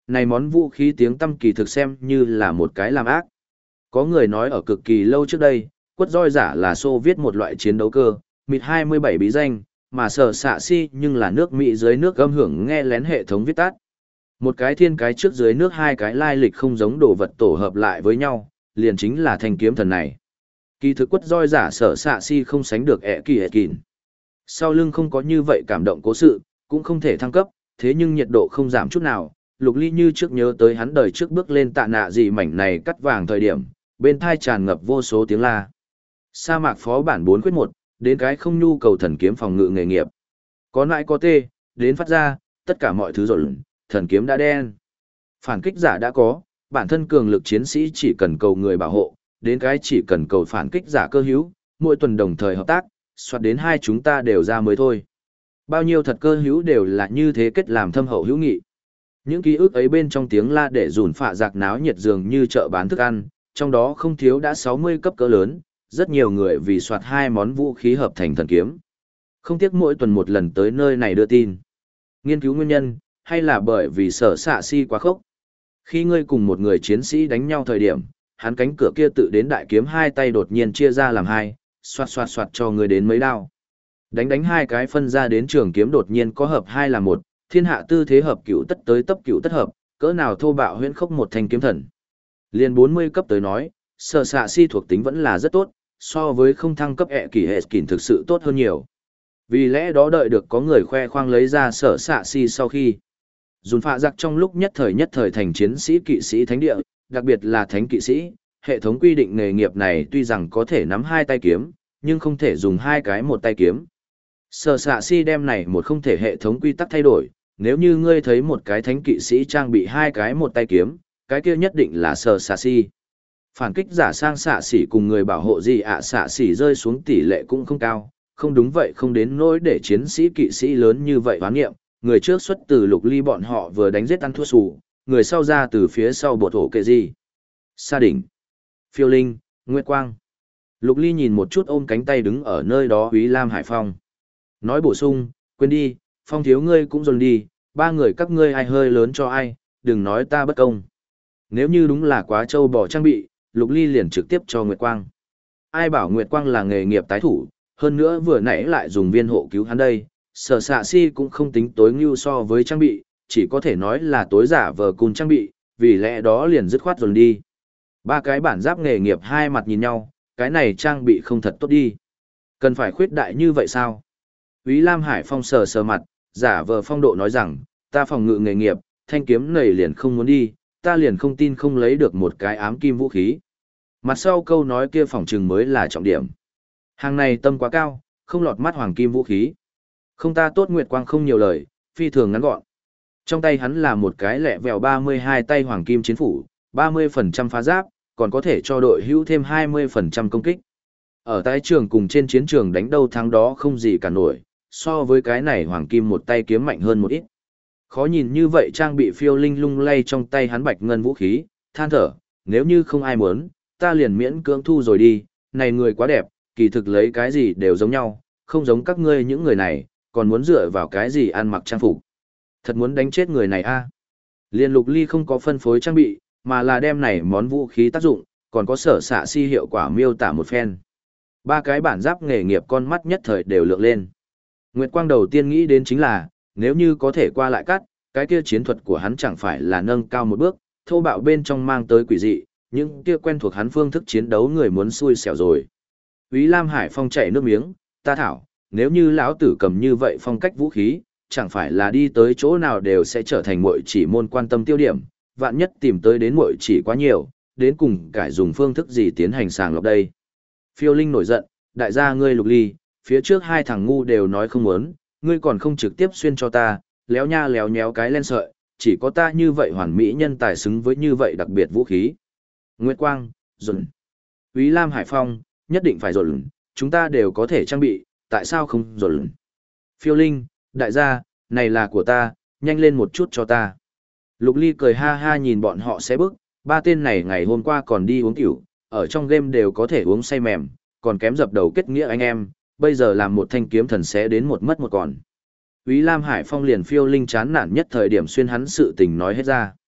Này món vũ khí tiếng tăm kỳ thực xem như là một cái làm ác. Có người nói ở cực kỳ lâu trước đây, quất roi giả là Xô viết một loại chiến đấu cơ, mịt 27 bí danh, mà sở xạ si nhưng là nước Mỹ dưới nước âm hưởng nghe lén hệ thống viết tắt. Một cái thiên cái trước dưới nước hai cái lai lịch không giống đồ vật tổ hợp lại với nhau, liền chính là thanh kiếm thần này. Kỳ thực quất roi giả sở xạ si không sánh được ẹ kỳ hệ kìn. Sau lưng không có như vậy cảm động cố sự, cũng không thể thăng cấp, thế nhưng nhiệt độ không giảm chút nào. Lục Ly như trước nhớ tới hắn đời trước bước lên tạ nạ gì mảnh này cắt vàng thời điểm, bên thai tràn ngập vô số tiếng la. Sa mạc phó bản 4 quyết 1, đến cái không nhu cầu thần kiếm phòng ngự nghề nghiệp. Có nãi có tê, đến phát ra, tất cả mọi thứ rồi, thần kiếm đã đen. Phản kích giả đã có, bản thân cường lực chiến sĩ chỉ cần cầu người bảo hộ, đến cái chỉ cần cầu phản kích giả cơ hữu, mỗi tuần đồng thời hợp tác, soạt đến hai chúng ta đều ra mới thôi. Bao nhiêu thật cơ hữu đều là như thế kết làm thâm hậu hữu nghị. Những ký ức ấy bên trong tiếng la để dùn phạ giặc náo nhiệt dường như chợ bán thức ăn, trong đó không thiếu đã 60 cấp cỡ lớn, rất nhiều người vì soạt hai món vũ khí hợp thành thần kiếm. Không tiếc mỗi tuần một lần tới nơi này đưa tin. Nghiên cứu nguyên nhân, hay là bởi vì sở xạ si quá khốc. Khi ngươi cùng một người chiến sĩ đánh nhau thời điểm, hắn cánh cửa kia tự đến đại kiếm hai tay đột nhiên chia ra làm hai, xoạt xoạt xoạt cho ngươi đến mấy đao. Đánh hai cái phân ra đến trường kiếm đột nhiên có hợp hai là một, thiên hạ tư thế hợp cửu tất tới tấp cửu tất hợp, cỡ nào thô bạo huyễn khốc một thanh kiếm thần. Liên 40 cấp tới nói, sở xạ si thuộc tính vẫn là rất tốt, so với không thăng cấp ẹ kỳ hệ kỉn thực sự tốt hơn nhiều. Vì lẽ đó đợi được có người khoe khoang lấy ra sở xạ si sau khi dùn phạ giặc trong lúc nhất thời thành chiến sĩ kỵ sĩ thánh địa, đặc biệt là thánh kỵ sĩ, hệ thống quy định nghề nghiệp này tuy rằng có thể nắm hai tay kiếm, nhưng không thể dùng hai cái một tay kiếm. Sở xạ si đem này một không thể hệ thống quy tắc thay đổi, nếu như ngươi thấy một cái thánh kỵ sĩ trang bị hai cái một tay kiếm, cái kia nhất định là sở xạ si. Phản kích giả sang xạ xỉ cùng người bảo hộ gì ạ xạ xỉ rơi xuống tỷ lệ cũng không cao, không đúng vậy không đến nỗi để chiến sĩ kỵ sĩ lớn như vậy hoán nghiệm, người trước xuất từ Lục Ly bọn họ vừa đánh giết ăn thua sủ, người sau ra từ phía sau bột hổ kệ gì. Sa đỉnh, Phiêu Linh, Nguyệt Quang. Lục Ly nhìn một chút ôm cánh tay đứng ở nơi đó Úy Lam Hải Phong. Nói bổ sung, quên đi, Phong thiếu ngươi cũng dồn đi, ba người các ngươi ai hơi lớn cho ai, đừng nói ta bất công. Nếu như đúng là quá trâu bỏ trang bị, Lục Ly liền trực tiếp cho Nguyệt Quang. Ai bảo Nguyệt Quang là nghề nghiệp tái thủ, hơn nữa vừa nãy lại dùng viên hộ cứu hắn đây, sở xạ si cũng không tính tối ngưu so với trang bị, chỉ có thể nói là tối giả vờ cùng trang bị, vì lẽ đó liền dứt khoát dồn đi. Ba cái bản giáp nghề nghiệp hai mặt nhìn nhau, cái này trang bị không thật tốt đi. Cần phải khuyết đại như vậy sao? Úy Lam Hải Phong sờ sờ mặt, giả vờ phong độ nói rằng, ta phòng ngự nghề nghiệp, thanh kiếm này liền không muốn đi, ta liền không tin không lấy được một cái ám kim vũ khí. Mặt sau câu nói kia phỏng chừng mới là trọng điểm. Hàng này tâm quá cao, không lọt mắt hoàng kim vũ khí. Không ta tốt Nguyệt Quang không nhiều lời, phi thường ngắn gọn. Trong tay hắn là một cái lẹ vèo 32 tay hoàng kim chiến phủ, 30% phá giáp, còn có thể cho đội hữu thêm 20% công kích. Ở tái trường cùng trên chiến trường đánh đâu thắng đó không gì cả nổi, so với cái này hoàng kim một tay kiếm mạnh hơn một ít. Khó nhìn như vậy trang bị Phiêu Linh lung lay trong tay hắn bạch ngân vũ khí, than thở, nếu như không ai muốn, ta liền miễn cưỡng thu rồi đi, này người quá đẹp, kỳ thực lấy cái gì đều giống nhau, không giống các ngươi những người này, còn muốn dựa vào cái gì ăn mặc trang phục. Thật muốn đánh chết người này a. Liên Lục Ly không có phân phối trang bị, mà là đem này món vũ khí tác dụng, còn có sở xạ si hiệu quả miêu tả một phen. Ba cái bản giáp nghề nghiệp con mắt nhất thời đều lượng lên. Nguyệt Quang đầu tiên nghĩ đến chính là, nếu như có thể qua lại cắt, cái kia chiến thuật của hắn chẳng phải là nâng cao một bước, thô bạo bên trong mang tới quỷ dị, những kia quen thuộc hắn phương thức chiến đấu người muốn xui xẻo rồi. Úy Lam Hải Phong chảy nước miếng, ta thảo, nếu như lão tử cầm như vậy phong cách vũ khí, chẳng phải là đi tới chỗ nào đều sẽ trở thành muội chỉ môn quan tâm tiêu điểm, vạn nhất tìm tới đến muội chỉ quá nhiều, đến cùng cải dùng phương thức gì tiến hành sàng lọc đây. Phiêu Linh nổi giận, đại gia ngươi Lục Ly, phía trước hai thằng ngu đều nói không muốn, ngươi còn không trực tiếp xuyên cho ta, léo nha léo nhéo cái lên sợi, chỉ có ta như vậy hoàn mỹ nhân tài xứng với như vậy đặc biệt vũ khí. Nguyệt Quang, dồn. Úy Lam Hải Phong, nhất định phải dồn, chúng ta đều có thể trang bị, tại sao không dồn. Phiêu Linh, đại gia, này là của ta, nhanh lên một chút cho ta. Lục Ly cười ha ha nhìn bọn họ sẽ bước, ba tên này ngày hôm qua còn đi uống tiểu, ở trong game đều có thể uống say mềm, còn kém dập đầu kết nghĩa anh em, bây giờ làm một thanh kiếm thần sẽ đến một mất một còn. Úy Lam Hải Phong liền Phiêu Linh chán nản nhất thời điểm xuyên hắn sự tình nói hết ra.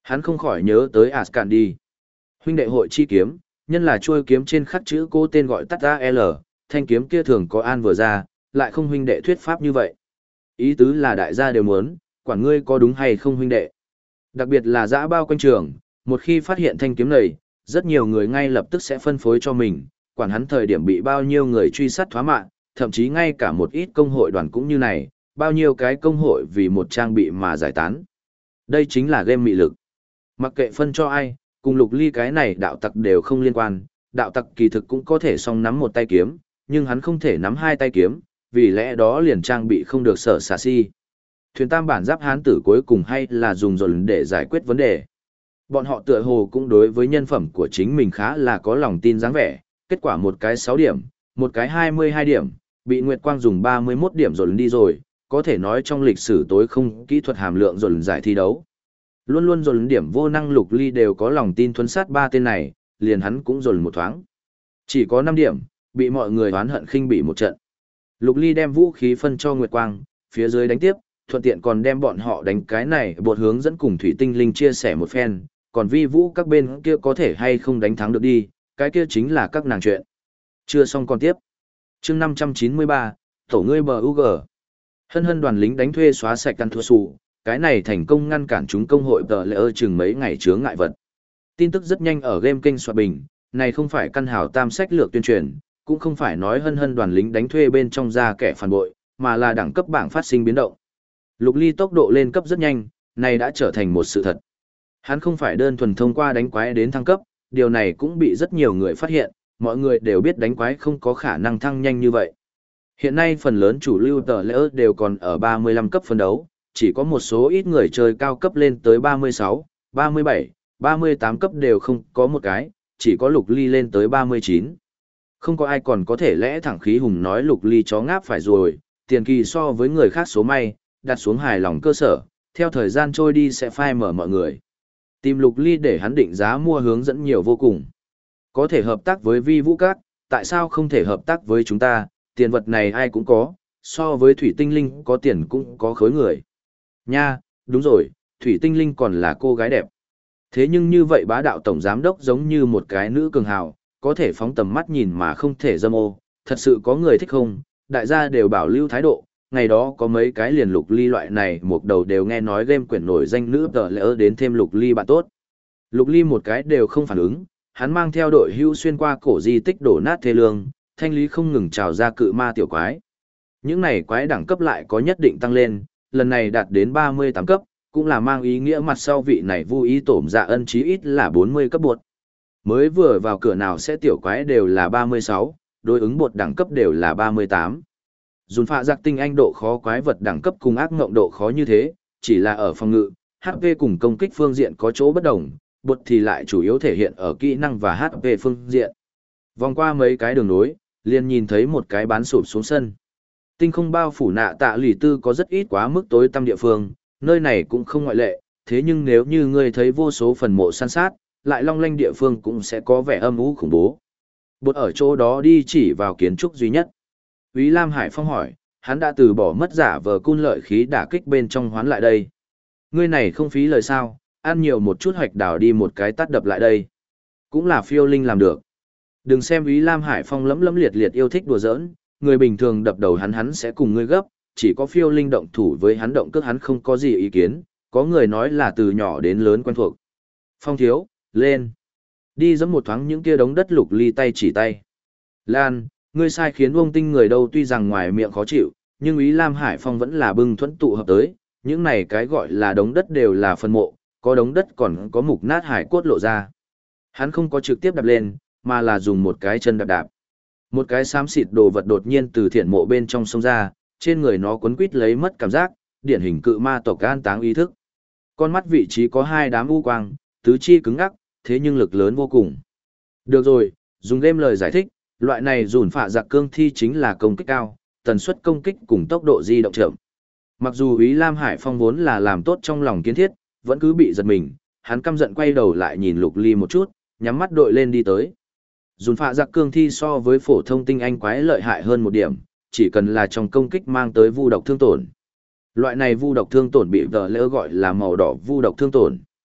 Hắn không khỏi nhớ tới Ascandi. Huynh đệ hội chi kiếm, nhân là chuôi kiếm trên khắc chữ cô tên gọi tắt AL, thanh kiếm kia thường có an vừa ra, lại không huynh đệ thuyết pháp như vậy. Ý tứ là đại gia đều muốn, quản ngươi có đúng hay không huynh đệ. Đặc biệt là dã bao quanh trường, một khi phát hiện thanh kiếm này, rất nhiều người ngay lập tức sẽ phân phối cho mình, quản hắn thời điểm bị bao nhiêu người truy sát thoá mạng, thậm chí ngay cả một ít công hội đoàn cũng như này, bao nhiêu cái công hội vì một trang bị mà giải tán. Đây chính là game mị lực. Mặc kệ phân cho ai, cùng Lục Ly cái này đạo tặc đều không liên quan, đạo tặc kỳ thực cũng có thể song nắm một tay kiếm, nhưng hắn không thể nắm hai tay kiếm, vì lẽ đó liền trang bị không được sở xạ si. Thuyền tam bản giáp hán tử cuối cùng hay là dùng dồn để giải quyết vấn đề. Bọn họ tựa hồ cũng đối với nhân phẩm của chính mình khá là có lòng tin dáng vẻ, kết quả một cái 6 điểm, một cái 22 điểm, bị Nguyệt Quang dùng 31 điểm dồn đi rồi, có thể nói trong lịch sử tối không kỹ thuật hàm lượng dồn giải thi đấu. Luôn luôn dồn điểm vô năng Lục Ly đều có lòng tin thuấn sát ba tên này, liền hắn cũng dồn một thoáng. Chỉ có 5 điểm, bị mọi người oán hận khinh bỉ một trận. Lục Ly đem vũ khí phân cho Nguyệt Quang, phía dưới đánh tiếp, thuận tiện còn đem bọn họ đánh cái này bột hướng dẫn cùng Thủy Tinh Linh chia sẻ một phen, còn vi vũ các bên kia có thể hay không đánh thắng được đi, cái kia chính là các nàng chuyện. Chưa xong còn tiếp. Chương 593, tổ ngươi bờ UG. Hân hân đoàn lính đánh thuê xóa sạch căn thua sụ, cái này thành công ngăn cản chúng công hội tờ lệ ơ chừng mấy ngày chướng ngại vật. Tin tức rất nhanh ở game kênh xoa bình, này không phải căn hảo tam sách lược tuyên truyền, cũng không phải nói hân hân đoàn lính đánh thuê bên trong ra kẻ phản bội, mà là đẳng cấp bảng phát sinh biến động. Lục Ly tốc độ lên cấp rất nhanh, này đã trở thành một sự thật. Hắn không phải đơn thuần thông qua đánh quái đến thăng cấp, điều này cũng bị rất nhiều người phát hiện, mọi người đều biết đánh quái không có khả năng thăng nhanh như vậy. Hiện nay phần lớn chủ lưu tờ lễ đều còn ở 35 cấp phân đấu, chỉ có một số ít người chơi cao cấp lên tới 36, 37, 38 cấp đều không có một cái, chỉ có Lục Ly lên tới 39. Không có ai còn có thể lẽ thẳng khí hùng nói Lục Ly chó ngáp phải rồi, tiền kỳ so với người khác số may, đặt xuống hài lòng cơ sở, theo thời gian trôi đi sẽ phai mở mọi người. Tìm Lục Ly để hắn định giá mua hướng dẫn nhiều vô cùng. Có thể hợp tác với Vi Vũ Các, tại sao không thể hợp tác với chúng ta, tiền vật này ai cũng có, so với Thủy Tinh Linh có tiền cũng có khối người. Nha, đúng rồi, Thủy Tinh Linh còn là cô gái đẹp. Thế nhưng như vậy bá đạo tổng giám đốc giống như một cái nữ cường hào, có thể phóng tầm mắt nhìn mà không thể dâm ô, thật sự có người thích không, đại gia đều bảo lưu thái độ. Ngày đó có mấy cái liền Lục Ly loại này một đầu đều nghe nói game quyển nổi danh nữ tờ lỡ đến thêm Lục Ly bạn tốt. Lục Ly một cái đều không phản ứng, hắn mang theo đội hưu xuyên qua cổ di tích đổ nát thê lương, thanh lý không ngừng trào ra cự ma tiểu quái. Những này quái đẳng cấp lại có nhất định tăng lên, lần này đạt đến 38 cấp, cũng là mang ý nghĩa mặt sau vị này vui ý tổm dạ ân chí ít là 40 cấp bột. Mới vừa vào cửa nào sẽ tiểu quái đều là 36, đối ứng bột đẳng cấp đều là 38. Dùn phạ giặc tinh anh độ khó quái vật đẳng cấp cùng ác ngộng độ khó như thế, chỉ là ở phòng ngự, HP cùng công kích phương diện có chỗ bất đồng, bột thì lại chủ yếu thể hiện ở kỹ năng và HP phương diện. Vòng qua mấy cái đường nối, liền nhìn thấy một cái bán sụp xuống sân. Tinh không bao phủ nạ tạ lì tư có rất ít quá mức tối tăm địa phương, nơi này cũng không ngoại lệ, thế nhưng nếu như ngươi thấy vô số phần mộ san sát, lại long lanh địa phương cũng sẽ có vẻ âm u khủng bố. Bột ở chỗ đó đi chỉ vào kiến trúc duy nhất. Úy Lam Hải Phong hỏi, hắn đã từ bỏ mất giả vờ cun lợi khí đả kích bên trong hoán lại đây. Ngươi này không phí lời sao, ăn nhiều một chút hoạch đảo đi một cái tát đập lại đây. Cũng là phiêu linh làm được. Đừng xem Úy Lam Hải Phong lấm lấm liệt liệt yêu thích đùa giỡn, người bình thường đập đầu hắn sẽ cùng ngươi gấp, chỉ có phiêu linh động thủ với hắn động cước hắn không có gì ý kiến, có người nói là từ nhỏ đến lớn quen thuộc. Phong thiếu, lên. Đi giẫm một thoáng những kia đống đất Lục Ly tay chỉ tay. Lan, ngươi sai khiến ông tinh người đâu tuy rằng ngoài miệng khó chịu, nhưng Úy Lam Hải Phong vẫn là bưng thuẫn tụ hợp tới, những này cái gọi là đống đất đều là phân mộ, có đống đất còn có mục nát hải cốt lộ ra. Hắn không có trực tiếp đạp lên, mà là dùng một cái chân đạp đạp. Một cái xám xịt đồ vật đột nhiên từ thiện mộ bên trong sông ra, trên người nó quấn quít lấy mất cảm giác, điển hình cự ma tộc an táng ý thức. Con mắt vị trí có hai đám u quang, tứ chi cứng ngắc, thế nhưng lực lớn vô cùng. Được rồi, dùng game lời giải thích, loại này dùn phạ giặc cương thi chính là công kích cao, tần suất công kích cùng tốc độ di động chậm. Mặc dù Úy Lam Hải Phong vốn là làm tốt trong lòng kiến thiết, vẫn cứ bị giật mình, hắn căm giận quay đầu lại nhìn Lục Ly một chút, nhắm mắt đội lên đi tới. Dùn phạ giặc cương thi so với phổ thông tinh anh quái lợi hại hơn một điểm, chỉ cần là trong công kích mang tới vu độc thương tổn. Loại này vu độc thương tổn bị tờ lỡ gọi là màu đỏ vu độc thương tổn.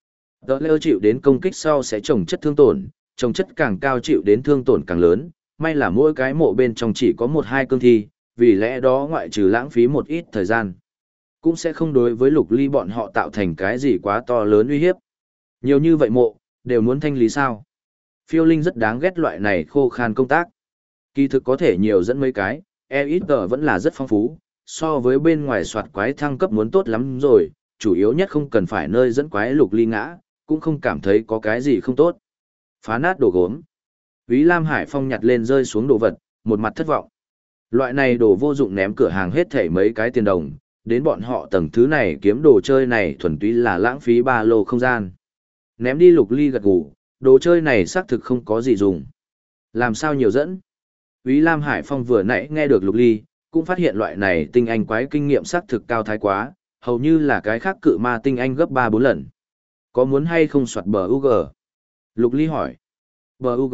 Tờ lơ chịu đến công kích sau sẽ trồng chất thương tổn, trồng chất càng cao chịu đến thương tổn càng lớn, may là mỗi cái mộ bên trong chỉ có một hai cương thi, vì lẽ đó ngoại trừ lãng phí một ít thời gian, cũng sẽ không đối với Lục Ly bọn họ tạo thành cái gì quá to lớn uy hiếp. Nhiều như vậy mộ, đều muốn thanh lý sao? Phiêu Linh rất đáng ghét loại này khô khan công tác. Kỳ thực có thể nhiều dẫn mấy cái, EXP vẫn là rất phong phú, so với bên ngoài soạt quái thăng cấp muốn tốt lắm rồi, chủ yếu nhất không cần phải nơi dẫn quái Lục Ly ngã, cũng không cảm thấy có cái gì không tốt. Phá nát đồ gốm. Úy Lam Hải Phong nhặt lên rơi xuống đồ vật, một mặt thất vọng. Loại này đồ vô dụng ném cửa hàng hết thảy mấy cái tiền đồng, đến bọn họ tầng thứ này kiếm đồ chơi này thuần túy là lãng phí ba lô không gian. Ném đi Lục Ly gật gù, đồ chơi này xác thực không có gì dùng. Làm sao nhiều dẫn? Úy Lam Hải Phong vừa nãy nghe được Lục Ly, cũng phát hiện loại này tinh anh quái kinh nghiệm xác thực cao thái quá, hầu như là cái khác cự ma tinh anh gấp 3-4 lần. Có muốn hay không soạt bờ UG? Lục Ly hỏi. Bờ UG.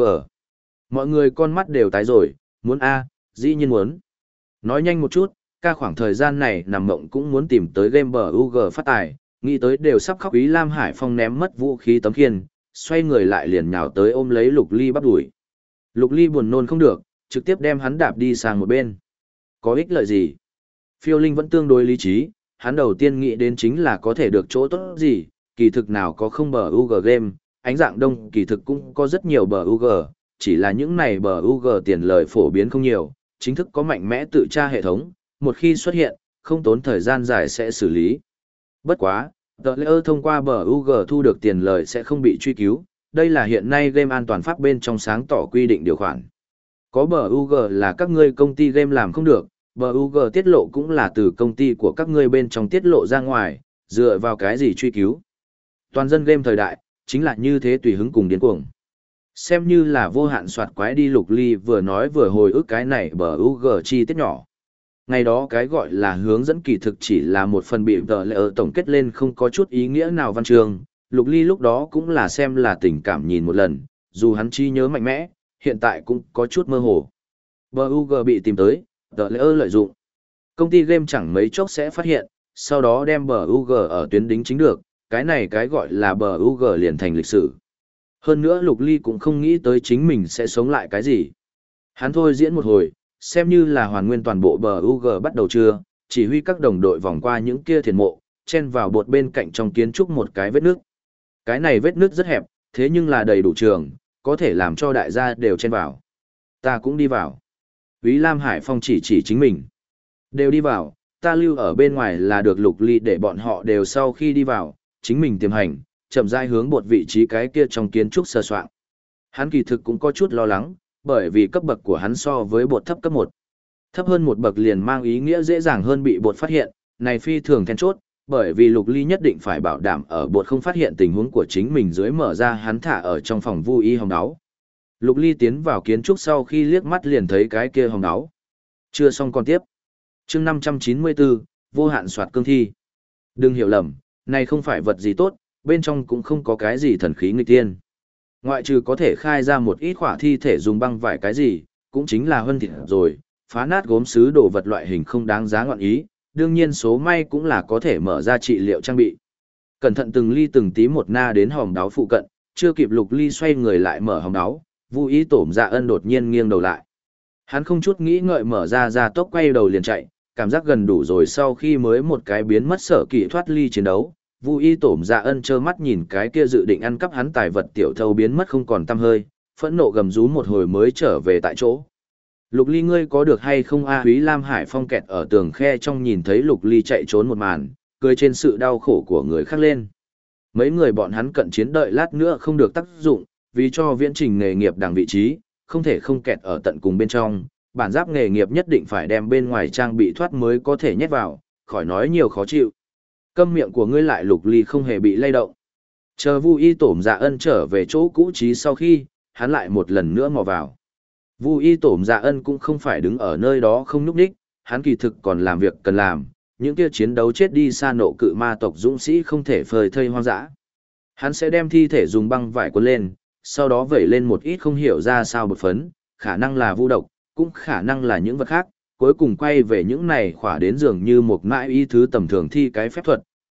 Mọi người con mắt đều tái rồi, muốn A, dĩ nhiên muốn. Nói nhanh một chút, ca khoảng thời gian này nằm mộng cũng muốn tìm tới game bờ UG phát tài, nghĩ tới đều sắp khóc. Úy Lam Hải Phong ném mất vũ khí tấm khiên, xoay người lại liền nhào tới ôm lấy Lục Ly bắp đuổi. Lục Ly buồn nôn không được, trực tiếp đem hắn đạp đi sang một bên. Có ích lợi gì? Phiêu Linh vẫn tương đối lý trí, hắn đầu tiên nghĩ đến chính là có thể được chỗ tốt gì, kỳ thực nào có không bờ UG game, ánh dạng đông kỳ thực cũng có rất nhiều bờ UG, chỉ là những này bờ UG tiền lời phổ biến không nhiều, chính thức có mạnh mẽ tự tra hệ thống, một khi xuất hiện, không tốn thời gian dài sẽ xử lý. Bất quá, tờ lễ thông qua bờ UG thu được tiền lời sẽ không bị truy cứu, đây là hiện nay game an toàn pháp bên trong sáng tỏ quy định điều khoản. Có bờ UG là các ngươi công ty game làm không được, bờ UG tiết lộ cũng là từ công ty của các ngươi bên trong tiết lộ ra ngoài, dựa vào cái gì truy cứu. Toàn dân game thời đại, chính là như thế tùy hứng cùng điên cuồng. Xem như là vô hạn soạt quái đi. Lục Ly vừa nói vừa hồi ức cái này bờ UG chi tiết nhỏ. Ngày đó cái gọi là hướng dẫn kỳ thực chỉ là một phần bị tờ lệ tổng kết lên không có chút ý nghĩa nào văn chương. Lục Ly lúc đó cũng là xem là tình cảm nhìn một lần, dù hắn trí nhớ mạnh mẽ, hiện tại cũng có chút mơ hồ. Bờ UG bị tìm tới, tờ lệ lợi dụng. Công ty game chẳng mấy chốc sẽ phát hiện, sau đó đem bờ UG ở tuyến đính chính được, cái này cái gọi là bờ UG liền thành lịch sử. Hơn nữa Lục Ly cũng không nghĩ tới chính mình sẽ sống lại cái gì. Hắn thôi diễn một hồi, xem như là hoàn nguyên toàn bộ bờ UG bắt đầu chưa, chỉ huy các đồng đội vòng qua những kia thiền mộ, chen vào bột bên cạnh trong kiến trúc một cái vết nước. Cái này vết nước rất hẹp, thế nhưng là đầy đủ trường, có thể làm cho đại gia đều chen vào. Ta cũng đi vào. Úy Lam Hải Phong chỉ chính mình. Đều đi vào, ta lưu ở bên ngoài là được Lục Ly để bọn họ đều sau khi đi vào, chính mình tiềm hành, chậm rãi hướng bột vị trí cái kia trong kiến trúc sơ soạn. Hắn kỳ thực cũng có chút lo lắng, bởi vì cấp bậc của hắn so với bột thấp cấp 1. Thấp hơn một bậc liền mang ý nghĩa dễ dàng hơn bị bột phát hiện, này phi thường then chốt, bởi vì Lục Ly nhất định phải bảo đảm ở bột không phát hiện tình huống của chính mình dưới mở ra hắn thả ở trong phòng vu y hồng đáo. Lục Ly tiến vào kiến trúc sau khi liếc mắt liền thấy cái kia hồng đáo. Chưa xong còn tiếp. Chương 594, vô hạn soạt cương thi. Đừng hiểu lầm, này không phải vật gì tốt, bên trong cũng không có cái gì thần khí nghịch tiên. Ngoại trừ có thể khai ra một ít khỏa thi thể dùng băng vải cái gì, cũng chính là hân thịt rồi, phá nát gốm sứ đồ vật loại hình không đáng giá ngọn ý, đương nhiên số may cũng là có thể mở ra trị liệu trang bị. Cẩn thận từng ly từng tí một na đến hòm đáo phụ cận, chưa kịp Lục Ly xoay người lại mở hòm đáo, Vu Ý Tổm Dạ Ân đột nhiên nghiêng đầu lại. Hắn không chút nghĩ ngợi mở ra tốc quay đầu liền chạy, cảm giác gần đủ rồi sau khi mới một cái biến mất sở kỳ thoát ly chiến đấu. Vu Y Tổm Dạ Ân trơ mắt nhìn cái kia dự định ăn cắp hắn tài vật tiểu thâu biến mất không còn tăm hơi, phẫn nộ gầm rú một hồi mới trở về tại chỗ. Lục Ly ngươi có được hay không a? Úy Lam Hải Phong kẹt ở tường khe trong nhìn thấy Lục Ly chạy trốn một màn, cười trên sự đau khổ của người khác lên. Mấy người bọn hắn cận chiến đợi lát nữa không được tác dụng, vì cho viễn trình nghề nghiệp đằng vị trí, không thể không kẹt ở tận cùng bên trong, bản giáp nghề nghiệp nhất định phải đem bên ngoài trang bị thoát mới có thể nhét vào, khỏi nói nhiều khó chịu. Câm miệng của ngươi lại. Lục Ly không hề bị lay động. Chờ Vu Y Tổm Dạ Ân trở về chỗ cũ trí sau khi, hắn lại một lần nữa mò vào. Vu Y Tổm Dạ Ân cũng không phải đứng ở nơi đó không nhúc nhích, hắn kỳ thực còn làm việc cần làm, những kia chiến đấu chết đi xa nộ cự ma tộc dũng sĩ không thể phơi thây hoang dã. Hắn sẽ đem thi thể dùng băng vải cuốn lên, sau đó vẩy lên một ít không hiểu ra sao bột phấn, khả năng là vu độc, cũng khả năng là những vật khác, cuối cùng quay về những này khỏa đến dường như một mãi y thứ tầm thường thi cái phép thuật,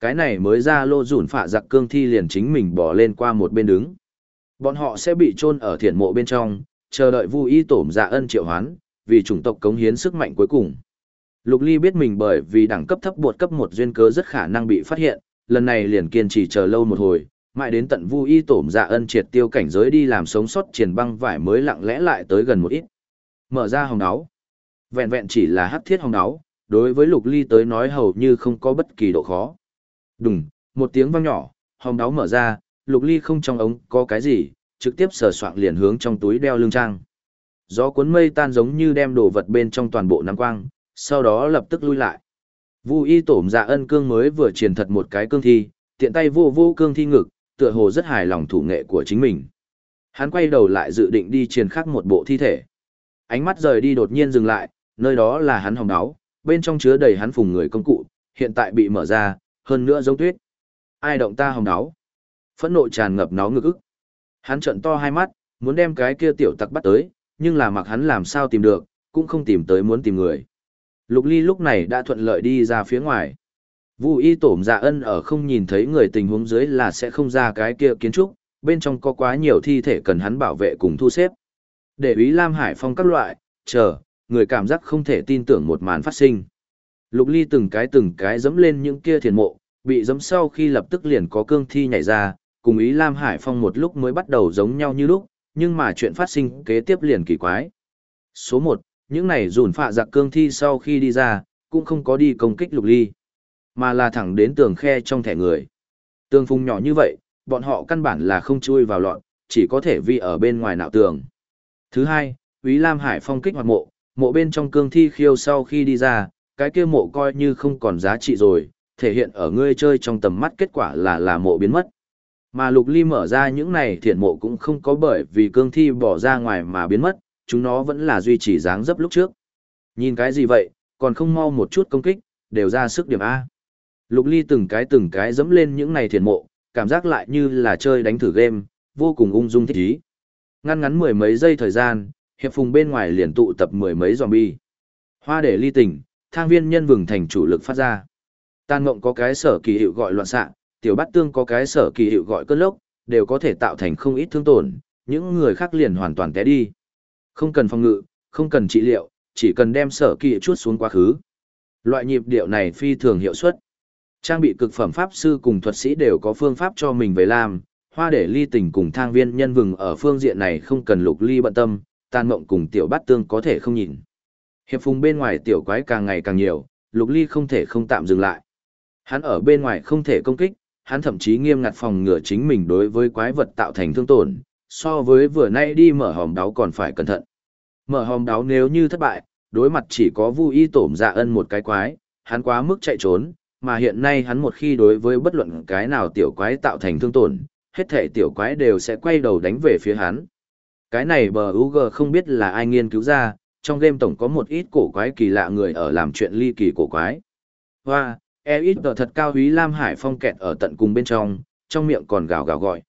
Cái này mới ra lô dùn phạ giặc cương thi liền chính mình bỏ lên qua một bên đứng. Bọn họ sẽ bị chôn ở thiền mộ bên trong, chờ đợi Vu Y Tổm Dạ Ân triệu hoán, vì chủng tộc cống hiến sức mạnh cuối cùng. Lục Ly biết mình bởi vì đẳng cấp thấp bột cấp 1 duyên cớ rất khả năng bị phát hiện, lần này liền kiên trì chờ lâu một hồi, mãi đến tận Vu Y Tổm Dạ Ân triệt tiêu cảnh giới đi làm sống sót triển băng vải mới lặng lẽ lại tới gần một ít. Mở ra hồng đáo. Vẹn vẹn chỉ là hắc thiết hồng đáo, đối với Lục Ly tới nói hầu như không có bất kỳ độ khó. Đùng, một tiếng vang nhỏ, hồng đáo mở ra, Lục Ly không trong ống có cái gì, trực tiếp sờ soạng liền hướng trong túi đeo lưng trang. Gió cuốn mây tan giống như đem đồ vật bên trong toàn bộ nắm quang, sau đó lập tức lui lại. Vu Y Tổm Dạ Ân cương mới vừa truyền thật một cái cương thi, tiện tay vô vô cương thi ngực, tựa hồ rất hài lòng thủ nghệ của chính mình. Hắn quay đầu lại dự định đi truyền khắc một bộ thi thể. Ánh mắt rời đi đột nhiên dừng lại, nơi đó là hắn hồng đáo, bên trong chứa đầy hắn phùng người công cụ, hiện tại bị mở ra, hơn nữa giống tuyết. Ai động ta hồng đáo? Phẫn nộ tràn ngập nó ngực ức. Hắn trợn to hai mắt, muốn đem cái kia tiểu tặc bắt tới, nhưng là mặc hắn làm sao tìm được, cũng không tìm tới muốn tìm người. Lục Ly lúc này đã thuận lợi đi ra phía ngoài. Vu Y Tổm Dạ Ân ở không nhìn thấy người tình huống dưới là sẽ không ra cái kia kiến trúc, bên trong có quá nhiều thi thể cần hắn bảo vệ cùng thu xếp. Để Úy Lam Hải Phong các loại, chờ, người cảm giác không thể tin tưởng một màn phát sinh. Lục Ly từng cái dẫm lên những kia thiền mộ, bị dẫm sau khi lập tức liền có cương thi nhảy ra, cùng Úy Lam Hải Phong một lúc mới bắt đầu giống nhau như lúc, nhưng mà chuyện phát sinh kế tiếp liền kỳ quái. Số 1, những này dùn phạ giặc cương thi sau khi đi ra, cũng không có đi công kích Lục Ly, mà là thẳng đến tường khe trong thẻ người. Tường phung nhỏ như vậy, bọn họ căn bản là không chui vào lọt, chỉ có thể vi ở bên ngoài nạo tường. Thứ hai, Úy Lam Hải Phong kích hoạt mộ, mộ bên trong cương thi khiêu sau khi đi ra, cái kia mộ coi như không còn giá trị rồi, thể hiện ở ngươi chơi trong tầm mắt kết quả là mộ biến mất. Mà Lục Ly mở ra những này thiện mộ cũng không có bởi vì cương thi bỏ ra ngoài mà biến mất, chúng nó vẫn là duy trì dáng dấp lúc trước. Nhìn cái gì vậy, còn không mau một chút công kích, đều ra sức điểm A. Lục Ly từng cái dẫm lên những này thiện mộ, cảm giác lại như là chơi đánh thử game, vô cùng ung dung thích ý. Ngăn ngắn mười mấy giây thời gian, hiệp phùng bên ngoài liền tụ tập mười mấy zombie. Hoa để ly tỉnh, thang viên nhân vừng thành chủ lực phát ra. Tàn Ngộng có cái sở kỳ hiệu gọi loạn xạ, Tiểu Bát Tương có cái sở kỳ hiệu gọi cơn lốc, đều có thể tạo thành không ít thương tổn, những người khác liền hoàn toàn té đi. Không cần phòng ngự, không cần trị liệu, chỉ cần đem sở kỳ chuốt xuống quá khứ. Loại nhịp điệu này phi thường hiệu suất. Trang bị cực phẩm pháp sư cùng thuật sĩ đều có phương pháp cho mình về làm, Hoa để ly tỉnh cùng thang viên nhân vừng ở phương diện này không cần Lục Ly bận tâm, Tàn Ngộng cùng Tiểu Bát Tương có thể không nhìn. Hiệp phùng bên ngoài tiểu quái càng ngày càng nhiều, Lục Ly không thể không tạm dừng lại. Hắn ở bên ngoài không thể công kích, hắn thậm chí nghiêm ngặt phòng ngừa chính mình đối với quái vật tạo thành thương tổn, so với vừa nay đi mở hòm đáo còn phải cẩn thận. Mở hòm đáo nếu như thất bại, đối mặt chỉ có Vu Y Tổm Dạ Ân một cái quái, hắn quá mức chạy trốn, mà hiện nay hắn một khi đối với bất luận cái nào tiểu quái tạo thành thương tổn, hết thể tiểu quái đều sẽ quay đầu đánh về phía hắn. Cái này bờ UG không biết là ai nghiên cứu ra, trong game tổng có một ít cổ quái kỳ lạ người ở làm chuyện ly kỳ cổ quái. Hoa, ít thật cao Úy Lam Hải Phong kẹt ở tận cùng bên trong miệng còn gào gào gọi.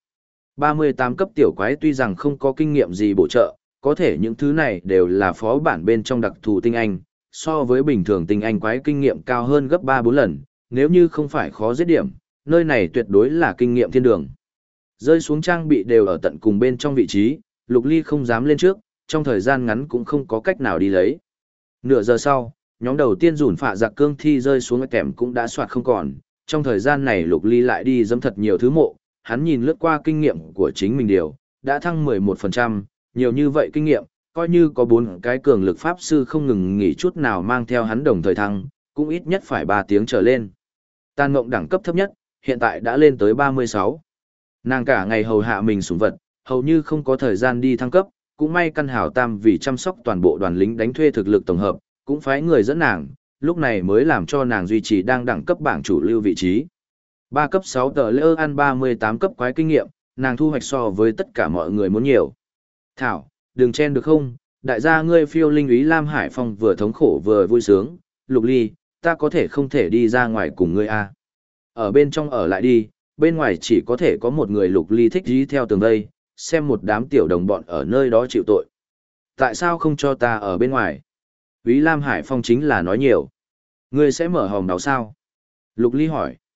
38 cấp tiểu quái tuy rằng không có kinh nghiệm gì bổ trợ, có thể những thứ này đều là phó bản bên trong đặc thù tinh anh, so với bình thường tinh anh quái kinh nghiệm cao hơn gấp 3-4 lần, nếu như không phải khó giết điểm, nơi này tuyệt đối là kinh nghiệm thiên đường. Rơi xuống trang bị đều ở tận cùng bên trong vị trí, Lục Ly không dám lên trước, trong thời gian ngắn cũng không có cách nào đi lấy. Nửa giờ sau, nhóm đầu tiên rủn phạ giặc cương thi rơi xuống kèm cũng đã soạt không còn, trong thời gian này Lục Ly lại đi dẫm thật nhiều thứ mộ, hắn nhìn lướt qua kinh nghiệm của chính mình điều, đã thăng 11%, nhiều như vậy kinh nghiệm, coi như có 4 cái cường lực pháp sư không ngừng nghỉ chút nào mang theo hắn đồng thời thăng, cũng ít nhất phải 3 tiếng trở lên. Tàn Ngộng đẳng cấp thấp nhất, hiện tại đã lên tới 36. Nàng cả ngày hầu hạ mình sủng vật, hầu như không có thời gian đi thăng cấp, cũng may căn hảo tam vì chăm sóc toàn bộ đoàn lính đánh thuê thực lực tổng hợp, cũng phái người dẫn nàng, lúc này mới làm cho nàng duy trì đang đẳng cấp bảng chủ lưu vị trí. 3 cấp 6 tờ lỡ ăn 38 cấp quái kinh nghiệm, nàng thu hoạch so với tất cả mọi người muốn nhiều. Thảo, đừng chen được không, đại gia ngươi phiêu linh Úy Lam Hải Phong vừa thống khổ vừa vui sướng, Lục Ly, ta có thể không thể đi ra ngoài cùng ngươi à. Ở bên trong ở lại đi, bên ngoài chỉ có thể có một người Lục Ly thích dí theo tường đây, xem một đám tiểu đồng bọn ở nơi đó chịu tội. Tại sao không cho ta ở bên ngoài? Úy Lam Hải Phong chính là nói nhiều. Ngươi sẽ mở hòm đáo sao? Lục Ly hỏi.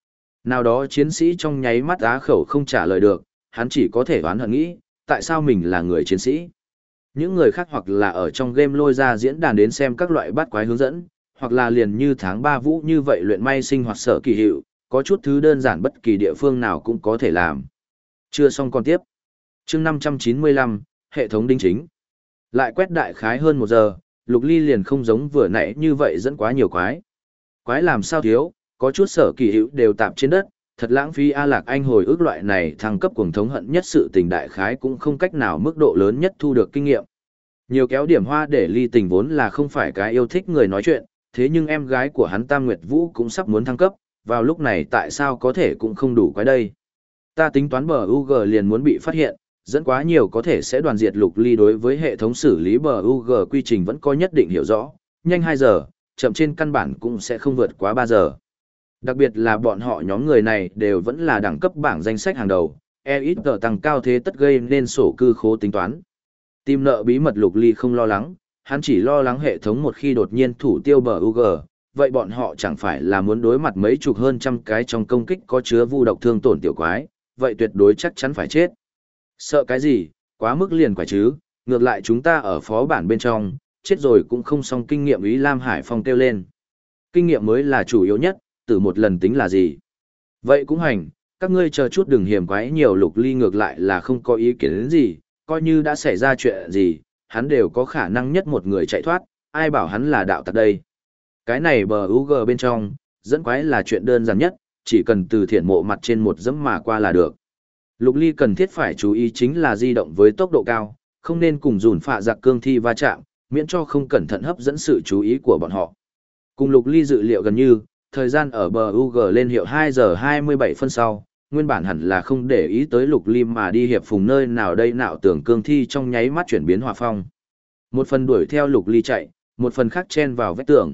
Nào đó chiến sĩ trong nháy mắt á khẩu không trả lời được, hắn chỉ có thể oán hận nghĩ, tại sao mình là người chiến sĩ. Những người khác hoặc là ở trong game lôi ra diễn đàn đến xem các loại bắt quái hướng dẫn, hoặc là liền như tháng 3 vũ như vậy luyện may sinh hoạt sở kỳ hiệu, có chút thứ đơn giản bất kỳ địa phương nào cũng có thể làm. Chưa xong còn tiếp. Chương 595, hệ thống đính chính. Lại quét đại khái hơn 1 giờ, Lục Ly liền không giống vừa nãy như vậy dẫn quá nhiều quái. Quái làm sao thiếu, có chút sở kỳ hữu đều tạp trên đất, thật lãng phí A Lạc Anh hồi ức loại này thăng cấp cuồng thống hận nhất sự tình đại khái cũng không cách nào mức độ lớn nhất thu được kinh nghiệm. Nhiều kéo điểm hoa để Ly Tình vốn là không phải cái yêu thích người nói chuyện, thế nhưng em gái của hắn Tam Nguyệt Vũ cũng sắp muốn thăng cấp, vào lúc này tại sao có thể cũng không đủ quái đây. Ta tính toán bờ UG liền muốn bị phát hiện, dẫn quá nhiều có thể sẽ đoàn diệt Lục Ly đối với hệ thống xử lý bờ UG quy trình vẫn có nhất định hiểu rõ, nhanh 2 giờ, chậm trên căn bản cũng sẽ không vượt quá 3 giờ. Đặc biệt là bọn họ nhóm người này đều vẫn là đẳng cấp bảng danh sách hàng đầu, ít tăng cao thế tất gây nên sổ cư khố tính toán. Tìm nợ bí mật Lục Ly không lo lắng, hắn chỉ lo lắng hệ thống một khi đột nhiên thủ tiêu bờ UG, vậy bọn họ chẳng phải là muốn đối mặt mấy chục hơn trăm cái trong công kích có chứa vu độc thương tổn tiểu quái, vậy tuyệt đối chắc chắn phải chết. Sợ cái gì, quá mức liền quả chứ, ngược lại chúng ta ở phó bản bên trong, chết rồi cũng không xong kinh nghiệm Ý Lam Hải Phong kêu lên. Kinh nghiệm mới là chủ yếu nhất, từ một lần tính là gì. Vậy cũng hành, các ngươi chờ chút đừng hiểm quái nhiều. Lục Ly ngược lại là không có ý kiến đến gì, coi như đã xảy ra chuyện gì, hắn đều có khả năng nhất một người chạy thoát, ai bảo hắn là đạo tặc đây. Cái này bờ UG bên trong, dẫn quái là chuyện đơn giản nhất, chỉ cần từ thiện mộ mặt trên một dẫm mà qua là được. Lục Ly cần thiết phải chú ý chính là di động với tốc độ cao, không nên cùng dùn phạ giặc cương thi va chạm, miễn cho không cẩn thận hấp dẫn sự chú ý của bọn họ. Cùng Lục Ly dự liệu gần như, thời gian ở bờ UG lên hiệu 2 giờ 27 phân sau, nguyên bản hẳn là không để ý tới Lục Ly mà đi hiệp phùng nơi nào đây nạo tưởng cương thi trong nháy mắt chuyển biến hòa phong. Một phần đuổi theo Lục Ly chạy, một phần khác chen vào vách tường.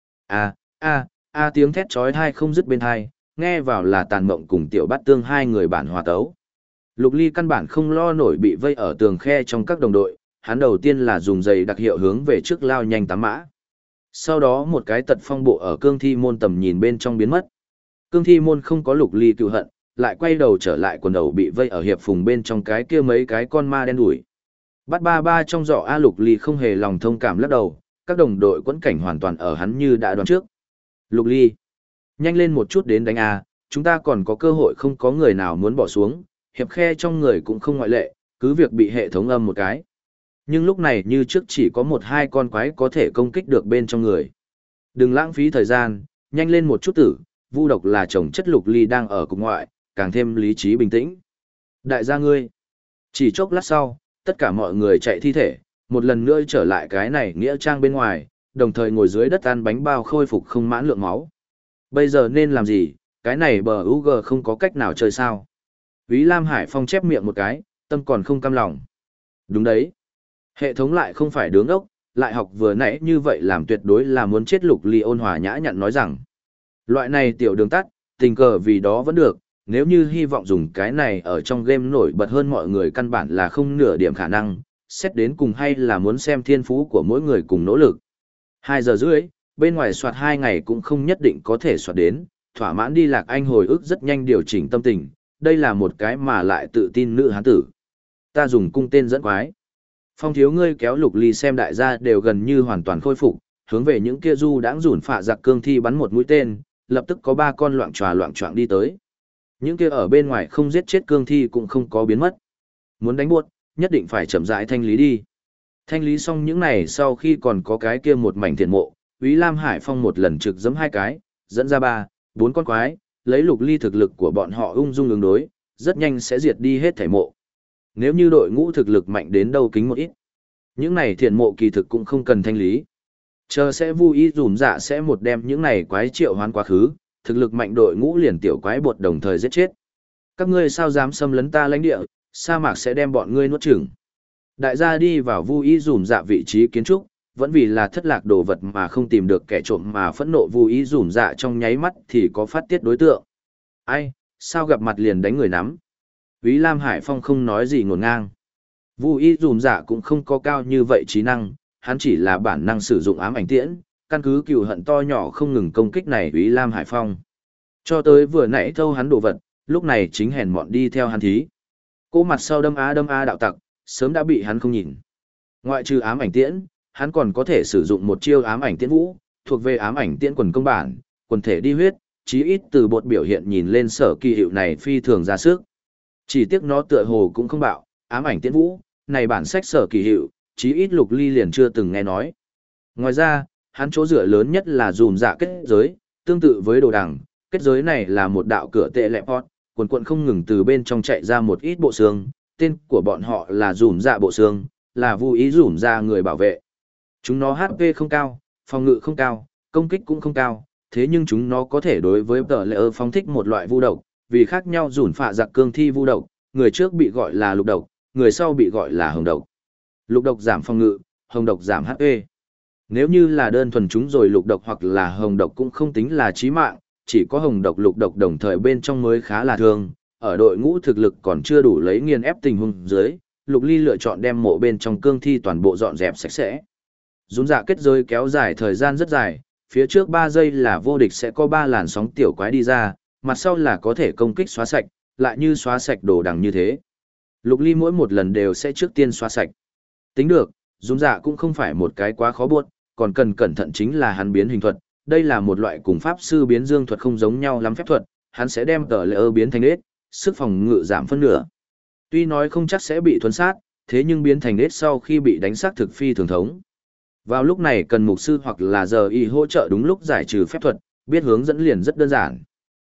Tiếng thét chói tai không dứt bên tai, nghe vào là Tàn Mộng cùng Tiểu Bát Tương hai người bản hòa tấu. Lục Ly căn bản không lo nổi bị vây ở tường khe trong các đồng đội, hắn đầu tiên là dùng giày đặc hiệu hướng về trước lao nhanh 8 mã. Sau đó một cái tật phong bộ ở cương thi môn tầm nhìn bên trong biến mất. Cương thi môn không có Lục Ly cựu hận, lại quay đầu trở lại quần đầu bị vây ở hiệp phùng bên trong cái kia mấy cái con ma đen đuổi. Bắt ba trong giỏ A. Lục Ly không hề lòng thông cảm lắc đầu, các đồng đội quẫn cảnh hoàn toàn ở hắn như đã đoán trước. Lục Ly, nhanh lên một chút đến đánh A, chúng ta còn có cơ hội, không có người nào muốn bỏ xuống, hiệp khe trong người cũng không ngoại lệ, cứ việc bị hệ thống âm một cái. Nhưng lúc này như trước chỉ có 1-2 con quái có thể công kích được bên trong người. Đừng lãng phí thời gian, nhanh lên một chút tử, vu độc là chồng chất. Lục Ly đang ở cục ngoại, càng thêm lý trí bình tĩnh. Đại gia ngươi. Chỉ chốc lát sau, tất cả mọi người chạy thi thể, một lần nữa trở lại cái này nghĩa trang bên ngoài, đồng thời ngồi dưới đất ăn bánh bao khôi phục không mãn lượng máu. Bây giờ nên làm gì, cái này bờ UG không có cách nào chơi sao. Úy Lam Hải Phong chép miệng một cái, tâm còn không cam lòng. Đúng đấy. Hệ thống lại không phải đứng ốc, lại học vừa nãy như vậy làm tuyệt đối là muốn chết. Lục Ly ôn hòa nhã nhặn nói rằng, loại này tiểu đường tắt, tình cờ vì đó vẫn được, nếu như hy vọng dùng cái này ở trong game nổi bật hơn mọi người căn bản là không nửa điểm khả năng, xét đến cùng hay là muốn xem thiên phú của mỗi người cùng nỗ lực. 2 giờ rưỡi, bên ngoài soạt 2 ngày cũng không nhất định có thể soạt đến, thỏa mãn đi Lạc Anh hồi ức rất nhanh điều chỉnh tâm tình, đây là một cái mà lại tự tin nữ hán tử. Ta dùng cung tên dẫn quái. Phong thiếu ngươi kéo Lục Ly xem đại gia đều gần như hoàn toàn khôi phục, hướng về những kia du đãng rủn phạ giặc cương thi bắn một mũi tên, lập tức có 3 con loạng choạng đi tới. Những kia ở bên ngoài không giết chết cương thi cũng không có biến mất. Muốn đánh buốt, nhất định phải chậm rãi thanh lý đi. Thanh lý xong những này sau khi còn có cái kia một mảnh thiện mộ, Úy Lam Hải Phong một lần trực giẫm 2 cái, dẫn ra 3-4 con quái, lấy Lục Ly thực lực của bọn họ ung dung ứng đối, rất nhanh sẽ diệt đi hết thảy mộ. Nếu như đội ngũ thực lực mạnh đến đâu kính một ít, những này thiện mộ kỳ thực cũng không cần thanh lý. Chờ sẽ vui ý dùm dạ sẽ một đem những này quái triệu hoán quá khứ, thực lực mạnh đội ngũ liền tiểu quái bột đồng thời giết chết. Các ngươi sao dám xâm lấn ta lãnh địa, sa mạc sẽ đem bọn ngươi nuốt chửng. Đại gia đi vào vui ý dùm dạ vị trí kiến trúc, vẫn vì là thất lạc đồ vật mà không tìm được kẻ trộm mà phẫn nộ. Vui ý dùm dạ trong nháy mắt thì có phát tiết đối tượng. Ai, sao gặp mặt liền đánh người nắm. Úy Lam Hải Phong không nói gì ngổn ngang. Vui ý dùm dạ cũng không có cao như vậy trí năng, hắn chỉ là bản năng sử dụng ám ảnh tiễn, căn cứ cừu hận to nhỏ không ngừng công kích này Úy Lam Hải Phong. Cho tới vừa nãy thâu hắn đồ vật, lúc này chính hèn mọn đi theo hắn thí. Cỗ mặt sau đâm a đạo tặc, sớm đã bị hắn không nhìn. Ngoại trừ ám ảnh tiễn, hắn còn có thể sử dụng một chiêu ám ảnh tiễn vũ, thuộc về ám ảnh tiễn quần công bản, quần thể đi huyết, chí ít từ bột biểu hiện nhìn lên sở kỳ hiệu này phi thường ra sức. Chỉ tiếc nó tựa hồ cũng không bạo, ám ảnh tiễn vũ, này bản sách sở kỳ hiệu, chí ít Lục Ly liền chưa từng nghe nói. Ngoài ra, hắn chỗ dựa lớn nhất là dùm dạ kết giới, tương tự với đồ đằng, kết giới này là một đạo cửa tệ lẹp hót, quần quận không ngừng từ bên trong chạy ra một ít bộ xương, tên của bọn họ là dùm dạ bộ xương, là vô ý dùm ra người bảo vệ. Chúng nó HP không cao, phòng ngự không cao, công kích cũng không cao, thế nhưng chúng nó có thể đối với tờ lệ phóng thích một loại vu độc, vì khác nhau dùn phạ giặc cương thi vu độc, người trước bị gọi là lục độc, người sau bị gọi là hồng độc. Lục độc giảm phòng ngự, hồng độc giảm HP. Nếu như là đơn thuần chúng rồi lục độc hoặc là hồng độc cũng không tính là chí mạng, chỉ có hồng độc lục độc đồng thời bên trong mới khá là thương. Ở đội ngũ thực lực còn chưa đủ lấy nghiền ép tình huống dưới, Lục Ly lựa chọn đem mộ bên trong cương thi toàn bộ dọn dẹp sạch sẽ. Dũng dạ kết giới kéo dài thời gian rất dài, phía trước 3 giây là vô địch sẽ có 3 làn sóng tiểu quái đi ra, mặt sau là có thể công kích xóa sạch, lại như xóa sạch đồ đằng như thế. Lục Ly mỗi một lần đều sẽ trước tiên xóa sạch. Tính được, Dũng dạ cũng không phải một cái quá khó buốt, còn cần cẩn thận chính là hắn biến hình thuật, đây là một loại cùng pháp sư biến dương thuật không giống nhau lắm phép thuật, hắn sẽ đem tờ lệ biến thành ếch, sức phòng ngự giảm phân nửa. Tuy nói không chắc sẽ bị thuần sát, thế nhưng biến thành ếch sau khi bị đánh sát thực phi thường thống. Vào lúc này cần mục sư hoặc là giờ y hỗ trợ đúng lúc giải trừ phép thuật, biết hướng dẫn liền rất đơn giản.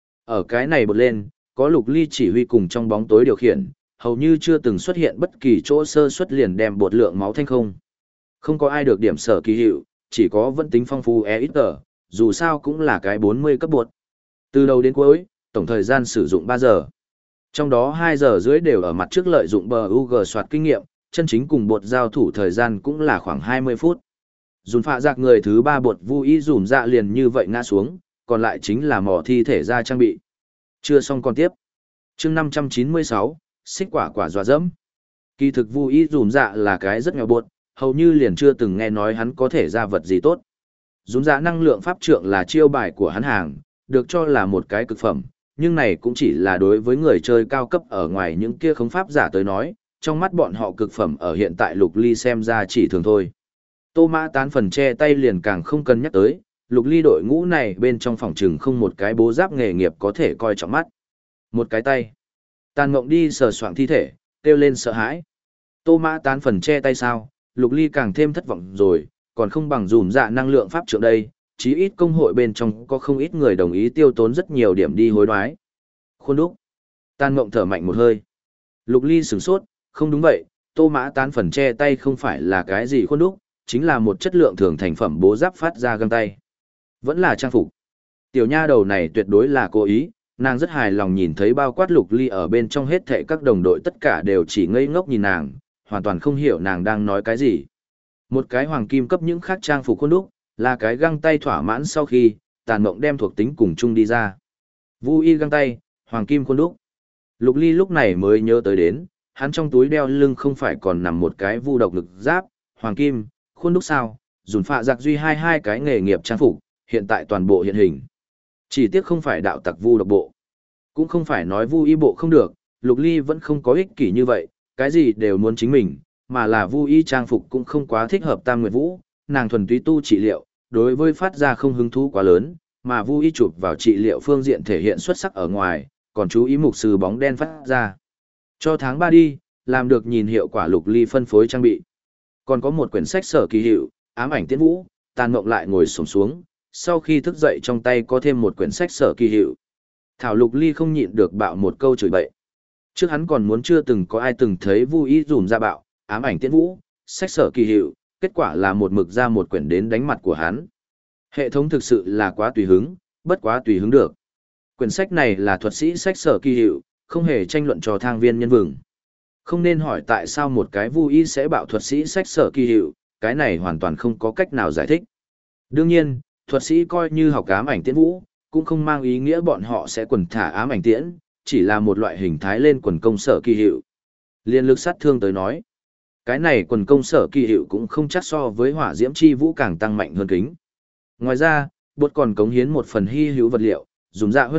Ở cái này bật lên, có Lục Ly chỉ huy cùng trong bóng tối điều khiển, hầu như chưa từng xuất hiện bất kỳ chỗ sơ suất liền đem bột lượng máu thanh không. Không có ai được điểm sở kỳ hiệu, chỉ có vẫn tính phong phú ít tờ, dù sao cũng là cái 40 cấp bột. Từ đầu đến cuối, tổng thời gian sử dụng 3 giờ. Trong đó 2 giờ rưỡi đều ở mặt trước lợi dụng bờ UG soạt kinh nghiệm, chân chính cùng bột giao thủ thời gian cũng là khoảng 20 phút. Dùn phạ giặc người thứ 3 bột vô ý dùm dạ liền như vậy ngã xuống, còn lại chính là mỏ thi thể ra trang bị. Chưa xong còn tiếp. Chương 596, xích quả quả dọa dẫm. Kỳ thực vô ý dùm dạ là cái rất nghèo bột, hầu như liền chưa từng nghe nói hắn có thể ra vật gì tốt. Dùm dạ năng lượng pháp trượng là chiêu bài của hắn hàng, được cho là một cái cực phẩm, nhưng này cũng chỉ là đối với người chơi cao cấp ở ngoài những kia khống pháp giả tới nói, trong mắt bọn họ cực phẩm ở hiện tại Lục Ly xem ra chỉ thường thôi. Tô Mã tán phần che tay liền càng không cần nhắc tới, Lục Ly đội ngũ này bên trong phòng trừng không một cái bố giáp nghề nghiệp có thể coi trọng mắt. Một cái tay. Tàn Mộng đi sờ soạng thi thể, kêu lên sợ hãi. Tô Mã tán phần che tay sao, Lục Ly càng thêm thất vọng rồi, còn không bằng dùm dạ năng lượng pháp trượng đây, chí ít công hội bên trong có không ít người đồng ý tiêu tốn rất nhiều điểm đi hối đoái. Khuôn đúc. Tàn Mộng thở mạnh một hơi. Lục Ly sửng sốt, không đúng vậy, Tô Mã tán phần che tay không phải là cái gì khuôn đúc, chính là một chất lượng thường thành phẩm bố giáp phát ra găng tay. Vẫn là trang phục. Tiểu nha đầu này tuyệt đối là cố ý, nàng rất hài lòng nhìn thấy bao quát Lục Ly ở bên trong hết thảy các đồng đội tất cả đều chỉ ngây ngốc nhìn nàng, hoàn toàn không hiểu nàng đang nói cái gì. Một cái hoàng kim cấp những khác trang phục khuôn đúc, là cái găng tay thỏa mãn sau khi, Tàn Mộng đem thuộc tính cùng chung đi ra. Vu y găng tay, hoàng kim khuôn đúc. Lục Ly lúc này mới nhớ tới đến, hắn trong túi đeo lưng không phải còn nằm một cái vu độc lực giáp, hoàng kim, khuôn đúc sao, dùn phạ giặc duy hai cái nghề nghiệp trang phục, hiện tại toàn bộ hiện hình. Chỉ tiếc không phải đạo tặc vu độc bộ. Cũng không phải nói vu y bộ không được, Lục Ly vẫn không có ích kỷ như vậy, cái gì đều muốn chính mình, mà là vu y trang phục cũng không quá thích hợp Tam Nguyệt Vũ, nàng thuần túy tu trị liệu, đối với phát ra không hứng thú quá lớn, mà vu y chụp vào trị liệu phương diện thể hiện xuất sắc ở ngoài, còn chú ý mục sư bóng đen phát ra. Cho tháng 3 đi, làm được nhìn hiệu quả Lục Ly phân phối trang bị. Còn có một quyển sách sở kỳ hiệu, ám ảnh tiễn vũ, Tàn Mộng lại ngồi xổm xuống, sau khi thức dậy trong tay có thêm một quyển sách sở kỳ hiệu. Thảo Lục Ly không nhịn được bạo một câu chửi bậy. Trước hắn còn muốn chưa từng có ai từng thấy Vu Y dùm ra bạo, ám ảnh tiễn vũ, sách sở kỳ hiệu, kết quả là một mực ra một quyển đến đánh mặt của hắn. Hệ thống thực sự là quá tùy hứng, bất quá tùy hứng được. Quyển sách này là thuật sĩ sách sở kỳ hiệu, không hề tranh luận cho thang viên nhân vừng. Không nên hỏi tại sao một cái Vu Y sẽ bạo thuật sĩ sách sở kỳ hiệu, cái này hoàn toàn không có cách nào giải thích. Đương nhiên, thuật sĩ coi như học ám ảnh tiễn vũ, cũng không mang ý nghĩa bọn họ sẽ quần thả ám ảnh tiễn, chỉ là một loại hình thái lên quần công sở kỳ hiệu. Liên lực sát thương tới nói, cái này quần công sở kỳ hiệu cũng không chắc so với hỏa diễm chi vũ càng tăng mạnh hơn kính. Ngoài ra, bột còn cống hiến một phần hy hữu vật liệu, dùng dạ hơn thịt,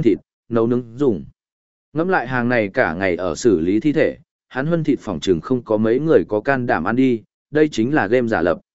nấu nướng dùng. Ngẫm lại hàng này cả ngày ở xử lý thi thể, hắn huân thịt phỏng chừng không có mấy người có can đảm ăn đi, đây chính là game giả lập.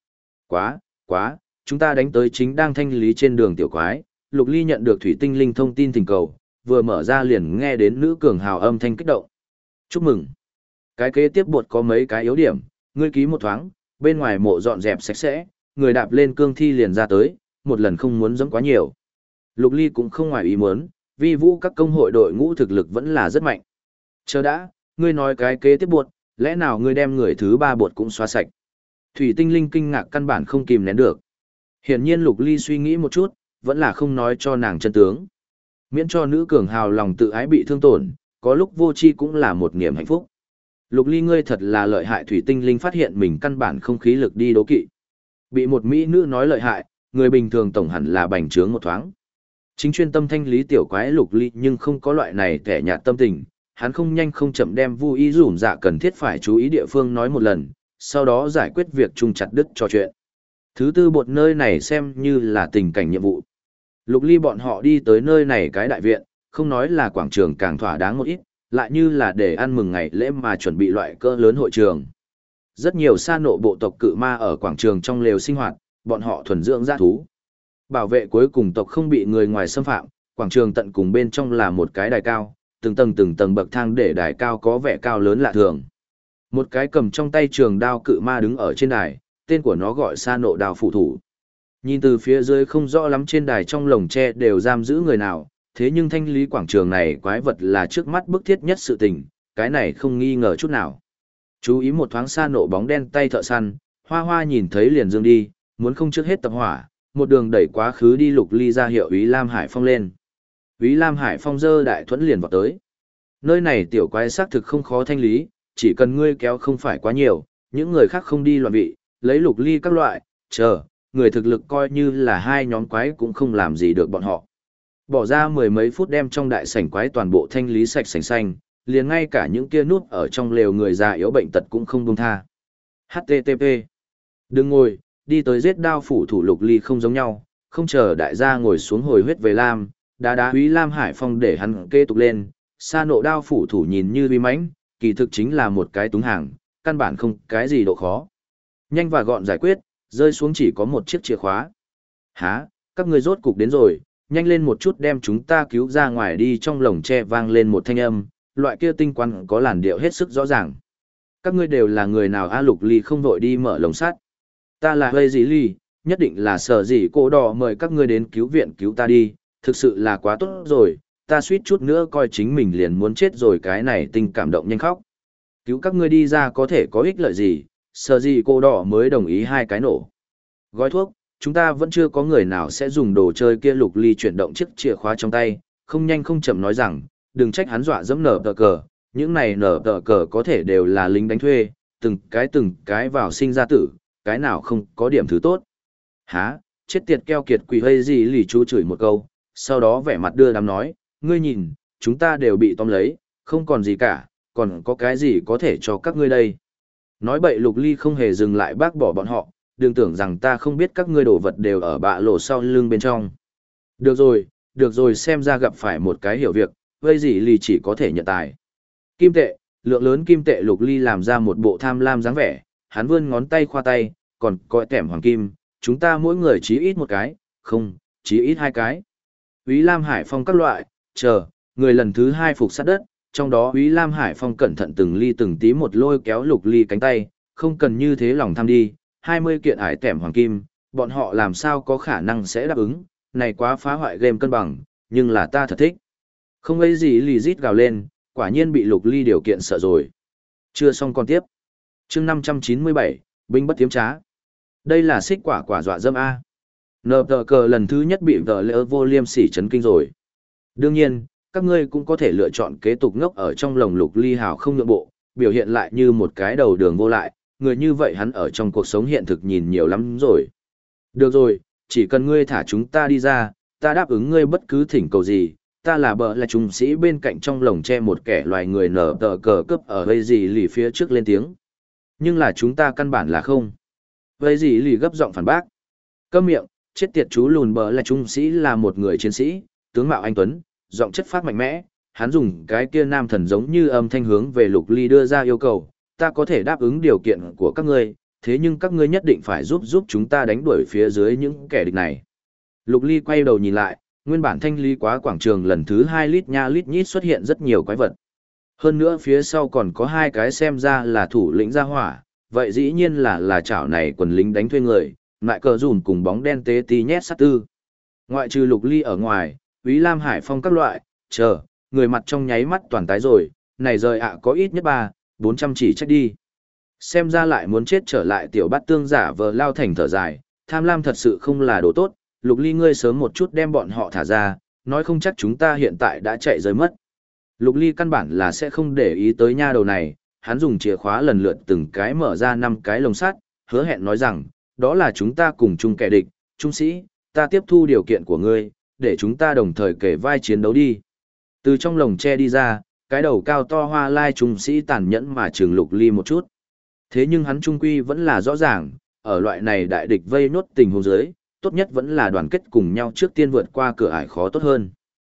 Quá, chúng ta đánh tới chính đang thanh lý trên đường tiểu quái, Lục Ly nhận được thủy tinh linh thông tin thỉnh cầu, vừa mở ra liền nghe đến nữ cường hào âm thanh kích động. Chúc mừng. Cái kế tiếp bột có mấy cái yếu điểm, ngươi ký một thoáng, bên ngoài mộ dọn dẹp sạch sẽ, người đạp lên cương thi liền ra tới, một lần không muốn dẫm quá nhiều. Lục Ly cũng không ngoài ý muốn, vi vũ các công hội đội ngũ thực lực vẫn là rất mạnh. Chờ đã, ngươi nói cái kế tiếp bột, lẽ nào ngươi đem người thứ 3 bột cũng xóa sạch? Thủy tinh linh kinh ngạc căn bản không kìm nén được. Hiển nhiên Lục Ly suy nghĩ một chút, vẫn là không nói cho nàng chân tướng. Miễn cho nữ cường hào lòng tự ái bị thương tổn, có lúc vô tri cũng là một niềm hạnh phúc. Lục Ly ngươi thật là lợi hại, thủy tinh linh phát hiện mình căn bản không khí lực đi đố kỵ. Bị một mỹ nữ nói lợi hại, người bình thường tổng hẳn là bành trướng một thoáng. Chính chuyên tâm thanh lý tiểu quái Lục Ly nhưng không có loại này kẻ nhạt tâm tình, hắn không nhanh không chậm đem Vu Y Dùn Dạ cần thiết phải chú ý địa phương nói một lần, sau đó giải quyết việc chung chặt đứt trò chuyện. Thứ tư bột nơi này xem như là tình cảnh nhiệm vụ. Lục Ly bọn họ đi tới nơi này cái đại viện, không nói là quảng trường càng thỏa đáng một ít, lại như là để ăn mừng ngày lễ mà chuẩn bị loại cỡ lớn hội trường. Rất nhiều sa nộ bộ tộc cự ma ở quảng trường trong lều sinh hoạt, bọn họ thuần dưỡng dã thú. Bảo vệ cuối cùng tộc không bị người ngoài xâm phạm, quảng trường tận cùng bên trong là một cái đài cao, từng tầng bậc thang để đài cao có vẻ cao lớn lạ thường. Một cái cầm trong tay trường đao cự ma đứng ở trên đài, tên của nó gọi sa nộ đao phụ thủ. Nhìn từ phía dưới không rõ lắm trên đài trong lồng tre đều giam giữ người nào, thế nhưng thanh lý quảng trường này quái vật là trước mắt bức thiết nhất sự tình, cái này không nghi ngờ chút nào. Chú ý một thoáng sa nộ bóng đen tay thợ săn, hoa hoa nhìn thấy liền dương đi, muốn không trước hết tập hỏa, một đường đẩy quá khứ đi. Lục Ly ra hiệu Úy Lam Hải Phong lên. Úy Lam Hải Phong giơ đại thuẫn liền vào tới. Nơi này tiểu quái xác thực không khó thanh lý, chỉ cần ngươi kéo không phải quá nhiều, những người khác không đi loạn vị, lấy Lục Ly các loại, người thực lực coi như là hai nhóm quái cũng không làm gì được bọn họ. Bỏ ra mười mấy phút đem trong đại sảnh quái toàn bộ thanh lý sạch sành xanh, liền ngay cả những kia núp ở trong lều người già yếu bệnh tật cũng không buông tha. HTTP. Đừng ngồi, đi tới giết đao phủ thủ. Lục Ly không giống nhau, không chờ đại gia ngồi xuống hồi huyết về Lam, đá Úy Lam Hải Phong để hắn kế tục lên. Sa nộ đao phủ thủ nhìn như uy mãnh, kỳ thực chính là một cái túng hàng, căn bản không cái gì độ khó. Nhanh và gọn giải quyết, rơi xuống chỉ có một chiếc chìa khóa. Hả, các ngươi rốt cục đến rồi, nhanh lên một chút đem chúng ta cứu ra ngoài đi. Trong lồng tre vang lên một thanh âm, loại kia tinh quang có làn điệu hết sức rõ ràng. Các ngươi đều là người nào a? Lục Ly không vội đi mở lồng sắt. Ta là Huê Dĩ Ly, nhất định là Sở Dĩ Cổ Đỏ mời các ngươi đến cứu viện cứu ta đi, thực sự là quá tốt rồi, ta suýt chút nữa coi chính mình liền muốn chết rồi. Cái này tinh cảm động nhanh khóc. Cứu các ngươi đi ra có thể có ích lợi gì? Sở Dĩ Cổ Đỏ mới đồng ý 2 cái nổ. Gói thuốc, chúng ta vẫn chưa có người nào sẽ dùng đồ chơi kia. Lục Ly chuyển động chiếc chìa khóa trong tay, không nhanh không chậm nói rằng, đừng trách hắn dọa dẫm nở tờ cờ, những này nở tờ cờ có thể đều là lính đánh thuê, từng cái vào sinh ra tử, cái nào không có điểm thứ tốt. Hả, chết tiệt keo kiệt quỷ Huê Dĩ Ly chú chửi một câu, sau đó vẻ mặt đưa đám nói, ngươi nhìn, chúng ta đều bị tóm lấy, không còn gì cả, còn có cái gì có thể cho các ngươi đây. Nói bậy. Lục Ly không hề dừng lại bác bỏ bọn họ, đừng tưởng rằng ta không biết các ngươi đổ vật đều ở bạ lộ sau lưng bên trong. Được rồi, xem ra gặp phải một cái hiểu việc, Huê Dĩ Ly chỉ có thể nhận tài. Kim tệ, lượng lớn kim tệ. Lục Ly làm ra một bộ tham lam dáng vẻ, hắn vươn ngón tay khoa tay, còn có tẻm hoàng kim, chúng ta mỗi người chí ít một cái, không, chí ít 2 cái. Úy Lam Hải Phong các loại, người lần thứ 2 phục sát đất, trong đó Úy Lam Hải Phong cẩn thận từng ly từng tí một lôi kéo Lục Ly cánh tay, không cần như thế lòng tham đi, 20 kiện ải tẻm hoàng kim, bọn họ làm sao có khả năng sẽ đáp ứng, này quá phá hoại game cân bằng, nhưng là ta thật thích. Không ấy gì lì rít gào lên, quả nhiên bị Lục Ly điều kiện sợ rồi. Chưa xong còn tiếp. Chương 597, binh bất tiếm trá. Đây là xích quả dọa dâm A. Nờ tờ cờ lần thứ nhất bị vợ lỡ vô liêm sỉ chấn kinh rồi. Đương nhiên, các ngươi cũng có thể lựa chọn kế tục ngốc ở trong lồng. Lục Ly hào không nhượng bộ, biểu hiện lại như một cái đầu đường vô lại, người như vậy hắn ở trong cuộc sống hiện thực nhìn nhiều lắm rồi. Được rồi, chỉ cần ngươi thả chúng ta đi ra, ta đáp ứng ngươi bất cứ thỉnh cầu gì. Ta là bợ là trung sĩ bên cạnh trong lồng tre một kẻ loài người nở tờ cờ cấp ở Huê Dĩ Ly phía trước lên tiếng. Nhưng là chúng ta căn bản là không. Huê Dĩ Ly gấp giọng phản bác. Câm miệng, chết tiệt chú lùn. Bợ là trung sĩ là một người chiến sĩ, tướng mạo anh tuấn, giọng chất phát mạnh mẽ, hắn dùng cái kia nam thần giống như âm thanh hướng về Lục Ly đưa ra yêu cầu, ta có thể đáp ứng điều kiện của các ngươi, thế nhưng các ngươi nhất định phải giúp chúng ta đánh đuổi phía dưới những kẻ địch này. Lục Ly quay đầu nhìn lại, nguyên bản thanh lý quá quảng trường lần thứ 2 lít nha lít nhít xuất hiện rất nhiều quái vật. Hơn nữa phía sau còn có 2 cái xem ra là thủ lĩnh gia hỏa, vậy dĩ nhiên là chảo này quần lính đánh thuê người, lại cờ dùn cùng bóng đen tế tí nhét sát tư. Ngoại trừ Lục Ly ở ngoài, Úy Lam Hải Phong các loại, người mặt trong nháy mắt toàn tái rồi, này rời có ít nhất 400 chỉ trách đi. Xem ra lại muốn chết trở lại tiểu bát tương giả vờ lao thành thở dài, tham lam thật sự không là đồ tốt, Lục Ly ngươi sớm một chút đem bọn họ thả ra, nói không chắc chúng ta hiện tại đã chạy rơi mất. Lục Ly căn bản là sẽ không để ý tới nha đầu này, hắn dùng chìa khóa lần lượt từng cái mở ra 5 cái lồng sắt, hứa hẹn nói rằng, đó là chúng ta cùng chung kẻ địch, trung sĩ, ta tiếp thu điều kiện của ngươi, để chúng ta đồng thời kể vai chiến đấu đi. Từ trong lồng tre đi ra, cái đầu cao to hoa lai trung sĩ tàn nhẫn mà trừng Lục Ly một chút. Thế nhưng hắn trung quy vẫn là rõ ràng, ở loại này đại địch vây nốt tình huống dưới, tốt nhất vẫn là đoàn kết cùng nhau trước tiên vượt qua cửa ải khó tốt hơn.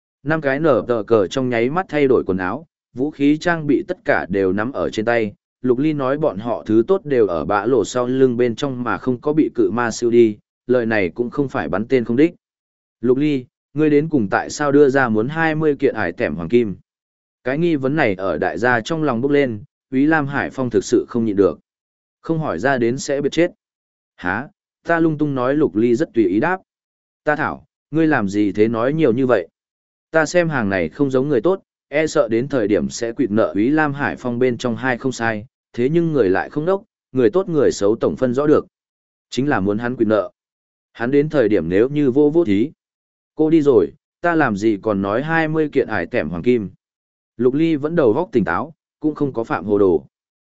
5 cái nở tờ cờ trong nháy mắt thay đổi quần áo, vũ khí trang bị tất cả đều nắm ở trên tay. Lục Ly nói bọn họ thứ tốt đều ở bã lỗ sau lưng bên trong mà không có bị cự ma siêu đi, lời này cũng không phải bắn tên không đích. Lục Ly, ngươi đến cùng tại sao đưa ra muốn 20 kiện ải tẻm hoàng kim? Cái nghi vấn này ở đại gia trong lòng bốc lên, Úy Lam Hải Phong thực sự không nhịn được. Không hỏi ra đến sẽ biết chết. Hả? Ta lung tung nói. Lục Ly rất tùy ý đáp. Ta thảo, ngươi làm gì thế nói nhiều như vậy? Ta xem hàng này không giống người tốt, e sợ đến thời điểm sẽ quỵt nợ. Úy Lam Hải Phong bên trong hai không sai, thế nhưng người lại không đốc, người tốt người xấu tổng phân rõ được. Chính là muốn hắn quỵt nợ. Hắn đến thời điểm nếu như vô thí. Cô đi rồi, ta làm gì còn nói 20 kiện ải tẻm hoàng kim. Lục Ly vẫn đầu góc tỉnh táo, cũng không có phạm hồ đồ.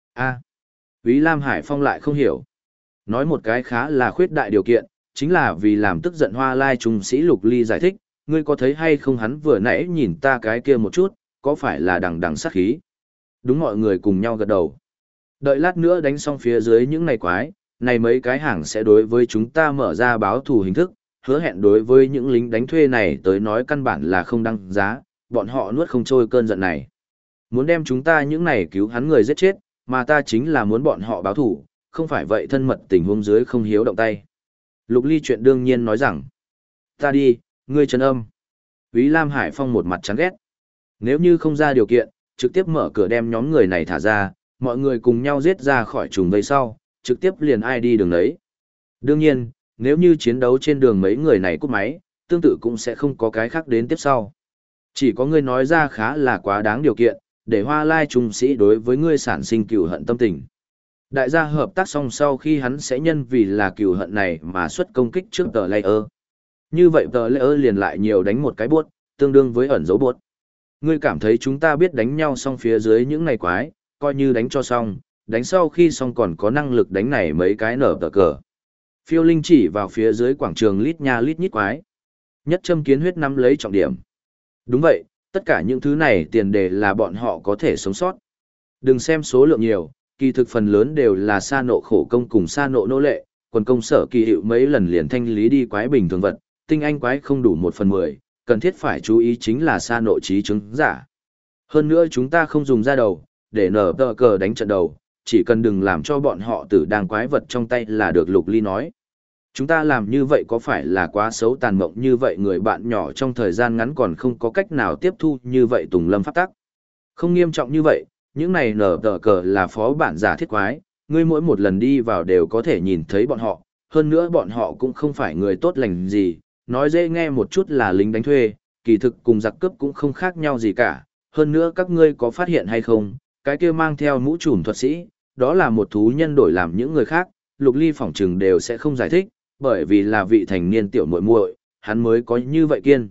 Úy Lam Hải Phong lại không hiểu. Nói một cái khá là khuyết đại điều kiện, chính là vì làm tức giận Hoa Lai trung sĩ. Lục Ly giải thích, ngươi có thấy hay không hắn vừa nãy nhìn ta cái kia một chút, có phải là đằng sát khí? Đúng, mọi người cùng nhau gật đầu. Đợi lát nữa đánh xong phía dưới những này quái, này mấy cái hàng sẽ đối với chúng ta mở ra báo thù hình thức, hứa hẹn đối với những lính đánh thuê này tới nói căn bản là không đăng giá, bọn họ nuốt không trôi cơn giận này. Muốn đem chúng ta những này cứu hắn người giết chết, mà ta chính là muốn bọn họ báo thù, không phải vậy thân mật tình huống dưới không hiếu động tay. Lục Ly chuyện đương nhiên nói rằng, ta đi, ngươi trấn âm. Úy Lam Hải Phong một mặt chán ghét. Nếu như không ra điều kiện, trực tiếp mở cửa đem nhóm người này thả ra, mọi người cùng nhau giết ra khỏi trùng vây sau, trực tiếp liền ai đi đường đấy. Đương nhiên, nếu như chiến đấu trên đường mấy người này cúp máy, tương tự cũng sẽ không có cái khác đến tiếp sau. Chỉ có ngươi nói ra khá là quá đáng điều kiện, để Hoa Lai trung sĩ đối với ngươi sản sinh cừu hận tâm tình. Đại gia hợp tác xong sau khi hắn sẽ nhân vì là cừu hận này mà xuất công kích trước tờ layer. Như vậy tờ layer liền lại nhiều đánh một cái buốt, tương đương với ẩn dấu buốt. Ngươi cảm thấy chúng ta biết đánh nhau xong phía dưới những này quái, coi như đánh cho xong, đánh sau khi xong còn có năng lực đánh này mấy cái nở tờ cờ. Phiêu Linh chỉ vào phía dưới quảng trường lít nha lít nhít quái. Nhất châm kiến huyết nắm lấy trọng điểm. Đúng vậy, tất cả những thứ này tiền đề là bọn họ có thể sống sót. Đừng xem số lượng nhiều, kỳ thực phần lớn đều là sa nộ khổ công cùng sa nộ nô lệ, quần công sở kỳ hiệu mấy lần liền thanh lý đi quái bình thường vật, tinh anh quái không đủ 1/10, cần thiết phải chú ý chính là sa nộ trí chứng giả. Hơn nữa chúng ta không dùng ra đầu, để nở tờ cờ đánh trận đầu, chỉ cần đừng làm cho bọn họ tử đang quái vật trong tay là được. Lục Ly nói. Chúng ta làm như vậy có phải là quá xấu tàn mộng như vậy? Người bạn nhỏ trong thời gian ngắn còn không có cách nào tiếp thu như vậy tùng lâm pháp tắc. Không nghiêm trọng như vậy, những này nở tờ cờ là phó bản giả thiết quái, ngươi mỗi một lần đi vào đều có thể nhìn thấy bọn họ, hơn nữa bọn họ cũng không phải người tốt lành gì, nói dễ nghe một chút là lính đánh thuê, kỳ thực cùng giặc cướp cũng không khác nhau gì cả. Hơn nữa các ngươi có phát hiện hay không, cái kia mang theo mũ trùm thuật sĩ, đó là một thú nhân đổi làm những người khác. Lục Ly phỏng chừng đều sẽ không giải thích, bởi vì là vị thành niên tiểu muội muội, hắn mới có như vậy kiên.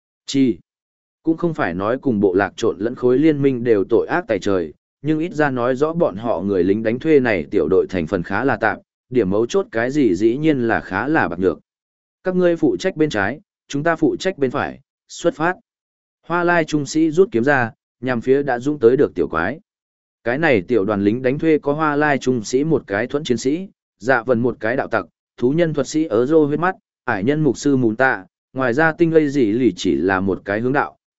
Cũng không phải nói cùng bộ lạc trộn lẫn khối liên minh đều tội ác tày trời, nhưng ít ra nói rõ bọn họ người lính đánh thuê này tiểu đội thành phần khá là tạm, điểm mấu chốt cái gì dĩ nhiên là khá là bạc nhược. Các ngươi phụ trách bên trái, chúng ta phụ trách bên phải, xuất phát. Hoa Lai trung sĩ rút kiếm ra, nhằm phía đã dũng tới được tiểu quái. Cái này tiểu đoàn lính đánh thuê có Hoa Lai trung sĩ một cái thuẫn chiến sĩ, Dạ Vần một cái đạo tặc, thú nhân thuật sĩ ớ rô huyết mắt, ải nhân mục sư mùn tạ, ngoài ra tinh lây gì lì chỉ là một cái hướng đạo,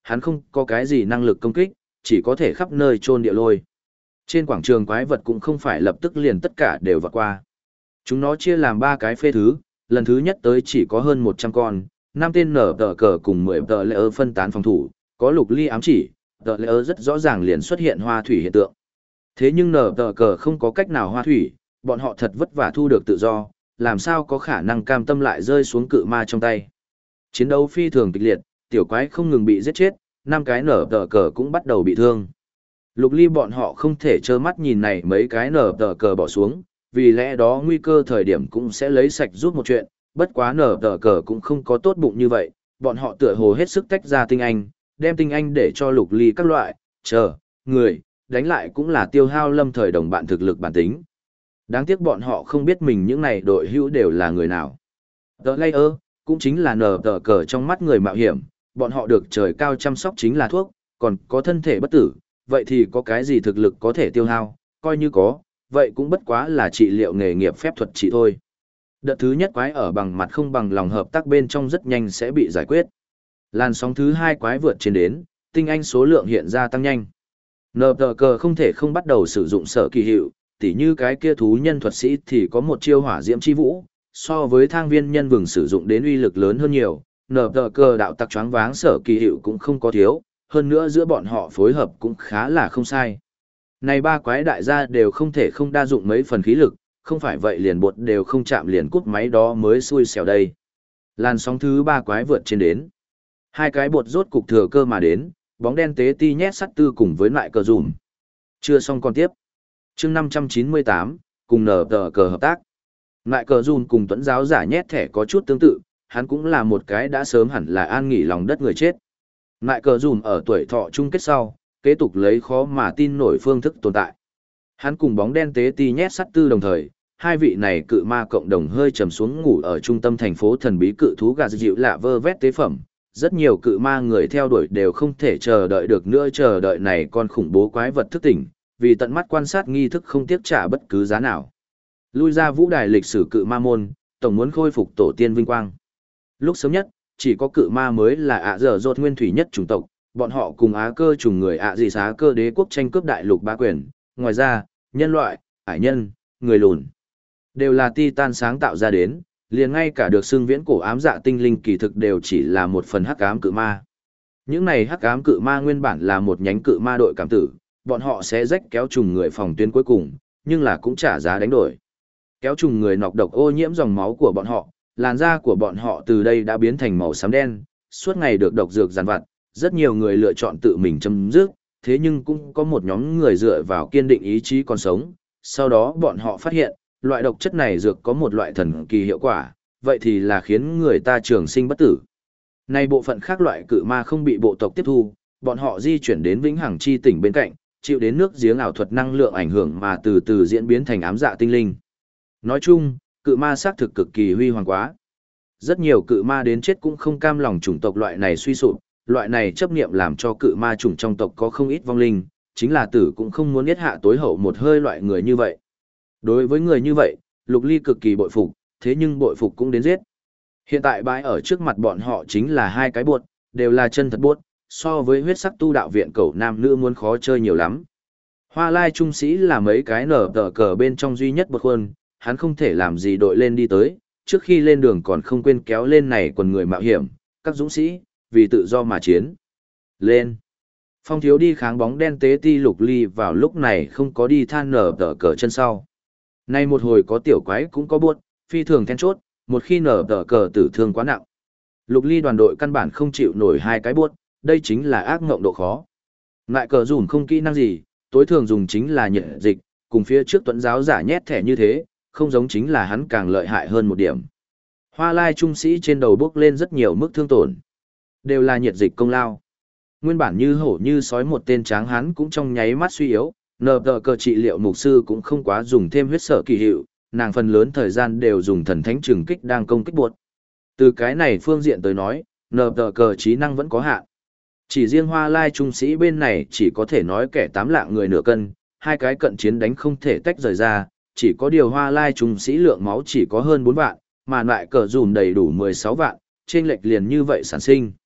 hắn không có cái gì năng lực công kích, chỉ có thể khắp nơi chôn địa lôi. Trên quảng trường quái vật cũng không phải lập tức liền tất cả đều vọt qua. Chúng nó chia làm 3 cái phê thứ, lần thứ nhất tới chỉ có hơn 100 con, 5 tên nở tờ cờ cùng 10 tờ lệ ơ phân tán phòng thủ, có Lục Ly ám chỉ, tờ lệ ơ rất rõ ràng liền xuất hiện hoa thủy hiện tượng. Thế nhưng nở tờ cờ không có cách nào hoa thủy, bọn họ thật vất vả thu được tự do, làm sao có khả năng cam tâm lại rơi xuống cự ma trong tay. Chiến đấu phi thường kịch liệt, tiểu quái không ngừng bị giết chết, 5 cái nở tờ cờ cũng bắt đầu bị thương. Lục Ly bọn họ không thể trơ mắt nhìn này mấy cái nở tờ cờ bỏ xuống, vì lẽ đó nguy cơ thời điểm cũng sẽ lấy sạch rút một chuyện, bất quá nở tờ cờ cũng không có tốt bụng như vậy, bọn họ tựa hồ hết sức tách ra tinh anh, đem tinh anh để cho Lục Ly các loại, người, đánh lại cũng là tiêu hao lâm thời đồng bạn thực lực bản tính. Đáng tiếc bọn họ không biết mình những này đội hữu đều là người nào. The Layer, cũng chính là nở tờ cờ trong mắt người mạo hiểm, bọn họ được trời cao chăm sóc chính là thuốc, còn có thân thể bất tử, vậy thì có cái gì thực lực có thể tiêu hao, coi như có, vậy cũng bất quá là trị liệu nghề nghiệp phép thuật trị thôi. Đợt thứ nhất quái ở bằng mặt không bằng lòng hợp tác bên trong rất nhanh sẽ bị giải quyết. Làn sóng thứ 2 quái vượt trên đến, tinh anh số lượng hiện ra tăng nhanh. Nờ tờ cờ không thể không bắt đầu sử dụng sở kỳ hiệu, tỉ như cái kia thú nhân thuật sĩ thì có một chiêu hỏa diễm chi vũ, so với thang viên nhân vừng sử dụng đến uy lực lớn hơn nhiều. Nờ tờ cờ đạo tặc choáng váng sở kỳ hiệu cũng không có thiếu, hơn nữa giữa bọn họ phối hợp cũng khá là không sai. Này 3 quái đại gia đều không thể không đa dụng mấy phần khí lực, không phải vậy liền bột đều không chạm liền cút máy đó mới xui xẻo đây. Làn sóng thứ 3 quái vượt trên đến. 2 cái bột rốt cục thừa cơ mà đến, bóng đen tế ti nhét sắt tư cùng với lại cờ dùm. Chưa xong còn tiếp. Chương 598, cùng nở tờ cờ hợp tác. Lại cờ dùm cùng tuấn giáo giả nhét thẻ có chút tương tự, hắn cũng là một cái đã sớm hẳn là an nghỉ lòng đất người chết. Lại cờ dùm ở tuổi thọ chung kết sau, kế tục lấy khó mà tin nổi phương thức tồn tại. Hắn cùng bóng đen tế ti nhét sắt tư đồng thời, hai vị này cự ma cộng đồng hơi trầm xuống ngủ ở trung tâm thành phố thần bí cự thú gà dịu lạ vơ vét tế phẩm. Rất nhiều cự ma người theo đuổi đều không thể chờ đợi được nữa, chờ đợi này con khủng bố quái vật thức tỉnh, vì tận mắt quan sát nghi thức không tiếc trả bất cứ giá nào. Lui ra vũ đài lịch sử cự ma môn, tổng muốn khôi phục tổ tiên vinh quang. Lúc sớm nhất, chỉ có cự ma mới là ạ dở dột nguyên thủy nhất chủng tộc, bọn họ cùng Á cơ trùng người ạ dị xá cơ đế quốc tranh cướp đại lục ba quyền. Ngoài ra, nhân loại, ải nhân, người lùn đều là Titan sáng tạo ra đến, liền ngay cả được xưng viễn cổ ám dạ tinh linh kỳ thực đều chỉ là một phần hắc ám cự ma. Những này hắc ám cự ma nguyên bản là một nhánh cự ma đội cảm tử, bọn họ sẽ rách kéo trùng người phòng tuyến cuối cùng, nhưng là cũng trả giá đánh đổi. Kéo trùng người nọc độc ô nhiễm dòng máu của bọn họ, làn da của bọn họ từ đây đã biến thành màu xám đen, suốt ngày được độc dược giàn vặt, rất nhiều người lựa chọn tự mình chấm dứt, thế nhưng cũng có một nhóm người dựa vào kiên định ý chí còn sống. Sau đó bọn họ phát hiện, loại độc chất này dược có một loại thần kỳ hiệu quả, vậy thì là khiến người ta trường sinh bất tử. Nay bộ phận khác loại cự ma không bị bộ tộc tiếp thu, bọn họ di chuyển đến Vĩnh Hằng Chi tỉnh bên cạnh, chịu đến nước giếng ảo thuật năng lượng ảnh hưởng mà từ từ diễn biến thành ám dạ tinh linh. Nói chung, cự ma xác thực cực kỳ huy hoàng quá. Rất nhiều cự ma đến chết cũng không cam lòng chủng tộc loại này suy sụp, loại này chấp niệm làm cho cự ma chủng trong tộc có không ít vong linh, chính là tử cũng không muốn giết hạ tối hậu một hơi loại người như vậy. Đối với người như vậy, Lục Ly cực kỳ bội phục, thế nhưng bội phục cũng đến giết. Hiện tại bãi ở trước mặt bọn họ chính là hai cái buột, đều là chân thật buột, so với huyết sắc tu đạo viện cẩu nam nữ muốn khó chơi nhiều lắm. Hoa Lai trung sĩ là mấy cái nở tờ cờ bên trong duy nhất bột khuôn, hắn không thể làm gì đội lên đi tới, trước khi lên đường còn không quên kéo lên này quần người mạo hiểm, các dũng sĩ, vì tự do mà chiến. Lên! Phong thiếu đi kháng bóng đen tế ti Lục Ly vào lúc này không có đi than nở tờ cờ chân sau. Nay một hồi có tiểu quái cũng có buốt, phi thường then chốt, một khi nở tờ cờ tử thương quá nặng. Lục Ly đoàn đội căn bản không chịu nổi hai cái buốt, đây chính là ác ngộng độ khó. Lại cờ dùn không kỹ năng gì, tối thường dùng chính là nhiệt dịch, cùng phía trước tuấn giáo giả nhét thẻ như thế, không giống chính là hắn càng lợi hại hơn một điểm. Hoa Lai trung sĩ trên đầu bước lên rất nhiều mức thương tổn. Đều là nhiệt dịch công lao. Nguyên bản như hổ như sói một tên tráng hắn cũng trong nháy mắt suy yếu, nờ tờ cờ trị liệu mục sư cũng không quá dùng thêm huyết sở kỳ hiệu, nàng phần lớn thời gian đều dùng thần thánh trừng kích đang công kích buộc. Từ cái này phương diện tới nói, nờ tờ cờ trí năng vẫn có hạn. Chỉ riêng Hoa Lai trung sĩ bên này chỉ có thể nói kẻ 8 lạng người nửa cân, hai cái cận chiến đánh không thể tách rời ra, chỉ có điều Hoa Lai trung sĩ lượng máu chỉ có hơn 4 vạn, mà lại cờ dùm đầy đủ 16 vạn, chênh lệch liền như vậy sản sinh.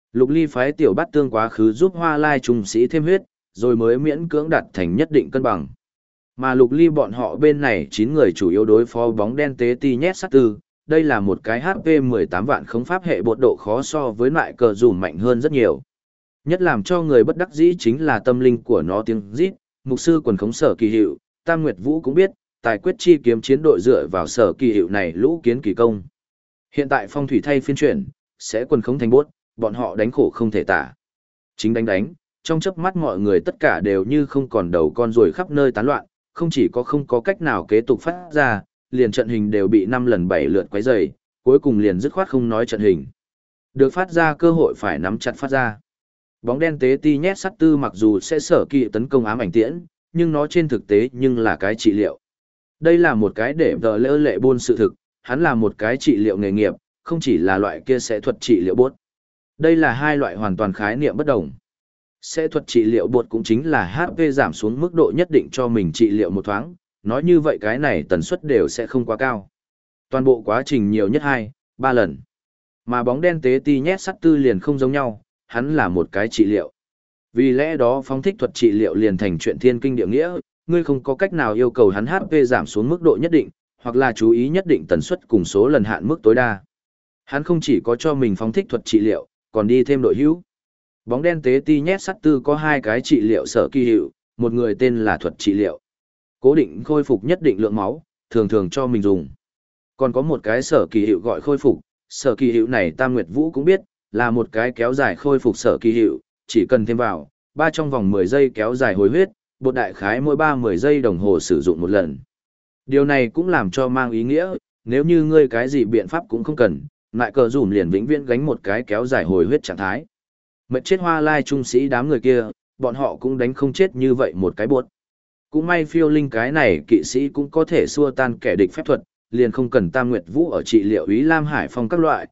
Lục Ly phái tiểu bát tương quá khứ giúp Hoa Lai trung sĩ thêm huyết, rồi mới miễn cưỡng đạt thành nhất định cân bằng. Mà Lục Ly bọn họ bên này 9 người chủ yếu đối phó bóng đen tế ti nhét sắt tư, đây là một cái HP 18 vạn không pháp hệ bột độ khó so với loại cờ dùm mạnh hơn rất nhiều. Nhất làm cho người bất đắc dĩ chính là tâm linh của nó tiếng rít, mục sư quần khống Sở Kỳ Hiệu, Tam Nguyệt Vũ cũng biết, tài quyết chi kiếm chiến đội dựa vào Sở Kỳ Hiệu này lũ kiến kỳ công. Hiện tại phong thủy thay phiên chuyển, sẽ quần khống thành bốt, bọn họ đánh khổ không thể tả. Chính đánh, trong chớp mắt mọi người tất cả đều như không còn đầu con ruồi khắp nơi tán loạn, không chỉ có không có cách nào kế tục phát ra, liền trận hình đều bị 5 lần 7 lượt quấy rầy, cuối cùng liền dứt khoát không nói trận hình. Được phát ra cơ hội phải nắm chặt phát ra. Bóng đen tế ti nhét sắt tư mặc dù sẽ sở kỵ tấn công ám ảnh tiễn, nhưng nó trên thực tế nhưng là cái trị liệu. Đây là một cái để tờ lỡ lệ buôn sự thực, hắn là một cái trị liệu nghề nghiệp, không chỉ là loại kia sẽ thuật trị liệu bốt. Đây là hai loại hoàn toàn khái niệm bất đồng. Sẽ thuật trị liệu bột cũng chính là HP giảm xuống mức độ nhất định cho mình trị liệu một thoáng, nói như vậy cái này tần suất đều sẽ không quá cao. Toàn bộ quá trình nhiều nhất 2-3 lần. Mà bóng đen tế ti nhét sắt tư liền không giống nhau, hắn là một cái trị liệu. Vì lẽ đó phóng thích thuật trị liệu liền thành chuyện thiên kinh địa nghĩa, ngươi không có cách nào yêu cầu hắn HP giảm xuống mức độ nhất định, hoặc là chú ý nhất định tần suất cùng số lần hạn mức tối đa. Hắn không chỉ có cho mình phóng thích thuật trị liệu, còn đi thêm đội hữu. Bóng đen tế ti nhét sắt tư có 2 cái trị liệu Sở Kỳ Hiệu, một người tên là thuật trị liệu. Cố định khôi phục nhất định lượng máu, thường thường cho mình dùng. Còn có một cái Sở Kỳ Hiệu gọi khôi phục, Sở Kỳ Hiệu này Tam Nguyệt Vũ cũng biết, là một cái kéo dài khôi phục Sở Kỳ Hiệu, chỉ cần thêm vào, trong vòng 10 giây kéo dài hồi huyết, bột đại khái mỗi 30 giây đồng hồ sử dụng một lần. Điều này cũng làm cho mang ý nghĩa, nếu như ngươi cái gì biện pháp cũng không cần, lại cờ dùm liền vĩnh viễn gánh một cái kéo dài hồi huyết trạng thái. Mệt chết Hoa Lai trung sĩ đám người kia, bọn họ cũng đánh không chết như vậy một cái buốt. Cũng may phiêu linh cái này kỵ sĩ cũng có thể xua tan kẻ địch phép thuật, liền không cần Tam Nguyệt Vũ ở trị liệu Úy Lam Hải Phong các loại,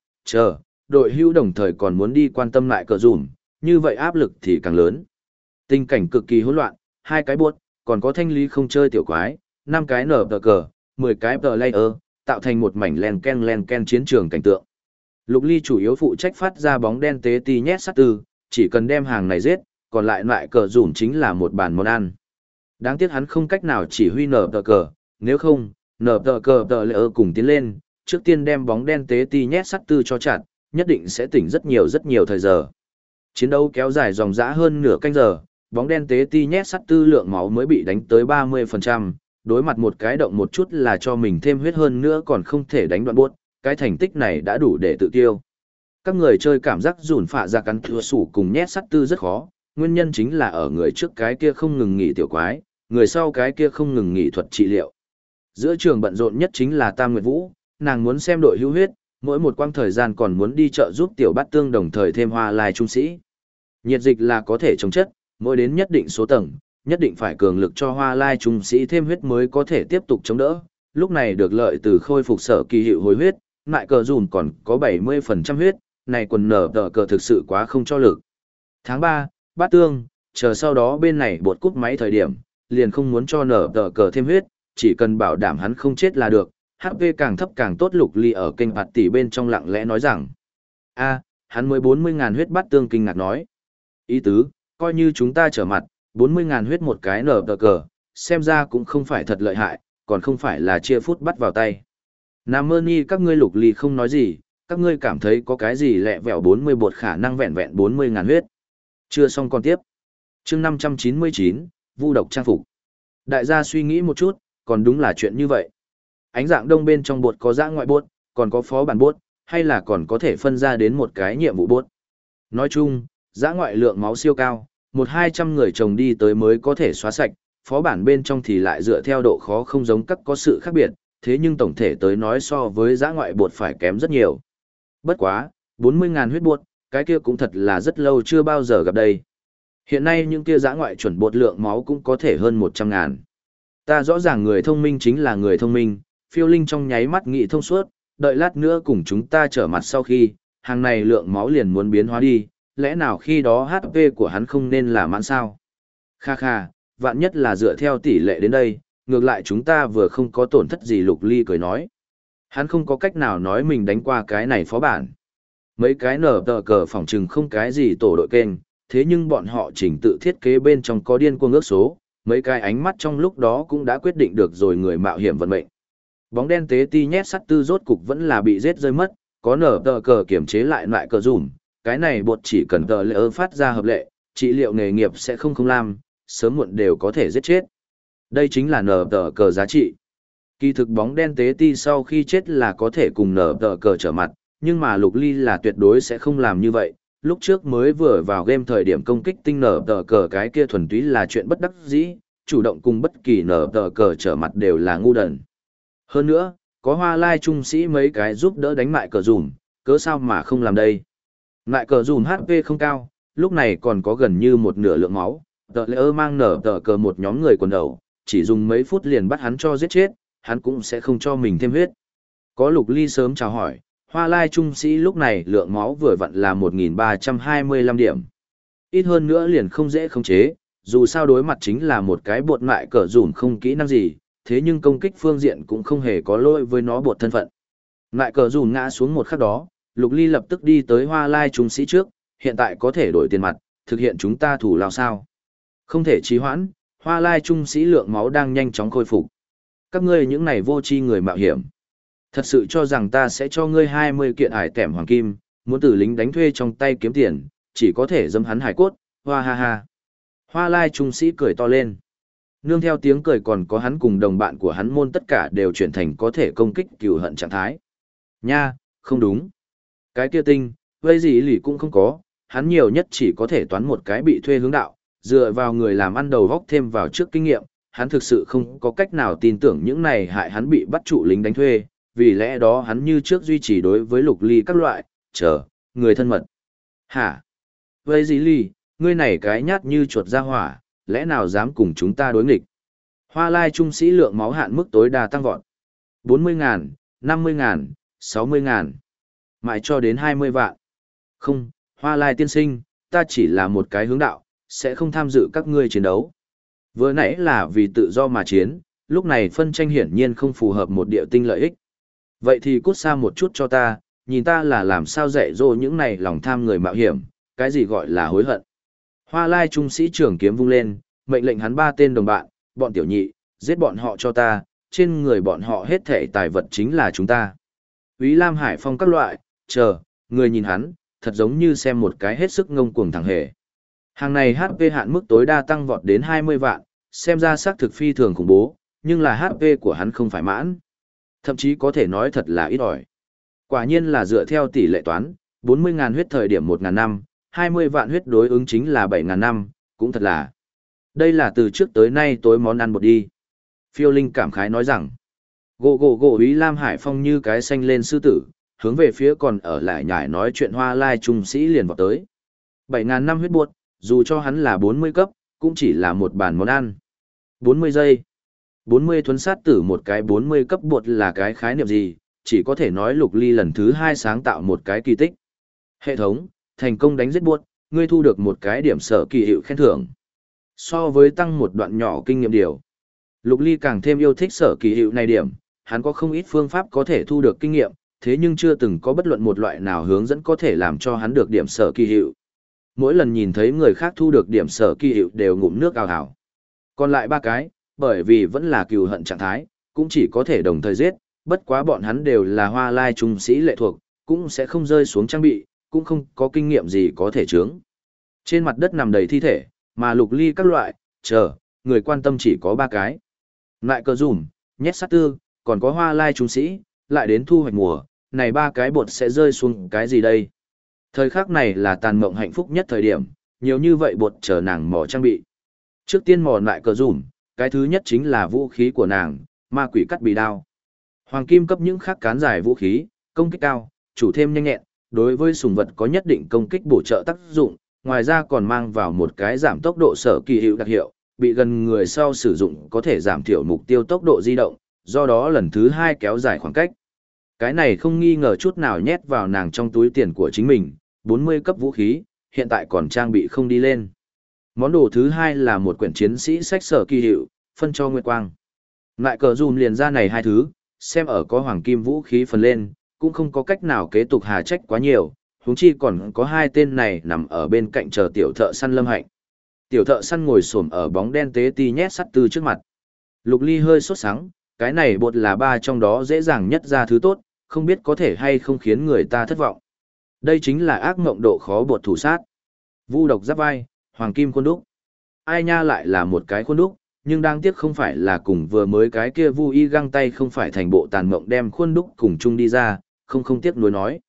đội hưu đồng thời còn muốn đi quan tâm lại cờ dùm, như vậy áp lực thì càng lớn. Tình cảnh cực kỳ hỗn loạn, 2 cái buốt, còn có thanh lý không chơi tiểu quái, 5 cái nở tờ cờ, 10 cái tờ layer, tạo thành một mảnh len ken chiến trường cảnh tượng. Lục Ly chủ yếu phụ trách phát ra bóng đen tế ti nhét sắt tư, chỉ cần đem hàng này giết, còn lại cờ dùm chính là một bàn món ăn. Đáng tiếc hắn không cách nào chỉ huy nở tờ cờ, nếu không, nở tờ cờ tờ lệ cùng tiến lên, trước tiên đem bóng đen tế ti nhét sắt tư cho chặt, nhất định sẽ tỉnh rất nhiều thời giờ. Chiến đấu kéo dài dòng dã hơn nửa canh giờ, bóng đen tế ti nhét sắt tư lượng máu mới bị đánh tới 30%, đối mặt một cái động một chút là cho mình thêm huyết hơn nữa còn không thể đánh đoạn buốt, cái thành tích này đã đủ để tự tiêu. Các người chơi cảm giác dùn phạ ra cắn thua sủ cùng nhét sắt tư rất khó, nguyên nhân chính là ở người trước cái kia không ngừng nghỉ tiểu quái, người sau cái kia không ngừng nghỉ thuật trị liệu. Giữa trường bận rộn nhất chính là Tam Nguyệt Vũ, nàng muốn xem đội hữu huyết, mỗi một quãng thời gian còn muốn đi chợ giúp tiểu bát tương đồng thời thêm Hoa Lai trung sĩ. Nhiệt dịch là có thể chống chất, mỗi đến nhất định số tầng, nhất định phải cường lực cho Hoa Lai trung sĩ thêm huyết mới có thể tiếp tục chống đỡ. Lúc này được lợi từ khôi phục Sở Kỳ Hiệu hồi huyết, lại cờ dùn còn có 70% huyết, này quần nở tờ cờ thực sự quá không cho lực. Tháng 3, bát tương, chờ sau đó bên này bột cúp máy thời điểm, liền không muốn cho nở tờ cờ thêm huyết, chỉ cần bảo đảm hắn không chết là được. HP càng thấp càng tốt. Lục Ly ở kênh bạt tỷ bên trong lặng lẽ nói rằng, hắn mới 40.000 huyết. Bát tương kinh ngạc nói. Ý tứ, coi như chúng ta trở mặt, 40.000 huyết một cái nở tờ cờ, xem ra cũng không phải thật lợi hại, còn không phải là chia phút bắt vào tay. Nam mơ ni các ngươi. Lục Ly không nói gì, các ngươi cảm thấy có cái gì lẹ vẹo 40 bột khả năng vẹn 40.000 huyết. Chưa xong còn tiếp. Chương 599, vu độc trang phục. Đại gia suy nghĩ một chút, còn đúng là chuyện như vậy. Ánh dạng đông bên trong bột có dã ngoại bột, còn có phó bản bột, hay là còn có thể phân ra đến một cái nhiệm vụ bột. Nói chung, dã ngoại lượng máu siêu cao, 100-200 người chồng đi tới mới có thể xóa sạch, phó bản bên trong thì lại dựa theo độ khó không giống các có sự khác biệt, thế nhưng tổng thể tới nói so với dã ngoại bột phải kém rất nhiều. Bất quá, 40.000 huyết bột, cái kia cũng thật là rất lâu chưa bao giờ gặp đây. Hiện nay những kia dã ngoại chuẩn bột lượng máu cũng có thể hơn 100.000. Ta rõ ràng người thông minh chính là người thông minh, phiêu linh trong nháy mắt nghĩ thông suốt, đợi lát nữa cùng chúng ta trở mặt sau khi, hàng này lượng máu liền muốn biến hóa đi, lẽ nào khi đó HP của hắn không nên là mãn sao? Kha kha, vạn nhất là dựa theo tỷ lệ đến đây, ngược lại chúng ta vừa không có tổn thất gì. Lục Ly cười nói. Hắn không có cách nào nói mình đánh qua cái này phó bản. Mấy cái nở tờ cờ phỏng chừng không cái gì tổ đội kênh, thế nhưng bọn họ chỉnh tự thiết kế bên trong có điên cuồng ước số, mấy cái ánh mắt trong lúc đó cũng đã quyết định được rồi người mạo hiểm vận mệnh. Bóng đen tế ti nhét sắt tư rốt cục vẫn là bị giết rơi mất, có nở tờ cờ kiểm chế lại cờ dùm, cái này bột chỉ cần tờ lỡ phát ra hợp lệ, trị liệu nghề nghiệp sẽ không làm, sớm muộn đều có thể giết chết. Đây chính là nở tờ cờ giá trị. Kỳ thực bóng đen tế ti sau khi chết là có thể cùng nở tờ cờ trở mặt, nhưng mà Lục Ly là tuyệt đối sẽ không làm như vậy. Lúc trước mới vừa vào game thời điểm công kích tinh nở tờ cờ cái kia thuần túy là chuyện bất đắc dĩ, chủ động cùng bất kỳ nở tờ cờ trở mặt đều là ngu đần. Hơn nữa, có Hoa Lai trung sĩ mấy cái giúp đỡ đánh mại cờ dùm, cớ sao mà không làm đây. Mại cờ dùm HP không cao, lúc này còn có gần như một nửa lượng máu, tờ lỡ mang nở tờ cờ một nhóm người quần đầu, chỉ dùng mấy phút liền bắt hắn cho giết chết, hắn cũng sẽ không cho mình thêm huyết. Có Lục Ly sớm chào hỏi, Hoa Lai trung sĩ lúc này lượng máu vừa vặn là 1325 điểm. Ít hơn nữa liền không dễ khống chế, dù sao đối mặt chính là một cái bột mại cờ dùm không kỹ năng gì, thế nhưng công kích phương diện cũng không hề có lỗi với nó bột thân phận. Mại cờ dùm ngã xuống một khắc đó, Lục Ly lập tức đi tới Hoa Lai trung sĩ trước, hiện tại có thể đổi tiền mặt, thực hiện chúng ta thủ lao sao. Không thể trì hoãn, Hoa Lai trung sĩ lượng máu đang nhanh chóng khôi phục. Các ngươi những này vô tri người mạo hiểm. Thật sự cho rằng ta sẽ cho ngươi 20 kiện hải tẻm hoàng kim, muốn từ lính đánh thuê trong tay kiếm tiền, chỉ có thể dâm hắn hải cốt, hoa ha ha. Hoa Lai trung sĩ cười to lên. Nương theo tiếng cười còn có hắn cùng đồng bạn của hắn môn tất cả đều chuyển thành có thể công kích cừu hận trạng thái. Nha, không đúng. Cái kia tinh, vây gì lì cũng không có, hắn nhiều nhất chỉ có thể toán một cái bị thuê hướng đạo, dựa vào người làm ăn đầu góc thêm vào trước kinh nghiệm, hắn thực sự không có cách nào tin tưởng những này hại hắn bị bắt trụ lính đánh thuê, vì lẽ đó hắn như trước duy trì đối với Lục Ly các loại, người thân mật. Hả? Vây gì lì, ngươi này cái nhát như chuột ra hỏa, lẽ nào dám cùng chúng ta đối nghịch? Hoa Lai trung sĩ lượng máu hạn mức tối đa tăng vọt. 40.000, 50.000, 60.000. Mãi cho đến 20 vạn. Không, Hoa Lai tiên sinh, ta chỉ là một cái hướng đạo, sẽ không tham dự các ngươi chiến đấu. Vừa nãy là vì tự do mà chiến, lúc này phân tranh hiển nhiên không phù hợp một địa tinh lợi ích. Vậy thì cút xa một chút cho ta, nhìn ta là làm sao dạy dỗ những này lòng tham người mạo hiểm, cái gì gọi là hối hận. Hoa Lai trung sĩ trưởng kiếm vung lên, mệnh lệnh hắn 3 tên đồng bạn, bọn tiểu nhị, giết bọn họ cho ta, trên người bọn họ hết thể tài vật chính là chúng ta. Úy Lam Hải Phong các loại, người nhìn hắn, thật giống như xem một cái hết sức ngông cuồng thằng hề. Hàng này HP hạn mức tối đa tăng vọt đến 20 vạn, xem ra xác thực phi thường khủng bố, nhưng là HP của hắn không phải mãn. Thậm chí có thể nói thật là ít ỏi. Quả nhiên là dựa theo tỷ lệ toán, 40.000 huyết thời điểm 1.000 năm, 20 vạn huyết đối ứng chính là 7.000 năm, cũng thật là. Đây là từ trước tới nay tối món ăn bột đi. Phiêu Linh cảm khái nói rằng, gỗ Úy Lam Hải Phong như cái xanh lên sư tử, hướng về phía còn ở lại nhải nói chuyện Hoa Lai trung sĩ liền vào tới. 7.000 năm huyết buộc, dù cho hắn là 40 cấp, cũng chỉ là một bàn món ăn. 40 giây. 40 thuấn sát tử một cái 40 cấp bột là cái khái niệm gì, chỉ có thể nói Lục Ly lần thứ 2 sáng tạo một cái kỳ tích. Hệ thống, thành công đánh giết bột, ngươi thu được một cái điểm sở kỳ hiệu khen thưởng. So với tăng một đoạn nhỏ kinh nghiệm điều, Lục Ly càng thêm yêu thích sở kỳ hiệu này điểm, hắn có không ít phương pháp có thể thu được kinh nghiệm, thế nhưng chưa từng có bất luận một loại nào hướng dẫn có thể làm cho hắn được điểm sở kỳ hiệu. Mỗi lần nhìn thấy người khác thu được điểm sở kỳ hiệu đều ngụm nước ào ào. Còn lại 3 cái, bởi vì vẫn là cừu hận trạng thái, cũng chỉ có thể đồng thời giết, bất quá bọn hắn đều là Hoa Lai trung sĩ lệ thuộc, cũng sẽ không rơi xuống trang bị, cũng không có kinh nghiệm gì có thể chướng. Trên mặt đất nằm đầy thi thể, mà Lục Ly các loại, người quan tâm chỉ có 3 cái. Lại cờ dùm, nhét sát tư, còn có Hoa Lai trung sĩ, lại đến thu hoạch mùa, này 3 cái bột sẽ rơi xuống cái gì đây? Thời khắc này là tàn mộng hạnh phúc nhất thời điểm, nhiều như vậy bột chờ nàng mò trang bị. Trước tiên mò lại cờ dùm, cái thứ nhất chính là vũ khí của nàng, ma quỷ cắt bì đao. Hoàng kim cấp những khác cán dài vũ khí, công kích cao, chủ thêm nhanh nhẹn, đối với sùng vật có nhất định công kích bổ trợ tác dụng, ngoài ra còn mang vào một cái giảm tốc độ sở kỳ hiệu đặc hiệu, bị gần người sau sử dụng có thể giảm thiểu mục tiêu tốc độ di động, do đó lần thứ 2 kéo dài khoảng cách. Cái này không nghi ngờ chút nào nhét vào nàng trong túi tiền của chính mình, 40 cấp vũ khí, hiện tại còn trang bị không đi lên. Món đồ thứ 2 là một quyển chiến sĩ sách sở kỳ hiệu, phân cho Nguyệt Quang. Lại cờ dùm liền ra này 2 thứ, xem ở có hoàng kim vũ khí phần lên, cũng không có cách nào kế tục hà trách quá nhiều, huống chi còn có hai tên này nằm ở bên cạnh chờ tiểu thợ săn Lâm Hạnh. Tiểu thợ săn ngồi xổm ở bóng đen tế ti nhét sắt tư trước mặt. Lục Ly hơi sốt sắng, cái này bột là ba trong đó dễ dàng nhất ra thứ tốt, không biết có thể hay không khiến người ta thất vọng. Đây chính là ác ngộng độ khó bột thủ sát. Vu độc giáp vai, hoàng kim khuôn đúc. Ai nha lại là một cái khuôn đúc, nhưng đáng tiếc không phải là cùng vừa mới cái kia Vu y găng tay không phải thành bộ tàn mộng đem khuôn đúc cùng chung đi ra, không tiếc nuối nói.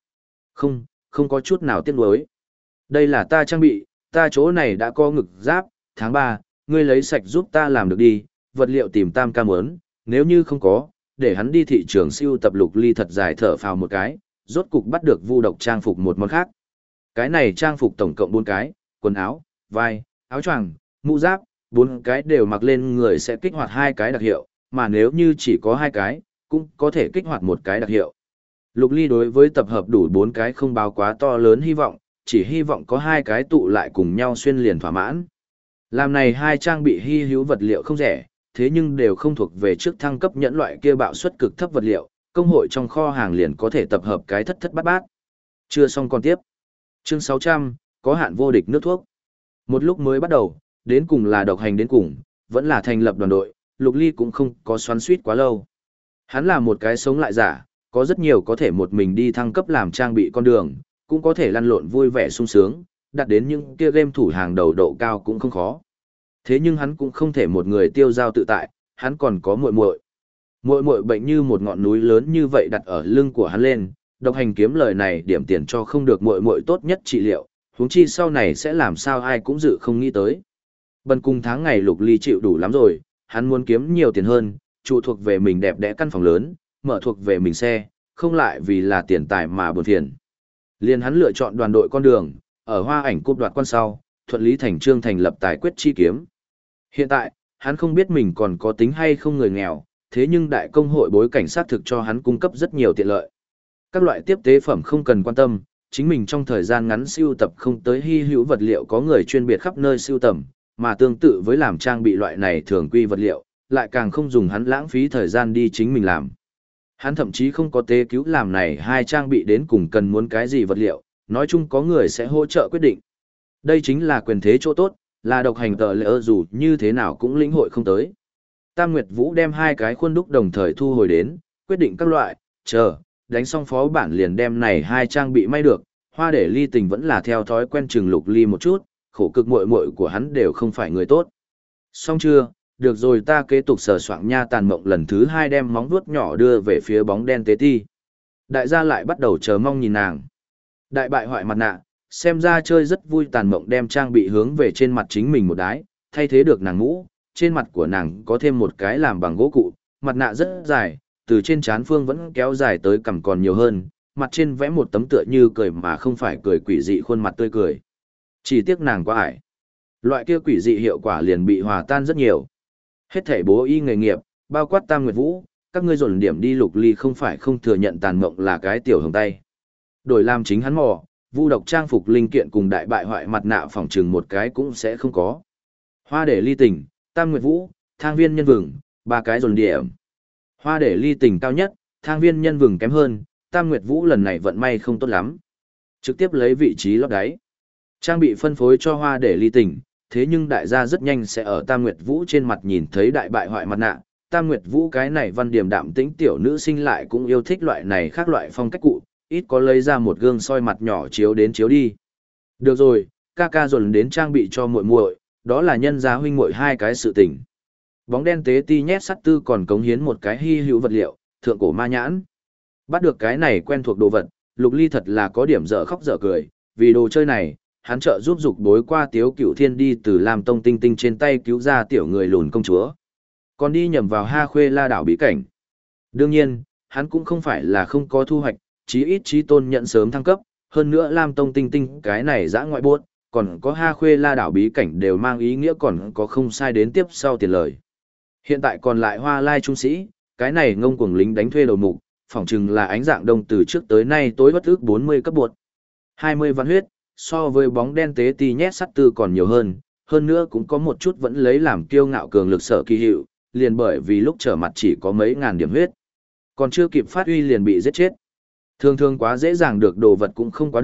Không có chút nào tiếc nuối. Đây là ta trang bị, ta chỗ này đã có ngực giáp, tháng 3, ngươi lấy sạch giúp ta làm được đi, vật liệu tìm tam ca mớn, nếu như không có, để hắn đi thị trường siêu tập. Lục Ly thật dài thở phào một cái, rốt cục bắt được Vu độc trang phục một món khác. Cái này trang phục tổng cộng 4 cái, quần áo, vai, áo choàng, mũ giáp, 4 cái đều mặc lên người sẽ kích hoạt 2 cái đặc hiệu, mà nếu như chỉ có 2 cái, cũng có thể kích hoạt 1 cái đặc hiệu. Lục Ly đối với tập hợp đủ 4 cái không báo quá to lớn hy vọng, chỉ hy vọng có 2 cái tụ lại cùng nhau xuyên liền thỏa mãn. Làm này 2 trang bị hy hữu vật liệu không rẻ, thế nhưng đều không thuộc về trước thăng cấp nhẫn loại kia bạo suất cực thấp vật liệu, công hội trong kho hàng liền có thể tập hợp cái thất thất bát bát. Chưa xong còn tiếp. Chương 600, có hạn vô địch nước thuốc. Một lúc mới bắt đầu, đến cùng là độc hành đến cùng, vẫn là thành lập đoàn đội, Lục Ly cũng không có xoắn suýt quá lâu. Hắn là một cái sống lại giả, có rất nhiều có thể một mình đi thăng cấp làm trang bị con đường, cũng có thể lăn lộn vui vẻ sung sướng, đạt đến những kia game thủ hàng đầu độ cao cũng không khó. Thế nhưng hắn cũng không thể một người tiêu dao tự tại, hắn còn có muội muội. Muội muội bệnh như một ngọn núi lớn như vậy đặt ở lưng của hắn lên, độc hành kiếm lời này điểm tiền cho không được muội muội tốt nhất trị liệu, huống chi sau này sẽ làm sao ai cũng dự không nghĩ tới. Bần cùng tháng ngày Lục Ly chịu đủ lắm rồi, hắn muốn kiếm nhiều tiền hơn, trụ thuộc về mình đẹp đẽ căn phòng lớn, mở thuộc về mình xe, không lại vì là tiền tài mà buồn phiền. Liền hắn lựa chọn đoàn đội con đường, ở Hoa Ảnh cúp đoạt quan sau, thuận lý thành trương thành lập tài quyết chi kiếm. Hiện tại, hắn không biết mình còn có tính hay không người nghèo, thế nhưng đại công hội bối cảnh sát thực cho hắn cung cấp rất nhiều tiện lợi. Các loại tiếp tế phẩm không cần quan tâm, chính mình trong thời gian ngắn sưu tập không tới hy hữu vật liệu có người chuyên biệt khắp nơi sưu tầm, mà tương tự với làm trang bị loại này thường quy vật liệu, lại càng không dùng hắn lãng phí thời gian đi chính mình làm. Hắn thậm chí không có tế cứu làm này 2 trang bị đến cùng cần muốn cái gì vật liệu, nói chung có người sẽ hỗ trợ quyết định. Đây chính là quyền thế chỗ tốt, là độc hành tờ lỡ dù như thế nào cũng lĩnh hội không tới. Tam Nguyệt Vũ đem 2 cái khuôn đúc đồng thời thu hồi đến, quyết định các loại, đánh xong phó bản liền đem này 2 trang bị may được. Hoa để Ly Tình vẫn là theo thói quen chừng Lục Ly một chút, khổ cực muội muội của hắn đều không phải người tốt. Xong chưa, được rồi, ta kế tục sờ soạng nha. Tàn Mộng lần thứ 2 đem móng vuốt nhỏ đưa về phía bóng đen tế ti. Đại gia lại bắt đầu chờ mong nhìn nàng. Đại bại hoại mặt nạ, xem ra chơi rất vui. Tàn Mộng đem trang bị hướng về trên mặt chính mình một đái, thay thế được nàng mũ, trên mặt của nàng có thêm một cái làm bằng gỗ cụ, mặt nạ rất dài, từ trên trán phương vẫn kéo dài tới cằm còn nhiều hơn, mặt trên vẽ một tấm tựa như cười mà không phải cười quỷ dị khuôn mặt tươi cười. Chỉ tiếc nàng quá ải. Loại kia quỷ dị hiệu quả liền bị hòa tan rất nhiều. Hết thảy bố y nghề nghiệp, bao quát Tam Nguyệt Vũ, các ngươi dồn điểm đi. Lục Ly không phải không thừa nhận Tàn Mộng là cái tiểu hồng tay. Đổi làm chính hắn mò, Vu độc trang phục linh kiện cùng đại bại hoại mặt nạ phòng trừng một cái cũng sẽ không có. Hoa để Ly Tình, Tam Nguyệt Vũ, Thang Viên Nhân Vừng, 3 cái dồn điểm. Hoa để Ly Tình cao nhất, Thang Viên Nhân Vừng kém hơn, Tam Nguyệt Vũ lần này vận may không tốt lắm. Trực tiếp lấy vị trí lót đáy. Trang bị phân phối cho Hoa để Ly Tình, thế nhưng đại gia rất nhanh sẽ ở Tam Nguyệt Vũ trên mặt nhìn thấy đại bại hoại mặt nạ. Tam Nguyệt Vũ cái này văn điểm đạm tĩnh tiểu nữ sinh lại cũng yêu thích loại này khác loại phong cách cụ, ít có lấy ra một gương soi mặt nhỏ chiếu đến chiếu đi. Được rồi, ca dồn đến trang bị cho muội muội, đó là nhân gia huynh muội 2 cái sự tình. Bóng đen tế ti nhét sắt tư còn cống hiến một cái hy hữu vật liệu, thượng cổ ma nhãn. Bắt được cái này quen thuộc đồ vật, Lục Ly thật là có điểm dở khóc dở cười, vì đồ chơi này, hắn trợ giúp dục đối qua Tiếu Cửu Thiên đi từ Lam Tông Tinh Tinh trên tay cứu ra tiểu người lùn công chúa. Còn đi nhầm vào Ha Khuê La đảo bí cảnh. Đương nhiên, hắn cũng không phải là không có thu hoạch, chí ít chí tôn nhận sớm thăng cấp, hơn nữa Lam Tông Tinh Tinh cái này dã ngoại bốt, còn có Ha Khuê La đảo bí cảnh đều mang ý nghĩa còn có không sai đến tiếp sau tiền lời. Hiện tại còn lại Hoa Lai trung sĩ, cái này ngông cuồng lính đánh thuê đầu mục, phỏng chừng là ánh dạng đông từ trước tới nay tối bất ức 40 cấp bột. 20 vạn huyết, so với bóng đen tế ti nhét sắt tư còn nhiều hơn nữa cũng có một chút vẫn lấy làm kiêu ngạo cường lực sở kỳ hiệu, liền bởi vì lúc trở mặt chỉ có mấy ngàn điểm huyết. Còn chưa kịp phát uy liền bị giết chết. Thường thường quá dễ dàng được đồ vật cũng không quá được,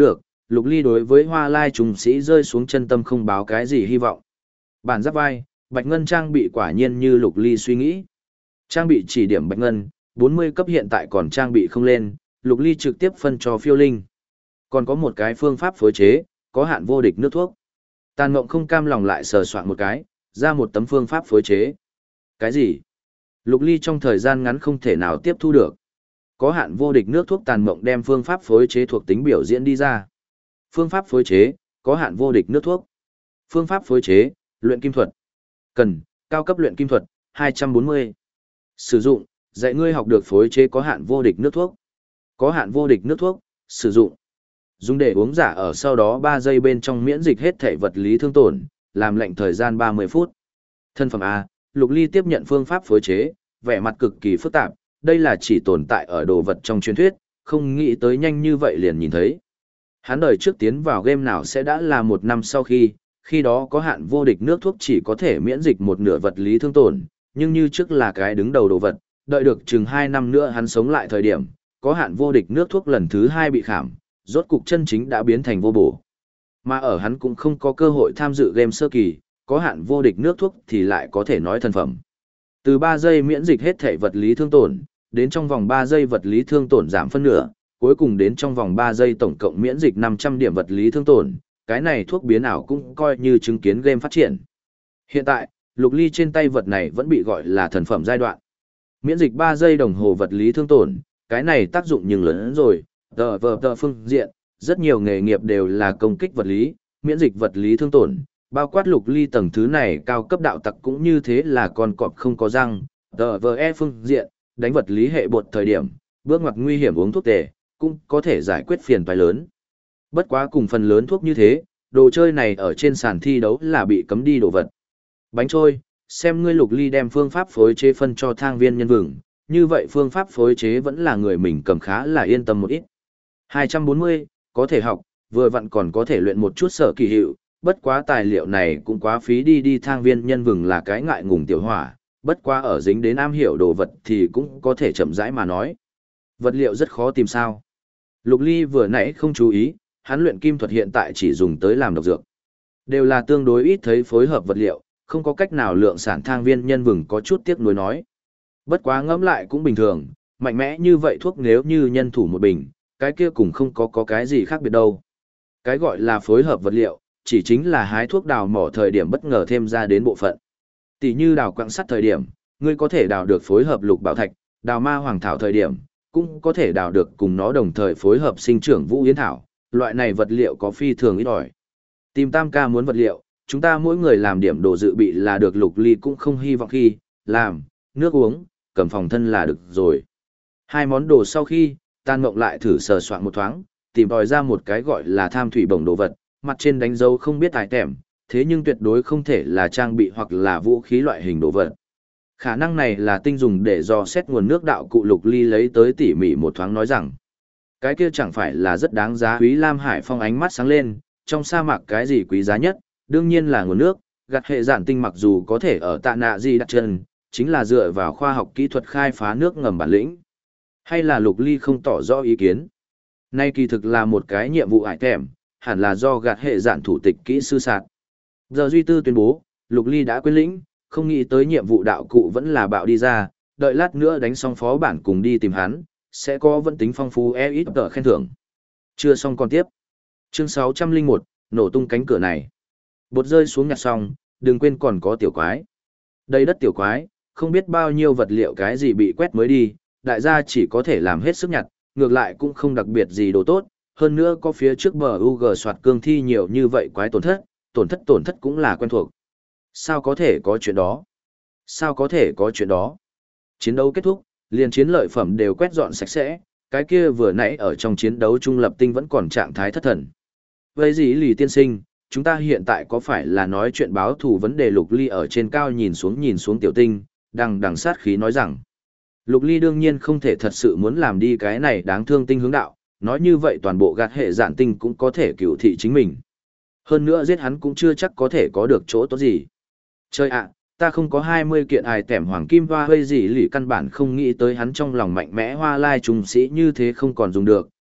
Lục Ly đối với Hoa Lai trung sĩ rơi xuống chân tâm không báo cái gì hy vọng. Bản giáp vai, Bạch Ngân trang bị quả nhiên như Lục Ly suy nghĩ. Trang bị chỉ điểm Bạch Ngân, 40 cấp hiện tại còn trang bị không lên, Lục Ly trực tiếp phân cho phiêu linh. Còn có một cái phương pháp phối chế, có hạn vô địch nước thuốc. Tàn Ngộng không cam lòng lại sờ soạn một cái, ra một tấm phương pháp phối chế. Cái gì? Lục Ly trong thời gian ngắn không thể nào tiếp thu được. Có hạn vô địch nước thuốc Tàn Ngộng đem phương pháp phối chế thuộc tính biểu diễn đi ra. Phương pháp phối chế, có hạn vô địch nước thuốc. Phương pháp phối chế, luyện kim thuật. Cần, cao cấp luyện kim thuật, 240. Sử dụng, dạy ngươi học được phối chế có hạn vô địch nước thuốc. Có hạn vô địch nước thuốc, sử dụng. Dùng để uống giả ở sau đó 3 giây bên trong miễn dịch hết thể vật lý thương tổn, làm lệnh thời gian 30 phút. Thân phẩm A, Lục Ly tiếp nhận phương pháp phối chế, vẻ mặt cực kỳ phức tạp, đây là chỉ tồn tại ở đồ vật trong truyền thuyết, không nghĩ tới nhanh như vậy liền nhìn thấy. Hắn đời trước tiến vào game nào sẽ đã là 1 năm sau khi đó có hạn vô địch nước thuốc chỉ có thể miễn dịch một nửa vật lý thương tổn, nhưng như trước là cái đứng đầu đồ vật, đợi được chừng 2 năm nữa hắn sống lại thời điểm, có hạn vô địch nước thuốc lần thứ 2 bị khảm, rốt cục chân chính đã biến thành vô bổ. Mà ở hắn cũng không có cơ hội tham dự game sơ kỳ, có hạn vô địch nước thuốc thì lại có thể nói thần phẩm. Từ 3 giây miễn dịch hết thể vật lý thương tổn, đến trong vòng 3 giây vật lý thương tổn giảm phân nửa, cuối cùng đến trong vòng 3 giây tổng cộng miễn dịch 500 điểm vật lý thương tổn, cái này thuốc biến ảo cũng coi như chứng kiến game phát triển. Hiện tại, Lục Ly trên tay vật này vẫn bị gọi là thần phẩm giai đoạn. Miễn dịch 3 giây đồng hồ vật lý thương tổn, cái này tác dụng nhưng lớn hơn rồi, tờ phương diện, rất nhiều nghề nghiệp đều là công kích vật lý, miễn dịch vật lý thương tổn, bao quát Lục Ly tầng thứ này cao cấp đạo tặc cũng như thế là con cọp không có răng, phương diện, đánh vật lý hệ bột thời điểm, bước ngoặt nguy hiểm uống thuốc tề, cũng có thể giải quyết phiền toái lớn. Bất quá cùng phần lớn thuốc như thế, đồ chơi này ở trên sàn thi đấu là bị cấm đi đồ vật. Bánh trôi, xem ngươi Lục Ly đem phương pháp phối chế phân cho thang viên nhân vừng, như vậy phương pháp phối chế vẫn là người mình cầm khá là yên tâm một ít. 240, có thể học, vừa vặn còn có thể luyện một chút sở kỳ hiệu, bất quá tài liệu này cũng quá phí đi thang viên nhân vừng là cái ngại ngùng tiểu hỏa, bất quá ở dính đến am hiểu đồ vật thì cũng có thể chậm rãi mà nói. Vật liệu rất khó tìm sao. Lục Ly vừa nãy không chú ý, hắn luyện kim thuật hiện tại chỉ dùng tới làm độc dược. Đều là tương đối ít thấy phối hợp vật liệu, không có cách nào lượng sản thang viên nhân vừng có chút tiếc nuối nói. Bất quá ngẫm lại cũng bình thường, mạnh mẽ như vậy thuốc nếu như nhân thủ một bình, cái kia cũng không có cái gì khác biệt đâu. Cái gọi là phối hợp vật liệu, chỉ chính là hái thuốc đào mỏ thời điểm bất ngờ thêm ra đến bộ phận. Tỷ như đào quặng sắt thời điểm, ngươi có thể đào được phối hợp lục bảo thạch, đào ma hoàng thảo thời điểm, cũng có thể đào được cùng nó đồng thời phối hợp sinh trưởng vũ yến thảo, loại này vật liệu có phi thường ít ỏi. Tìm Tam ca muốn vật liệu, chúng ta mỗi người làm điểm đồ dự bị là được. Lục Ly cũng không hy vọng khi làm nước uống, cầm phòng thân là được rồi. 2 món đồ sau khi, Tàn Ngộng lại thử sờ soạn một thoáng, tìm tòi ra một cái gọi là tham thủy bổng đồ vật, mặt trên đánh dấu không biết tài tẻm, thế nhưng tuyệt đối không thể là trang bị hoặc là vũ khí loại hình đồ vật. Khả năng này là tinh dùng để dò xét nguồn nước đạo cụ. Lục Ly lấy tới tỉ mỉ một thoáng nói rằng, cái kia chẳng phải là rất đáng giá. Quý Lam Hải Phong ánh mắt sáng lên, trong sa mạc cái gì quý giá nhất, đương nhiên là nguồn nước. Gặt hệ giản tinh mặc dù có thể ở tạ nạ gì đặt chân, chính là dựa vào khoa học kỹ thuật khai phá nước ngầm bản lĩnh. Hay là Lục Ly không tỏ rõ ý kiến? Nay kỳ thực là một cái nhiệm vụ ải thèm, hẳn là do gạt hệ giản thủ tịch kỹ sư sạt. Giờ Duy Tư tuyên bố, Lục Ly đã quên lĩnh, không nghĩ tới nhiệm vụ đạo cụ vẫn là bạo đi ra, đợi lát nữa đánh xong phó bản cùng đi tìm hắn, sẽ có vẫn tính phong phú ít tờ khen thưởng. Chưa xong còn tiếp. Chương 601, nổ tung cánh cửa này. Bột rơi xuống nhặt xong, đừng quên còn có tiểu quái. Đây đất tiểu quái, không biết bao nhiêu vật liệu cái gì bị quét mới đi, đại gia chỉ có thể làm hết sức nhặt, ngược lại cũng không đặc biệt gì đồ tốt, hơn nữa có phía trước bờ UG soạt cương thi nhiều như vậy quái tổn thất cũng là quen thuộc. Sao có thể có chuyện đó? Sao có thể có chuyện đó? Chiến đấu kết thúc, liền chiến lợi phẩm đều quét dọn sạch sẽ, cái kia vừa nãy ở trong chiến đấu trung lập tinh vẫn còn trạng thái thất thần. Vậy gì Lì tiên sinh, chúng ta hiện tại có phải là nói chuyện báo thù vấn đề? Lục Ly ở trên cao nhìn xuống tiểu tinh, đằng sát khí nói rằng. Lục Ly đương nhiên không thể thật sự muốn làm đi cái này đáng thương tinh hướng đạo, nói như vậy toàn bộ gạt hệ giản tinh cũng có thể cựu thị chính mình. Hơn nữa giết hắn cũng chưa chắc có thể có được chỗ tốt gì. Chơi ạ, ta không có 20 kiện ải tẻm hoàng kim hoa hơi gì lì, căn bản không nghĩ tới hắn trong lòng mạnh mẽ Hoa Lai trung sĩ như thế không còn dùng được,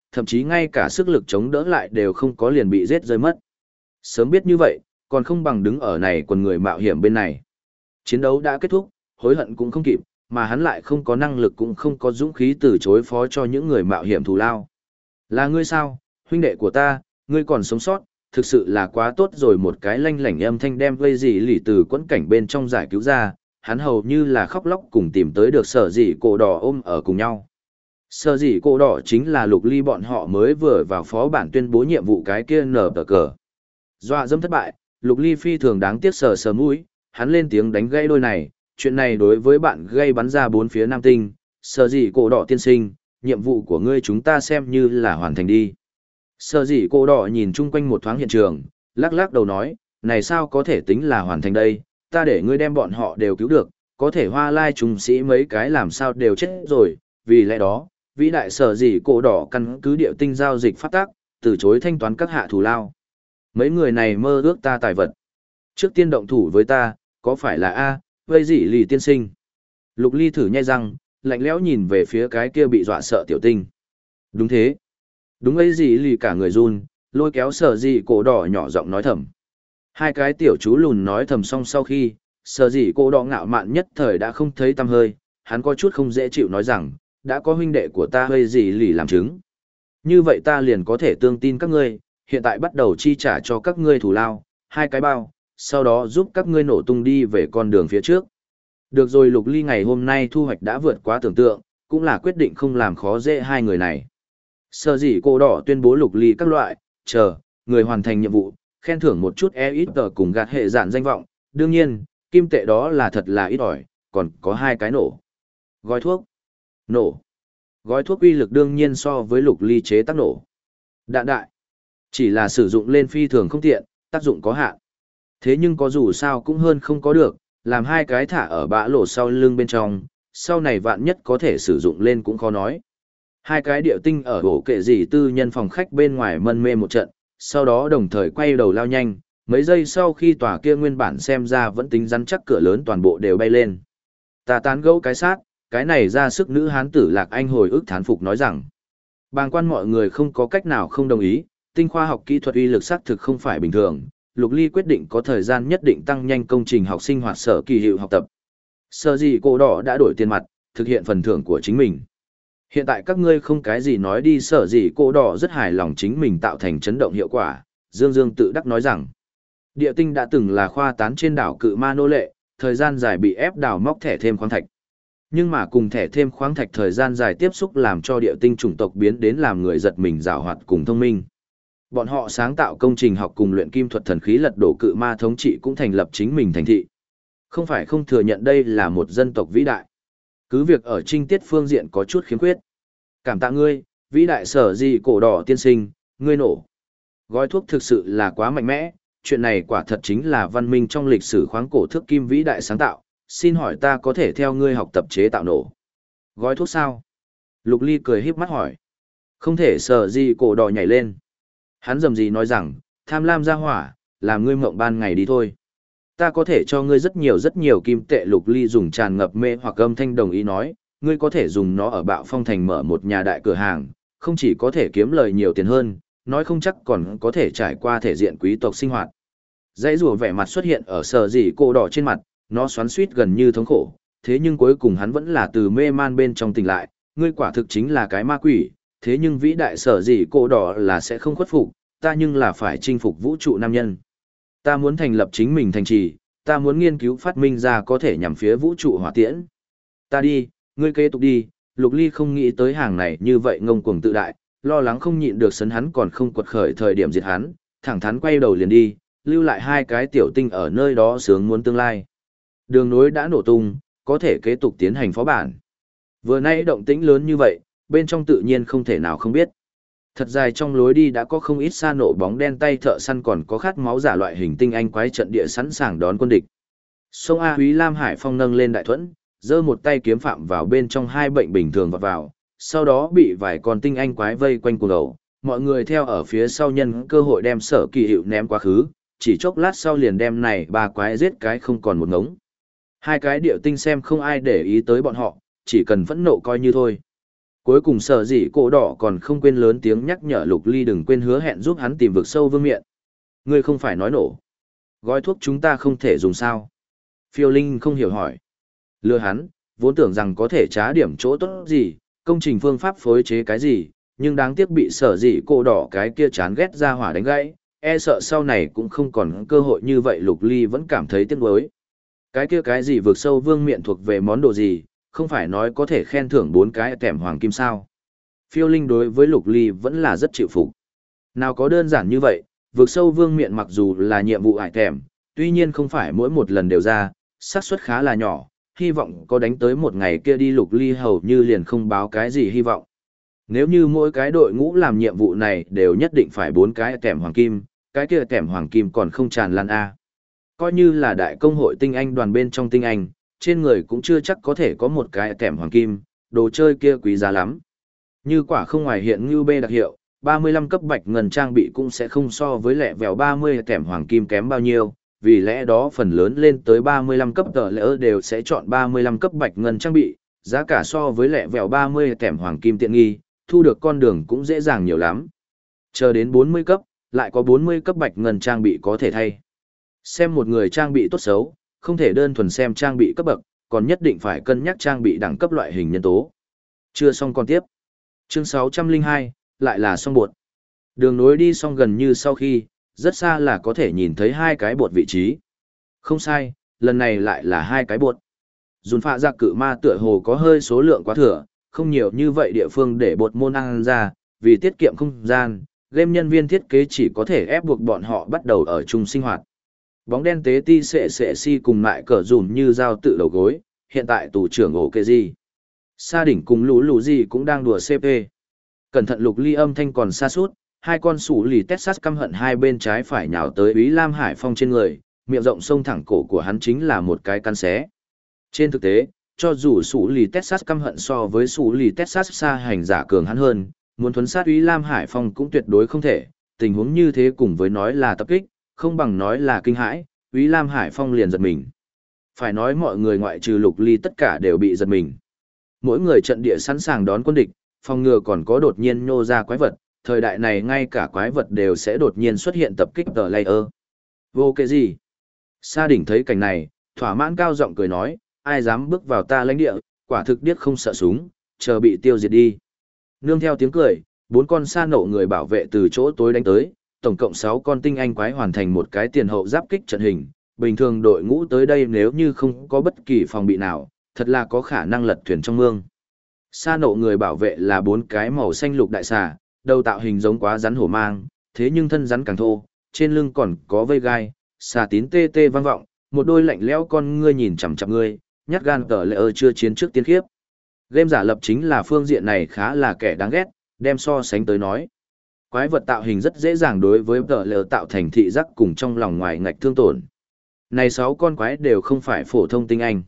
thậm chí ngay cả sức lực chống đỡ lại đều không có liền bị giết rơi mất. Sớm biết như vậy, còn không bằng đứng ở này quần người mạo hiểm bên này. Chiến đấu đã kết thúc, hối hận cũng không kịp, mà hắn lại không có năng lực cũng không có dũng khí từ chối phó cho những người mạo hiểm thù lao. Là ngươi sao, huynh đệ của ta, ngươi còn sống sót, thực sự là quá tốt rồi. Một cái lanh lảnh âm thanh đem vây dì lì từ quẫn cảnh bên trong giải cứu ra, hắn hầu như là khóc lóc cùng tìm tới được sở dĩ cổ đỏ ôm ở cùng nhau. Sở dĩ cổ đỏ chính là Lục Ly bọn họ mới vừa vào phó bản tuyên bố nhiệm vụ cái kia nở tờ cờ. Dọa dẫm thất bại, Lục Ly phi thường đáng tiếc sờ sờ mũi, hắn lên tiếng đánh gãy đôi này, chuyện này đối với bạn gây bắn ra bốn phía Nam Tinh, sở dĩ cổ đỏ tiên sinh, nhiệm vụ của ngươi chúng ta xem như là hoàn thành đi. Sở dĩ cổ đỏ nhìn chung quanh một thoáng hiện trường, lắc lắc đầu nói, này sao có thể tính là hoàn thành đây, ta để ngươi đem bọn họ đều cứu được, có thể Hoa Lai trung sĩ mấy cái làm sao đều chết rồi, vì lẽ đó, vĩ đại sở dĩ cổ đỏ căn cứ điệu tinh giao dịch phát tác, từ chối thanh toán các hạ thù lao. Mấy người này mơ ước ta tài vật. Trước tiên động thủ với ta, có phải là A, vây dĩ lì tiên sinh. Lục Ly thử nhai răng, lạnh lẽo nhìn về phía cái kia bị dọa sợ tiểu tinh. Đúng thế. Đúng ấy dĩ lì cả người run, lôi kéo sở dĩ cổ đỏ nhỏ giọng nói thầm. Hai cái tiểu chú lùn nói thầm xong sau khi, sở dĩ cổ đỏ ngạo mạn nhất thời đã không thấy tăm hơi, hắn có chút không dễ chịu nói rằng, đã có huynh đệ của ta vây dĩ lì làm chứng. Như vậy ta liền có thể tương tin các ngươi, hiện tại bắt đầu chi trả cho các ngươi thù lao, 2 cái bao, sau đó giúp các ngươi nổ tung đi về con đường phía trước. Được rồi, Lục Ly ngày hôm nay thu hoạch đã vượt quá tưởng tượng, cũng là quyết định không làm khó dễ hai người này. Sở dĩ cổ đỏ tuyên bố Lục Ly các loại, người hoàn thành nhiệm vụ, khen thưởng một chút ít tờ cùng gạt hệ dạn danh vọng, đương nhiên, kim tệ đó là thật là ít ỏi, còn có 2 cái nổ. Gói thuốc. Nổ. Gói thuốc uy lực đương nhiên so với Lục Ly chế tác nổ. Đạn đại. Chỉ là sử dụng lên phi thường không tiện, tác dụng có hạn. Thế nhưng có dù sao cũng hơn không có được, làm 2 cái thả ở bã lỗ sau lưng bên trong, sau này vạn nhất có thể sử dụng lên cũng khó nói. 2 cái điệu tinh ở bổ kệ gì tư nhân phòng khách bên ngoài mân mê một trận, sau đó đồng thời quay đầu lao nhanh, mấy giây sau khi tòa kia nguyên bản xem ra vẫn tính rắn chắc cửa lớn toàn bộ đều bay lên. Ta tán gẫu cái sát, cái này ra sức nữ hán tử Lạc Anh hồi ức thán phục nói rằng, bàng quan mọi người không có cách nào không đồng ý, tinh khoa học kỹ thuật uy lực xác thực không phải bình thường. Lục Ly quyết định có thời gian nhất định tăng nhanh công trình học sinh hoạt sở kỳ hiệu học tập. Sở dĩ cổ đỏ đã đổi tiền mặt, thực hiện phần thưởng của chính mình. Hiện tại các ngươi không cái gì nói đi, sở dĩ cổ đỏ rất hài lòng chính mình tạo thành chấn động hiệu quả. Dương Dương tự đắc nói rằng, địa tinh đã từng là khoa tán trên đảo cự ma nô lệ, thời gian dài bị ép đào móc thẻ thêm khoáng thạch. Nhưng mà cùng thẻ thêm khoáng thạch thời gian dài tiếp xúc làm cho địa tinh chủng tộc biến đến làm người giật mình giàu hoạt cùng thông minh. Bọn họ sáng tạo công trình học cùng luyện kim thuật thần khí lật đổ cự ma thống trị cũng thành lập chính mình thành thị. Không phải không thừa nhận đây là một dân tộc vĩ đại. Cứ việc ở trinh tiết phương diện có chút khiếm khuyết. Cảm tạ ngươi, vĩ đại sở dĩ cổ đỏ tiên sinh, ngươi nổ. Gói thuốc thực sự là quá mạnh mẽ, chuyện này quả thật chính là văn minh trong lịch sử khoáng cổ thước kim vĩ đại sáng tạo. Xin hỏi ta có thể theo ngươi học tập chế tạo nổ. Gói thuốc sao? Lục Ly cười híp mắt hỏi. Không thể, sở dĩ cổ đỏ nhảy lên. Hắn rầm rì nói rằng, tham lam ra hỏa, làm ngươi mộng ban ngày đi thôi. Ta có thể cho ngươi rất nhiều kim tệ. Lục Ly dùng tràn ngập mê hoặc âm thanh đồng ý nói, ngươi có thể dùng nó ở Bạo Phong Thành mở một nhà đại cửa hàng, không chỉ có thể kiếm lời nhiều tiền hơn, nói không chắc còn có thể trải qua thể diện quý tộc sinh hoạt. Dãy rùa vẻ mặt xuất hiện ở sở dĩ cổ đỏ trên mặt, nó xoắn xuýt gần như thống khổ, thế nhưng cuối cùng hắn vẫn là từ mê man bên trong tỉnh lại, ngươi quả thực chính là cái ma quỷ. Thế nhưng vĩ đại sở dĩ cổ đỏ là sẽ không khuất phục, ta nhưng là phải chinh phục vũ trụ nam nhân. Ta muốn thành lập chính mình thành trì, ta muốn nghiên cứu phát minh ra có thể nhằm phía vũ trụ hỏa tiễn. Ta đi, ngươi kế tục đi. Lục Ly không nghĩ tới hàng này như vậy ngông cuồng tự đại, lo lắng không nhịn được sấn hắn còn không quật khởi thời điểm diệt hắn, thẳng thắn quay đầu liền đi, lưu lại 2 cái tiểu tinh ở nơi đó sướng muốn tương lai. Đường nối đã nổ tung, có thể kế tục tiến hành phó bản. Vừa nay động tĩnh lớn như vậy, bên trong tự nhiên không thể nào không biết. Thật dài trong lối đi đã có không ít sa nổ bóng đen tay thợ săn còn có khát máu giả loại hình tinh anh quái trận địa sẵn sàng đón quân địch. Sông A Húy Lam Hải Phong nâng lên đại thuẫn, giơ một tay kiếm phạm vào bên trong 2 bệnh bình thường vào, sau đó bị vài con tinh anh quái vây quanh cuồng đầu. Mọi người theo ở phía sau nhân cơ hội đem sở kỳ hiệu ném quá khứ, chỉ chốc lát sau liền đem này 3 quái giết cái không còn một ngống. 2 cái điệu tinh xem không ai để ý tới bọn họ, chỉ cần phẫn nộ coi như thôi. Cuối cùng sở dĩ cổ đỏ còn không quên lớn tiếng nhắc nhở Lục Ly đừng quên hứa hẹn giúp hắn tìm vực sâu vương miện. Ngươi không phải nói nổ. Gói thuốc chúng ta không thể dùng sao? Phiêu Linh không hiểu hỏi. Lừa hắn, vốn tưởng rằng có thể trá điểm chỗ tốt gì, công trình phương pháp phối chế cái gì, nhưng đáng tiếc bị sở dĩ cổ đỏ cái kia chán ghét ra hỏa đánh gãy, e sợ sau này cũng không còn cơ hội như vậy. Lục Ly vẫn cảm thấy tiếc nuối. Cái kia cái gì vực sâu vương miện thuộc về món đồ gì, không phải nói có thể khen thưởng 4 cái tẻm hoàng kim sao? Phiêu Linh đối với Lục Ly vẫn là rất chịu phục. Nào có đơn giản như vậy, vực sâu vương miện mặc dù là nhiệm vụ ải tẻm, tuy nhiên không phải mỗi một lần đều ra, xác suất khá là nhỏ, hy vọng có đánh tới một ngày kia đi. Lục Ly hầu như liền không báo cái gì hy vọng. Nếu như mỗi cái đội ngũ làm nhiệm vụ này đều nhất định phải 4 cái tẻm hoàng kim, cái kia tẻm hoàng kim còn không tràn lan a. Coi như là đại công hội tinh anh đoàn bên trong tinh anh, trên người cũng chưa chắc có thể có một cái tẻm hoàng kim, đồ chơi kia quý giá lắm. Như quả không ngoài hiện như bê đặc hiệu, 35 cấp bạch ngân trang bị cũng sẽ không so với lẹ vèo 30 tẻm hoàng kim kém bao nhiêu, vì lẽ đó phần lớn lên tới 35 cấp tờ lỡ đều sẽ chọn 35 cấp bạch ngân trang bị, giá cả so với lẹ vèo 30 tẻm hoàng kim tiện nghi, thu được con đường cũng dễ dàng nhiều lắm. Chờ đến 40 cấp, lại có 40 cấp bạch ngân trang bị có thể thay. Xem một người trang bị tốt xấu, không thể đơn thuần xem trang bị cấp bậc, còn nhất định phải cân nhắc trang bị đẳng cấp loại hình nhân tố. Chưa xong còn tiếp. Chương 602, lại là song bột. Đường nối đi xong gần như sau khi, rất xa là có thể nhìn thấy 2 cái bột vị trí. Không sai, lần này lại là 2 cái bột. Dùn phạ giặc cự ma tựa hồ có hơi số lượng quá thừa, không nhiều như vậy địa phương để bột môn ăn ra, vì tiết kiệm không gian, game nhân viên thiết kế chỉ có thể ép buộc bọn họ bắt đầu ở chung sinh hoạt. Bóng đen tế ti sệ si cùng lại cờ dùn như dao tự đầu gối, hiện tại tù trưởng ổ kê gì. Sa đỉnh cùng lũ lũ gì cũng đang đùa CP. Cẩn thận. Lục Ly âm thanh còn xa suốt, 2 con sủ lì Texas căm hận hai bên trái phải nhào tới Úy Lam Hải Phong trên người, miệng rộng sông thẳng cổ của hắn chính là một cái căn xé. Trên thực tế, cho dù sủ lì Texas căm hận so với sủ lì Texas xa hành giả cường hắn hơn, muốn thuấn sát Úy Lam Hải Phong cũng tuyệt đối không thể, tình huống như thế cùng với nói là tập kích, không bằng nói là kinh hãi, Úy Lam Hải Phong liền giật mình. Phải nói mọi người ngoại trừ Lục Ly tất cả đều bị giật mình. Mỗi người trận địa sẵn sàng đón quân địch, phòng ngừa còn có đột nhiên nhô ra quái vật, thời đại này ngay cả quái vật đều sẽ đột nhiên xuất hiện tập kích tờ layer. Vô cái gì? Sa đỉnh thấy cảnh này, thỏa mãn cao giọng cười nói, ai dám bước vào ta lãnh địa, quả thực điếc không sợ súng, chờ bị tiêu diệt đi. Nương theo tiếng cười, 4 con sa nộ người bảo vệ từ chỗ tối đánh tới, tổng cộng 6 con tinh anh quái hoàn thành một cái tiền hậu giáp kích trận hình. Bình thường đội ngũ tới đây nếu như không có bất kỳ phòng bị nào, thật là có khả năng lật thuyền trong mương. Sa nộ người bảo vệ là 4 cái màu xanh lục đại xà, đầu tạo hình giống quá rắn hổ mang, thế nhưng thân rắn càng thô, trên lưng còn có vây gai, xà tín tê tê vang vọng, một đôi lạnh lẽo con ngươi nhìn chằm chằm ngươi, nhát gan tờ lệ chưa chiến trước tiên khiếp. Game giả lập chính là phương diện này khá là kẻ đáng ghét, đem so sánh tới nói. Quái vật tạo hình rất dễ dàng đối với tờ lệ tạo thành thị giác cùng trong lòng ngoài ngạch thương tổn. Này 6 con quái đều không phải phổ thông tinh anh.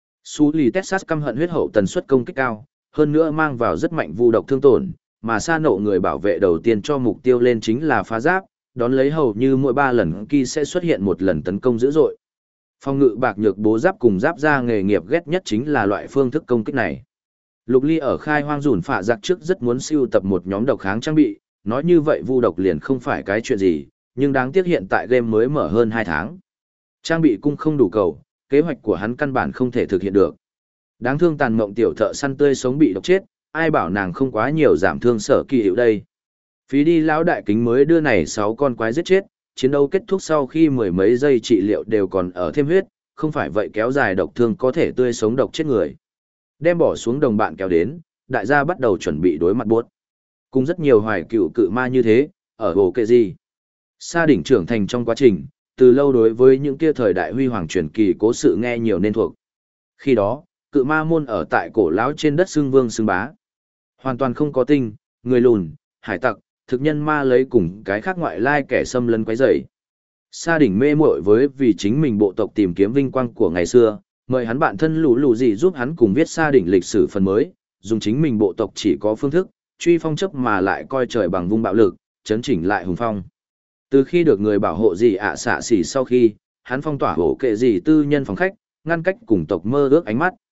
Sú lì Texas căm hận huyết hậu tần suất công kích cao, hơn nữa mang vào rất mạnh vu độc thương tổn, mà sa nộ người bảo vệ đầu tiên cho mục tiêu lên chính là phá giáp, đón lấy hầu như mỗi 3 lần kỳ sẽ xuất hiện một lần tấn công dữ dội. Phòng ngự bạc nhược bố giáp cùng giáp ra nghề nghiệp ghét nhất chính là loại phương thức công kích này. Lục Ly ở khai hoang dùn phạ giặc trước rất muốn siêu tập một nhóm độc kháng trang bị, nói như vậy vu độc liền không phải cái chuyện gì, nhưng đáng tiếc hiện tại game mới mở hơn 2 tháng. Trang bị cung không đủ cầu, kế hoạch của hắn căn bản không thể thực hiện được. Đáng thương tàn mộng tiểu thợ săn tươi sống bị độc chết, ai bảo nàng không quá nhiều giảm thương sở kỳ hiệu đây. Phí đi lão đại kính mới đưa này 6 con quái giết chết, chiến đấu kết thúc sau khi mười mấy giây trị liệu đều còn ở thêm huyết, không phải vậy kéo dài độc thương có thể tươi sống độc chết người. Đem bỏ xuống đồng bạn kéo đến, đại gia bắt đầu chuẩn bị đối mặt buốt. Cùng rất nhiều hoài cựu cự ma như thế, ở hồ kệ gì. Sa đỉnh trưởng thành trong quá trình, từ lâu đối với những kia thời đại huy hoàng truyền kỳ cố sự nghe nhiều nên thuộc. Khi đó, cự ma môn ở tại cổ lão trên đất xưng vương xưng bá. Hoàn toàn không có tinh, người lùn, hải tặc, thực nhân ma lấy cùng cái khác ngoại lai kẻ xâm lấn quấy rầy. Sa đỉnh mê muội với vì chính mình bộ tộc tìm kiếm vinh quang của ngày xưa, mời hắn bạn thân lũ lũ gì giúp hắn cùng viết Sa đỉnh lịch sử phần mới, dùng chính mình bộ tộc chỉ có phương thức, truy phong chấp mà lại coi trời bằng vung bạo lực, chấn chỉnh lại hùng phong. Từ khi được người bảo hộ gì xạ xỉ sau khi, hắn phong tỏa hổ kệ gì tư nhân phòng khách, ngăn cách cùng tộc mơ ước ánh mắt.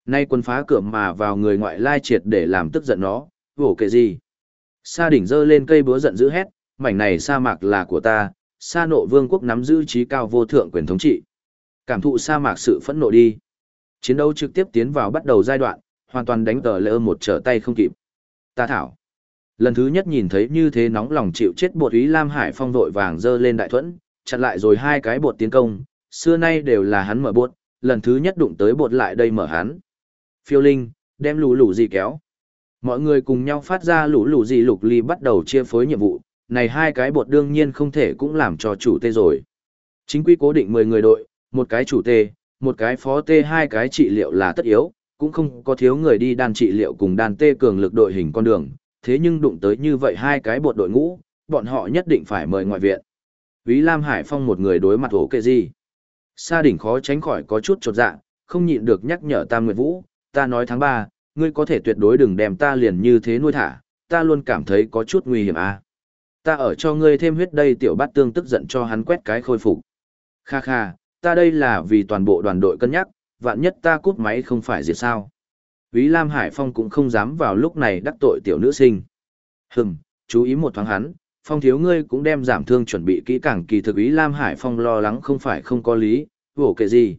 Nay quân phá cửa mà vào người ngoại lai triệt để làm tức giận nó, vổ kệ gì. Sa đỉnh giơ lên cây búa giận dữ hét, mảnh này sa mạc là của ta, sa nộ vương quốc nắm giữ trí cao vô thượng quyền thống trị. Cảm thụ sa mạc sự phẫn nộ đi. Chiến đấu trực tiếp tiến vào bắt đầu giai đoạn, hoàn toàn đánh tờ lỡ một trở tay không kịp. Ta thảo. Lần thứ nhất nhìn thấy như thế nóng lòng chịu chết bột Ý Lam Hải Phong vội vàng giơ lên đại thuẫn, chặn lại rồi hai cái bột tiến công, xưa nay đều là hắn mở bột, lần thứ nhất đụng tới bột lại đây mở hắn. Phiêu Linh, đem lũ lũ gì kéo. Mọi người cùng nhau phát ra lũ lũ gì Lục Ly bắt đầu chia phối nhiệm vụ, này hai cái bột đương nhiên không thể cũng làm cho chủ tê rồi. Chính quy cố định 10 người đội, một cái chủ tê, một cái phó tê, hai cái trị liệu là tất yếu, cũng không có thiếu người đi đan trị liệu cùng đan tê cường lực đội hình con đường, thế nhưng đụng tới như vậy hai cái bột đội ngũ, bọn họ nhất định phải mời ngoại viện. Úy Lam Hải Phong một người đối mặt hổ kệ gì. Sa đỉnh khó tránh khỏi có chút chột dạ, không nhịn được nhắc nhở Tam Nguyệt Vũ, ta nói tháng 3, ngươi có thể tuyệt đối đừng đem ta liền như thế nuôi thả, ta luôn cảm thấy có chút nguy hiểm à. Ta ở cho ngươi thêm huyết đây tiểu bát tương tức giận cho hắn quét cái khôi phục. Kha kha, ta đây là vì toàn bộ đoàn đội cân nhắc, vạn nhất ta cút máy không phải diệt sao. Úy Lam Hải Phong cũng không dám vào lúc này đắc tội tiểu nữ sinh. Chú ý một thoáng hắn, Phong thiếu ngươi cũng đem giảm thương chuẩn bị kỹ càng. Kỳ thực Úy Lam Hải Phong lo lắng không phải không có lý, vổ kệ gì.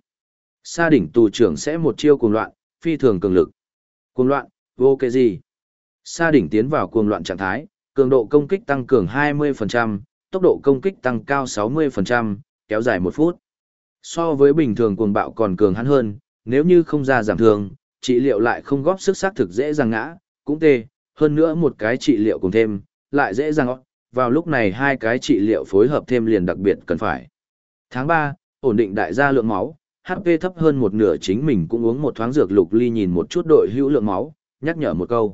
Sa đỉnh tù trưởng sẽ một chiêu cuồng loạn, phi thường cường lực. Cuồng loạn, vô kệ gì. Sa đỉnh tiến vào cuồng loạn trạng thái, cường độ công kích tăng cường 20%, tốc độ công kích tăng cao 60%, kéo dài 1 phút. So với bình thường cuồng bạo còn cường hắn hơn, nếu như không ra giảm thương, trị liệu lại không góp sức xác thực dễ dàng ngã, cũng tê, hơn nữa một cái trị liệu cùng thêm, lại dễ dàng vào lúc này hai cái trị liệu phối hợp thêm liền đặc biệt cần phải. Tháng 3, ổn định đại gia lượng máu, HP thấp hơn một nửa chính mình cũng uống một thoáng dược. Lục Ly nhìn một chút đội hữu lượng máu, nhắc nhở một câu.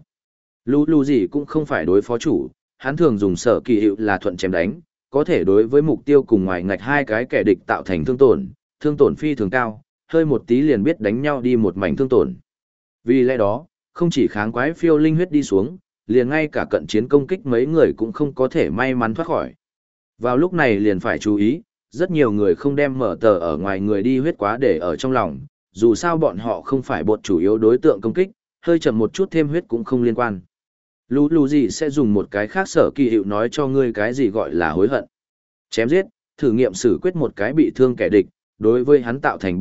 Lũ gì cũng không phải đối phó chủ, hắn thường dùng sở kỳ hiệu là thuận chém đánh, có thể đối với mục tiêu cùng ngoài ngạch hai cái kẻ địch tạo thành thương tổn phi thường cao, hơi một tí liền biết đánh nhau đi một mảnh thương tổn. Vì lẽ đó, không chỉ kháng quái phiêu linh huyết đi xuống, liền ngay cả cận chiến công kích mấy người cũng không có thể may mắn thoát khỏi. Vào lúc này liền phải chú ý, rất nhiều người không đem mở tờ ở ngoài người đi huyết quá để ở trong lòng, dù sao bọn họ không phải bột chủ yếu đối tượng công kích, hơi chậm một chút thêm huyết cũng không liên quan. Lũ gì sẽ dùng một cái khác sở kỳ hiệu nói cho ngươi cái gì gọi là hối hận. Chém giết, thử nghiệm xử quyết một cái bị thương kẻ địch, đối với hắn tạo thành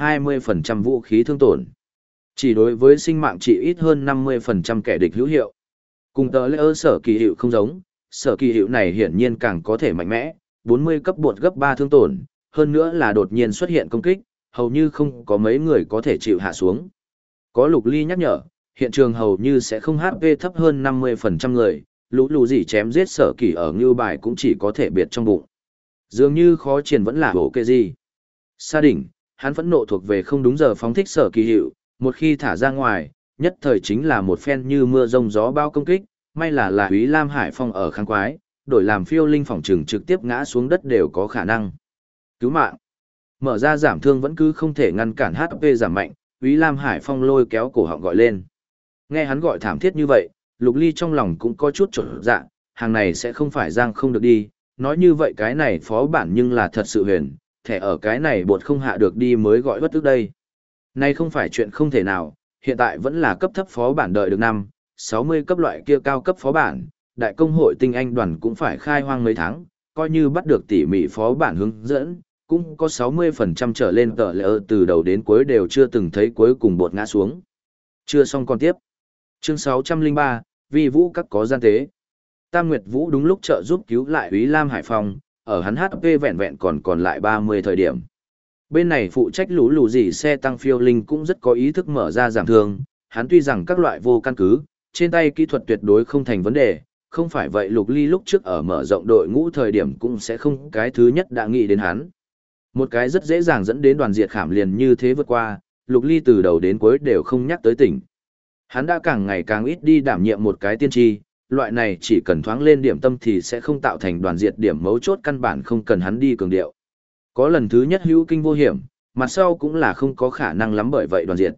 320% vũ khí thương tổn. Chỉ đối với sinh mạng chỉ ít hơn 50% kẻ địch hữu hiệu. Cùng tờ lễ sở kỳ hiệu không giống, sở kỳ hiệu này hiển nhiên càng có thể mạnh mẽ, 40 cấp bột gấp 3 thương tổn, hơn nữa là đột nhiên xuất hiện công kích, hầu như không có mấy người có thể chịu hạ xuống. Có Lục Ly nhắc nhở, hiện trường hầu như sẽ không HP thấp hơn 50% người, lũ gì chém giết sở kỳ ở ngưu bài cũng chỉ có thể biệt trong bụng. Dường như khó triển vẫn là hổ kê gì. Sa đỉnh, hắn phẫn nộ thuộc về không đúng giờ phóng thích sở kỳ hiệu, một khi thả ra ngoài, nhất thời chính là một phen như mưa rông gió bao công kích, may là Úy Lam Hải Phong ở kháng quái, đổi làm phiêu linh phỏng trừng trực tiếp ngã xuống đất đều có khả năng. Cứu mạng. Mở ra giảm thương vẫn cứ không thể ngăn cản HP giảm mạnh, Úy Lam Hải Phong lôi kéo cổ họng gọi lên. Nghe hắn gọi thảm thiết như vậy, Lục Ly trong lòng cũng có chút chột dạ, hàng này sẽ không phải giang không được đi, nói như vậy cái này phó bản nhưng là thật sự huyền, thẻ ở cái này bột không hạ được đi mới gọi bất tức đây. Này không phải chuyện không thể nào, hiện tại vẫn là cấp thấp phó bản đợi được 60 cấp loại kia cao cấp phó bản, đại công hội tinh anh đoàn cũng phải khai hoang mấy tháng, coi như bắt được tỉ mỉ phó bản hướng dẫn, cũng có 60% trở lên tờ lỡ từ đầu đến cuối đều chưa từng thấy cuối cùng bột ngã xuống. Chưa xong còn tiếp. Chương 603, Vi Vũ các có gian tế. Tam Nguyệt Vũ đúng lúc trợ giúp cứu lại Úy Lam Hải Phong, ở hắn HP vẹn vẹn còn lại 30 thời điểm. Bên này phụ trách lũ gì xe tăng phiêu linh cũng rất có ý thức mở ra giảm thương, hắn tuy rằng các loại vô căn cứ, trên tay kỹ thuật tuyệt đối không thành vấn đề, không phải vậy Lục Ly lúc trước ở mở rộng đội ngũ thời điểm cũng sẽ không cái thứ nhất đã nghĩ đến hắn. Một cái rất dễ dàng dẫn đến đoàn diệt khảm liền như thế vượt qua, Lục Ly từ đầu đến cuối đều không nhắc tới tỉnh. Hắn đã càng ngày càng ít đi đảm nhiệm một cái tiên tri, loại này chỉ cần thoáng lên điểm tâm thì sẽ không tạo thành đoàn diệt điểm mấu chốt căn bản không cần hắn đi cường điệu. Có lần thứ nhất hữu kinh vô hiểm, mặt sau cũng là không có khả năng lắm bởi vậy đoàn diệt.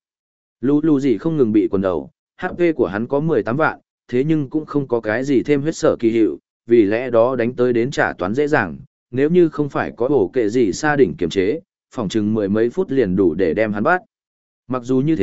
Lũ gì không ngừng bị quần đầu, HP của hắn có 18 vạn, thế nhưng cũng không có cái gì thêm huyết sở kỳ hiệu, vì lẽ đó đánh tới đến trả toán dễ dàng, nếu như không phải có ổ kệ gì xa đỉnh kiềm chế, phòng chừng 10 mấy phút liền đủ để đem hắn bắt. Mặc dù như thế,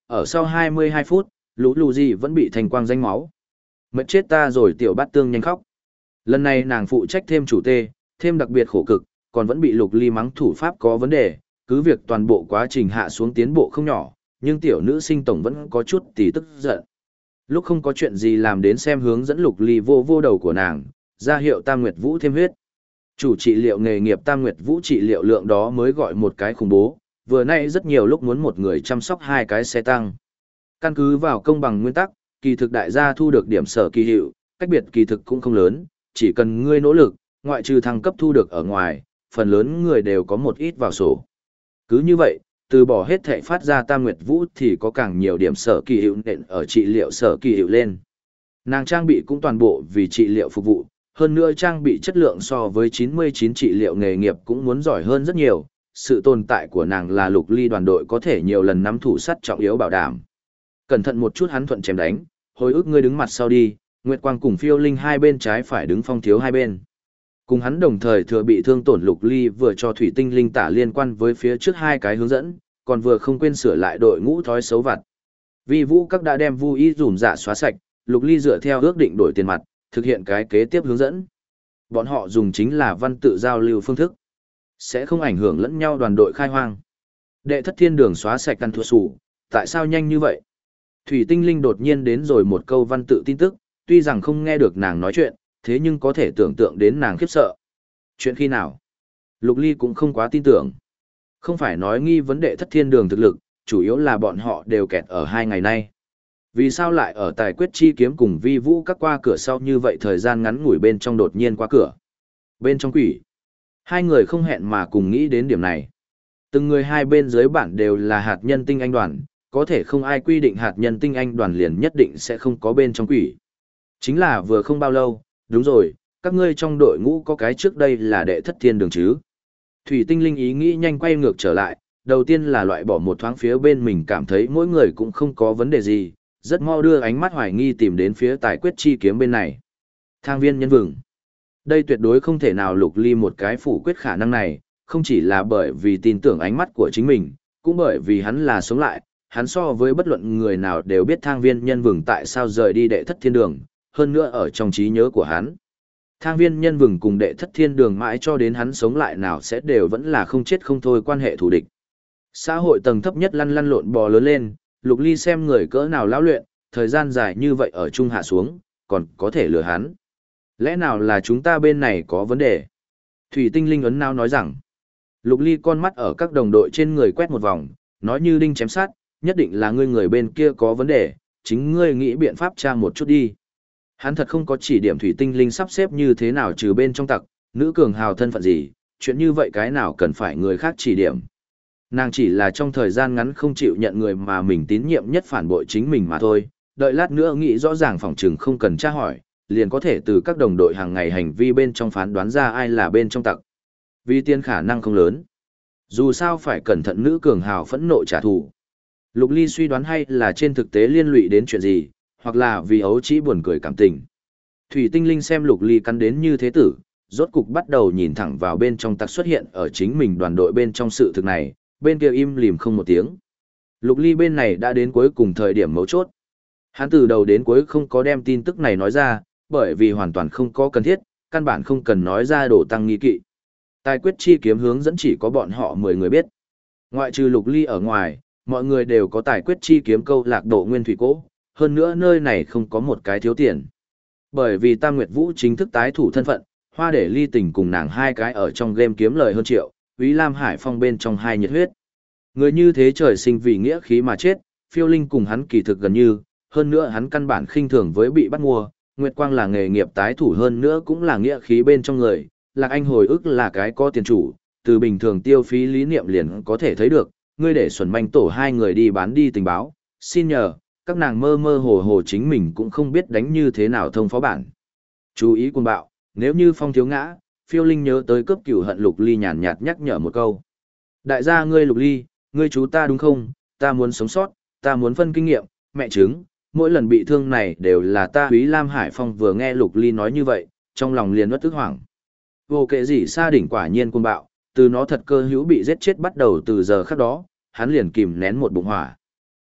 ở sau 22 phút, lũ lù gì vẫn bị thành quang danh máu. Mệt chết ta rồi tiểu bát tương nhanh khóc. Lần này nàng phụ trách thêm chủ tê, thêm đặc biệt khổ cực, còn vẫn bị Lục Ly mắng thủ pháp có vấn đề, cứ việc toàn bộ quá trình hạ xuống tiến bộ không nhỏ, nhưng tiểu nữ sinh tổng vẫn có chút tí tức giận. Lúc không có chuyện gì làm đến xem hướng dẫn Lục Ly vô vô đầu của nàng, ra hiệu Tam Nguyệt Vũ thêm huyết. Chủ trị liệu nghề nghiệp Tam Nguyệt Vũ trị liệu lượng đó mới gọi một cái khủng bố, vừa nay rất nhiều lúc muốn một người chăm sóc hai cái xe tăng. Căn cứ vào công bằng nguyên tắc, kỳ thực đại gia thu được điểm sở kỳ hiệu, cách biệt kỳ thực cũng không lớn, chỉ cần ngươi nỗ lực, ngoại trừ thăng cấp thu được ở ngoài, phần lớn người đều có một ít vào sổ. Cứ như vậy, từ bỏ hết thể phát ra Tam Nguyệt Vũ thì có càng nhiều điểm sở kỳ hiệu nện ở trị liệu sở kỳ hiệu lên. Nàng trang bị cũng toàn bộ vì trị liệu phục vụ, hơn nữa trang bị chất lượng so với 99 trị liệu nghề nghiệp cũng muốn giỏi hơn rất nhiều, sự tồn tại của nàng là Lục Ly đoàn đội có thể nhiều lần nắm thủ sắt trọng yếu bảo đảm. Cẩn thận một chút hắn thuận chém đánh, hồi ức ngươi đứng mặt sau đi, Nguyệt Quang cùng Phiêu Linh hai bên trái phải đứng Phong Thiếu hai bên. Cùng hắn đồng thời thừa bị thương tổn Lục Ly vừa cho Thủy Tinh Linh tả liên quan với phía trước hai cái hướng dẫn, còn vừa không quên sửa lại đội ngũ thói xấu vặt. Vì Vũ các đã đem Vu Y dùm dạ xóa sạch, Lục Ly dựa theo ước định đổi tiền mặt, thực hiện cái kế tiếp hướng dẫn. Bọn họ dùng chính là văn tự giao lưu phương thức, sẽ không ảnh hưởng lẫn nhau đoàn đội khai hoang. Đệ thất thiên đường xóa sạch căn thua sủ, tại sao nhanh như vậy? Thủy Tinh Linh đột nhiên đến rồi một câu văn tự tin tức, tuy rằng không nghe được nàng nói chuyện, thế nhưng có thể tưởng tượng đến nàng khiếp sợ. Chuyện khi nào? Lục Ly cũng không quá tin tưởng. Không phải nói nghi vấn đề thất thiên đường thực lực, chủ yếu là bọn họ đều kẹt ở 2 ngày nay. Vì sao lại ở tài quyết chi kiếm cùng Vi Vũ các qua cửa sau như vậy thời gian ngắn ngủi bên trong đột nhiên qua cửa? Bên trong quỷ. Hai người không hẹn mà cùng nghĩ đến điểm này. Từng người hai bên dưới bản đều là hạt nhân tinh anh đoàn, có thể không ai quy định hạt nhân tinh anh đoàn liền nhất định sẽ không có bên trong quỷ. Chính là vừa không bao lâu, đúng rồi, các ngươi trong đội ngũ có cái trước đây là đệ thất thiên đường chứ. Thủy Tinh Linh ý nghĩ nhanh quay ngược trở lại, đầu tiên là loại bỏ một thoáng phía bên mình cảm thấy mỗi người cũng không có vấn đề gì, rất mau đưa ánh mắt hoài nghi tìm đến phía tài quyết chi kiếm bên này. Thang viên nhân vừng. Đây tuyệt đối không thể nào Lục Ly một cái phủ quyết khả năng này, không chỉ là bởi vì tin tưởng ánh mắt của chính mình, cũng bởi vì hắn là sống lại, hắn so với bất luận người nào đều biết thang viên nhân vừng tại sao rời đi đệ thất thiên đường, hơn nữa ở trong trí nhớ của hắn. Thang viên nhân vừng cùng đệ thất thiên đường mãi cho đến hắn sống lại nào sẽ đều vẫn là không chết không thôi quan hệ thù địch. Xã hội tầng thấp nhất lăn lăn lộn bò lớn lên, Lục Ly xem người cỡ nào lão luyện, thời gian dài như vậy ở trung hạ xuống, còn có thể lừa hắn. Lẽ nào là chúng ta bên này có vấn đề? Thủy Tinh Linh ấn nao nói rằng, Lục Ly con mắt ở các đồng đội trên người quét một vòng, nói như đinh chém sát, nhất định là ngươi người bên kia có vấn đề, chính ngươi nghĩ biện pháp tra một chút đi. Hắn thật không có chỉ điểm Thủy Tinh Linh sắp xếp như thế nào trừ bên trong tặc, nữ cường hào thân phận gì, chuyện như vậy cái nào cần phải người khác chỉ điểm. Nàng chỉ là trong thời gian ngắn không chịu nhận người mà mình tín nhiệm nhất phản bội chính mình mà thôi, đợi lát nữa nghĩ rõ ràng phòng trừng không cần tra hỏi, liền có thể từ các đồng đội hàng ngày hành vi bên trong phán đoán ra ai là bên trong tặc. Vì tiền khả năng không lớn. Dù sao phải cẩn thận nữ cường hào phẫn nộ trả thù. Lục Ly suy đoán hay là trên thực tế liên lụy đến chuyện gì, hoặc là vì ấu trĩ buồn cười cảm tình. Thủy Tinh Linh xem Lục Ly cắn đến như thế tử, rốt cục bắt đầu nhìn thẳng vào bên trong tặc xuất hiện ở chính mình đoàn đội bên trong sự thực này, bên kia im lìm không một tiếng. Lục Ly bên này đã đến cuối cùng thời điểm mấu chốt. Hắn từ đầu đến cuối không có đem tin tức này nói ra, bởi vì hoàn toàn không có cần thiết, căn bản không cần nói ra đổ tăng nghi kỵ. Tài quyết chi kiếm hướng dẫn chỉ có bọn họ 10 người biết. Ngoại trừ Lục Ly ở ngoài, mọi người đều có tài quyết chi kiếm câu lạc bộ nguyên thủy cố, hơn nữa nơi này không có một cái thiếu tiền. Bởi vì Tam Nguyệt Vũ chính thức tái thủ thân phận, Hoa Để Ly Tình cùng nàng hai cái ở trong game kiếm lời hơn triệu, Úy Lam Hải Phong bên trong hai nhiệt huyết. Người như thế trời sinh vì nghĩa khí mà chết, Phiêu Linh cùng hắn kỳ thực gần như, hơn nữa hắn căn bản khinh thường với bị bắt mua, Nguyệt Quang là nghề nghiệp tái thủ hơn nữa cũng là nghĩa khí bên trong người, Lạc Anh hồi ức là cái có tiền chủ, từ bình thường tiêu phí lý niệm liền có thể thấy được, ngươi để Xuân Manh tổ hai người đi bán đi tình báo, xin nhờ, các nàng mơ mơ hồ hồ chính mình cũng không biết đánh như thế nào thông phó bản. Chú ý cuồng bạo, nếu như Phong thiếu ngã, Phiêu Linh nhớ tới cướp cửu hận Lục Ly nhàn nhạt nhắc nhở một câu. Đại gia ngươi Lục Ly, ngươi chú ta đúng không, ta muốn sống sót, ta muốn phân kinh nghiệm, mẹ chứng, mỗi lần bị thương này đều là ta. Úy Lam Hải Phong vừa nghe Lục Ly nói như vậy, trong lòng liền bất tức hoảng. Vô kệ gì xa đỉnh quả nhiên cuồng bạo, từ nó thật cơ hữu bị giết chết bắt đầu từ giờ khắc đó, hắn liền kìm nén một bụng hỏa.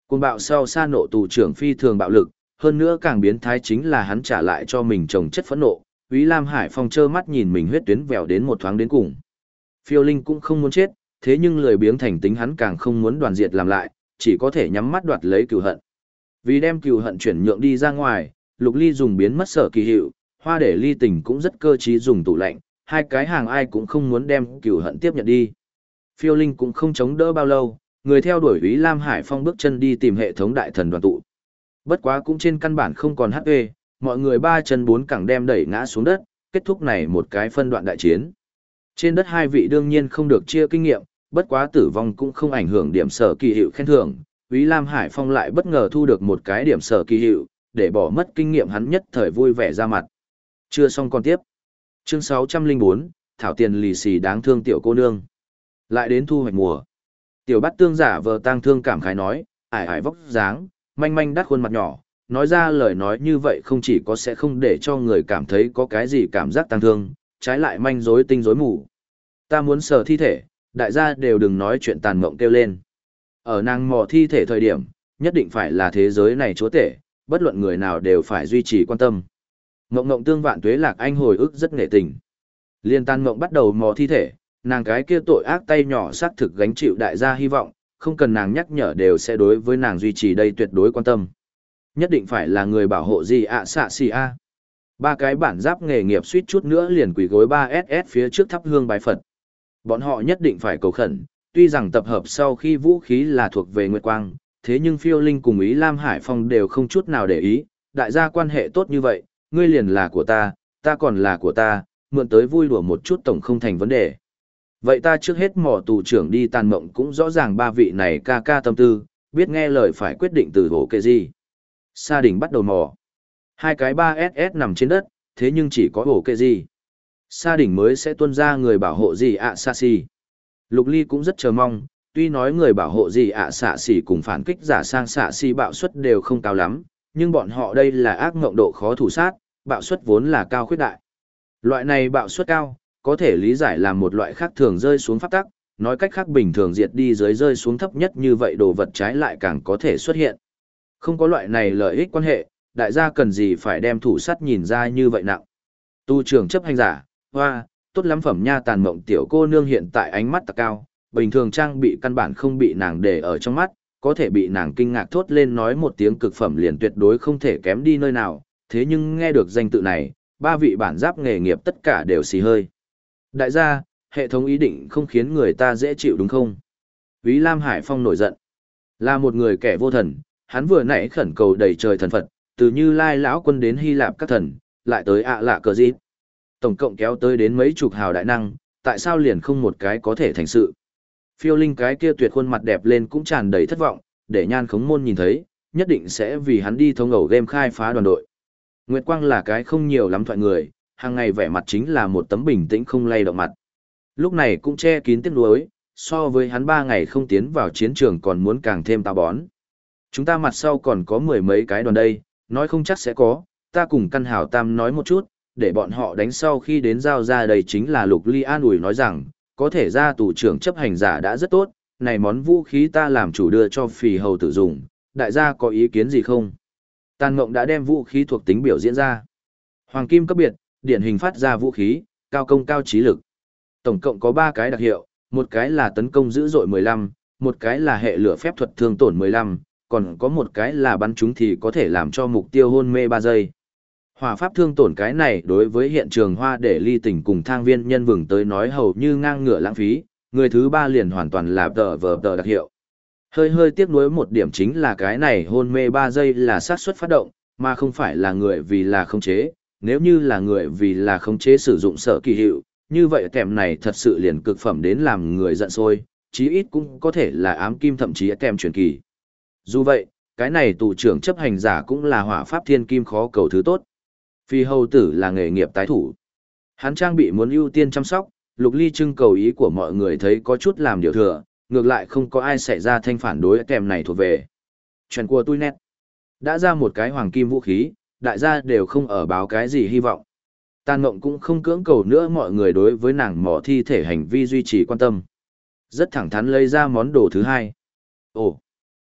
Cuồng bạo sau sa nộ tù trưởng phi thường bạo lực, hơn nữa càng biến thái chính là hắn trả lại cho mình chồng chất phẫn nộ, Úy Lam Hải Phong trơ mắt nhìn mình huyết tuyến vèo đến một thoáng đến cùng. Phiêu Linh cũng không muốn chết, thế nhưng lười biếng thành tính hắn càng không muốn đoàn diệt làm lại, chỉ có thể nhắm mắt đoạt lấy cừu hận. Vì đem cừu hận chuyển nhượng đi ra ngoài, Lục Ly dùng biến mất sở kỳ hiệu, Hoa để ly tình cũng rất cơ trí dùng tủ lạnh, hai cái hàng ai cũng không muốn đem cừu hận tiếp nhận đi. Phiêu Linh cũng không chống đỡ bao lâu, người theo đuổi Úy Lam Hải Phong bước chân đi tìm hệ thống đại thần đoàn tụ. Bất quá cũng trên căn bản không còn HP, mọi người ba chân bốn cẳng đem đẩy ngã xuống đất, kết thúc này một cái phân đoạn đại chiến. Trên đất hai vị đương nhiên không được chia kinh nghiệm, bất quá tử vong cũng không ảnh hưởng điểm sở kỳ hiệu khen thưởng. Úy Lam Hải Phong lại bất ngờ thu được một cái điểm sở kỳ hiệu, để bỏ mất kinh nghiệm hắn nhất thời vui vẻ ra mặt. Chưa xong còn tiếp. Chương 604, Thảo tiền lì xì đáng thương tiểu cô nương. Lại đến thu hoạch mùa. Tiểu Bát Tương giả vờ tang thương cảm khái nói, ải ải vóc dáng, manh manh đắt khuôn mặt nhỏ, nói ra lời nói như vậy không chỉ có sẽ không để cho người cảm thấy có cái gì cảm giác tang thương, trái lại manh rối tinh rối mù. Ta muốn sờ thi thể, đại gia đều đừng nói chuyện tàn mộng kêu lên. Ở nàng mò thi thể thời điểm, nhất định phải là thế giới này chúa tể, bất luận người nào đều phải duy trì quan tâm. Mộng Mộng Tương vạn tuế lạc anh hồi ức rất nghệ tình. Liên Tan Mộng bắt đầu mò thi thể, nàng cái kia tội ác tay nhỏ xác thực gánh chịu đại gia hy vọng, không cần nàng nhắc nhở đều sẽ đối với nàng duy trì đây tuyệt đối quan tâm. Nhất định phải là người bảo hộ gì ạ xạ xì a. Ba cái bản giáp nghề nghiệp suýt chút nữa liền quỳ gối 3SS phía trước thắp hương bái Phật. Bọn họ nhất định phải cầu khẩn, tuy rằng tập hợp sau khi vũ khí là thuộc về Nguyệt Quang, thế nhưng Phiêu Linh cùng Ý Lam Hải Phong đều không chút nào để ý, đại gia quan hệ tốt như vậy, ngươi liền là của ta, ta còn là của ta, mượn tới vui đùa một chút tổng không thành vấn đề. Vậy ta trước hết mò tù trưởng đi Tàn Mộng cũng rõ ràng ba vị này ca ca tâm tư, biết nghe lời phải quyết định từ hổ kệ gì. Sa Đình bắt đầu mò. Hai cái 3SS nằm trên đất, thế nhưng chỉ có hổ kệ gì. Sa Đình mới sẽ tuân ra người bảo hộ gì ạ xạ xì. Lục Ly cũng rất chờ mong, tuy nói người bảo hộ gì ạ xạ xì cùng phản kích giả sang xạ xì bạo suất đều không cao lắm, nhưng bọn họ đây là ác ngộng độ khó thủ sát, bạo suất vốn là cao khuyết đại. Loại này bạo suất cao, có thể lý giải là một loại khác thường rơi xuống pháp tắc, nói cách khác bình thường diệt đi dưới rơi xuống thấp nhất như vậy đồ vật trái lại càng có thể xuất hiện. Không có loại này lợi ích quan hệ, đại gia cần gì phải đem thủ sắt nhìn ra như vậy nặng. Tu trưởng chấp hành giả, hoa, tốt lắm phẩm nha. Tàn Mộng tiểu cô nương hiện tại ánh mắt tặc cao, bình thường trang bị căn bản không bị nàng để ở trong mắt, có thể bị nàng kinh ngạc thốt lên nói một tiếng cực phẩm liền tuyệt đối không thể kém đi nơi nào, thế nhưng nghe được danh tự này, ba vị bản giáp nghề nghiệp tất cả đều xì hơi. Đại gia, hệ thống ý định không khiến người ta dễ chịu đúng không? Úy Lam Hải Phong nổi giận. Là một người kẻ vô thần, hắn vừa nãy khẩn cầu đầy trời thần Phật, từ Như Lai lão quân đến Hy Lạp các thần, lại tới ạ lạ cờ gì. Tổng cộng kéo tới đến mấy chục hào đại năng, tại sao liền không một cái có thể thành sự? Phiêu Linh cái kia tuyệt khuôn mặt đẹp lên cũng tràn đầy thất vọng, để Nhan Khống Môn nhìn thấy, nhất định sẽ vì hắn đi thống ẩu game khai phá đoàn đội. Nguyệt Quang là cái không nhiều lắm thoại người, hàng ngày vẻ mặt chính là một tấm bình tĩnh không lay động mặt. Lúc này cũng che kín tiếc nuối, so với hắn 3 ngày không tiến vào chiến trường còn muốn càng thêm táo bón. Chúng ta mặt sau còn có mười mấy cái đoàn đây, nói không chắc sẽ có, ta cùng Căn Hảo Tam nói một chút, để bọn họ đánh sau khi đến giao ra đây. Chính là Lục Ly an ủi nói rằng, có thể ra tù trưởng chấp hành giả đã rất tốt, này món vũ khí ta làm chủ đưa cho phì hầu tử dùng, đại gia có ý kiến gì không? Tàn Mộng đã đem vũ khí thuộc tính biểu diễn ra. Hoàng kim cấp biệt, điển hình phát ra vũ khí, cao công cao trí lực. Tổng cộng có 3 cái đặc hiệu, một cái là tấn công dữ dội 15, một cái là hệ lửa phép thuật thương tổn 15, còn có một cái là bắn chúng thì có thể làm cho mục tiêu hôn mê 3 giây. Hỏa pháp thương tổn cái này đối với hiện trường Hoa để ly tình cùng thang viên nhân vừng tới nói hầu như ngang ngửa lãng phí, người thứ 3 liền hoàn toàn là tờ đặc hiệu. Hơi tiếc nuối một điểm chính là cái này hôn mê 3 giây là xác suất phát động, mà không phải là người vì là khống chế, nếu như là người vì là khống chế sử dụng sở kỳ hiệu, như vậy kèm này thật sự liền cực phẩm đến làm người giận sôi, chí ít cũng có thể là ám kim thậm chí kèm truyền kỳ. Dù vậy, cái này tù trưởng chấp hành giả cũng là hỏa pháp thiên kim khó cầu thứ tốt. Phi hầu tử là nghề nghiệp tái thủ. Hắn trang bị muốn ưu tiên chăm sóc, Lục Ly trưng cầu ý của mọi người thấy có chút làm điều thừa, ngược lại không có ai xảy ra thanh phản đối kèm này thuộc về. Chuyện của tôi nét. Đã ra một cái hoàng kim vũ khí, đại gia đều không ở báo cái gì hy vọng. Tàn Mộng cũng không cưỡng cầu nữa mọi người đối với nàng mỏ thi thể hành vi duy trì quan tâm. Rất thẳng thắn lấy ra món đồ thứ 2. Ồ,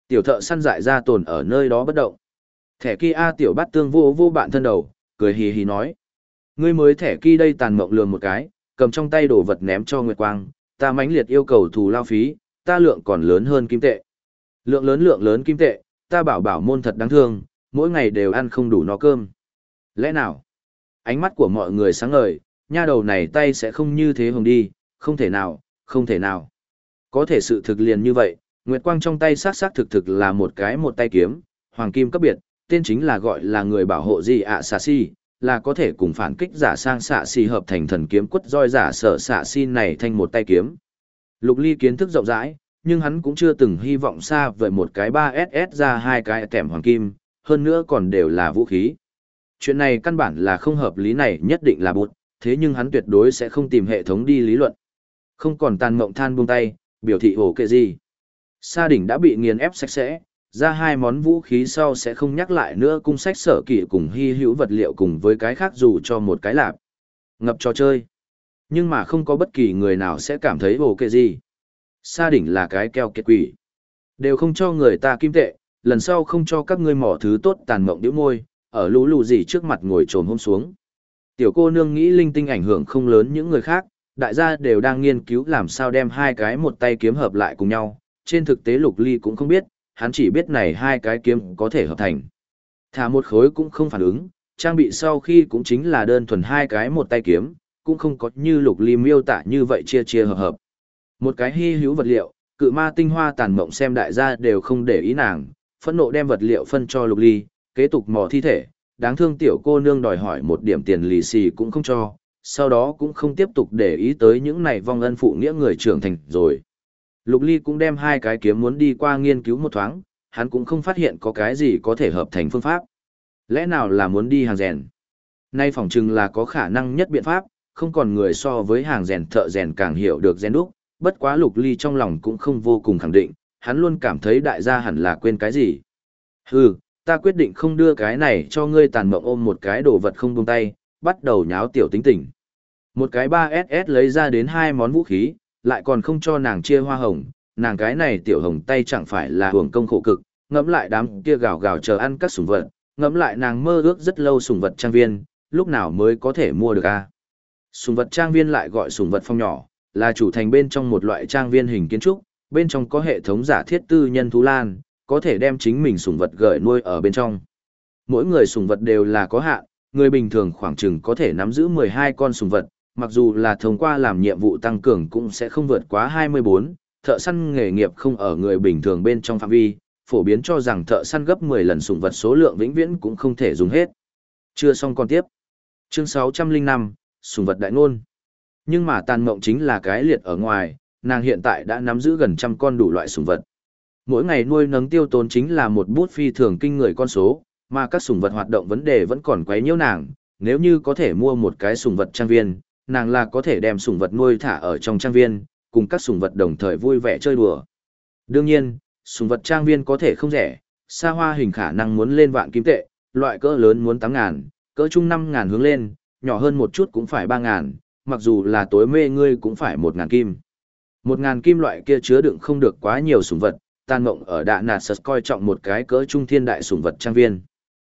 Tiểu thợ săn dại ra tồn ở nơi đó bất động. Thẻ kia tiểu bát tương vô vô bạn thân đầu, cười hì hì nói. Ngươi mới thẻ kia đây tàn mộng lườm một cái, cầm trong tay đồ vật ném cho Nguyệt Quang, ta mãnh liệt yêu cầu thù lao phí, ta lượng còn lớn hơn kim tệ. Lượng lớn kim tệ, ta bảo môn thật đáng thương, mỗi ngày đều ăn không đủ no cơm. Lẽ nào? Ánh mắt của mọi người sáng ngời, nha đầu này tay sẽ không như thế hồng đi, không thể nào, không thể nào. Có thể sự thực liền như vậy, Nguyệt Quang trong tay xác thực là một tay kiếm, hoàng kim cấp biệt, tên chính là gọi là người bảo hộ gì ạ xạ si, là có thể cùng phản kích giả sang xạ si hợp thành thần kiếm quất roi giả sở xạ si này thành một tay kiếm. Lục Ly kiến thức rộng rãi, nhưng hắn cũng chưa từng hy vọng xa vời một cái 3SS ra hai cái kèm hoàng kim, hơn nữa còn đều là vũ khí. Chuyện này căn bản là không hợp lý, này nhất định là bụt, thế nhưng hắn tuyệt đối sẽ không tìm hệ thống đi lý luận. Không còn tàn mộng than buông tay, biểu thị hổ kệ gì. Sa đỉnh đã bị nghiền ép sạch sẽ, ra hai món vũ khí sau sẽ không nhắc lại nữa, cung sách sở kỵ cùng hy hữu vật liệu cùng với cái khác dù cho một cái lạp. Ngập trò chơi. Nhưng mà không có bất kỳ người nào sẽ cảm thấy hổ kệ gì. Sa đỉnh là cái keo kiệt quỷ. Đều không cho người ta kim tệ, lần sau không cho các ngươi mỏ thứ tốt, tàn mộng điếu môi, ở lũ lù gì trước mặt ngồi trồm hôm xuống. Tiểu cô nương nghĩ linh tinh ảnh hưởng không lớn những người khác, đại gia đều đang nghiên cứu làm sao đem hai cái một tay kiếm hợp lại cùng nhau. Trên thực tế Lục Ly cũng không biết, hắn chỉ biết này hai cái kiếm có thể hợp thành. Thả một khối cũng không phản ứng, trang bị sau khi cũng chính là đơn thuần hai cái một tay kiếm, cũng không có như Lục Ly miêu tả như vậy chia hợp hợp. Một cái hy hữu vật liệu, cự ma tinh hoa tàn mộng xem đại gia đều không để ý nàng, phẫn nộ đem vật liệu phân cho Lục Ly, kế tục mò thi thể, đáng thương tiểu cô nương đòi hỏi một điểm tiền lì xì cũng không cho, sau đó cũng không tiếp tục để ý tới những này vong ân phụ nghĩa người trưởng thành rồi. Lục Ly cũng đem hai cái kiếm muốn đi qua nghiên cứu một thoáng, hắn cũng không phát hiện có cái gì có thể hợp thành phương pháp. Lẽ nào là muốn đi hàng rèn? Nay phỏng chừng là có khả năng nhất biện pháp, không còn người so với hàng rèn thợ rèn càng hiểu được rèn đúc, bất quá Lục Ly trong lòng cũng không vô cùng khẳng định, hắn luôn cảm thấy đại gia hẳn là quên cái gì. Hừ, ta quyết định không đưa cái này cho ngươi, tàn mộng ôm một cái đồ vật không buông tay, bắt đầu nháo tiểu tính tình. Một cái 3SS lấy ra đến hai món vũ khí, lại còn không cho nàng chia hoa hồng, nàng cái này tiểu hồng tay chẳng phải là hưởng công khổ cực, ngẫm lại đám kia gào gào chờ ăn các sủng vật, ngẫm lại nàng mơ ước rất lâu sủng vật trang viên, lúc nào mới có thể mua được a? Sủng vật trang viên lại gọi sủng vật phong nhỏ, là chủ thành bên trong một loại trang viên hình kiến trúc, bên trong có hệ thống giả thiết tư nhân thú lan, có thể đem chính mình sủng vật gửi nuôi ở bên trong. Mỗi người sủng vật đều là có hạn, người bình thường khoảng chừng có thể nắm giữ 12 con sủng vật, mặc dù là thông qua làm nhiệm vụ tăng cường cũng sẽ không vượt quá 24, thợ săn nghề nghiệp không ở người bình thường bên trong phạm vi, phổ biến cho rằng thợ săn gấp 10 lần sủng vật số lượng vĩnh viễn cũng không thể dùng hết. Chưa xong còn tiếp. Chương 605, sủng vật đại ngôn. Nhưng mà tàn mộng chính là cái liệt ở ngoài, nàng hiện tại đã nắm giữ gần trăm con đủ loại sủng vật. Mỗi ngày nuôi nấng tiêu tốn chính là một bút phi thường kinh người con số, mà các sủng vật hoạt động vấn đề vẫn còn quấy nhiễu nàng, nếu như có thể mua một cái sủng vật trang viên, nàng là có thể đem sủng vật nuôi thả ở trong trang viên, cùng các sủng vật đồng thời vui vẻ chơi đùa. Đương nhiên, sủng vật trang viên có thể không rẻ, xa hoa hình khả năng muốn lên vạn kim tệ, loại cỡ lớn muốn 8.000, cỡ trung 5.000 hướng lên, nhỏ hơn một chút cũng phải 3.000, mặc dù là tối mê ngươi cũng phải 1.000 kim. 1.000 kim loại kia chứa đựng không được quá nhiều sủng vật, Tàn Mộng ở Đạ Nạt Sật coi trọng một cái cỡ trung thiên đại sủng vật trang viên.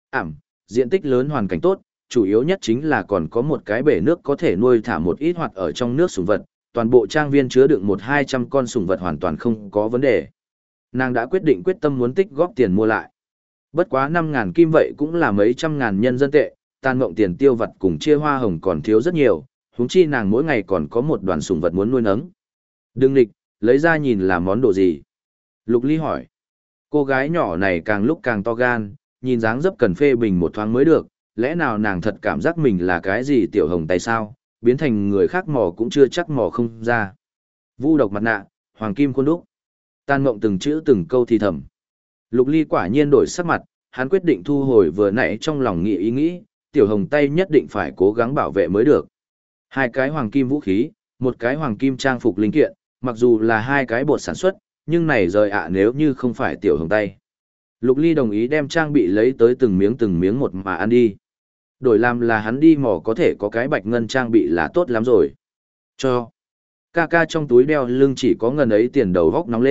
Diện tích lớn, hoàn cảnh tốt, chủ yếu nhất chính là còn có một cái bể nước có thể nuôi thả một ít hoạt ở trong nước sủng vật, toàn bộ trang viên chứa đựng 100-200 con sủng vật hoàn toàn không có vấn đề. Nàng đã quyết tâm muốn tích góp tiền mua lại. Bất quá 5.000 kim vậy cũng là mấy trăm ngàn nhân dân tệ, Tàn Mộng tiền tiêu vặt cùng chia hoa hồng còn thiếu rất nhiều, huống chi nàng mỗi ngày còn có một đoàn sủng vật muốn nuôi nấng. Đừng nghịch, lấy ra nhìn là món đồ gì? Lục Ly hỏi. Cô gái nhỏ này càng lúc càng to gan, nhìn dáng dấp cần phê bình một thoáng mới được, lẽ nào nàng thật cảm giác mình là cái gì tiểu hồng tay sao, biến thành người khác mò cũng chưa chắc mò không ra. Vu độc mặt nạ, hoàng kim khuôn đúc. Tàn Mộng từng chữ từng câu thì thầm. Lục Ly quả nhiên đổi sắc mặt, hắn quyết định thu hồi vừa nãy trong lòng nghĩ ý nghĩ, tiểu hồng tay nhất định phải cố gắng bảo vệ mới được. Hai cái hoàng kim vũ khí, một cái hoàng kim trang phục linh kiện, mặc dù là hai cái bột sản xuất, nhưng này rời nếu như không phải tiểu hồng tay. Lục Ly đồng ý đem trang bị lấy tới từng miếng một mà ăn đi. Đổi làm là hắn đi mò có thể có cái bạch ngân trang bị là tốt lắm rồi. Cho. Ca ca trong túi đeo lưng chỉ có ngần ấy tiền, đầu góc nóng lên,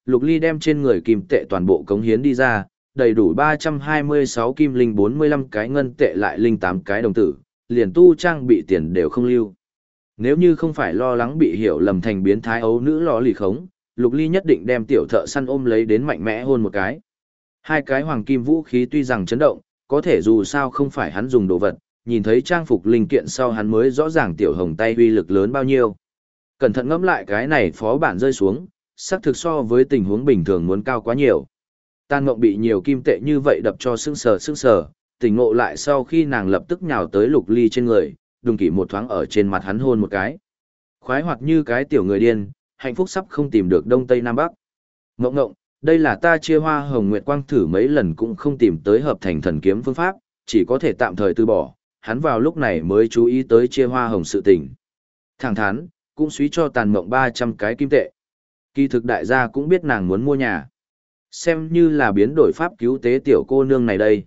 Lục Ly đem trên người kim tệ toàn bộ cống hiến đi ra, đầy đủ 326 kim linh 45 cái ngân tệ lại linh 8 cái đồng tử, liền tu trang bị tiền đều không lưu. Nếu như không phải lo lắng bị hiểu lầm thành biến thái ấu nữ lò lì khống, Lục Ly nhất định đem tiểu thợ săn ôm lấy đến mạnh mẽ hôn một cái. Hai cái hoàng kim vũ khí tuy rằng chấn động, có thể dù sao không phải hắn dùng đồ vật, nhìn thấy trang phục linh kiện sau hắn mới rõ ràng tiểu hồng tay uy lực lớn bao nhiêu. Cẩn thận ngẫm lại cái này phó bản rơi xuống, xác thực so với tình huống bình thường muốn cao quá nhiều. Tàn Mộng bị nhiều kim tệ như vậy đập cho sưng sờ, tỉnh ngộ lại sau khi nàng lập tức nhào tới Lục Ly trên người, đùng kỷ một thoáng ở trên mặt hắn hôn một cái. Khoái hoạt như cái tiểu người điên, hạnh phúc sắp không tìm được đông tây nam bắc. Ngộng ngộng, đây là ta chia hoa hồng nguyệt quang thử mấy lần cũng không tìm tới hợp thành thần kiếm phương pháp, chỉ có thể tạm thời từ bỏ, hắn vào lúc này mới chú ý tới chia hoa hồng sự tình. Thẳng thắn, cũng suý cho Tàn Mộng 300 cái kim tệ. Kỳ thực đại gia cũng biết nàng muốn mua nhà. Xem như là biến đổi pháp cứu tế tiểu cô nương này đây.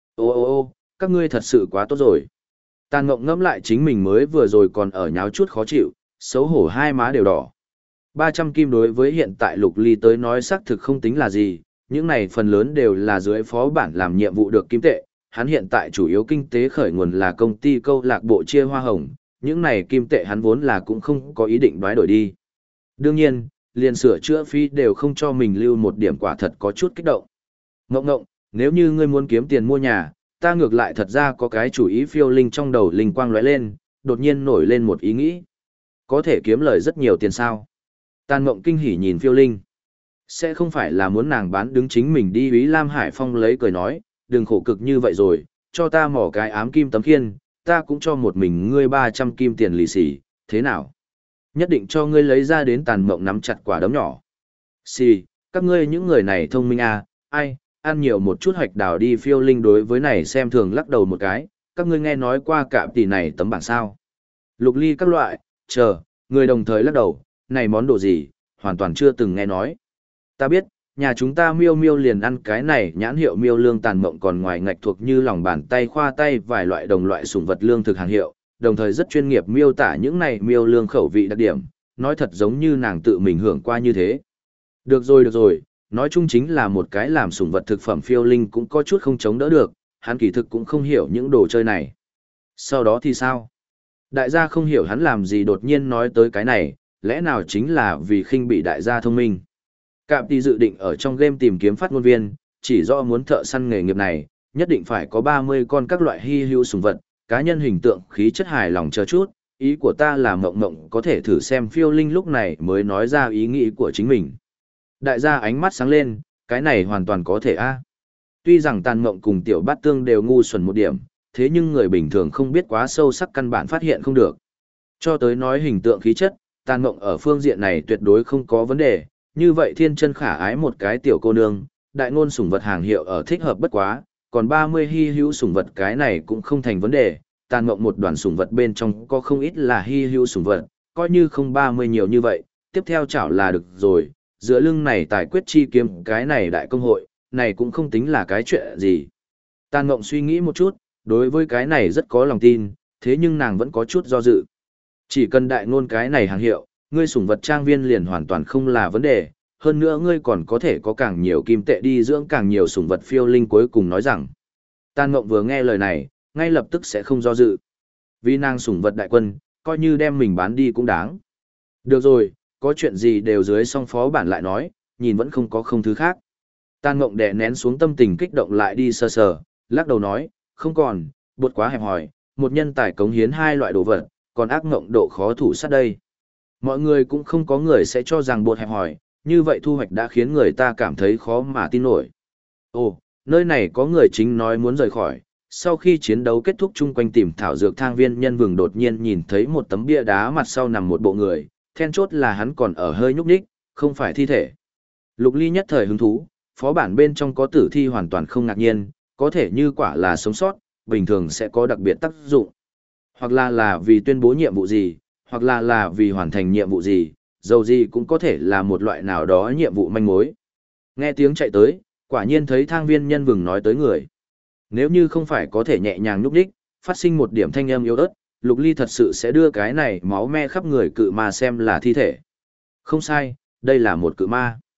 Ô, các ngươi thật sự quá tốt rồi. Tàn Mộng ngẫm lại chính mình mới vừa rồi còn ở nháo chút khó chịu, xấu hổ hai má đều đỏ. 300 kim đối với hiện tại Lục Ly tới nói xác thực không tính là gì, những này phần lớn đều là dưới phó bản làm nhiệm vụ được kim tệ. Hắn hiện tại chủ yếu kinh tế khởi nguồn là công ty câu lạc bộ chia hoa hồng, những này kim tệ hắn vốn là cũng không có ý định đoái đổi đi. Đương nhiên, liền sửa chữa phí đều không cho mình lưu một điểm quả thật có chút kích động. Ngộng ngộng, nếu như ngươi muốn kiếm tiền mua nhà, ta ngược lại thật ra có cái chủ ý phiêu linh trong đầu linh quang lóe lên, đột nhiên nổi lên một ý nghĩ. Có thể kiếm lời rất nhiều tiền sao? Tàn Mộng kinh hỉ nhìn phiêu linh. Sẽ không phải là muốn nàng bán đứng chính mình đi Úy Lam Hải Phong lấy cười nói, đừng khổ cực như vậy rồi, cho ta mỏ cái ám kim tấm khiên, ta cũng cho một mình ngươi 300 kim tiền lì xì, thế nào? Nhất định cho ngươi lấy ra đến. Tàn Mộng nắm chặt quả đấm nhỏ. Xì, các ngươi những người này thông minh à, ai, ăn nhiều một chút hoạch đào đi. Phiêu linh đối với này xem thường lắc đầu một cái, các ngươi nghe nói qua cạm tỷ này tấm bảng sao? Lục Ly các loại, người đồng thời lắc đầu, này món đồ gì, hoàn toàn chưa từng nghe nói. Ta biết, nhà chúng ta miêu miêu liền ăn cái này nhãn hiệu miêu lương. Tàn Mộng còn ngoài ngạch thuộc như lòng bàn tay khoa tay vài loại đồng loại sủng vật lương thực hàng hiệu, đồng thời rất chuyên nghiệp miêu tả những này miêu lương khẩu vị đặc điểm, nói thật giống như nàng tự mình hưởng qua như thế. Được rồi, nói chung chính là một cái làm sủng vật thực phẩm. Phiêu linh cũng có chút không chống đỡ được, hắn kỳ thực cũng không hiểu những đồ chơi này. Sau đó thì sao? Đại gia không hiểu hắn làm gì đột nhiên nói tới cái này, lẽ nào chính là vì khinh bị đại gia thông minh. Cạm tỷ dự định ở trong game tìm kiếm phát ngôn viên, chỉ do muốn thợ săn nghề nghiệp này, nhất định phải có 30 con các loại hy hữu sủng vật, cá nhân hình tượng khí chất hài lòng chờ chút. Ý của ta là Mộng Mộng có thể thử xem. Phiêu linh lúc này mới nói ra ý nghĩ của chính mình. Đại gia ánh mắt sáng lên, cái này hoàn toàn có thể a. Tuy rằng Tàn Mộng cùng Tiểu Bát Tương đều ngu xuẩn một điểm, thế nhưng người bình thường không biết quá sâu sắc căn bản phát hiện không được. Cho tới nói hình tượng khí chất, Tàn Mộng ở phương diện này tuyệt đối không có vấn đề, như vậy thiên chân khả ái một cái tiểu cô nương, đại ngôn sủng vật hàng hiệu ở thích hợp bất quá, còn 30 hy hữu sủng vật cái này cũng không thành vấn đề. Tàn Mộng một đoàn sủng vật bên trong có không ít là hy hữu sủng vật, coi như không 30 nhiều như vậy, tiếp theo chảo là được rồi, giữa lưng này tài quyết chi kiếm cái này đại công hội, này cũng không tính là cái chuyện gì. Tàn Mộng suy nghĩ một chút, đối với cái này rất có lòng tin, thế nhưng nàng vẫn có chút do dự. Chỉ cần đại ngôn cái này hàng hiệu, ngươi sủng vật trang viên liền hoàn toàn không là vấn đề, hơn nữa ngươi còn có thể có càng nhiều kim tệ đi dưỡng càng nhiều sủng vật. Phiêu linh cuối cùng nói rằng. Tàn Mộng vừa nghe lời này, ngay lập tức sẽ không do dự. Vì nàng sủng vật đại quân, coi như đem mình bán đi cũng đáng. Được rồi, có chuyện gì đều dưới song phó bản lại nói, nhìn vẫn không có không thứ khác. Tàn Mộng đè nén xuống tâm tình kích động lại đi sờ sờ, lắc đầu nói, không còn, bột quá hẹp hòi, một nhân tài cống hiến hai loại đồ vật, còn ác ngộng độ khó thủ sát đây. Mọi người cũng không có người sẽ cho rằng bột hẹp hòi, như vậy thu hoạch đã khiến người ta cảm thấy khó mà tin nổi. Ồ, nơi này có người chính nói muốn rời khỏi. Sau khi chiến đấu kết thúc chung quanh tìm thảo dược thang viên nhân vừng đột nhiên nhìn thấy một tấm bia đá mặt sau nằm một bộ người, then chốt là hắn còn ở hơi nhúc nhích, không phải thi thể. Lục Ly nhất thời hứng thú, phó bản bên trong có tử thi hoàn toàn không ngạc nhiên, có thể như quả là sống sót, bình thường sẽ có đặc biệt tác dụng. Hoặc là vì tuyên bố nhiệm vụ gì, hoặc là vì hoàn thành nhiệm vụ gì, dầu gì cũng có thể là một loại nào đó nhiệm vụ manh mối. Nghe tiếng chạy tới, quả nhiên thấy thang viên nhân vừng nói tới người. Nếu như không phải có thể nhẹ nhàng nhúc đích, phát sinh một điểm thanh âm yếu ớt, Lục Ly thật sự sẽ đưa cái này máu me khắp người cự ma xem là thi thể. Không sai, đây là một cự ma.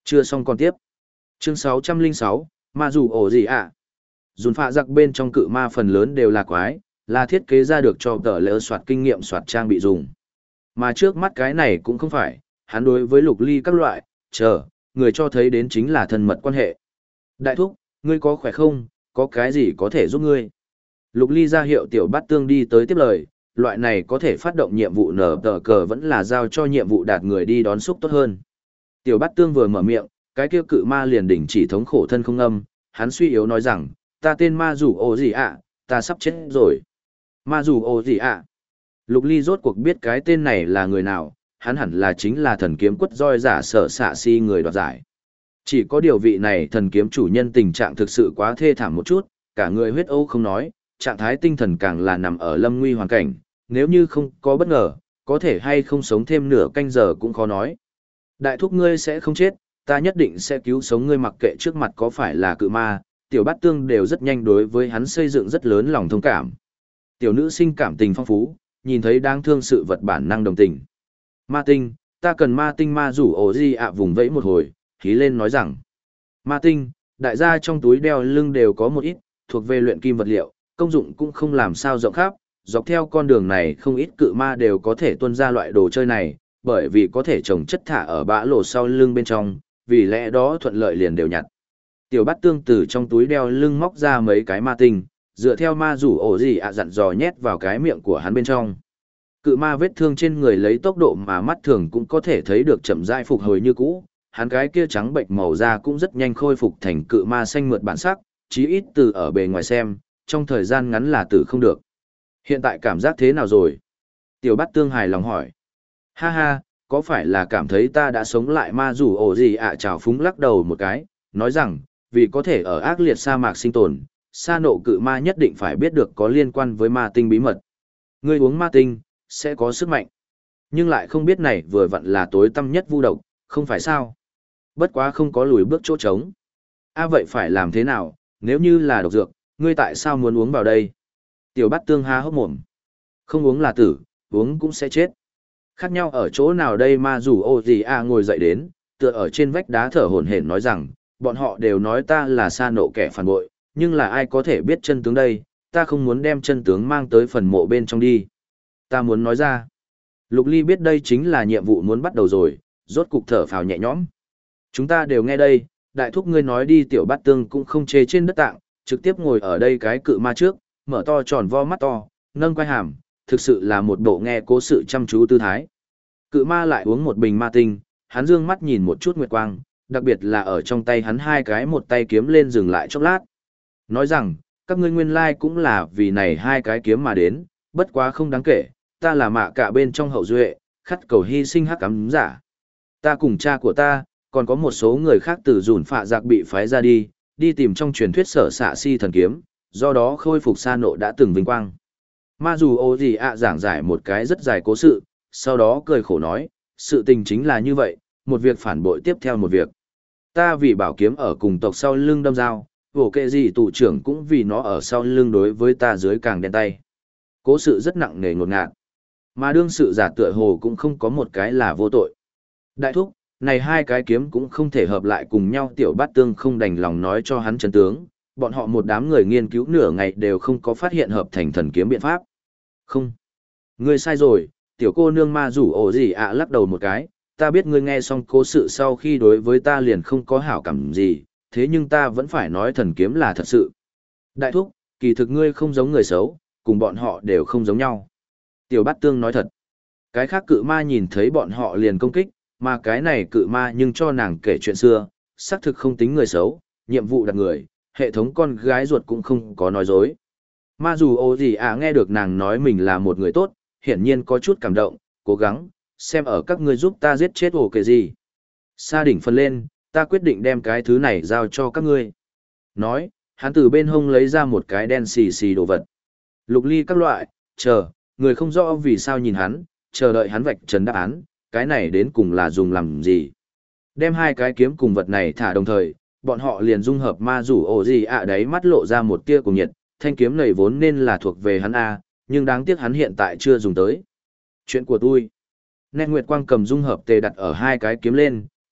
Chưa xong còn tiếp. Chương 606, ma dù ổ gì ạ? Dùn phạ giặc bên trong cự ma phần lớn đều là quái, là thiết kế ra được cho tờ lỡ soạt kinh nghiệm soạt trang bị dùng. Mà trước mắt cái này cũng không phải, hắn đối với lục ly các loại, người cho thấy đến chính là thân mật quan hệ. Đại thúc, ngươi có khỏe không, có cái gì có thể giúp ngươi? Lục ly ra hiệu tiểu bát tương đi tới tiếp lời, loại này có thể phát động nhiệm vụ nở tờ cờ vẫn là giao cho nhiệm vụ đạt người đi đón xúc tốt hơn. Tiểu bát tương vừa mở miệng, cái kia cự ma liền đỉnh chỉ thống khổ thân không âm, hắn suy yếu nói rằng, ta tên ma rủ ồ gì ạ, ta sắp chết rồi. Ma rủ ồ gì ạ? Lục ly rốt cuộc biết cái tên này là người nào, hắn hẳn là chính là thần kiếm quất roi giả sở xạ si người đoạt giải. Chỉ có điều vị này thần kiếm chủ nhân tình trạng thực sự quá thê thảm một chút, cả người huyết âu không nói, trạng thái tinh thần càng là nằm ở lâm nguy hoàn cảnh, nếu như không có bất ngờ, có thể hay không sống thêm nửa canh giờ cũng khó nói. Đại thúc ngươi sẽ không chết, ta nhất định sẽ cứu sống ngươi mặc kệ trước mặt có phải là cự ma, tiểu bát tương đều rất nhanh đối với hắn xây dựng rất lớn lòng thông cảm. Tiểu nữ sinh cảm tình phong phú, nhìn thấy đáng thương sự vật bản năng đồng tình. Ma tinh, ta cần ma tinh ma rủ ổ di ạ vùng vẫy một hồi, khí lên nói rằng. Ma tinh, đại gia trong túi đeo lưng đều có một ít, thuộc về luyện kim vật liệu, công dụng cũng không làm sao rộng khắp, dọc theo con đường này không ít cự ma đều có thể tuân ra loại đồ chơi này, bởi vì có thể trồng chất thả ở bã lỗ sau lưng bên trong, vì lẽ đó thuận lợi liền đều nhặt. Tiểu bát tương từ trong túi đeo lưng móc ra mấy cái ma tinh, dựa theo ma rủ ổ gì ạ dặn dò nhét vào cái miệng của hắn bên trong. Cự ma vết thương trên người lấy tốc độ mà mắt thường cũng có thể thấy được chậm rãi phục hồi như cũ, hắn cái kia trắng bệnh màu da cũng rất nhanh khôi phục thành cự ma xanh mượt bản sắc, chí ít từ ở bề ngoài xem, trong thời gian ngắn là tử không được. Hiện tại cảm giác thế nào rồi? Tiểu bát tương hài lòng hỏi. Ha ha, có phải là cảm thấy ta đã sống lại ma rủ ổ gì ạ? Trào phúng lắc đầu một cái, nói rằng, vì có thể ở ác liệt sa mạc sinh tồn, sa nộ cự ma nhất định phải biết được có liên quan với ma tinh bí mật. Ngươi uống ma tinh, sẽ có sức mạnh. Nhưng lại không biết này vừa vặn là tối tăm nhất vu độc, không phải sao? Bất quá không có lùi bước chỗ trống. Vậy phải làm thế nào, nếu như là độc dược, ngươi tại sao muốn uống vào đây? Tiểu bát tương há hốc mồm. Không uống là tử, uống cũng sẽ chết. Khác nhau ở chỗ nào đây ma rủ ô gì ngồi dậy đến, tựa ở trên vách đá thở hổn hển nói rằng, bọn họ đều nói ta là sa nộ kẻ phản bội, nhưng là ai có thể biết chân tướng đây, ta không muốn đem chân tướng mang tới phần mộ bên trong đi. Ta muốn nói ra. Lục Ly biết đây chính là nhiệm vụ muốn bắt đầu rồi, rốt cục thở phào nhẹ nhõm. Chúng ta đều nghe đây, đại thúc ngươi nói đi tiểu bát tương cũng không chê trên đất tạng, trực tiếp ngồi ở đây cái cự ma trước, mở to tròn vo mắt to, nâng quai hàm, thực sự là một bộ nghe cố sự chăm chú tư thái. Cự ma lại uống một bình ma tinh, hắn dương mắt nhìn một chút nguyệt quang, đặc biệt là ở trong tay hắn hai cái một tay kiếm lên dừng lại chốc lát. Nói rằng, các ngươi nguyên lai cũng là vì này hai cái kiếm mà đến, bất quá không đáng kể, ta là mạ cả bên trong hậu duệ, khắt cầu hy sinh hắc ám giả. Ta cùng cha của ta, còn có một số người khác từ dùn phạ giặc bị phái ra đi tìm trong truyền thuyết sở xạ si thần kiếm, do đó khôi phục sa nộ đã từng vinh quang. Ma dù ô gì giảng giải một cái rất dài cố sự, sau đó cười khổ nói, sự tình chính là như vậy, một việc phản bội tiếp theo một việc. Ta vì bảo kiếm ở cùng tộc sau lưng đâm dao, vổ kệ gì tù trưởng cũng vì nó ở sau lưng đối với ta dưới càng đen tay. Cố sự rất nặng nề ngột ngạt, mà đương sự giả tựa hồ cũng không có một cái là vô tội. Đại thúc, này hai cái kiếm cũng không thể hợp lại cùng nhau, tiểu bát tương không đành lòng nói cho hắn chân tướng, bọn họ một đám người nghiên cứu nửa ngày đều không có phát hiện hợp thành thần kiếm biện pháp. Không. Ngươi sai rồi, tiểu cô nương ma rủ ổ gì lắc đầu một cái, ta biết ngươi nghe xong cố sự sau khi đối với ta liền không có hảo cảm gì, thế nhưng ta vẫn phải nói thần kiếm là thật sự. Đại thúc, kỳ thực ngươi không giống người xấu, cùng bọn họ đều không giống nhau. Tiểu bát tương nói thật. Cái khác cự ma nhìn thấy bọn họ liền công kích, mà cái này cự ma nhưng cho nàng kể chuyện xưa, xác thực không tính người xấu, nhiệm vụ đặt người, hệ thống con gái ruột cũng không có nói dối. Ma dù ô gì nghe được nàng nói mình là một người tốt, hiển nhiên có chút cảm động, cố gắng, xem ở các ngươi giúp ta giết chết ổ kệ gì. Sa đỉnh phân lên, ta quyết định đem cái thứ này giao cho các ngươi. Nói, hắn từ bên hông lấy ra một cái đen xì xì đồ vật. Lục Ly các loại, người không rõ vì sao nhìn hắn, chờ đợi hắn vạch trần đáp án, cái này đến cùng là dùng làm gì. Đem hai cái kiếm cùng vật này thả đồng thời, bọn họ liền dung hợp ma rủ ổ gì đấy mắt lộ ra một tia cùng nhiệt, thanh kiếm này vốn nên là thuộc về hắn nhưng đáng tiếc hắn hiện tại chưa dùng tới. Chuyện của tôi. Nét nguyệt quang cầm dung hợp tề đặt ở hai cái kiếm lên,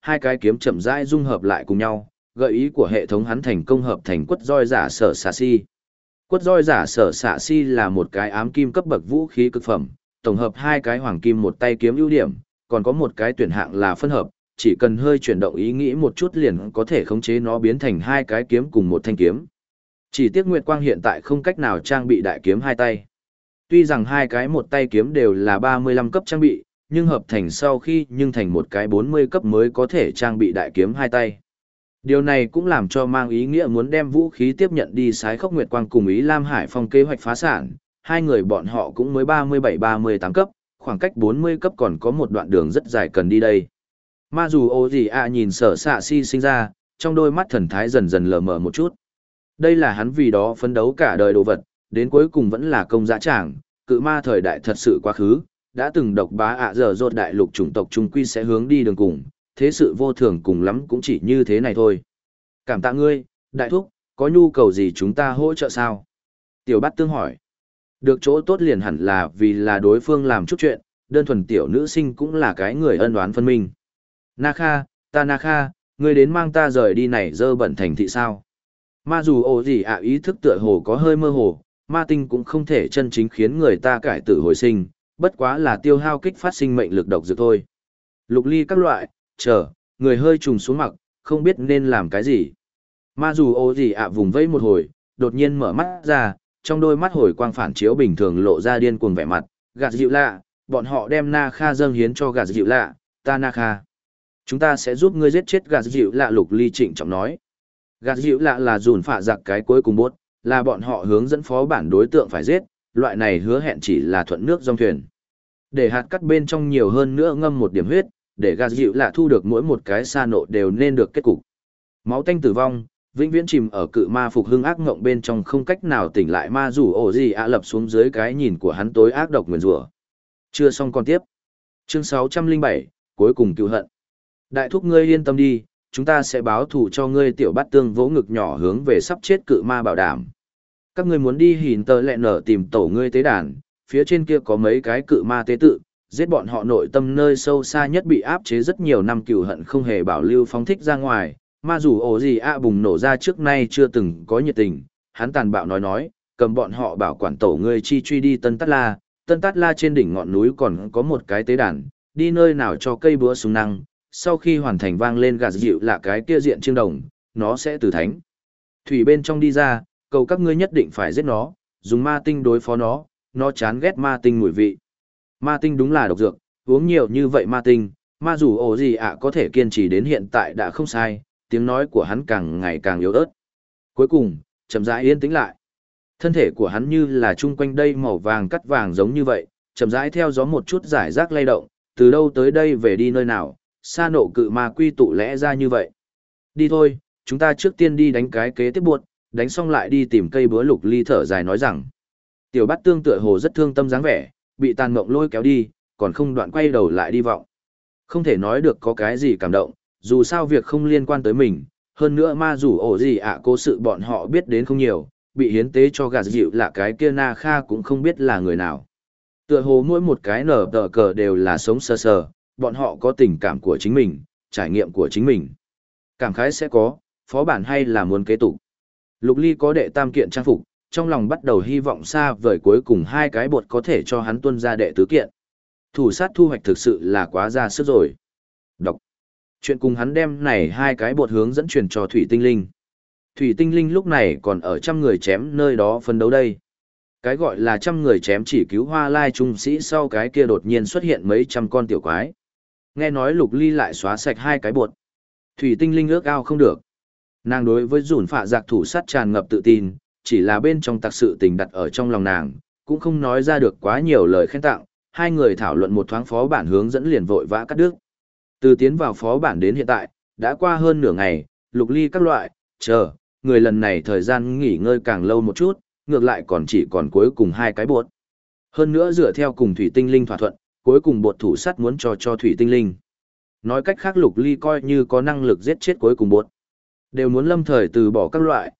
hai cái kiếm chậm rãi dung hợp lại cùng nhau, gợi ý của hệ thống hắn thành công hợp thành quất roi giả sở xạ si. Quất roi giả sở xạ si là một cái ám kim cấp bậc vũ khí cực phẩm, tổng hợp hai cái hoàng kim một tay kiếm ưu điểm, còn có một cái tuyển hạng là phân hợp, chỉ cần hơi chuyển động ý nghĩ một chút liền có thể khống chế nó biến thành hai cái kiếm cùng một thanh kiếm. Chỉ tiếc Nguyệt Quang hiện tại không cách nào trang bị đại kiếm hai tay. Tuy rằng hai cái một tay kiếm đều là 35 cấp trang bị, nhưng hợp thành sau khi nhưng thành một cái 40 cấp mới có thể trang bị đại kiếm hai tay. Điều này cũng làm cho mang ý nghĩa muốn đem vũ khí tiếp nhận đi Sái Khốc Nguyệt Quang cùng Ý Lam Hải Phong kế hoạch phá sản, hai người bọn họ cũng mới 37-38 cấp, khoảng cách 40 cấp còn có một đoạn đường rất dài cần đi đây. Mà dù ô gì ạ nhìn sở xạ si sinh ra, trong đôi mắt thần thái dần dần lờ mờ một chút. Đây là hắn vì đó phấn đấu cả đời đồ vật, đến cuối cùng vẫn là công dã tràng, cự ma thời đại thật sự quá khứ, đã từng độc bá ạ giờ rốt đại lục chủng tộc trung quy sẽ hướng đi đường cùng, thế sự vô thường cùng lắm cũng chỉ như thế này thôi. Cảm tạ ngươi, đại thúc, có nhu cầu gì chúng ta hỗ trợ sao? Tiểu Bát Tương hỏi. Được chỗ tốt liền hẳn là vì là đối phương làm chút chuyện, đơn thuần tiểu nữ sinh cũng là cái người ân oán phân minh. Naka, ta Naka, ngươi đến mang ta rời đi này dơ bẩn thành thị sao? Ma dù ồ gì ạ ý thức tựa hồ có hơi mơ hồ, ma tinh cũng không thể chân chính khiến người ta cải tử hồi sinh, bất quá là tiêu hao kích phát sinh mệnh lực độc dược thôi. Lục ly các loại, người hơi trùng xuống mặc, không biết nên làm cái gì. Ma dù ồ gì ạ vùng vẫy một hồi, đột nhiên mở mắt ra, trong đôi mắt hồi quang phản chiếu bình thường lộ ra điên cuồng vẻ mặt, gạt dịu lạ, bọn họ đem Na Kha dâng hiến cho gạt dịu lạ, ta Na Kha. Chúng ta sẽ giúp ngươi giết chết gạt dịu lạ, Lục ly trịnh trọng nói. Gạt dịu lạ là dùn phạ giặc cái cuối cùng bốt, là bọn họ hướng dẫn phó bản đối tượng phải giết, loại này hứa hẹn chỉ là thuận nước dòng thuyền. Để hạt cắt bên trong nhiều hơn nữa ngâm một điểm huyết, để gạt dịu lạ thu được mỗi một cái sa nộ đều nên được kết cục. Máu tanh tử vong, vĩnh viễn chìm ở cự ma phục hưng ác ngộng bên trong không cách nào tỉnh lại, ma rủ ổ gì ạ lập xuống dưới cái nhìn của hắn tối ác độc nguyền rủa. Chưa xong còn tiếp. Chương 607, cuối cùng cựu hận. Đại thúc ngươi yên tâm đi, chúng ta sẽ báo thù cho ngươi. Tiểu Bát Tương vỗ ngực nhỏ hướng về sắp chết cự ma bảo đảm. Các ngươi muốn đi Hìn Tờ Lẹ Nở tìm tổ ngươi tế đàn, phía trên kia có mấy cái cự ma tế tự, giết bọn họ nội tâm nơi sâu xa nhất bị áp chế rất nhiều năm cừu hận không hề bảo lưu phóng thích ra ngoài, mà dù ổ gì ạ bùng nổ ra trước nay chưa từng có nhiệt tình, hắn tàn bạo nói, cầm bọn họ bảo quản tổ ngươi chi truy đi Tân Tát La trên đỉnh ngọn núi còn có một cái tế đàn, đi nơi nào cho cây búa súng năng, sau khi hoàn thành vang lên gạt dịu là cái kia diện chiêng đồng, nó sẽ từ thánh thủy bên trong đi ra, cầu các ngươi nhất định phải giết nó, dùng ma tinh đối phó nó chán ghét ma tinh mùi vị. Ma tinh đúng là độc dược, uống nhiều như vậy ma tinh, ma dù ổ gì ạ có thể kiên trì đến hiện tại đã không sai, tiếng nói của hắn càng ngày càng yếu ớt. Cuối cùng, chậm rãi yên tĩnh lại. Thân thể của hắn như là chung quanh đây màu vàng cắt vàng giống như vậy, chậm rãi theo gió một chút giải rác lay động, từ đâu tới đây về đi nơi nào, sa nộ cự ma quy tụ lẽ ra như vậy. Đi thôi, chúng ta trước tiên đi đánh cái kế tiếp buộc, đánh xong lại đi tìm cây búa. Lục ly thở dài nói rằng. Tiểu Bát Tương tựa hồ rất thương tâm dáng vẻ, bị tàn mộng lôi kéo đi, còn không đoạn quay đầu lại đi vọng. Không thể nói được có cái gì cảm động, dù sao việc không liên quan tới mình, hơn nữa ma rủ ổ gì ạ cố sự bọn họ biết đến không nhiều, bị hiến tế cho gạt dịu là cái kia Na Kha cũng không biết là người nào. Tựa hồ mỗi một cái nở tờ cờ đều là sống sờ sờ, bọn họ có tình cảm của chính mình, trải nghiệm của chính mình. Cảm khái sẽ có, phó bản hay là muốn kế tục. Lục ly có đệ tam kiện trang phục, trong lòng bắt đầu hy vọng xa vời cuối cùng hai cái bột có thể cho hắn tuân ra đệ tứ kiện. Thủ sát thu hoạch thực sự là quá ra sức rồi. Đọc. Chuyện cùng hắn đem này hai cái bột hướng dẫn truyền cho Thủy Tinh Linh. Thủy Tinh Linh lúc này còn ở trăm người chém nơi đó phân đấu đây. Cái gọi là trăm người chém chỉ cứu Hoa Lai trung sĩ, sau cái kia đột nhiên xuất hiện mấy trăm con tiểu quái. Nghe nói Lục ly lại xóa sạch hai cái bột. Thủy Tinh Linh ước ao không được. Nàng đối với dùn phạ giặc thủ sát tràn ngập tự tin, chỉ là bên trong tặc sự tình đặt ở trong lòng nàng, cũng không nói ra được quá nhiều lời khen tặng. Hai người thảo luận một thoáng phó bản hướng dẫn liền vội vã cắt đứt. Từ tiến vào phó bản đến hiện tại, đã qua hơn nửa ngày, Lục ly các loại, người lần này thời gian nghỉ ngơi càng lâu một chút, ngược lại chỉ còn cuối cùng hai cái bột. Hơn nữa dựa theo cùng Thủy Tinh Linh thỏa thuận, cuối cùng bột thủ sắt muốn cho Thủy Tinh Linh. Nói cách khác Lục ly coi như có năng lực giết chết cuối cùng bột. Đều muốn lâm thời từ bỏ các loại,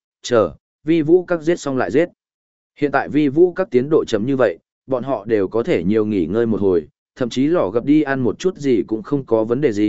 vi vũ các giết xong lại giết. Hiện tại vi vũ các tiến độ chấm như vậy, bọn họ đều có thể nhiều nghỉ ngơi một hồi, thậm chí lỏ gập đi ăn một chút gì cũng không có vấn đề gì,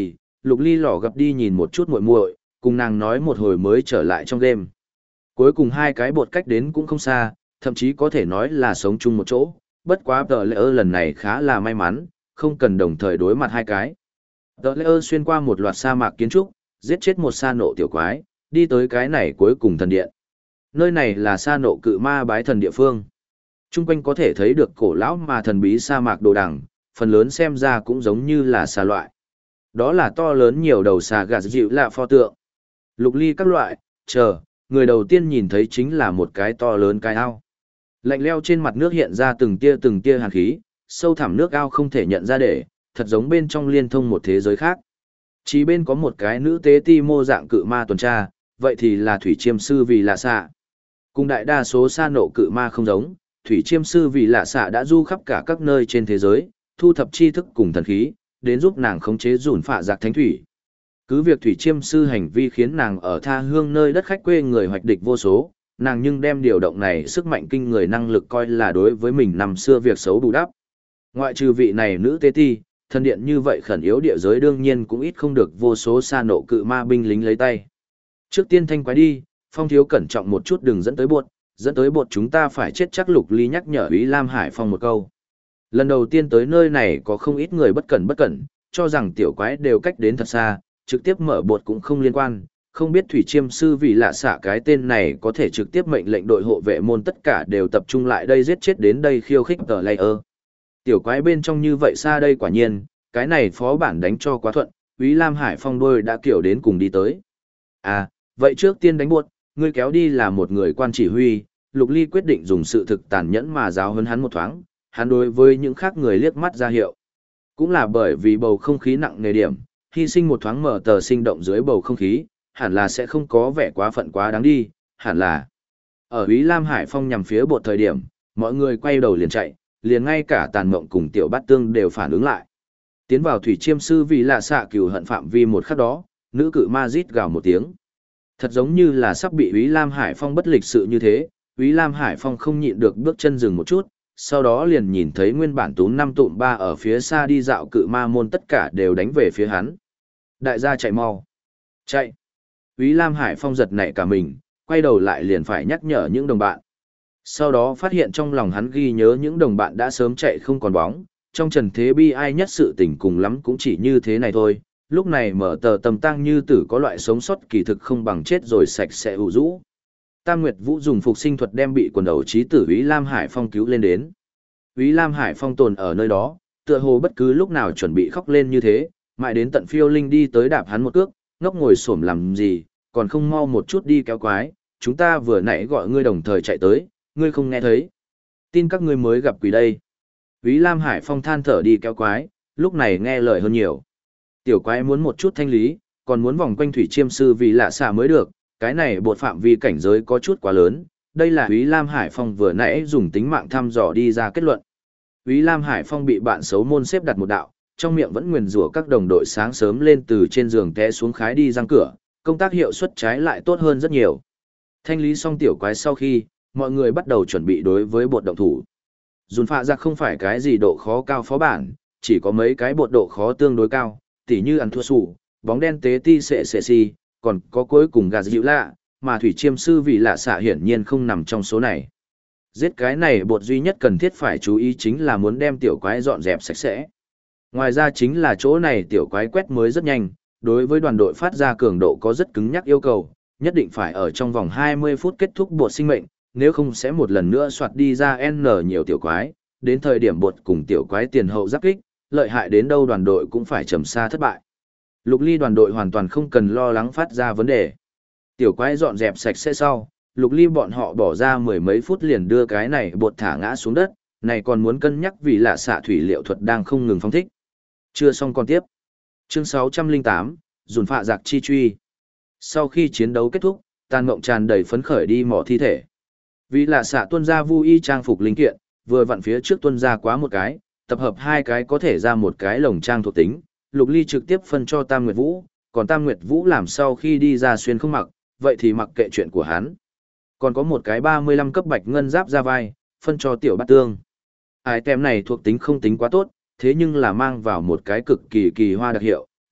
Lục Ly lỏ gặp đi nhìn một chút muội muội, cùng nàng nói một hồi mới trở lại trong game. Cuối cùng hai cái bột cách đến cũng không xa, thậm chí có thể nói là sống chung một chỗ, bất quá tờ lệ lần này khá là may mắn, không cần đồng thời đối mặt hai cái. Tờ lệ xuyên qua một loạt sa mạc kiến trúc, giết chết một sa nộ tiểu quái, đi tới cái này cuối cùng thần điện. Nơi này là sa nộ cự ma bái thần địa phương. Trung quanh có thể thấy được cổ lão mà thần bí sa mạc đồ đằng, phần lớn xem ra cũng giống như là xà loại. Đó là to lớn nhiều đầu xà gà dịu lạ pho tượng. Lục Ly các loại, người đầu tiên nhìn thấy chính là một cái to lớn cái ao. Lạnh leo trên mặt nước hiện ra từng tia hàn khí, sâu thẳm nước ao không thể nhận ra để, thật giống bên trong liên thông một thế giới khác. Chỉ bên có một cái nữ tế ti mô dạng cự ma tuần tra, vậy thì là thủy chiêm sư vì lạ xạ. Cùng đại đa số sa nộ cự ma không giống, thủy chiêm sư vì lạ xạ đã du khắp cả các nơi trên thế giới, thu thập tri thức cùng thần khí, đến giúp nàng khống chế dùn phạ giặc thánh thủy. Cứ việc thủy chiêm sư hành vi khiến nàng ở tha hương nơi đất khách quê người hoạch địch vô số, nàng nhưng đem điều động này sức mạnh kinh người năng lực coi là đối với mình năm xưa việc xấu bù đắp. Ngoại trừ vị này nữ tế ti, thần điện như vậy khẩn yếu địa giới đương nhiên cũng ít không được vô số sa nộ cự ma binh lính lấy tay. Trước tiên thanh quái đi, Phong thiếu cẩn trọng một chút đừng dẫn tới bột chúng ta phải chết chắc. Lục Ly nhắc nhở Úy Lam Hải Phong một câu. Lần đầu tiên tới nơi này có không ít người bất cẩn, cho rằng tiểu quái đều cách đến thật xa, trực tiếp mở bột cũng không liên quan, không biết thủy chiêm sư vì lạ xạ cái tên này có thể trực tiếp mệnh lệnh đội hộ vệ môn tất cả đều tập trung lại đây giết chết đến đây khiêu khích tờ layer. Tiểu quái bên trong như vậy xa đây quả nhiên, cái này phó bản đánh cho quá thuận, Úy Lam Hải Phong đôi đã kiểu đến cùng đi tới. À, vậy trước tiên đánh buột, ngươi kéo đi là một người quan chỉ huy, Lục Ly quyết định dùng sự thực tàn nhẫn mà giáo huấn hắn một thoáng, hắn đối với những khác người liếc mắt ra hiệu. Cũng là bởi vì bầu không khí nặng nề điểm, hy sinh một thoáng mở tờ sinh động dưới bầu không khí, hẳn là sẽ không có vẻ quá phận quá đáng đi, hẳn là. Ở Úy Lam Hải Phong nhằm phía bột thời điểm, mọi người quay đầu liền chạy, liền ngay cả Tàn Mộng cùng Tiểu Bát Tương đều phản ứng lại. Tiến vào thủy chiêm sư vì lạ xạ cừu hận phạm vi một khắc đó, nữ cự ma rít gào một tiếng. Thật giống như là sắp bị Úy Lam Hải Phong bất lịch sự như thế, Úy Lam Hải Phong không nhịn được bước chân dừng một chút, sau đó liền nhìn thấy nguyên bản tú năm tụm ba ở phía xa đi dạo cự ma môn tất cả đều đánh về phía hắn. Đại gia chạy mau. Chạy. Úy Lam Hải Phong giật nảy cả mình, quay đầu lại liền phải nhắc nhở những đồng bạn. Sau đó phát hiện trong lòng hắn ghi nhớ những đồng bạn đã sớm chạy không còn bóng, trong trần thế bi ai nhất sự tình cùng lắm cũng chỉ như thế này thôi. Lúc này mở tờ tầm tăng như tử có loại sống sót kỳ thực không bằng chết rồi sạch sẽ ủ rũ. Tam Nguyệt Vũ dùng phục sinh thuật đem bị quần đầu trí tử Úy Lam Hải Phong cứu lên đến. Úy Lam Hải Phong tồn ở nơi đó, tựa hồ bất cứ lúc nào chuẩn bị khóc lên như thế, mãi đến tận Phiêu Linh đi tới đạp hắn một cước, ngốc ngồi xổm làm gì, còn không mau một chút đi kéo quái, chúng ta vừa nãy gọi ngươi đồng thời chạy tới, ngươi không nghe thấy. Tin các ngươi mới gặp quỷ đây. Úy Lam Hải Phong than thở đi kéo quái, lúc này nghe lời hơn nhiều. Tiểu quái muốn một chút thanh lý, còn muốn vòng quanh thủy chiêm sư vì lạ xạ mới được, cái này bột phạm vi cảnh giới có chút quá lớn, đây là Úy Lam Hải Phong vừa nãy dùng tính mạng thăm dò đi ra kết luận. Úy Lam Hải Phong bị bạn xấu môn xếp đặt một đạo, trong miệng vẫn nguyền rủa các đồng đội sáng sớm lên từ trên giường té xuống khái đi răng cửa, công tác hiệu suất trái lại tốt hơn rất nhiều. Thanh lý xong tiểu quái sau khi, mọi người bắt đầu chuẩn bị đối với bột động thủ. Dùn phạ giặc không phải cái gì độ khó cao phó bản, chỉ có mấy cái bột độ khó tương đối cao, tỉ như ăn thua sủ, bóng đen tế ti sệ sệ si, còn có cuối cùng gà dịu lạ, mà thủy chiêm sư vì lạ xạ hiển nhiên không nằm trong số này. Giết cái này bột duy nhất cần thiết phải chú ý chính là muốn đem tiểu quái dọn dẹp sạch sẽ. Ngoài ra chính là chỗ này tiểu quái quét mới rất nhanh, đối với đoàn đội phát ra cường độ có rất cứng nhắc yêu cầu, nhất định phải ở trong vòng 20 phút kết thúc bột sinh mệnh, nếu không sẽ một lần nữa soạt đi ra N nhiều tiểu quái, đến thời điểm bột cùng tiểu quái tiền hậu giáp kích, lợi hại đến đâu đoàn đội cũng phải trầm xa thất bại. Lục Ly đoàn đội hoàn toàn không cần lo lắng phát ra vấn đề. Tiểu quái dọn dẹp sạch sẽ sau, Lục Ly bọn họ bỏ ra mười mấy phút liền đưa cái này bột thả ngã xuống đất, này còn muốn cân nhắc vì lạ xạ thủy liệu thuật đang không ngừng phóng thích. Chưa xong còn tiếp. Chương 608, dùn phạ giặc chi truy. Sau khi chiến đấu kết thúc, Tàn Mộng tràn đầy phấn khởi đi mỏ thi thể. Vì lạ xạ tuân ra vu y trang phục linh kiện, vừa vặn phía trước tuân ra quá một cái, tập hợp hai cái có thể ra một cái lồng trang thuộc tính. Lục Ly trực tiếp phân cho Tam Nguyệt Vũ, còn Tam Nguyệt Vũ làm sau khi đi ra xuyên không mặc, vậy thì mặc kệ chuyện của hắn. Còn có một cái 35 cấp bạch ngân giáp ra vai, phân cho Tiểu Bát Tương. Item này thuộc tính không tính quá tốt, thế nhưng là mang vào một cái cực kỳ kỳ hoa đặc hiệu,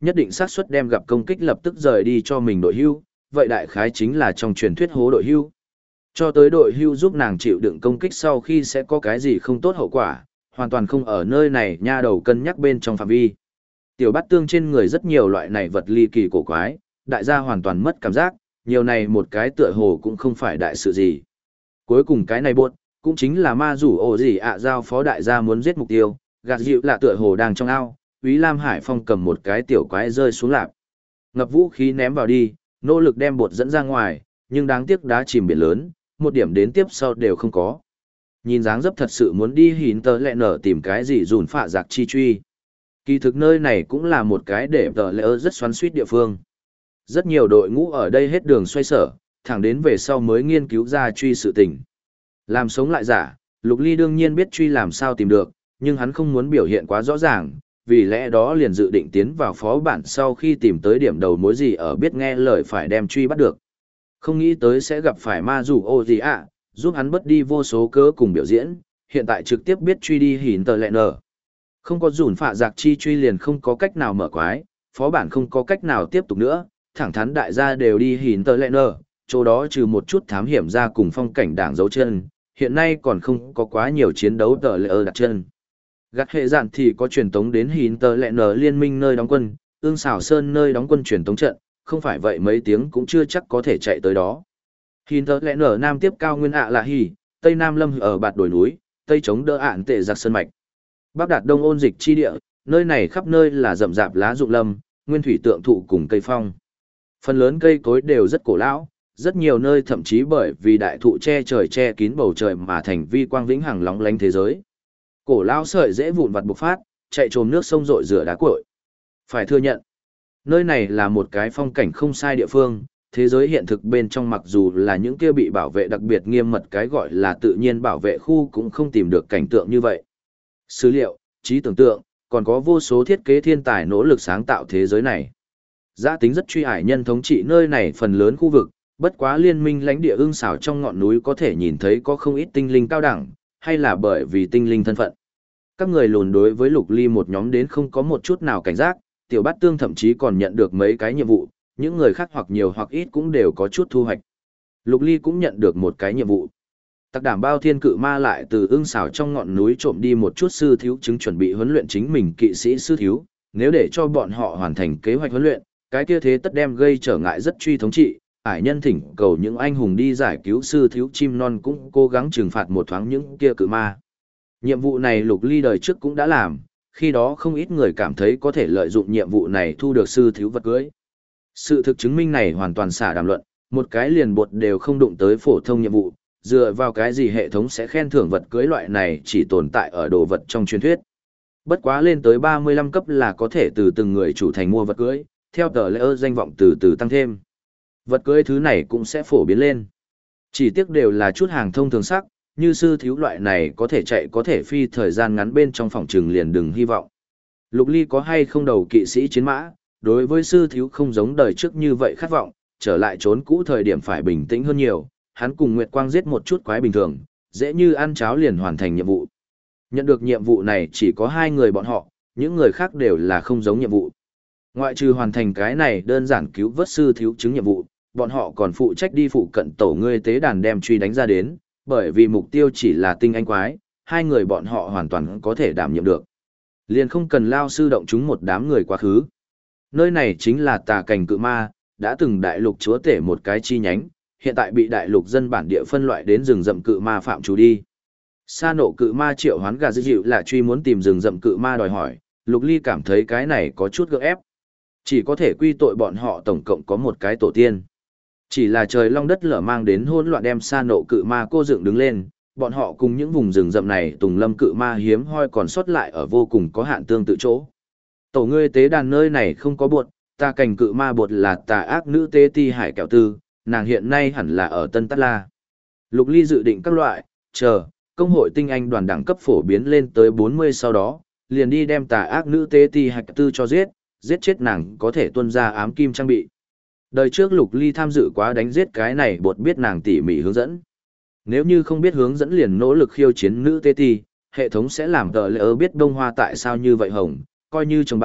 nhất định xác suất đem gặp công kích lập tức rời đi cho mình đội hưu, vậy đại khái chính là trong truyền thuyết hố đội hưu. Cho tới đội hưu giúp nàng chịu đựng công kích sau khi sẽ có cái gì không tốt hậu quả, hoàn toàn không ở nơi này nha đầu cân nhắc bên trong phạm vi. Tiểu bát tương trên người rất nhiều loại này vật ly kỳ cổ quái, đại gia hoàn toàn mất cảm giác, nhiều này một cái tựa hồ cũng không phải đại sự gì. Cuối cùng cái này buốt, cũng chính là ma rủ ổ gì ạ giao phó đại gia muốn giết mục tiêu, gạt dịu là tựa hồ đang trong ao, Úy Lam Hải Phong cầm một cái tiểu quái rơi xuống lạp. Ngập vũ khí ném vào đi, nỗ lực đem bột dẫn ra ngoài, nhưng đáng tiếc đá chìm biển lớn, một điểm đến tiếp sau đều không có. Nhìn dáng dấp thật sự muốn đi hín tờ lẹ nở tìm cái gì dùn phạ giặc chi truy. Kỳ thực nơi này cũng là một cái để tờ lẹ rất xoắn suýt địa phương. Rất nhiều đội ngũ ở đây hết đường xoay sở, thẳng đến về sau mới nghiên cứu ra truy sự tình. Làm sống lại giả, Lục Ly đương nhiên biết truy làm sao tìm được, nhưng hắn không muốn biểu hiện quá rõ ràng, vì lẽ đó liền dự định tiến vào phó bản sau khi tìm tới điểm đầu mối gì ở biết nghe lời phải đem truy bắt được. Không nghĩ tới sẽ gặp phải ma rủ ô gì ạ, giúp hắn bớt đi vô số cớ cùng biểu diễn, hiện tại trực tiếp biết truy đi hỉn tờ lẹ nở. Không có dùn phạ giặc chi truy liền không có cách nào mở quái, phó bản không có cách nào tiếp tục nữa, thẳng thắn đại gia đều đi hỉn tờ lẹ nở, chỗ đó trừ một chút thám hiểm ra cùng phong cảnh đảng dấu chân, hiện nay còn không có quá nhiều chiến đấu tờ lẹ đặt chân. Gạt hệ dạn thì có truyền tống đến hỉn tờ lẹ nở liên minh nơi đóng quân, ương xảo sơn nơi đóng quân truyền tống trận, không phải vậy mấy tiếng cũng chưa chắc có thể chạy tới đó. Hỉn tờ lẹ nở nam tiếp cao nguyên ạ là hỉ, tây nam lâm ở bạt đồi núi, tây chống đỡ ạn tệ giặc sơn mạch. Bắc đạt đông ôn dịch chi địa, nơi này khắp nơi là rậm rạp lá rụng lâm, nguyên thủy tượng thụ cùng cây phong. Phần lớn cây cối đều rất cổ lão, rất nhiều nơi thậm chí bởi vì đại thụ che trời che kín bầu trời mà thành vi quang vĩnh hằng lóng lánh thế giới. Cổ lão sợi dễ vụn vặt bộc phát, chạy trồm nước sông rội rửa đá cuội. Phải thừa nhận, nơi này là một cái phong cảnh không sai địa phương, thế giới hiện thực bên trong mặc dù là những kia bị bảo vệ đặc biệt nghiêm mật cái gọi là tự nhiên bảo vệ khu cũng không tìm được cảnh tượng như vậy. Sử liệu, trí tưởng tượng, còn có vô số thiết kế thiên tài nỗ lực sáng tạo thế giới này. Giá tính rất truy ải nhân thống trị nơi này phần lớn khu vực, bất quá liên minh lãnh địa ương xảo trong ngọn núi có thể nhìn thấy có không ít tinh linh cao đẳng, hay là bởi vì tinh linh thân phận. Các người lùn đối với Lục Ly một nhóm đến không có một chút nào cảnh giác, Tiểu Bát Tương thậm chí còn nhận được mấy cái nhiệm vụ, những người khác hoặc nhiều hoặc ít cũng đều có chút thu hoạch. Lục Ly cũng nhận được một cái nhiệm vụ. Tặc đảm bao thiên cự ma lại từ ương xảo trong ngọn núi trộm đi một chút sư thiếu chứng chuẩn bị huấn luyện chính mình kỵ sĩ sư thiếu, nếu để cho bọn họ hoàn thành kế hoạch huấn luyện, cái kia thế tất đem gây trở ngại rất truy thống trị, ải nhân thỉnh cầu những anh hùng đi giải cứu sư thiếu chim non cũng cố gắng trừng phạt một thoáng những kia cự ma. Nhiệm vụ này Lục Ly đời trước cũng đã làm, khi đó không ít người cảm thấy có thể lợi dụng nhiệm vụ này thu được sư thiếu vật cưới. Sự thực chứng minh này hoàn toàn xả đàm luận, một cái liền bột đều không đụng tới phổ thông nhiệm vụ, dựa vào cái gì hệ thống sẽ khen thưởng vật cưới loại này chỉ tồn tại ở đồ vật trong truyền thuyết. Bất quá lên tới 35 cấp là có thể từ từng người chủ thành mua vật cưới, theo tờ lễ danh vọng từ từ tăng thêm. Vật cưới thứ này cũng sẽ phổ biến lên. Chỉ tiếc đều là chút hàng thông thường sắc, như sư thiếu loại này có thể chạy có thể phi thời gian ngắn bên trong phòng trường liền đừng hy vọng. Lục Ly có hay không đầu kỵ sĩ chiến mã, đối với sư thiếu không giống đời trước như vậy khát vọng, trở lại trốn cũ thời điểm phải bình tĩnh hơn nhiều, hắn cùng Nguyệt Quang giết một chút quái bình thường, dễ như ăn cháo liền hoàn thành nhiệm vụ. Nhận được nhiệm vụ này chỉ có 2 người bọn họ, những người khác đều là không giống nhiệm vụ. Ngoại trừ hoàn thành cái này đơn giản cứu vớt sư thiếu chứng nhiệm vụ, bọn họ còn phụ trách đi phụ cận tổ ngươi tế đàn đem truy đánh ra đến, bởi vì mục tiêu chỉ là tinh anh quái, 2 người bọn họ hoàn toàn có thể đảm nhiệm được. Liền không cần lao sư động chúng một đám người quá khứ. Nơi này chính là Tà Cảnh Cự Ma, đã từng đại lục chúa tể một cái chi nhánh, hiện tại bị đại lục dân bản địa phân loại đến rừng rậm cự ma phạm chủ đi. Sa nộ cự ma triệu hoán gà dịu là truy muốn tìm rừng rậm cự ma đòi hỏi, Lục Ly cảm thấy cái này có chút gượng ép. Chỉ có thể quy tội bọn họ tổng cộng có một cái tổ tiên. Chỉ là trời long đất lở mang đến hỗn loạn đem sa nộ cự ma cô dựng đứng lên, bọn họ cùng những vùng rừng rậm này tùng lâm cự ma hiếm hoi còn sót lại ở vô cùng có hạn tương tự chỗ. Tổ ngươi tế đàn nơi này không có bột, Tà Cảnh Cự Ma bột là tà ác nữ tế ti hải kẹo tư, nàng hiện nay hẳn là ở Tân Tát La. Lục Ly dự định các loại, chờ, công hội tinh anh đoàn đẳng cấp phổ biến lên tới 40 sau đó, liền đi đem tà ác nữ tế ti hải kẹo tư cho giết chết nàng có thể tuân ra ám kim trang bị. Đời trước Lục Ly tham dự quá đánh giết cái này bột biết nàng tỉ mỉ hướng dẫn. Nếu như không biết hướng dẫn liền nỗ lực khiêu chiến nữ tế ti, hệ thống sẽ làm tờ lỡ biết Đông Hoa tại sao như vậy hồng, coi như chồng bà,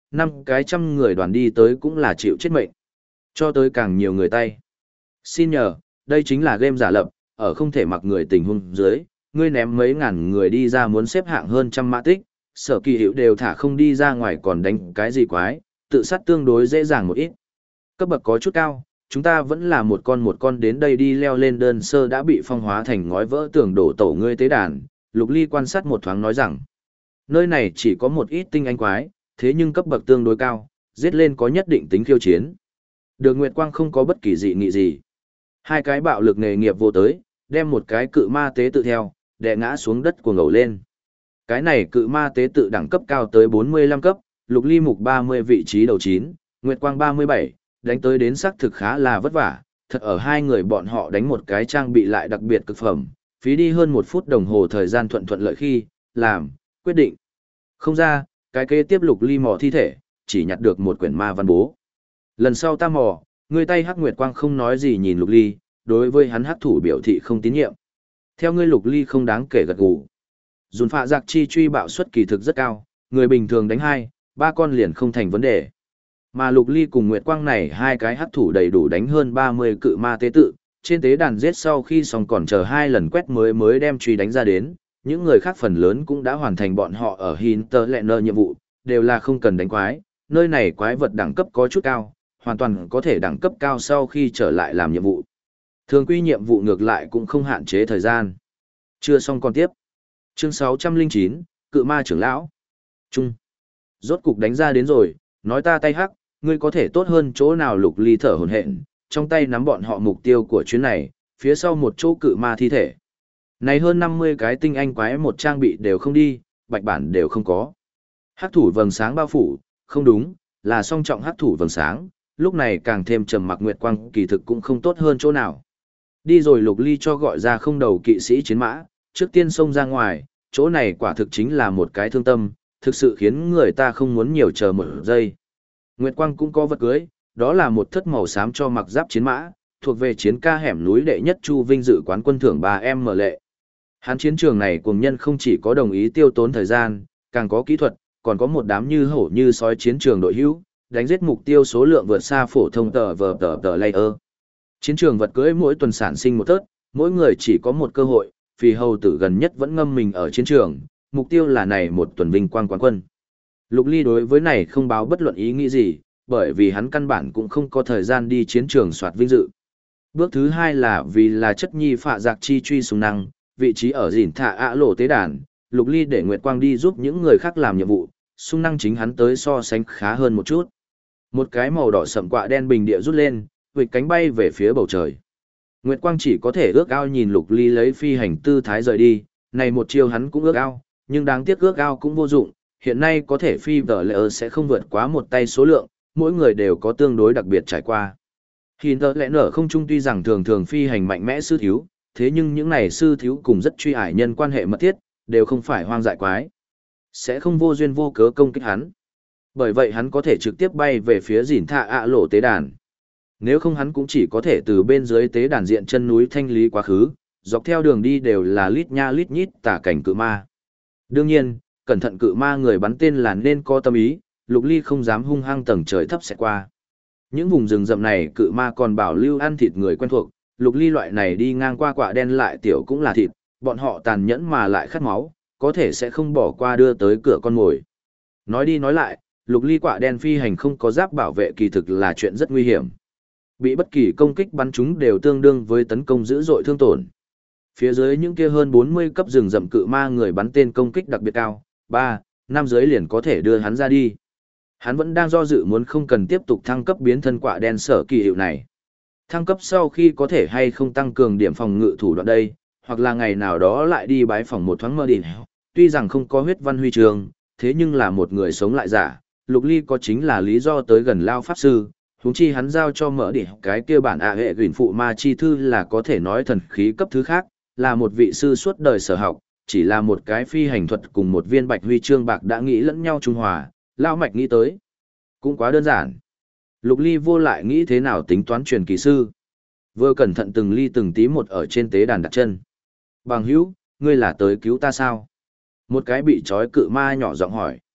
5 cái trăm người đoàn đi tới cũng là chịu chết mệnh. Cho tới càng nhiều người tay. Xin nhờ, đây chính là game giả lập, ở không thể mặc người tình huống dưới, ngươi ném mấy ngàn người đi ra muốn xếp hạng hơn trăm mã tích, sở kỳ hiệu đều thả không đi ra ngoài còn đánh cái gì quái, tự sát tương đối dễ dàng một ít. Cấp bậc có chút cao, chúng ta vẫn là một con đến đây đi leo lên đơn sơ đã bị phong hóa thành ngói vỡ tường đổ tổ ngươi tế đàn. Lục Ly quan sát một thoáng nói rằng, nơi này chỉ có một ít tinh anh quái, thế nhưng cấp bậc tương đối cao, giết lên có nhất định tính khiêu chiến. Được Nguyệt Quang không có bất kỳ dị nghị gì. Hai cái bạo lực nghề nghiệp vô tới, đem một cái cự ma tế tự theo, đè ngã xuống đất của ngầu lên. Cái này cự ma tế tự đẳng cấp cao tới 45 cấp, Lục Ly mục 30 vị trí đầu 9, Nguyệt Quang 37, đánh tới đến xác thực khá là vất vả, thật ở hai người bọn họ đánh một cái trang bị lại đặc biệt cực phẩm, phí đi hơn 1 phút đồng hồ thời gian thuận lợi khi, làm, quyết định. Không ra, cái kế tiếp Lục Ly mò thi thể, chỉ nhặt được một quyển ma văn bố. Lần sau ta mò, người tay Hắc Nguyệt Quang không nói gì nhìn Lục Ly, đối với hắn hắc thủ biểu thị không tín nhiệm. Theo ngươi Lục Ly không đáng kể gật gù. Dùn phạ giặc chi truy bạo suất kỳ thực rất cao, người bình thường đánh 2, 3 con liền không thành vấn đề. Mà Lục Ly cùng Nguyệt Quang này hai cái hắc thủ đầy đủ đánh hơn 30 cự ma tế tự, trên tế đàn giết sau khi xong còn chờ 2 lần quét mới đem truy đánh ra đến, những người khác phần lớn cũng đã hoàn thành bọn họ ở Hinterlands nhiệm vụ, đều là không cần đánh quái, nơi này quái vật đẳng cấp có chút cao, hoàn toàn có thể đẳng cấp cao sau khi trở lại làm nhiệm vụ. Thường quy nhiệm vụ ngược lại cũng không hạn chế thời gian. Chưa xong còn tiếp. Chương 609, Cự ma trưởng lão. Trung. Rốt cục đánh ra đến rồi, nói ta tay hắc, ngươi có thể tốt hơn chỗ nào Lục Ly thở hổn hển, trong tay nắm bọn họ mục tiêu của chuyến này, phía sau một chỗ cự ma thi thể. Này hơn 50 cái tinh anh quái một trang bị đều không đi, bạch bản đều không có. Hắc thủ vầng sáng bao phủ, không đúng, là song trọng hắc thủ vầng sáng, lúc này càng thêm trầm mặc Nguyệt Quang kỳ thực cũng không tốt hơn chỗ nào. Đi rồi Lục Ly cho gọi ra không đầu kỵ sĩ chiến mã, trước tiên xông ra ngoài, chỗ này quả thực chính là một cái thương tâm, thực sự khiến người ta không muốn nhiều chờ một giây. Nguyệt Quang cũng có vật cưới, đó là một thất màu xám cho mặc giáp chiến mã, thuộc về chiến ca hẻm núi đệ nhất Chu vinh dự quán quân thưởng 3M mở lệ. Hắn chiến trường này cuồng nhân không chỉ có đồng ý tiêu tốn thời gian, càng có kỹ thuật, còn có một đám như hổ như sói chiến trường đội hữu, đánh giết mục tiêu số lượng vượt xa phổ thông tờ layer. Chiến trường vật cưới mỗi tuần sản sinh một tớt, mỗi người chỉ có một cơ hội, vì hầu tử gần nhất vẫn ngâm mình ở chiến trường, mục tiêu là này một tuần vinh quang quán quân. Lục Ly đối với này không báo bất luận ý nghĩ gì, bởi vì hắn căn bản cũng không có thời gian đi chiến trường soạt vinh dự. Bước thứ hai là vì là chất nhi phạ giặc chi truy sùng năng, vị trí ở dìn thạ ạ lộ tế đàn, Lục Ly để Nguyệt Quang đi giúp những người khác làm nhiệm vụ, sung năng chính hắn tới so sánh khá hơn một chút. Một cái màu đỏ sậm quạ đen bình địa rút lên, vịch cánh bay về phía bầu trời. Nguyệt Quang chỉ có thể ước ao nhìn Lục Ly lấy phi hành tư thái rời đi, này một chiêu hắn cũng ước ao, nhưng đáng tiếc ước ao cũng vô dụng, hiện nay có thể phi vở lệ sẽ không vượt quá một tay số lượng, mỗi người đều có tương đối đặc biệt trải qua. Hinterlands không trung tuy rằng thường thường phi hành mạnh mẽ sư thiếu, thế nhưng những này sư thiếu cùng rất truy ải nhân quan hệ mật thiết, đều không phải hoang dại quái. Sẽ không vô duyên vô cớ công kích hắn. Bởi vậy hắn có thể trực tiếp bay về phía dìn thạ ạ lộ tế đàn. Nếu không hắn cũng chỉ có thể từ bên dưới tế đàn diện chân núi thanh lý quá khứ, dọc theo đường đi đều là lít nha lít nhít tả cảnh cự ma. Đương nhiên, cẩn thận cự ma người bắn tên là nên có tâm ý, Lục Ly không dám hung hăng tầng trời thấp sẽ qua. Những vùng rừng rậm này cự ma còn bảo lưu ăn thịt người quen thuộc, Lục Ly loại này đi ngang qua quạ đen lại tiểu cũng là thịt, bọn họ tàn nhẫn mà lại khát máu, có thể sẽ không bỏ qua đưa tới cửa con mồi. Nói đi nói lại, Lục Ly quạ đen phi hành không có giáp bảo vệ kỳ thực là chuyện rất nguy hiểm. Bị bất kỳ công kích bắn chúng đều tương đương với tấn công dữ dội thương tổn. Phía dưới những kia hơn 40 cấp rừng rậm cự ma người bắn tên công kích đặc biệt cao, 3, 5 dưới liền có thể đưa hắn ra đi. Hắn vẫn đang do dự muốn không cần tiếp tục thăng cấp biến thân quạ đen sở kỳ hiệu này. Thăng cấp sau khi có thể hay không tăng cường điểm phòng ngự thủ đoạn đây, hoặc là ngày nào đó lại đi bái phòng một thoáng mơ đỉnh. Tuy rằng không có huyết văn huy trường, thế nhưng là một người sống lại giả, Lục Ly có chính là lý do tới gần Lao Pháp Sư, huống chi hắn giao cho mở đỉnh cái kia bản hệ gửi phụ ma chi thư là có thể nói thần khí cấp thứ khác, là một vị sư suốt đời sở học, chỉ là một cái phi hành thuật cùng một viên bạch huy chương bạc đã nghĩ lẫn nhau trung hòa, Lao Mạch nghĩ tới. Cũng quá đơn giản. Lục Ly vô lại nghĩ thế nào tính toán truyền kỳ sư. Vừa cẩn thận từng ly từng tí một ở trên tế đàn đặt chân. Bằng hữu, ngươi là tới cứu ta sao? Một cái bị trói cự ma nhỏ giọng hỏi.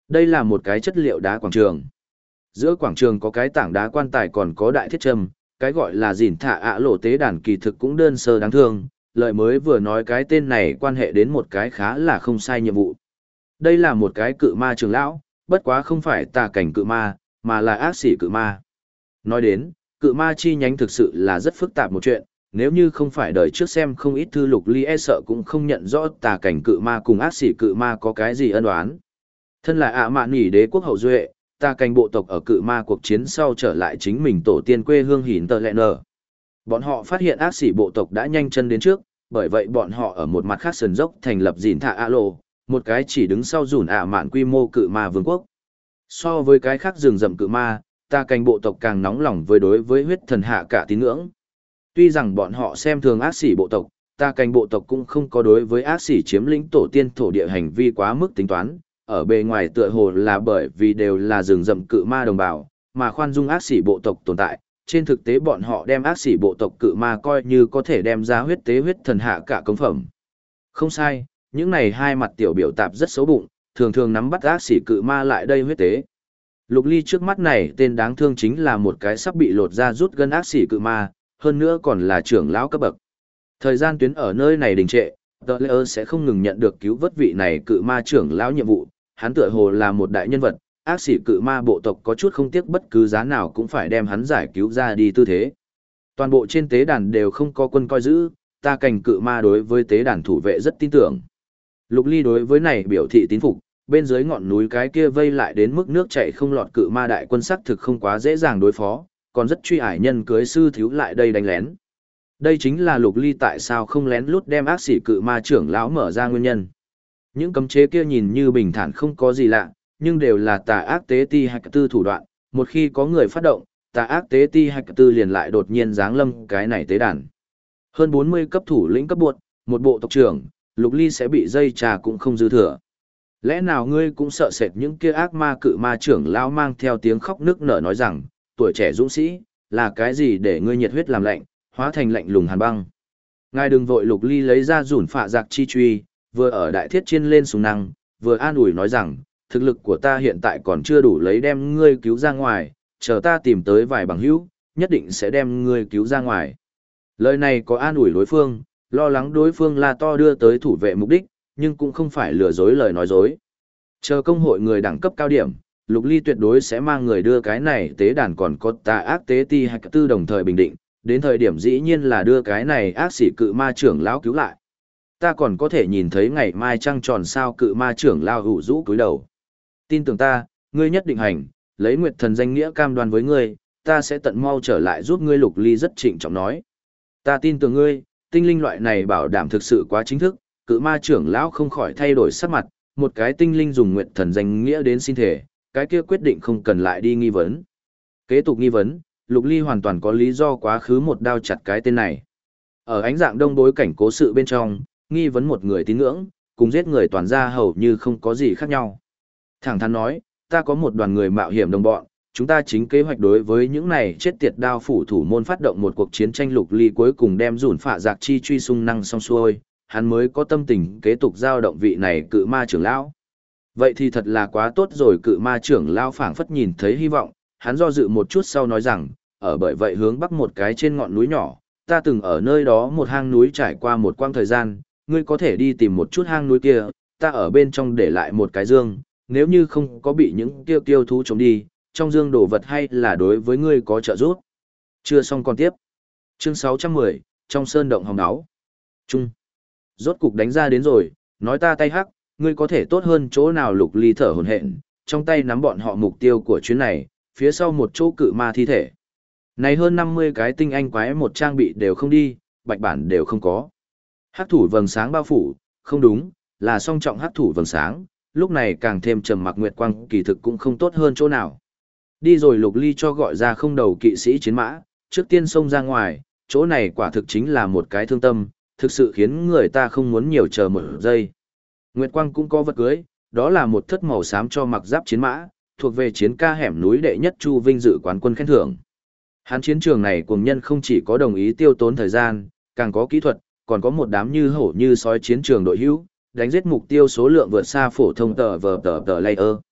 Đây là một cái chất liệu đá quảng trường. Giữa quảng trường có cái tảng đá quan tài còn có đại thiết châm, cái gọi là dỉn thạ ạ lộ tế đàn kỳ thực cũng đơn sơ đáng thương, lợi mới vừa nói cái tên này quan hệ đến một cái khá là không sai nhiệm vụ. Đây là một cái cự ma trưởng lão, bất quá không phải tà cảnh cự ma, mà là ác sĩ cự ma. Nói đến, cự ma chi nhánh thực sự là rất phức tạp một chuyện, nếu như không phải đời trước xem không ít thư lục ly e sợ cũng không nhận rõ tà cảnh cự ma cùng ác sĩ cự ma có cái gì ân oán. Thân là ạ mạn nghỉ đế quốc hậu duệ, tà cảnh bộ tộc ở cự ma cuộc chiến sau trở lại chính mình tổ tiên quê hương Hỉn Tờ Lẹ Nờ. Bọn họ phát hiện ác sĩ bộ tộc đã nhanh chân đến trước, bởi vậy bọn họ ở một mặt khác sườn dốc thành lập dìn thạ ạ lộ, một cái chỉ đứng sau dùn ạ mạn quy mô cự ma vương quốc. So với cái khác rừng rậm cự ma, tà cảnh bộ tộc càng nóng lòng với đối với huyết thần hạ cả tín ngưỡng. Tuy rằng bọn họ xem thường ác sĩ bộ tộc, tà cảnh bộ tộc cũng không có đối với ác sĩ chiếm lĩnh tổ tiên thổ địa hành vi quá mức tính toán, ở bề ngoài tựa hồ là bởi vì đều là rừng rậm cự ma đồng bào, mà khoan dung ác sĩ bộ tộc tồn tại. Trên thực tế bọn họ đem ác sĩ bộ tộc cự ma coi như có thể đem ra huyết tế huyết thần hạ cả công phẩm. Không sai, những này hai mặt tiểu biểu tạp rất xấu bụng, thường thường nắm bắt ác sĩ cự ma lại đây huyết tế. Lục Ly trước mắt này tên đáng thương chính là một cái sắp bị lột ra rút gân ác sĩ cự ma, hơn nữa còn là trưởng lão cấp bậc. Thời gian tuyến ở nơi này đình trệ, The Layer sẽ không ngừng nhận được cứu vớt vị này cự ma trưởng lão nhiệm vụ, hắn tựa hồ là một đại nhân vật, ác sĩ cự ma bộ tộc có chút không tiếc bất cứ giá nào cũng phải đem hắn giải cứu ra đi tư thế. Toàn bộ trên tế đàn đều không có quân coi giữ, ta cảnh cự ma đối với tế đàn thủ vệ rất tin tưởng. Lục Ly đối với này biểu thị tín phục, bên dưới ngọn núi cái kia vây lại đến mức nước chảy không lọt cự ma đại quân sắc thực không quá dễ dàng đối phó, còn rất truy ải nhân cưới sư thiếu lại đây đánh lén. Đây chính là Lục Ly tại sao không lén lút đem ác sĩ cự ma trưởng lão mở ra nguyên nhân. Những cấm chế kia nhìn như bình thản không có gì lạ, nhưng đều là tà ác tế ti hạch tư thủ đoạn, một khi có người phát động, tà ác tế ti hạch tư liền lại đột nhiên giáng lâm cái này tế đàn. Hơn 40 cấp thủ lĩnh cấp buộc, một bộ tộc trưởng, Lục Ly sẽ bị dây trà cũng không dư thừa. Lẽ nào ngươi cũng sợ sệt những kia ác ma cự ma trưởng lão mang theo tiếng khóc nức nở nói rằng, tuổi trẻ dũng sĩ, là cái gì để ngươi nhiệt huyết làm lạnh, hóa thành lạnh lùng hàn băng. Ngài đừng vội. Lục Ly lấy ra rủn phạ giặc chi truy, vừa ở đại thiết chiên lên súng năng, vừa an ủi nói rằng, thực lực của ta hiện tại còn chưa đủ lấy đem ngươi cứu ra ngoài, chờ ta tìm tới vài bằng hữu, nhất định sẽ đem ngươi cứu ra ngoài. Lời này có an ủi đối phương, lo lắng đối phương là to đưa tới thủ vệ mục đích, nhưng cũng không phải lừa dối lời nói dối. Chờ công hội người đẳng cấp cao điểm, Lục Ly tuyệt đối sẽ mang người đưa cái này tế đàn còn có tà ác tế ti hạch tư đồng thời bình định, đến thời điểm dĩ nhiên là đưa cái này ác sĩ cự ma trưởng lão cứu lại. Ta còn có thể nhìn thấy ngày mai trăng tròn sao cự ma trưởng lão hữu rũ cúi đầu. Tin tưởng ta, ngươi nhất định hành, lấy Nguyệt Thần danh nghĩa cam đoan với ngươi, ta sẽ tận mau trở lại giúp ngươi. Lục Ly rất trịnh trọng nói. Ta tin tưởng ngươi, tinh linh loại này bảo đảm thực sự quá chính thức, cự ma trưởng lão không khỏi thay đổi sắc mặt, một cái tinh linh dùng Nguyệt Thần danh nghĩa đến xin thể, cái kia quyết định không cần lại đi nghi vấn. Kế tục nghi vấn, Lục Ly hoàn toàn có lý do quá khứ một đao chặt cái tên này. Ở ánh dạng đông bối cảnh cố sự bên trong, nghi vấn một người tín ngưỡng, cùng giết người toàn ra hầu như không có gì khác nhau. Thẳng thắn nói, ta có một đoàn người mạo hiểm đồng bọn, chúng ta chính kế hoạch đối với những này chết tiệt đao phủ thủ môn phát động một cuộc chiến tranh. Lục Ly cuối cùng đem rủn phạ giặc chi truy sung năng xong xuôi, hắn mới có tâm tình kế tục giao động vị này cự ma trưởng lão. Vậy thì thật là quá tốt rồi. Cự ma trưởng lão phảng phất nhìn thấy hy vọng, hắn do dự một chút sau nói rằng, ở bởi vậy hướng bắc một cái trên ngọn núi nhỏ, ta từng ở nơi đó một hang núi trải qua một quãng thời gian, ngươi có thể đi tìm một chút hang núi kia, ta ở bên trong để lại một cái dương, nếu như không có bị những tiêu thú chống đi, trong dương đồ vật hay là đối với ngươi có trợ giúp. Chưa xong còn tiếp. Chương 610, trong sơn động hồng áo. Trung. Rốt cục đánh ra đến rồi, nói ta tay hắc, ngươi có thể tốt hơn chỗ nào. Lục Ly thở hổn hển, trong tay nắm bọn họ mục tiêu của chuyến này, phía sau một chỗ cự ma thi thể. Này hơn 50 cái tinh anh quái một trang bị đều không đi, bạch bản đều không có. Hắc thủ vầng sáng bao phủ, không đúng, là song trọng hắc thủ vầng sáng, lúc này càng thêm trầm mặc nguyệt quang kỳ thực cũng không tốt hơn chỗ nào. Đi rồi. Lục Ly cho gọi ra không đầu kỵ sĩ chiến mã, trước tiên xông ra ngoài, chỗ này quả thực chính là một cái thương tâm, thực sự khiến người ta không muốn nhiều chờ một giây. Nguyệt quang cũng có vật cưới, đó là một thất màu xám cho mặc giáp chiến mã, thuộc về chiến ca hẻm núi đệ nhất Chu vinh dự quán quân khen thưởng. Hắn chiến trường này cuồng nhân không chỉ có đồng ý tiêu tốn thời gian, càng có kỹ thuật, còn có một đám như hổ như sói chiến trường đội hữu, đánh giết mục tiêu số lượng vượt xa phổ thông tờ layer.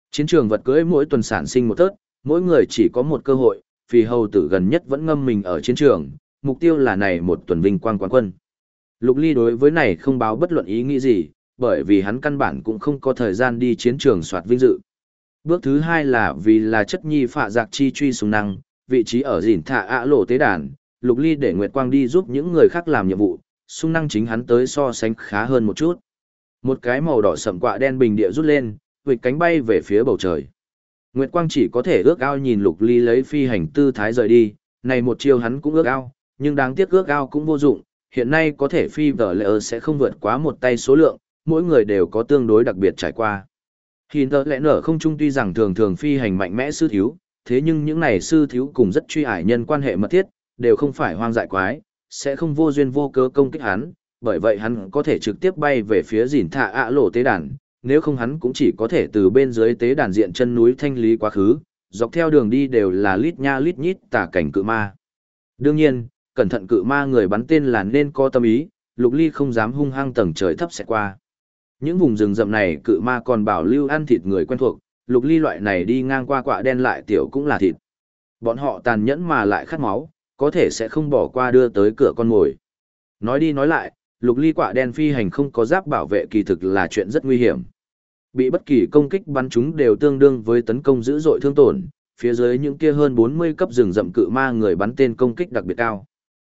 Chiến trường vật cưỡi mỗi tuần sản sinh một tớt, mỗi người chỉ có một cơ hội, vì hầu tử gần nhất vẫn ngâm mình ở chiến trường, mục tiêu là này một tuần vinh quang quán quân. Lục Ly đối với này không báo bất luận ý nghĩ gì, bởi vì hắn căn bản cũng không có thời gian đi chiến trường soạt vinh dự. Bước thứ hai là vì là chất nhi phạ giặc chi truy súng năng, vị trí ở dìn thạ ạ lộ tế đàn, Lục Ly để Nguyệt Quang đi giúp những người khác làm nhiệm vụ, súng năng chính hắn tới so sánh khá hơn một chút. Một cái màu đỏ sậm quạ đen bình địa rút lên, vịt cánh bay về phía bầu trời. Nguyệt Quang chỉ có thể ước ao nhìn Lục Ly lấy phi hành tư thái rời đi, này một chiều hắn cũng ước ao, nhưng đáng tiếc ước ao cũng vô dụng, hiện nay có thể phi vở lệ sẽ không vượt quá một tay số lượng, mỗi người đều có tương đối đặc biệt trải qua. Hiện tờ lẽ nở không trung tuy rằng thường thường phi hành mạnh mẽ sư thiếu, thế nhưng những này sư thiếu cùng rất truy ải nhân quan hệ mật thiết, đều không phải hoang dại quái, sẽ không vô duyên vô cớ công kích hắn, bởi vậy hắn có thể trực tiếp bay về phía dìn thạ ạ lộ tế đàn, nếu không hắn cũng chỉ có thể từ bên dưới tế đàn diện chân núi thanh lý quá khứ, dọc theo đường đi đều là lít nha lít nhít tà cảnh cự ma. Đương nhiên, cẩn thận cự ma người bắn tên là nên có tâm ý, Lục Ly không dám hung hăng tầng trời thấp sẽ qua. Những vùng rừng rậm này cự ma còn bảo lưu ăn thịt người quen thuộc, Lục Ly loại này đi ngang qua quạ đen lại tiểu cũng là thịt. Bọn họ tàn nhẫn mà lại khát máu, có thể sẽ không bỏ qua đưa tới cửa con mồi. Nói đi nói lại, Lục Ly quạ đen phi hành không có giáp bảo vệ kỳ thực là chuyện rất nguy hiểm. Bị bất kỳ công kích bắn chúng đều tương đương với tấn công dữ dội thương tổn, phía dưới những kia hơn 40 cấp rừng rậm cự ma người bắn tên công kích đặc biệt cao.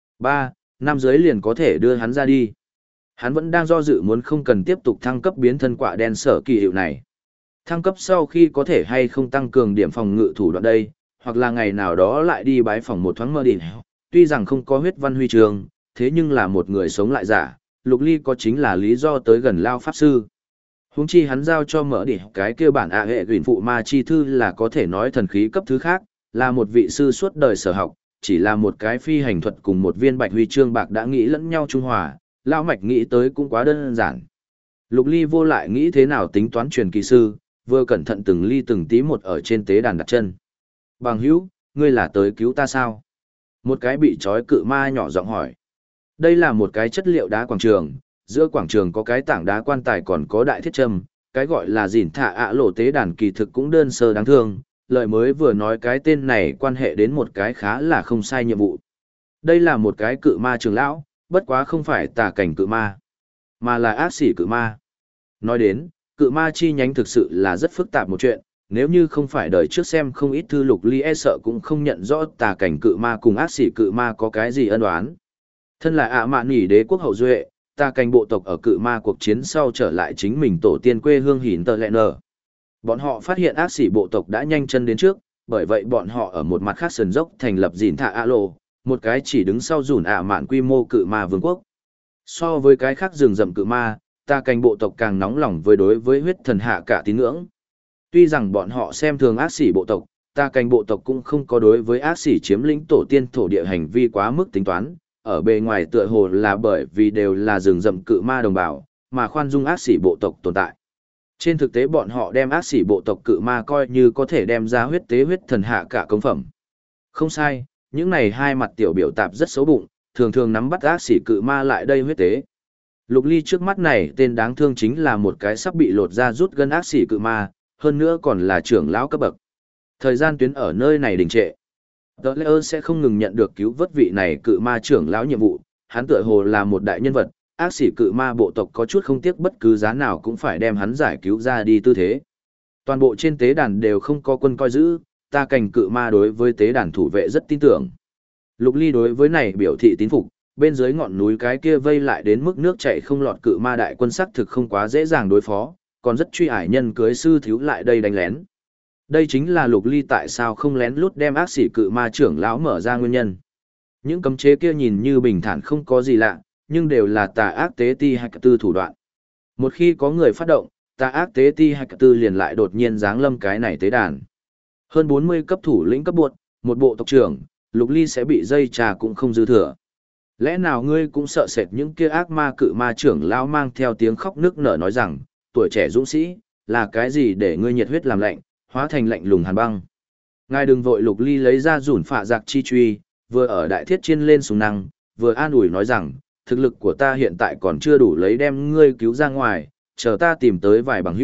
3, 5 dưới liền có thể đưa hắn ra đi. Hắn vẫn đang do dự muốn không cần tiếp tục thăng cấp biến thân quạ đen sở kỳ hiệu này. Thăng cấp sau khi có thể hay không tăng cường điểm phòng ngự thủ đoạn đây, hoặc là ngày nào đó lại đi bái phòng một thoáng mơ đỉnh. Tuy rằng không có huyết văn huy trường, thế nhưng là một người sống lại giả, Lục Ly có chính là lý do tới gần Lao Pháp Sư. Huống chi hắn giao cho mở đỉnh cái kia bản hệ gửi phụ ma chi thư là có thể nói thần khí cấp thứ khác, là một vị sư suốt đời sở học, chỉ là một cái phi hành thuật cùng một viên bạch huy chương bạc đã nghĩ lẫn nhau trung hòa, Lão Mạch nghĩ tới cũng quá đơn giản. Lục Ly vô lại nghĩ thế nào tính toán truyền kỳ sư, vừa cẩn thận từng ly từng tí một ở trên tế đàn đặt chân. Bằng hữu, ngươi là tới cứu ta sao? Một cái bị trói cự ma nhỏ giọng hỏi. Đây là một cái chất liệu đá quảng trường, giữa quảng trường có cái tảng đá quan tài còn có đại thiết châm, cái gọi là dìn thạ ạ lộ tế đàn kỳ thực cũng đơn sơ đáng thương, lời mới vừa nói cái tên này quan hệ đến một cái khá là không sai nhiệm vụ. Đây là một cái cự ma trường lão, bất quá không phải tà cảnh cự ma, mà là ác sĩ cự ma. Nói đến, cự ma chi nhánh thực sự là rất phức tạp một chuyện, nếu như không phải đời trước xem không ít thư Lục Ly e sợ cũng không nhận rõ tà cảnh cự ma cùng ác sĩ cự ma có cái gì ân oán. Thân là ạ mạn nỉ đế quốc hậu duệ, tà cảnh bộ tộc ở cự ma cuộc chiến sau trở lại chính mình tổ tiên quê hương Hỉn Tờ Lẹ Nờ. Bọn họ phát hiện ác sĩ bộ tộc đã nhanh chân đến trước, bởi vậy bọn họ ở một mặt khác sườn dốc thành lập dìn thạ ạ lộ, một cái chỉ đứng sau dùn ạ mạn quy mô cự ma vương quốc. So với cái khác rừng rậm cự ma, tà cảnh bộ tộc càng nóng lòng với đối với huyết thần hạ cả tín ngưỡng. Tuy rằng bọn họ xem thường ác sĩ bộ tộc, tà cảnh bộ tộc cũng không có đối với ác sĩ chiếm lĩnh tổ tiên thổ địa hành vi quá mức tính toán, ở bề ngoài tựa hồ là bởi vì đều là rừng rậm cự ma đồng bào, mà khoan dung ác sĩ bộ tộc tồn tại. Trên thực tế bọn họ đem ác sĩ bộ tộc cự ma coi như có thể đem ra huyết tế huyết thần hạ cả công phẩm. Không sai, những này hai mặt tiểu biểu tạp rất xấu bụng, thường thường nắm bắt ác sĩ cự ma lại đây huyết tế. Lục Ly trước mắt này tên đáng thương chính là một cái sắp bị lột ra rút gân ác sĩ cự ma, hơn nữa còn là trưởng lão cấp bậc. Thời gian tuyến ở nơi này đình trệ. Tờ lễ sẽ không ngừng nhận được cứu vớt vị này cự ma trưởng lão nhiệm vụ, hắn tựa hồ là một đại nhân vật, ác sĩ cự ma bộ tộc có chút không tiếc bất cứ giá nào cũng phải đem hắn giải cứu ra đi tư thế. Toàn bộ trên tế đàn đều không có quân coi giữ, ta cảnh cự ma đối với tế đàn thủ vệ rất tin tưởng. Lục Ly đối với này biểu thị tín phục, bên dưới ngọn núi cái kia vây lại đến mức nước chảy không lọt cự ma đại quân sắc thực không quá dễ dàng đối phó, còn rất truy ải nhân cưới sư thiếu lại đây đánh lén. Đây chính là Lục Ly tại sao không lén lút đem ác sĩ cự ma trưởng lão mở ra nguyên nhân. Những cấm chế kia nhìn như bình thản không có gì lạ, nhưng đều là tà ác tế ti hạch tư thủ đoạn. Một khi có người phát động, tà ác tế ti hạch tư liền lại đột nhiên giáng lâm cái này tế đàn. Hơn 40 cấp thủ lĩnh cấp buộc, một bộ tộc trưởng, Lục Ly sẽ bị dây trà cũng không dư thừa. Lẽ nào ngươi cũng sợ sệt những kia ác ma cự ma trưởng lão mang theo tiếng khóc nức nở nói rằng, tuổi trẻ dũng sĩ, là cái gì để ngươi nhiệt huyết làm lạnh, hóa thành lạnh lùng hàn băng. Ngài đừng vội. Lục Ly lấy ra rủn phạ giặc chi truy, vừa ở đại thiết chiên lên súng năng, vừa an ủi nói rằng, thực lực của ta hiện tại còn chưa đủ lấy đem ngươi cứu ra ngoài, chờ ta tìm tới vài bằng hữu,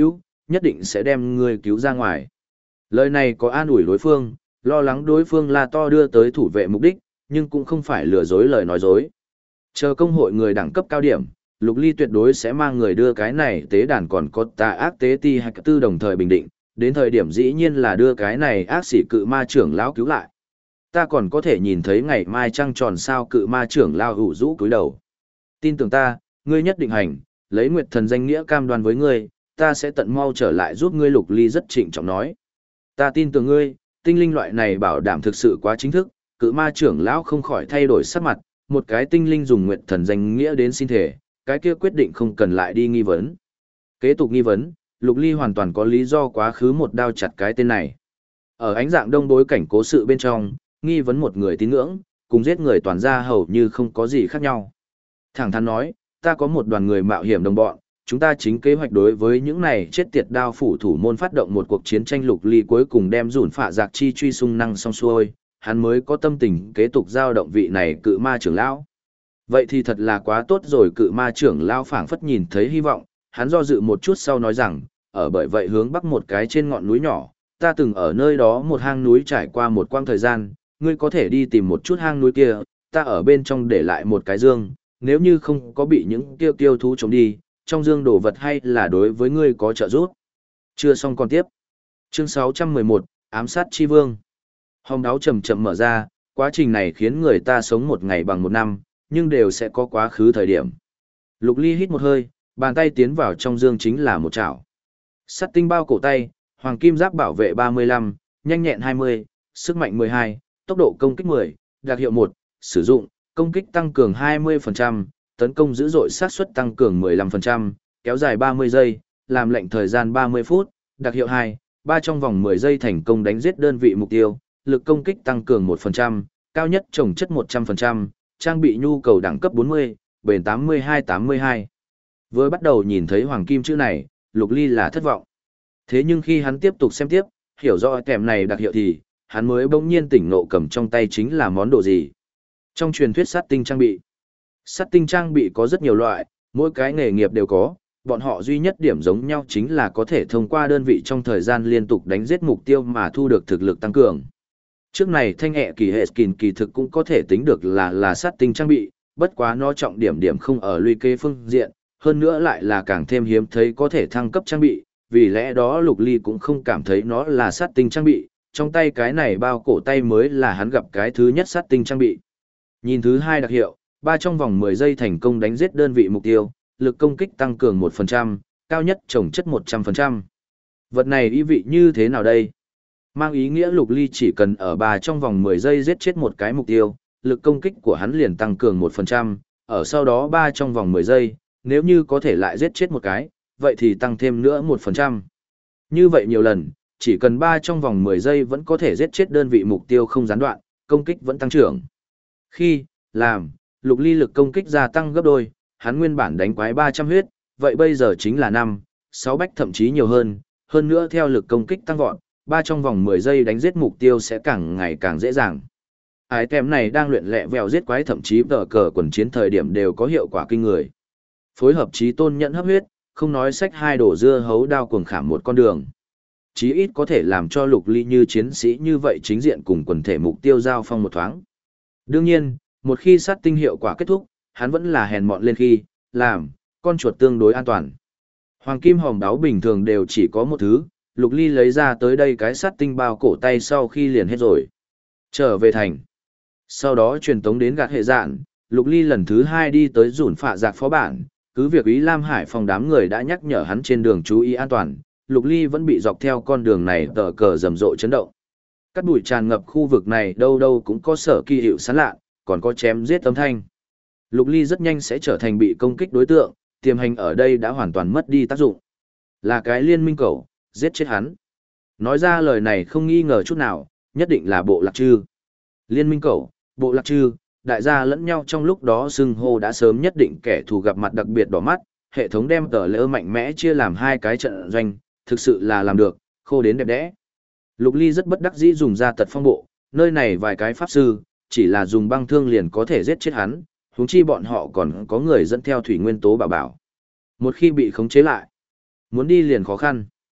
nhất định sẽ đem ngươi cứu ra ngoài. Lời này có an ủi đối phương, lo lắng đối phương la to đưa tới thủ vệ mục đích, nhưng cũng không phải lừa dối lời nói dối. Chờ công hội người đẳng cấp cao điểm, Lục Ly tuyệt đối sẽ mang người đưa cái này tế đàn còn có tà ác tế ti hạch tư đồng thời bình định, đến thời điểm dĩ nhiên là đưa cái này ác sĩ cự ma trưởng lão cứu lại. Ta còn có thể nhìn thấy ngày mai trăng tròn sao cự ma trưởng lão hữu rũ cúi đầu. Tin tưởng ta, ngươi nhất định hành, lấy Nguyệt Thần danh nghĩa cam đoan với ngươi, ta sẽ tận mau trở lại giúp ngươi. Lục Ly rất trịnh trọng nói. Ta tin tưởng ngươi, tinh linh loại này bảo đảm thực sự quá chính thức, cự ma trưởng lão không khỏi thay đổi sắc mặt, một cái tinh linh dùng Nguyệt Thần danh nghĩa đến xin thể, cái kia quyết định không cần lại đi nghi vấn. Kế tục nghi vấn, Lục Ly hoàn toàn có lý do quá khứ một đao chặt cái tên này. Ở ánh dạng đông bối cảnh cố sự bên trong, nghi vấn một người tín ngưỡng, cùng giết người toàn ra hầu như không có gì khác nhau. Thẳng thắn nói, ta có một đoàn người mạo hiểm đồng bọn, chúng ta chính kế hoạch đối với những này chết tiệt đao phủ thủ môn phát động một cuộc chiến tranh. Lục Ly cuối cùng đem dùn phạ giặc chi truy sung năng xong xuôi, hắn mới có tâm tình kế tục giao động vị này cự ma trưởng lão. Vậy thì thật là quá tốt rồi. Cự ma trưởng lão phảng phất nhìn thấy hy vọng, hắn do dự một chút sau nói rằng, ở bởi vậy hướng bắc một cái trên ngọn núi nhỏ, ta từng ở nơi đó một hang núi trải qua một quãng thời gian, ngươi có thể đi tìm một chút hang núi kia, ta ở bên trong để lại một cái dương, nếu như không có bị những tiêu thú trộm đi, trong dương đồ vật hay là đối với ngươi có trợ giúp. Chưa xong còn tiếp. Chương 611, ám sát chi vương. Hòm đáo chậm chậm mở ra, quá trình này khiến người ta sống một ngày bằng một năm, nhưng đều sẽ có quá khứ thời điểm. Lục Ly hít một hơi, bàn tay tiến vào trong dương chính là một chảo. Sắt tinh bao cổ tay, hoàng kim giáp bảo vệ 35, nhanh nhẹn 20, sức mạnh 12, tốc độ công kích 10, đặc hiệu 1, sử dụng, công kích tăng cường 20%, tấn công dữ dội sát suất tăng cường 15%, kéo dài 30 giây, làm lệnh thời gian 30 phút, đặc hiệu 2, 3 trong vòng 10 giây thành công đánh giết đơn vị mục tiêu, lực công kích tăng cường 1%, cao nhất trồng chất 100%, trang bị nhu cầu đẳng cấp 40, bền 82-82. Vừa bắt đầu nhìn thấy hoàng kim chữ này, Lục Ly là thất vọng. Thế nhưng khi hắn tiếp tục xem tiếp, hiểu rõ kèm này đặc hiệu thì, hắn mới bỗng nhiên tỉnh ngộ cầm trong tay chính là món đồ gì. Trong truyền thuyết sát tinh trang bị, sát tinh trang bị có rất nhiều loại, mỗi cái nghề nghiệp đều có, bọn họ duy nhất điểm giống nhau chính là có thể thông qua đơn vị trong thời gian liên tục đánh giết mục tiêu mà thu được thực lực tăng cường. Trước này thanh hệ kỳ hệ skin kỳ thực cũng có thể tính được là sát tinh trang bị, bất quá nó trọng điểm không ở luy kê phương diện, hơn nữa lại là càng thêm hiếm thấy có thể thăng cấp trang bị, vì lẽ đó Lục Ly cũng không cảm thấy nó là sát tinh trang bị, trong tay cái này bao cổ tay mới là hắn gặp cái thứ nhất sát tinh trang bị. Nhìn thứ hai đặc hiệu, 3 trong vòng 10 giây thành công đánh giết đơn vị mục tiêu, lực công kích tăng cường 1%, cao nhất trồng chất 100%. Vật này ý vị như thế nào đây? Mang ý nghĩa Lục Ly chỉ cần ở 3 trong vòng 10 giây giết chết một cái mục tiêu, lực công kích của hắn liền tăng cường 1%, ở sau đó 3 trong vòng 10 giây, nếu như có thể lại giết chết một cái, vậy thì tăng thêm nữa 1%. Như vậy nhiều lần, chỉ cần 3 trong vòng 10 giây vẫn có thể giết chết đơn vị mục tiêu không gián đoạn, công kích vẫn tăng trưởng. Khi làm, Lục Ly lực công kích gia tăng gấp đôi, hắn nguyên bản đánh quái 300 huyết, vậy bây giờ chính là 5, 6 bách thậm chí nhiều hơn nữa theo lực công kích tăng vọt, 3 trong vòng 10 giây đánh giết mục tiêu sẽ càng ngày càng dễ dàng. Ái tem này đang luyện lẹ vèo giết quái thậm chí tờ cờ quần chiến thời điểm đều có hiệu quả kinh người. Phối hợp chí tôn nhận hấp huyết, không nói sách hai đổ dưa hấu đao cuồng khảm một con đường. Chí ít có thể làm cho Lục Ly như chiến sĩ như vậy chính diện cùng quần thể mục tiêu giao phong một thoáng. Đương nhiên, một khi sát tinh hiệu quả kết thúc, hắn vẫn là hèn mọn lên khi làm con chuột tương đối an toàn. Hoàng kim hòm đáo bình thường đều chỉ có một thứ, Lục Ly lấy ra tới đây cái sát tinh bao cổ tay sau khi liền hết rồi. Trở về thành. Sau đó truyền tống đến gạt hệ dạn, Lục Ly lần thứ 2 đi tới dùn phạ giặc phó bản, cứ việc Ý Lam Hải phòng đám người đã nhắc nhở hắn trên đường chú ý an toàn, Lục Ly vẫn bị dọc theo con đường này tờ cờ rầm rộ chấn động. Cát bụi tràn ngập khu vực này đâu đâu cũng có sở kỳ hiệu sán lạ, còn có chém giết âm thanh. Lục Ly rất nhanh sẽ trở thành bị công kích đối tượng, tiềm hành ở đây đã hoàn toàn mất đi tác dụng. Là cái liên minh cẩu, giết chết hắn. Nói ra lời này không nghi ngờ chút nào, nhất định là bộ lạc trư. Liên minh cẩu, bộ lạc trư, đại gia lẫn nhau trong lúc đó xưng hô đã sớm nhất định kẻ thù gặp mặt đặc biệt đỏ mắt, hệ thống đem tờ lỡ mạnh mẽ chia làm hai cái trận doanh, thực sự là làm được, khô đến đẹp đẽ. Lục Ly rất bất đắc dĩ dùng ra tật phong bộ, nơi này vài cái pháp sư, chỉ là dùng băng thương liền có thể giết chết hắn, huống chi bọn họ còn có người dẫn theo thủy nguyên tố bảo bảo. Một khi bị khống chế lại, muốn đi liền khó khăn.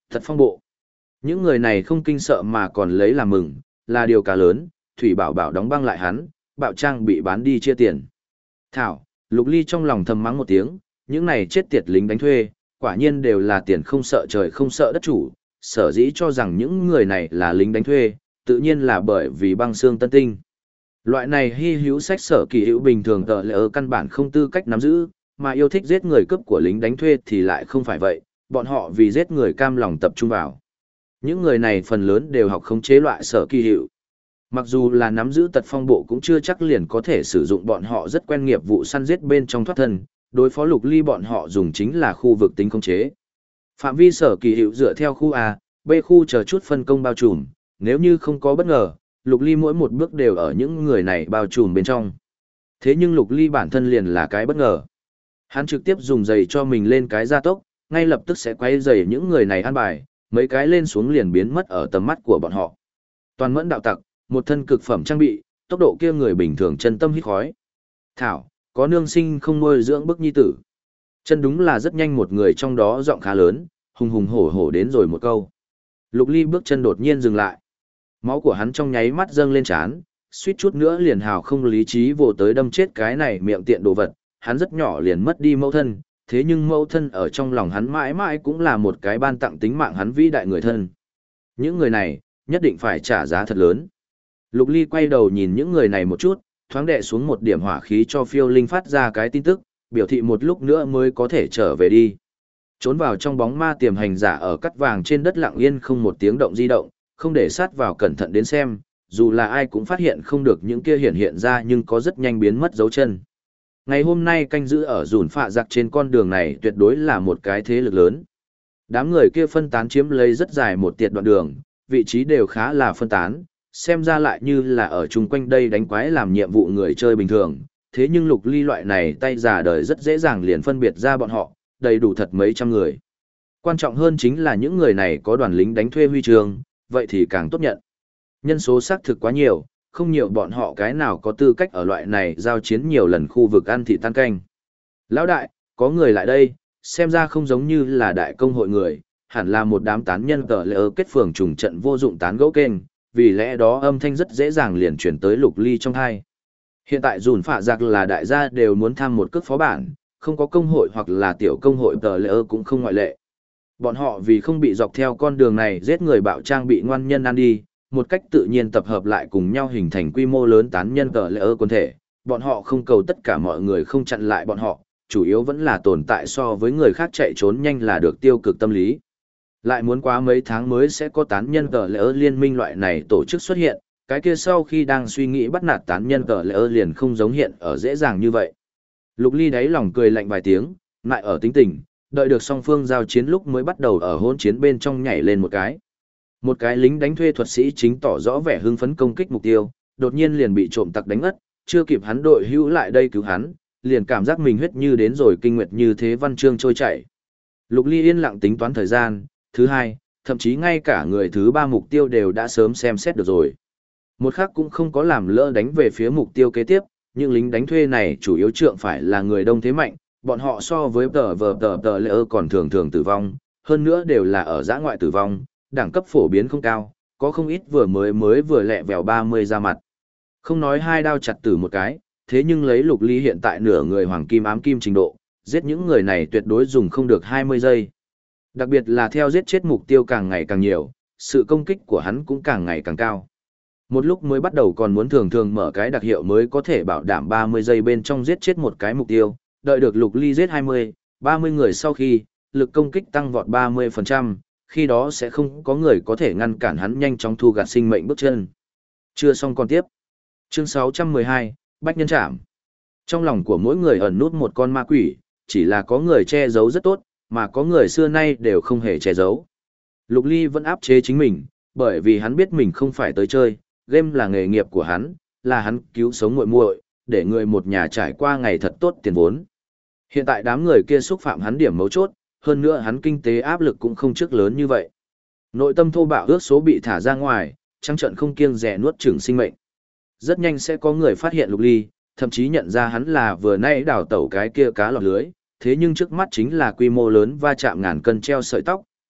Thật phong bộ. Những người này không kinh sợ mà còn lấy làm mừng, là điều cá lớn, Thủy Bảo Bảo đóng băng lại hắn, bạo trang bị bán đi chia tiền. Thảo, Lục Ly trong lòng thầm mắng một tiếng, những này chết tiệt lính đánh thuê, quả nhiên đều là tiền không sợ trời không sợ đất chủ, sở dĩ cho rằng những người này là lính đánh thuê, tự nhiên là bởi vì băng xương tân tinh. Loại này hy hữu sách sở kỳ hữu bình thường tờ lệ ở căn bản không tư cách nắm giữ, mà yêu thích giết người cướp của lính đánh thuê thì lại không phải vậy, bọn họ vì giết người cam lòng tập trung vào. Những người này phần lớn đều học khống chế loại sở kỳ hữu. Mặc dù là nắm giữ tật phong bộ cũng chưa chắc liền có thể sử dụng, bọn họ rất quen nghiệp vụ săn giết bên trong thoát thân, đối phó Lục Ly bọn họ dùng chính là khu vực tính khống chế. Phạm vi sở kỳ hữu dựa theo khu A, B khu chờ chút phân công bao trùm, nếu như không có bất ngờ, Lục Ly mỗi một bước đều ở những người này bao trùm bên trong. Thế nhưng Lục Ly bản thân liền là cái bất ngờ. Hắn trực tiếp dùng giày cho mình lên cái gia tốc, ngay lập tức sẽ quay giày những người này ăn bài, mấy cái lên xuống liền biến mất ở tầm mắt của bọn họ. Toàn mẫn đạo tặc, một thân cực phẩm trang bị, tốc độ kia người bình thường chân tâm hít khói. Thảo, có nương sinh không nuôi dưỡng bức nhi tử. Chân đúng là rất nhanh, một người trong đó giọng khá lớn, hùng hùng hổ hổ đến rồi một câu. Lục Ly bước chân đột nhiên dừng lại. Máu của hắn trong nháy mắt dâng lên trán, suýt chút nữa liền hào không lý trí vồ tới đâm chết cái này miệng tiện đồ vật. Hắn rất nhỏ liền mất đi mẫu thân, thế nhưng mẫu thân ở trong lòng hắn mãi mãi cũng là một cái ban tặng tính mạng hắn vĩ đại người thân. Những người này, nhất định phải trả giá thật lớn. Lục Ly quay đầu nhìn những người này một chút, thoáng đè xuống một điểm hỏa khí cho Phiêu Linh phát ra cái tin tức, biểu thị một lúc nữa mới có thể trở về đi. Trốn vào trong bóng ma tiềm hành giả ở cắt vàng trên đất lặng yên không một tiếng động di động, không để sát vào cẩn thận đến xem, dù là ai cũng phát hiện không được những kia hiện ra nhưng có rất nhanh biến mất dấu chân. Ngày hôm nay canh giữ ở dùn phạ giặc trên con đường này tuyệt đối là một cái thế lực lớn. Đám người kia phân tán chiếm lấy rất dài một tiệt đoạn đường, vị trí đều khá là phân tán, xem ra lại như là ở chung quanh đây đánh quái làm nhiệm vụ người chơi bình thường. Thế nhưng Lục Ly loại này tay già đời rất dễ dàng liền phân biệt ra bọn họ, đầy đủ thật mấy trăm người. Quan trọng hơn chính là những người này có đoàn lính đánh thuê huy chương, vậy thì càng tốt nhận. Nhân số xác thực quá nhiều, không nhiều bọn họ cái nào có tư cách ở loại này giao chiến nhiều lần khu vực ăn thị tan canh. Lão đại, có người lại đây, xem ra không giống như là đại công hội người, hẳn là một đám tán nhân tờ lỡ kết phường trùng trận vô dụng tán gẫu kênh, vì lẽ đó âm thanh rất dễ dàng liền chuyển tới Lục Ly trong tai. Hiện tại dùn phạ giặc là đại gia đều muốn tham một cước phó bản, không có công hội hoặc là tiểu công hội tờ lỡ cũng không ngoại lệ. Bọn họ vì không bị dọc theo con đường này giết người bạo trang bị ngoan nhân ăn đi, một cách tự nhiên tập hợp lại cùng nhau hình thành quy mô lớn tán nhân tờ lỡ quân thể. Bọn họ không cầu tất cả mọi người không chặn lại bọn họ, chủ yếu vẫn là tồn tại so với người khác chạy trốn nhanh là được tiêu cực tâm lý. Lại muốn quá mấy tháng mới sẽ có tán nhân tờ lỡ liên minh loại này tổ chức xuất hiện, cái kia sau khi đang suy nghĩ bắt nạt tán nhân tờ lỡ liền không giống hiện ở dễ dàng như vậy. Lục Ly đáy lòng cười lạnh vài tiếng, lại ở tính tình, đợi được song phương giao chiến lúc mới bắt đầu ở hỗn chiến bên trong nhảy lên một cái. Một cái lính đánh thuê thuật sĩ chính tỏ rõ vẻ hưng phấn công kích mục tiêu, đột nhiên liền bị trộm tặc đánh ngất, chưa kịp hắn đội hữu lại đây cứu hắn, liền cảm giác mình huyết như đến rồi kinh nguyệt như thế văn chương trôi chảy. Lục Ly yên lặng tính toán thời gian, thứ hai, thậm chí ngay cả người thứ ba mục tiêu đều đã sớm xem xét được rồi. Một khắc cũng không có làm lỡ đánh về phía mục tiêu kế tiếp, nhưng lính đánh thuê này chủ yếu trượng phải là người đông thế mạnh, bọn họ so với tờ lỡ còn thường thường tử vong, hơn nữa đều là ở giã ngoại tử vong, đẳng cấp phổ biến không cao, có không ít vừa mới vừa lẹ vèo 30 ra mặt. Không nói hai đao chặt tử một cái, thế nhưng lấy Lục Ly hiện tại nửa người hoàng kim ám kim trình độ, giết những người này tuyệt đối dùng không được 20 giây. Đặc biệt là theo giết chết mục tiêu càng ngày càng nhiều, sự công kích của hắn cũng càng ngày càng cao. Một lúc mới bắt đầu còn muốn thường thường mở cái đặc hiệu mới có thể bảo đảm 30 giây bên trong giết chết một cái mục tiêu, đợi được Lục Ly giết 20, 30 người sau khi, lực công kích tăng vọt 30%, khi đó sẽ không có người có thể ngăn cản hắn nhanh chóng thu gặt sinh mệnh bước chân. Chưa xong còn tiếp. Chương 612, Bách Nhân Trảm. Trong lòng của mỗi người ẩn nút một con ma quỷ, chỉ là có người che giấu rất tốt, mà có người xưa nay đều không hề che giấu. Lục Ly vẫn áp chế chính mình, bởi vì hắn biết mình không phải tới chơi, game là nghề nghiệp của hắn, là hắn cứu sống muội muội, để người một nhà trải qua ngày thật tốt tiền vốn. Hiện tại đám người kia xúc phạm hắn điểm mấu chốt, hơn nữa hắn kinh tế áp lực cũng không trước lớn như vậy. Nội tâm thô bạo ước số bị thả ra ngoài, trắng trợn không kiêng dè nuốt chửng sinh mệnh. Rất nhanh sẽ có người phát hiện Lục Ly, thậm chí nhận ra hắn là vừa nãy đào tẩu cái kia cá lọt lưới, thế nhưng trước mắt chính là quy mô lớn va chạm ngàn cân treo sợi tóc,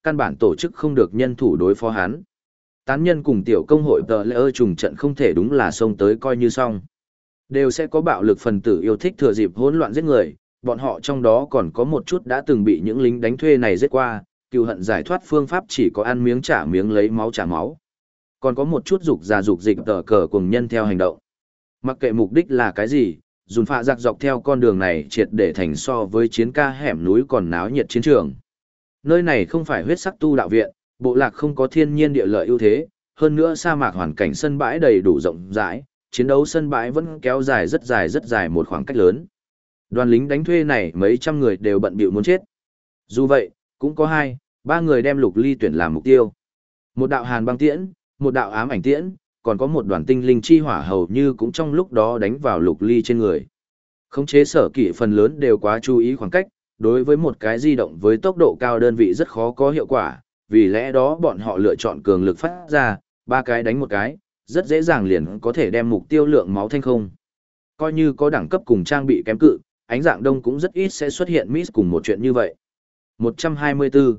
căn bản tổ chức không được nhân thủ đối phó hắn. Tán nhân cùng tiểu công hội tờ lễ trùng trận không thể đúng là xông tới coi như xong. Đều sẽ có bạo lực phần tử yêu thích thừa dịp hỗn loạn giết người, bọn họ trong đó còn có một chút đã từng bị những lính đánh thuê này giết qua, cừu hận giải thoát phương pháp chỉ có ăn miếng trả miếng lấy máu trả máu. Còn có một chút dục già dục dịch tờ cờ cùng nhân theo hành động. Mặc kệ mục đích là cái gì, dùn phạ giặc dọc theo con đường này triệt để thành so với chiến ca hẻm núi còn náo nhiệt chiến trường. Nơi này không phải huyết sắc tu đạo viện, bộ lạc không có thiên nhiên địa lợi ưu thế, hơn nữa sa mạc hoàn cảnh sân bãi đầy đủ rộng rãi, chiến đấu sân bãi vẫn kéo dài rất dài một khoảng cách lớn. Đoàn lính đánh thuê này mấy trăm người đều bận bịu muốn chết. Dù vậy, cũng có 2, 3 người đem Lục Ly tuyển làm mục tiêu. Một đạo hàn băng tiễn, một đạo ám ảnh tiễn, còn có một đoàn tinh linh chi hỏa hầu như cũng trong lúc đó đánh vào Lục Ly trên người. Khống chế sở kỵ phần lớn đều quá chú ý khoảng cách, đối với một cái di động với tốc độ cao đơn vị rất khó có hiệu quả, vì lẽ đó bọn họ lựa chọn cường lực phát ra, 3 cái đánh một cái, rất dễ dàng liền có thể đem mục tiêu lượng máu thanh không. Coi như có đẳng cấp cùng trang bị kém cự, ánh dạng đông cũng rất ít sẽ xuất hiện miss cùng một chuyện như vậy. 124,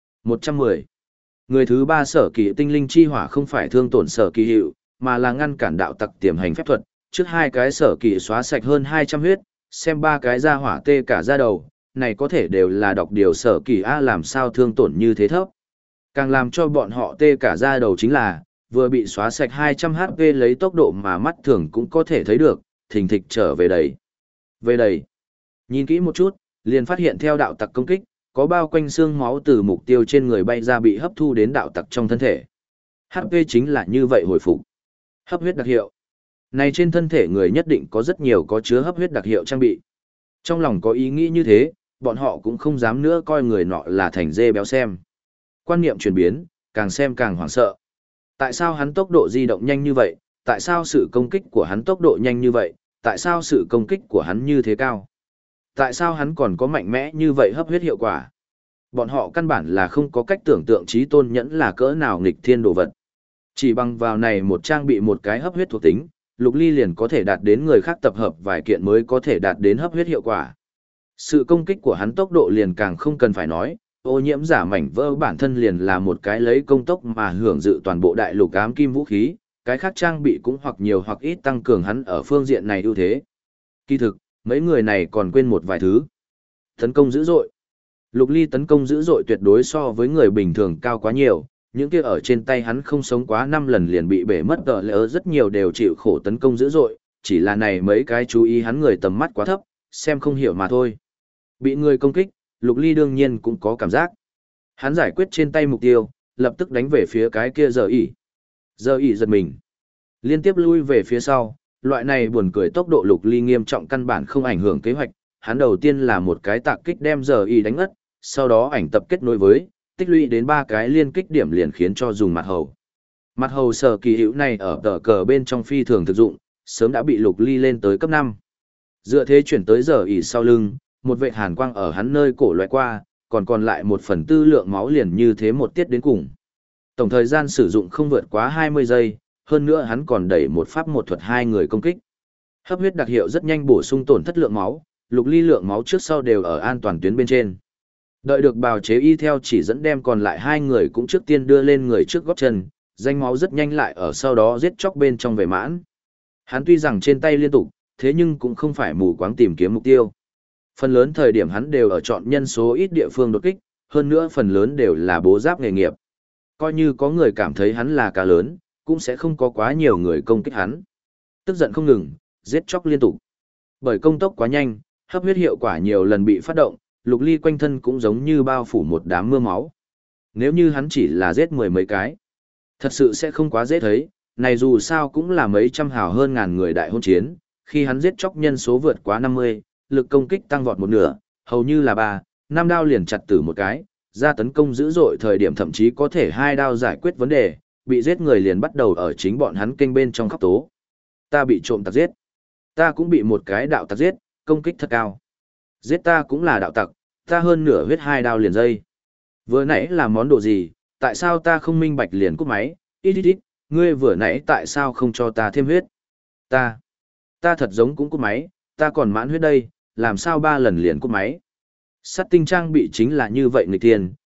110. Người thứ 3 sở kỳ tinh linh chi hỏa không phải thương tổn sở kỳ hiệu, mà là ngăn cản đạo tặc tiềm hành phép thuật. Trước 2 cái sở kỳ xóa sạch hơn 200 huyết, xem 3 cái ra hỏa tê cả da đầu, này có thể đều là đọc điều sở kỳ A làm sao thương tổn như thế thấp. Càng làm cho bọn họ tê cả da đầu chính là, vừa bị xóa sạch 200 HP lấy tốc độ mà mắt thường cũng có thể thấy được, thình thịch trở về đầy. Về đầy. Nhìn kỹ một chút, liền phát hiện theo đạo tặc công kích, có bao quanh xương máu từ mục tiêu trên người bay ra bị hấp thu đến đạo tặc trong thân thể. HP chính là như vậy hồi phục. Hấp huyết đặc hiệu. Này trên thân thể người nhất định có rất nhiều có chứa hấp huyết đặc hiệu trang bị. Trong lòng có ý nghĩ như thế, bọn họ cũng không dám nữa coi người nọ là thành dê béo xem. Quan niệm chuyển biến, càng xem càng hoảng sợ. Tại sao hắn tốc độ di động nhanh như vậy? Tại sao sự công kích của hắn tốc độ nhanh như vậy? Tại sao sự công kích của hắn như thế cao? Tại sao hắn còn có mạnh mẽ như vậy hấp huyết hiệu quả? Bọn họ căn bản là không có cách tưởng tượng trí tôn nhẫn là cỡ nào nghịch thiên đồ vật. Chỉ bằng vào này một trang bị một cái hấp huyết thuộc tính, Lục Ly liền có thể đạt đến người khác tập hợp vài kiện mới có thể đạt đến hấp huyết hiệu quả. Sự công kích của hắn tốc độ liền càng không cần phải nói, ô nhiễm giả mảnh vỡ bản thân liền là một cái lấy công tốc mà hưởng dự toàn bộ đại lục ám kim vũ khí, cái khác trang bị cũng hoặc nhiều hoặc ít tăng cường hắn ở phương diện này ưu thế. Kỳ thực, mấy người này còn quên một vài thứ. Tấn công dữ dội. Lục Ly tấn công dữ dội tuyệt đối so với người bình thường cao quá nhiều, những kia ở trên tay hắn không sống quá 5 lần liền bị bể mất tờ lỡ rất nhiều đều chịu khổ tấn công dữ dội, chỉ là này mấy cái chú ý hắn người tầm mắt quá thấp, xem không hiểu mà thôi. Bị người công kích, Lục Ly đương nhiên cũng có cảm giác. Hắn giải quyết trên tay mục tiêu, lập tức đánh về phía cái kia giờ ỉ. Giờ ỉ giật mình. Liên tiếp lui về phía sau, loại này buồn cười tốc độ Lục Ly nghiêm trọng căn bản không ảnh hưởng kế hoạch. Hắn đầu tiên là một cái tạc kích đem giờ ỉ đánh ngất, sau đó ảnh tập kết nối với, tích lũy đến 3 cái liên kích điểm liền khiến cho dùng mặt hầu. Mặt hầu sở kỳ hữu này ở tờ cờ bên trong phi thường thực dụng, sớm đã bị Lục Ly lên tới cấp 5. Dựa thế chuyển tới giờ ỉ sau lưng, một vệ hàn quang ở hắn nơi cổ loại qua, còn lại 1/4 lượng máu liền như thế một tiết đến cùng. Tổng thời gian sử dụng không vượt quá 20 giây, hơn nữa hắn còn đẩy một pháp một thuật 2 người công kích. Hấp huyết đặc hiệu rất nhanh bổ sung tổn thất lượng máu, Lục Ly lượng máu trước sau đều ở an toàn tuyến bên trên. Đợi được bào chế y theo chỉ dẫn đem còn lại 2 người cũng trước tiên đưa lên người trước gót chân, danh máu rất nhanh lại ở sau đó giết chóc bên trong về mãn. Hắn tuy rằng trên tay liên tục, thế nhưng cũng không phải mù quáng tìm kiếm mục tiêu. Phần lớn thời điểm hắn đều ở chọn nhân số ít địa phương đột kích, hơn nữa phần lớn đều là bố giáp nghề nghiệp. Coi như có người cảm thấy hắn là cá lớn, cũng sẽ không có quá nhiều người công kích hắn. Tức giận không ngừng, giết chóc liên tục. Bởi công tốc quá nhanh, hấp huyết hiệu quả nhiều lần bị phát động, Lục Ly quanh thân cũng giống như bao phủ một đám mưa máu. Nếu như hắn chỉ là giết 10 mấy cái, thật sự sẽ không quá dễ thấy, này dù sao cũng là mấy trăm hào hơn ngàn người đại hôn chiến, khi hắn giết chóc nhân số vượt quá 50, lực công kích tăng vọt một nửa, hầu như là 3, 5 đao liền chặt tử một cái, ra tấn công dữ dội thời điểm thậm chí có thể 2 đao giải quyết vấn đề, bị giết người liền bắt đầu ở chính bọn hắn kênh bên trong khóc tố. Ta bị trộm tặc giết. Ta cũng bị một cái đạo tặc giết, công kích thật cao. Giết ta cũng là đạo tặc, ta hơn nửa huyết 2 đao liền dây. Vừa nãy là món đồ gì, tại sao ta không minh bạch liền cúp máy, ít, ngươi vừa nãy tại sao không cho ta thêm huyết. Ta thật giống cũng cúp máy, ta còn mãn huyết đây, làm sao 3 lần liền cúp máy. Sát tinh trang bị chính là như vậy người tiền,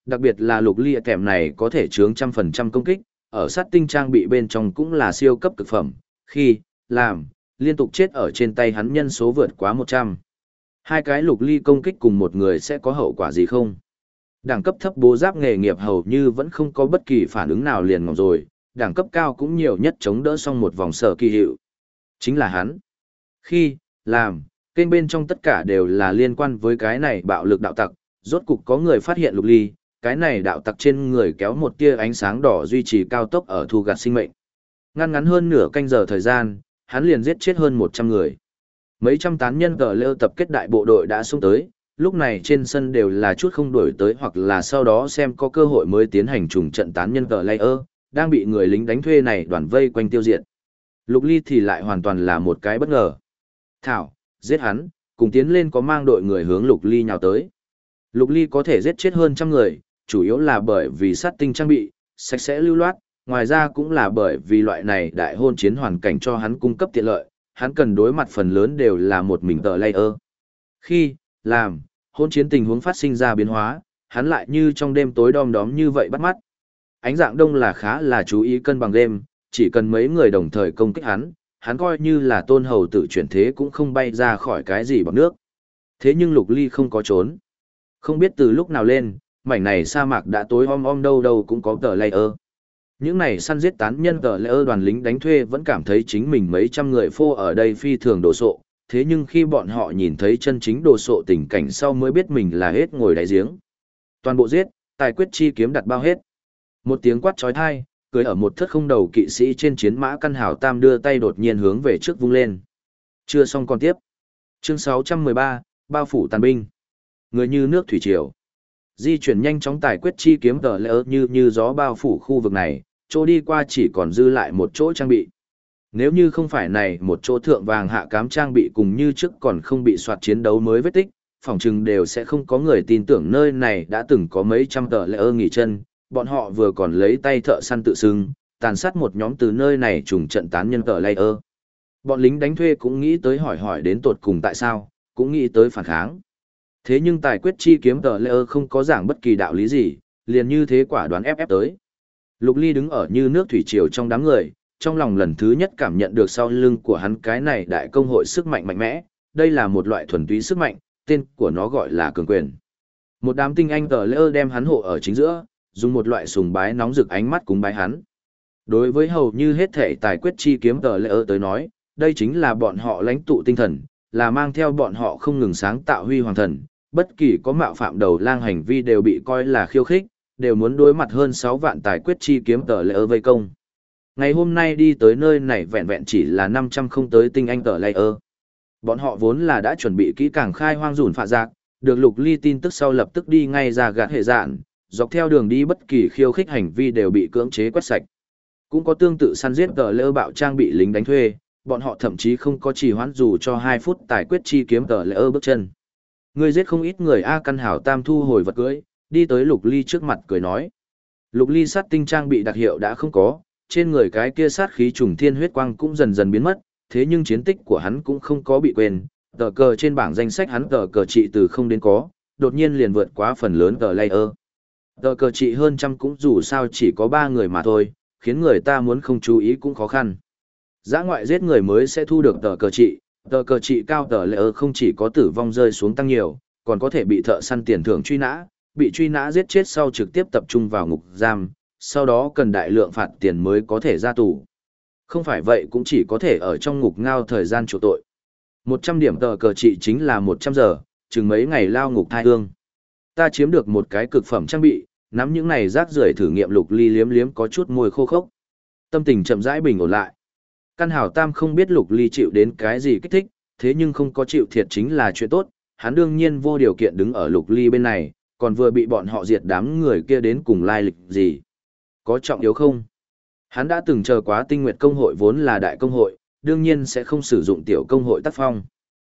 Đặc biệt là lục ly kèm này có thể chướng 100% công kích, ở sát tinh trang bị bên trong cũng là siêu cấp cực phẩm, khi làm liên tục chết ở trên tay hắn nhân số vượt quá 100. Hai cái lục ly công kích cùng một người sẽ có hậu quả gì không? Đẳng cấp thấp bố giáp nghề nghiệp hầu như vẫn không có bất kỳ phản ứng nào liền ngỏng rồi, đẳng cấp cao cũng nhiều nhất chống đỡ xong một vòng sở kỳ hiệu. Chính là hắn. Khi làm kênh bên trong tất cả đều là liên quan với cái này bạo lực đạo tặc, rốt cục có người phát hiện lục ly, cái này đạo tặc trên người kéo một tia ánh sáng đỏ duy trì cao tốc ở thu gặt sinh mệnh. Ngắn hơn nửa canh giờ thời gian, hắn liền giết chết hơn 100 người. Mấy trăm tán nhân cờ lêu tập kết đại bộ đội đã xông tới, lúc này trên sân đều là chút không đuổi tới hoặc là sau đó xem có cơ hội mới tiến hành trùng trận tán nhân cờ layer, đang bị người lính đánh thuê này đoàn vây quanh tiêu diệt. Lục ly thì lại hoàn toàn là một cái bất ngờ. Thảo, giết hắn, cùng tiến lên có mang đội người hướng lục ly nhào tới. Lục ly có thể giết chết hơn 100 người, chủ yếu là bởi vì sát tinh trang bị, sạch sẽ lưu loát, ngoài ra cũng là bởi vì loại này đại hôn chiến hoàn cảnh cho hắn cung cấp tiện lợi, hắn cần đối mặt phần lớn đều là một mình tờ layer. Khi làm hôn chiến tình huống phát sinh ra biến hóa, hắn lại như trong đêm tối đom đóm như vậy bắt mắt. Ánh dạng đông là khá là chú ý cân bằng đêm, chỉ cần mấy người đồng thời công kích hắn, hắn coi như là tôn hầu tự chuyển thế cũng không bay ra khỏi cái gì bằng nước. Thế nhưng lục ly không có trốn. Không biết từ lúc nào lên, mảnh này sa mạc đã tối đâu đâu cũng có tờ layer. Những này săn giết tán nhân tờ layer đoàn lính đánh thuê vẫn cảm thấy chính mình mấy trăm người phô ở đây phi thường đồ sộ, thế nhưng khi bọn họ nhìn thấy chân chính đồ sộ tình cảnh sau mới biết mình là hết ngồi đáy giếng. Toàn bộ giết, tài quyết chi kiếm đặt bao hết. Một tiếng quát chói tai, cưỡi ở một thất không đầu kỵ sĩ trên chiến mã Căn Hảo Tam đưa tay đột nhiên hướng về trước vung lên. Chưa xong còn tiếp. Chương 613, bao phủ tàn binh. Người như nước thủy triều. Di chuyển nhanh chóng tài quyết chi kiếm tờ lỡ như gió bao phủ khu vực này, chỗ đi qua chỉ còn dư lại một chỗ trang bị. Nếu như không phải này một chỗ thượng vàng hạ cám trang bị cùng như trước còn không bị soạt chiến đấu mới vết tích, phỏng chừng đều sẽ không có người tin tưởng nơi này đã từng có mấy trăm tờ lỡ nghỉ chân, bọn họ vừa còn lấy tay thợ săn tự xưng, tàn sát một nhóm từ nơi này trùng trận tán nhân tờ lỡ. Bọn lính đánh thuê cũng nghĩ tới hỏi đến tột cùng tại sao, cũng nghĩ tới phản kháng. Thế nhưng tài quyết chi kiếm tờ lỡ không có giảng bất kỳ đạo lý gì, liền như thế quả đoán ép tới. Lục Ly đứng ở như nước thủy triều trong đám người, trong lòng lần thứ nhất cảm nhận được sau lưng của hắn cái này đại công hội sức mạnh mạnh mẽ, đây là một loại thuần túy sức mạnh, tên của nó gọi là cường quyền. Một đám tinh anh tờ lỡ đem hắn hộ ở chính giữa, dùng một loại sùng bái nóng rực ánh mắt cúng bái hắn. Đối với hầu như hết thể tài quyết chi kiếm tờ lỡ tới nói, đây chính là bọn họ lãnh tụ tinh thần, là mang theo bọn họ không ngừng sáng tạo huy hoàng thần, bất kỳ có mạo phạm đầu lang hành vi đều bị coi là khiêu khích, đều muốn đối mặt hơn 6 vạn tài quyết chi kiếm tờ lỡ vây công. Ngày hôm nay đi tới nơi này vẹn vẹn chỉ là 500 không tới tinh anh tờ layer. Bọn họ vốn là đã chuẩn bị kỹ càng khai hoang rủn phạ giặc, được Lục Ly tin tức sau lập tức đi ngay ra gạt hệ dạn, dọc theo đường đi bất kỳ khiêu khích hành vi đều bị cưỡng chế quét sạch. Cũng có tương tự săn giết tờ layer bạo trang bị lính đánh thuê, bọn họ thậm chí không có trì hoãn dù cho 2 phút tài quyết chi kiếm tờ layer bước chân. Người giết không ít người A Căn Hảo Tam thu hồi vật cưới, đi tới Lục Ly trước mặt cười nói. Lục Ly sát tinh trang bị đặc hiệu đã không có, trên người cái kia sát khí trùng thiên huyết quang cũng dần dần biến mất, thế nhưng chiến tích của hắn cũng không có bị quên, tờ cờ trên bảng danh sách hắn tờ cờ trị từ không đến có, đột nhiên liền vượt quá phần lớn tờ layer. Tờ cờ trị hơn trăm cũng dù sao chỉ có 3 người mà thôi, khiến người ta muốn không chú ý cũng khó khăn. Dã ngoại giết người mới sẽ thu được tờ cờ trị cao tờ layer không chỉ có tử vong rơi xuống tăng nhiều, còn có thể bị thợ săn tiền thưởng truy nã, bị truy nã giết chết sau trực tiếp tập trung vào ngục giam, sau đó cần đại lượng phạt tiền mới có thể ra tù. Không phải vậy cũng chỉ có thể ở trong ngục ngao thời gian chịu tội. 100 điểm tờ cờ trị chính là 100 giờ, chừng mấy ngày lao ngục thai hương. Ta chiếm được một cái cực phẩm trang bị, nắm những này rác rưởi thử nghiệm. Lục Ly liếm liếm có chút môi khô khốc. Tâm tình chậm rãi bình ổn lại. Căn Hảo Tam không biết Lục Ly chịu đến cái gì kích thích, thế nhưng không có chịu thiệt chính là chuyện tốt, hắn đương nhiên vô điều kiện đứng ở Lục Ly bên này, còn vừa bị bọn họ diệt đám người kia đến cùng lai lịch gì. Có trọng yếu không? Hắn đã từng chờ quá tinh nguyệt công hội vốn là đại công hội, đương nhiên sẽ không sử dụng tiểu công hội tác phong.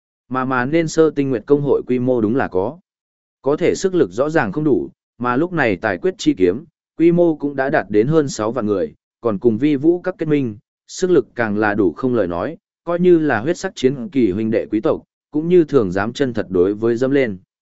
Mà nên sơ tinh nguyệt công hội quy mô đúng là có. Có thể sức lực rõ ràng không đủ, mà lúc này tài quyết chi kiếm, quy mô cũng đã đạt đến hơn 6 vạn người, còn cùng vi vũ các kết minh, sức lực càng là đủ không lời nói, coi như là huyết sắc chiến kỳ huynh đệ quý tộc, cũng như thường dám chân thật đối với dâm lên.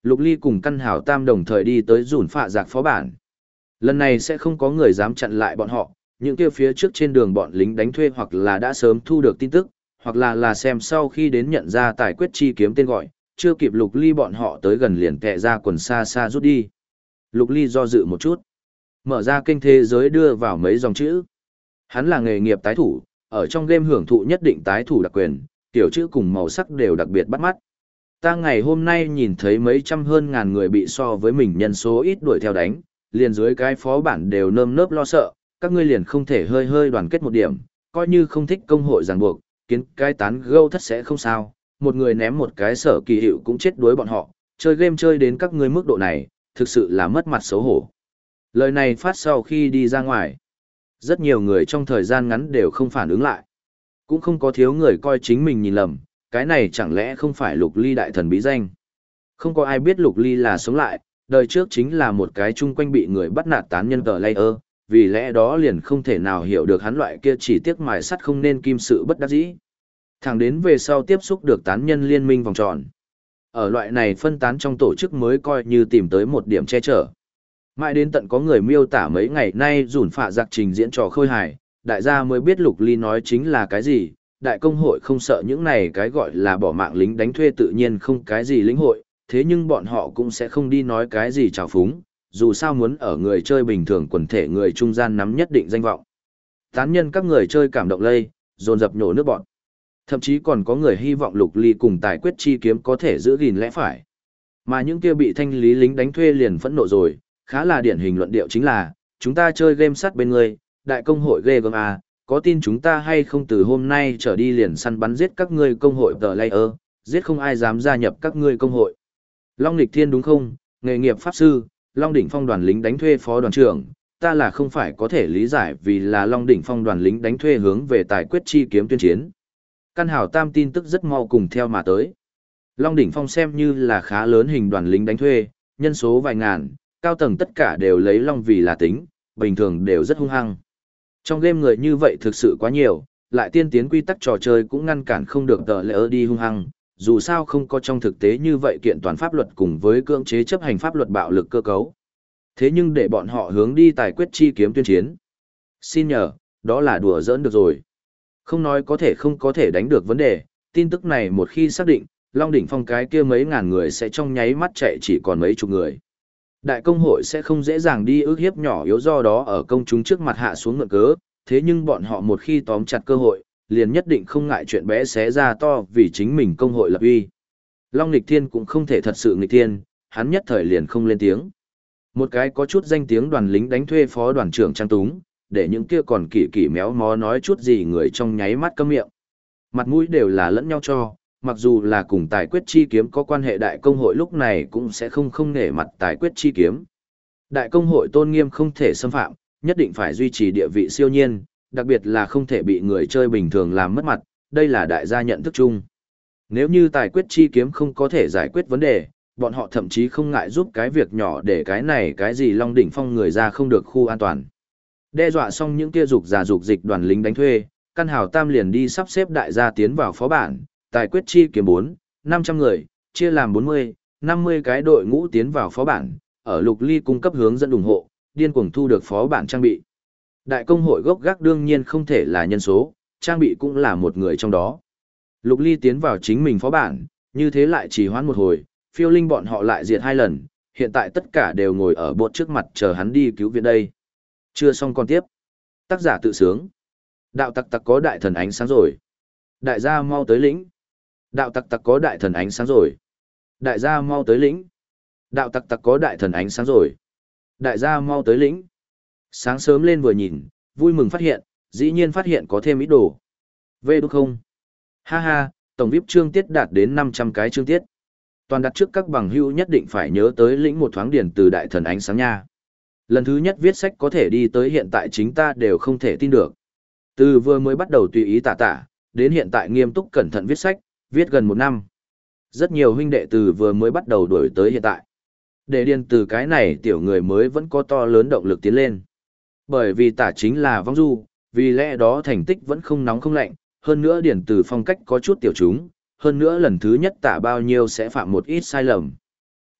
Lục Ly cùng Căn Hảo Tam đồng thời đi tới dùn phạ giặc phó bản. Lần này sẽ không có người dám chặn lại bọn họ, những kia phía trước trên đường bọn lính đánh thuê hoặc là đã sớm thu được tin tức, hoặc là xem sau khi đến nhận ra tài quyết chi kiếm tên gọi, chưa kịp Lục Ly bọn họ tới gần liền kẹ ra quần xa xa rút đi. Lục Ly do dự một chút, mở ra kênh thế giới đưa vào mấy dòng chữ. Hắn là nghề nghiệp tái thủ, ở trong game hưởng thụ nhất định tái thủ đặc quyền, tiểu chữ cùng màu sắc đều đặc biệt bắt mắt. Ta ngày hôm nay nhìn thấy mấy trăm hơn ngàn người bị so với mình nhân số ít đuổi theo đánh, liền dưới cái phó bản đều nơm nớp lo sợ, các ngươi liền không thể hơi hơi đoàn kết một điểm, coi như không thích công hội ràng buộc, kiến cái tán gâu thất sẽ không sao, một người ném một cái sở kỳ hiệu cũng chết đuối bọn họ, chơi game chơi đến các ngươi mức độ này, thực sự là mất mặt xấu hổ. Lời này phát sau khi đi ra ngoài. Rất nhiều người trong thời gian ngắn đều không phản ứng lại. Cũng không có thiếu người coi chính mình nhìn lầm, cái này chẳng lẽ không phải Lục Ly đại thần bí danh. Không có ai biết Lục Ly là sống lại, đời trước chính là một cái chung quanh bị người bắt nạt tán nhân player, vì lẽ đó liền không thể nào hiểu được hắn loại kia chỉ tiếc mài sắt không nên kim sự bất đắc dĩ. Thẳng đến về sau tiếp xúc được tán nhân liên minh vòng tròn. Ở loại này phân tán trong tổ chức mới coi như tìm tới một điểm che chở. Mãi đến tận có người miêu tả mấy ngày nay dùn phạ giặc trình diễn trò khôi hài, đại gia mới biết Lục Ly nói chính là cái gì, đại công hội không sợ những này cái gọi là bỏ mạng lính đánh thuê tự nhiên không cái gì lĩnh hội, thế nhưng bọn họ cũng sẽ không đi nói cái gì trào phúng, dù sao muốn ở người chơi bình thường quần thể người trung gian nắm nhất định danh vọng. Tán nhân các người chơi cảm động lây, dồn dập nhổ nước bọn. Thậm chí còn có người hy vọng Lục Ly cùng tài quyết chi kiếm có thể giữ gìn lẽ phải. Mà những kia bị thanh lý lính đánh thuê liền phẫn nộ rồi, khá là điển hình luận điệu chính là, chúng ta chơi game sắt bên người, đại công hội ghê gớm à, có tin chúng ta hay không từ hôm nay trở đi liền săn bắn giết các ngươi công hội tờ layer, giết không ai dám gia nhập các ngươi công hội. Long Lịch Thiên đúng không, nghề nghiệp pháp sư, Long Đỉnh Phong đoàn lính đánh thuê phó đoàn trưởng, ta là không phải có thể lý giải vì là Long Đỉnh Phong đoàn lính đánh thuê hướng về tài quyết chi kiếm tuyên chiến. Căn Hảo Tam tin tức rất mau cùng theo mà tới. Long Đỉnh Phong xem như là khá lớn hình đoàn lính đánh thuê, nhân số vài ngàn, cao tầng tất cả đều lấy Long vì là tính, bình thường đều rất hung hăng. Trong game người như vậy thực sự quá nhiều, lại tiên tiến quy tắc trò chơi cũng ngăn cản không được tờ lỡ đi hung hăng, dù sao không có trong thực tế như vậy kiện toàn pháp luật cùng với cưỡng chế chấp hành pháp luật bạo lực cơ cấu. Thế nhưng để bọn họ hướng đi tài quyết chi kiếm tuyên chiến. Xin nhờ, đó là đùa giỡn được rồi. Không nói không có thể đánh được vấn đề, tin tức này một khi xác định, Long Đỉnh Phong cái kia mấy ngàn người sẽ trong nháy mắt chạy chỉ còn mấy chục người. Đại công hội sẽ không dễ dàng đi ức hiếp nhỏ yếu do đó ở công chúng trước mặt hạ xuống ngựa cớ, thế nhưng bọn họ một khi tóm chặt cơ hội, liền nhất định không ngại chuyện bé xé ra to vì chính mình công hội lập uy. Long Nghịch Thiên cũng không thể thật sự nghịch thiên, hắn nhất thời liền không lên tiếng. Một cái có chút danh tiếng đoàn lính đánh thuê phó đoàn trưởng Trang Túng, để những kia còn kỳ méo mó nói chút gì người trong nháy mắt câm miệng. Mặt mũi đều là lẫn nhau cho, mặc dù là cùng tài quyết chi kiếm có quan hệ đại công hội lúc này cũng sẽ không nể mặt tài quyết chi kiếm. Đại công hội tôn nghiêm không thể xâm phạm, nhất định phải duy trì địa vị siêu nhiên, đặc biệt là không thể bị người chơi bình thường làm mất mặt, đây là đại gia nhận thức chung. Nếu như tài quyết chi kiếm không có thể giải quyết vấn đề, bọn họ thậm chí không ngại giúp cái việc nhỏ để cái này cái gì Long Đỉnh Phong người ra không được khu an toàn. Đe dọa xong những kia dục giả dục dịch đoàn lính đánh thuê, Căn Hảo Tam liền đi sắp xếp đại gia tiến vào phó bản, tài quyết chi kiếm 4-500 người, chia làm 40-50 cái đội ngũ tiến vào phó bản, ở Lục Ly cung cấp hướng dẫn ủng hộ, điên cuồng thu được phó bản trang bị. Đại công hội gốc gác đương nhiên không thể là nhân số, trang bị cũng là một người trong đó. Lục Ly tiến vào chính mình phó bản, như thế lại chỉ hoãn một hồi, phiêu linh bọn họ lại diệt 2 lần, hiện tại tất cả đều ngồi ở bột trước mặt chờ hắn đi cứu viện đây. Chưa xong còn tiếp. Tác giả tự sướng. Đạo tặc tặc có đại thần ánh sáng rồi. Đại gia mau tới lĩnh. Đạo tặc tặc có đại thần ánh sáng rồi. Đại gia mau tới lĩnh. Đạo tặc tặc có đại thần ánh sáng rồi. Đại gia mau tới lĩnh. Sáng sớm lên vừa nhìn, vui mừng phát hiện, dĩ nhiên phát hiện có thêm ít đồ. Về đúng không? Ha ha, tổng VIP chương tiết đạt đến 500 cái chương tiết. Toàn đặt trước các bằng hữu nhất định phải nhớ tới lĩnh một thoáng điển từ đại thần ánh sáng nha. Lần thứ nhất viết sách có thể đi tới hiện tại chính ta đều không thể tin được. Từ vừa mới bắt đầu tùy ý tả, đến hiện tại nghiêm túc cẩn thận viết sách, viết gần 1 năm. Rất nhiều huynh đệ từ vừa mới bắt đầu đổi tới hiện tại. Để điền từ cái này tiểu người mới vẫn có to lớn động lực tiến lên. Bởi vì tả chính là vong du, vì lẽ đó thành tích vẫn không nóng không lạnh, hơn nữa điền từ phong cách có chút tiểu chúng, hơn nữa lần thứ nhất tả bao nhiêu sẽ phạm một ít sai lầm.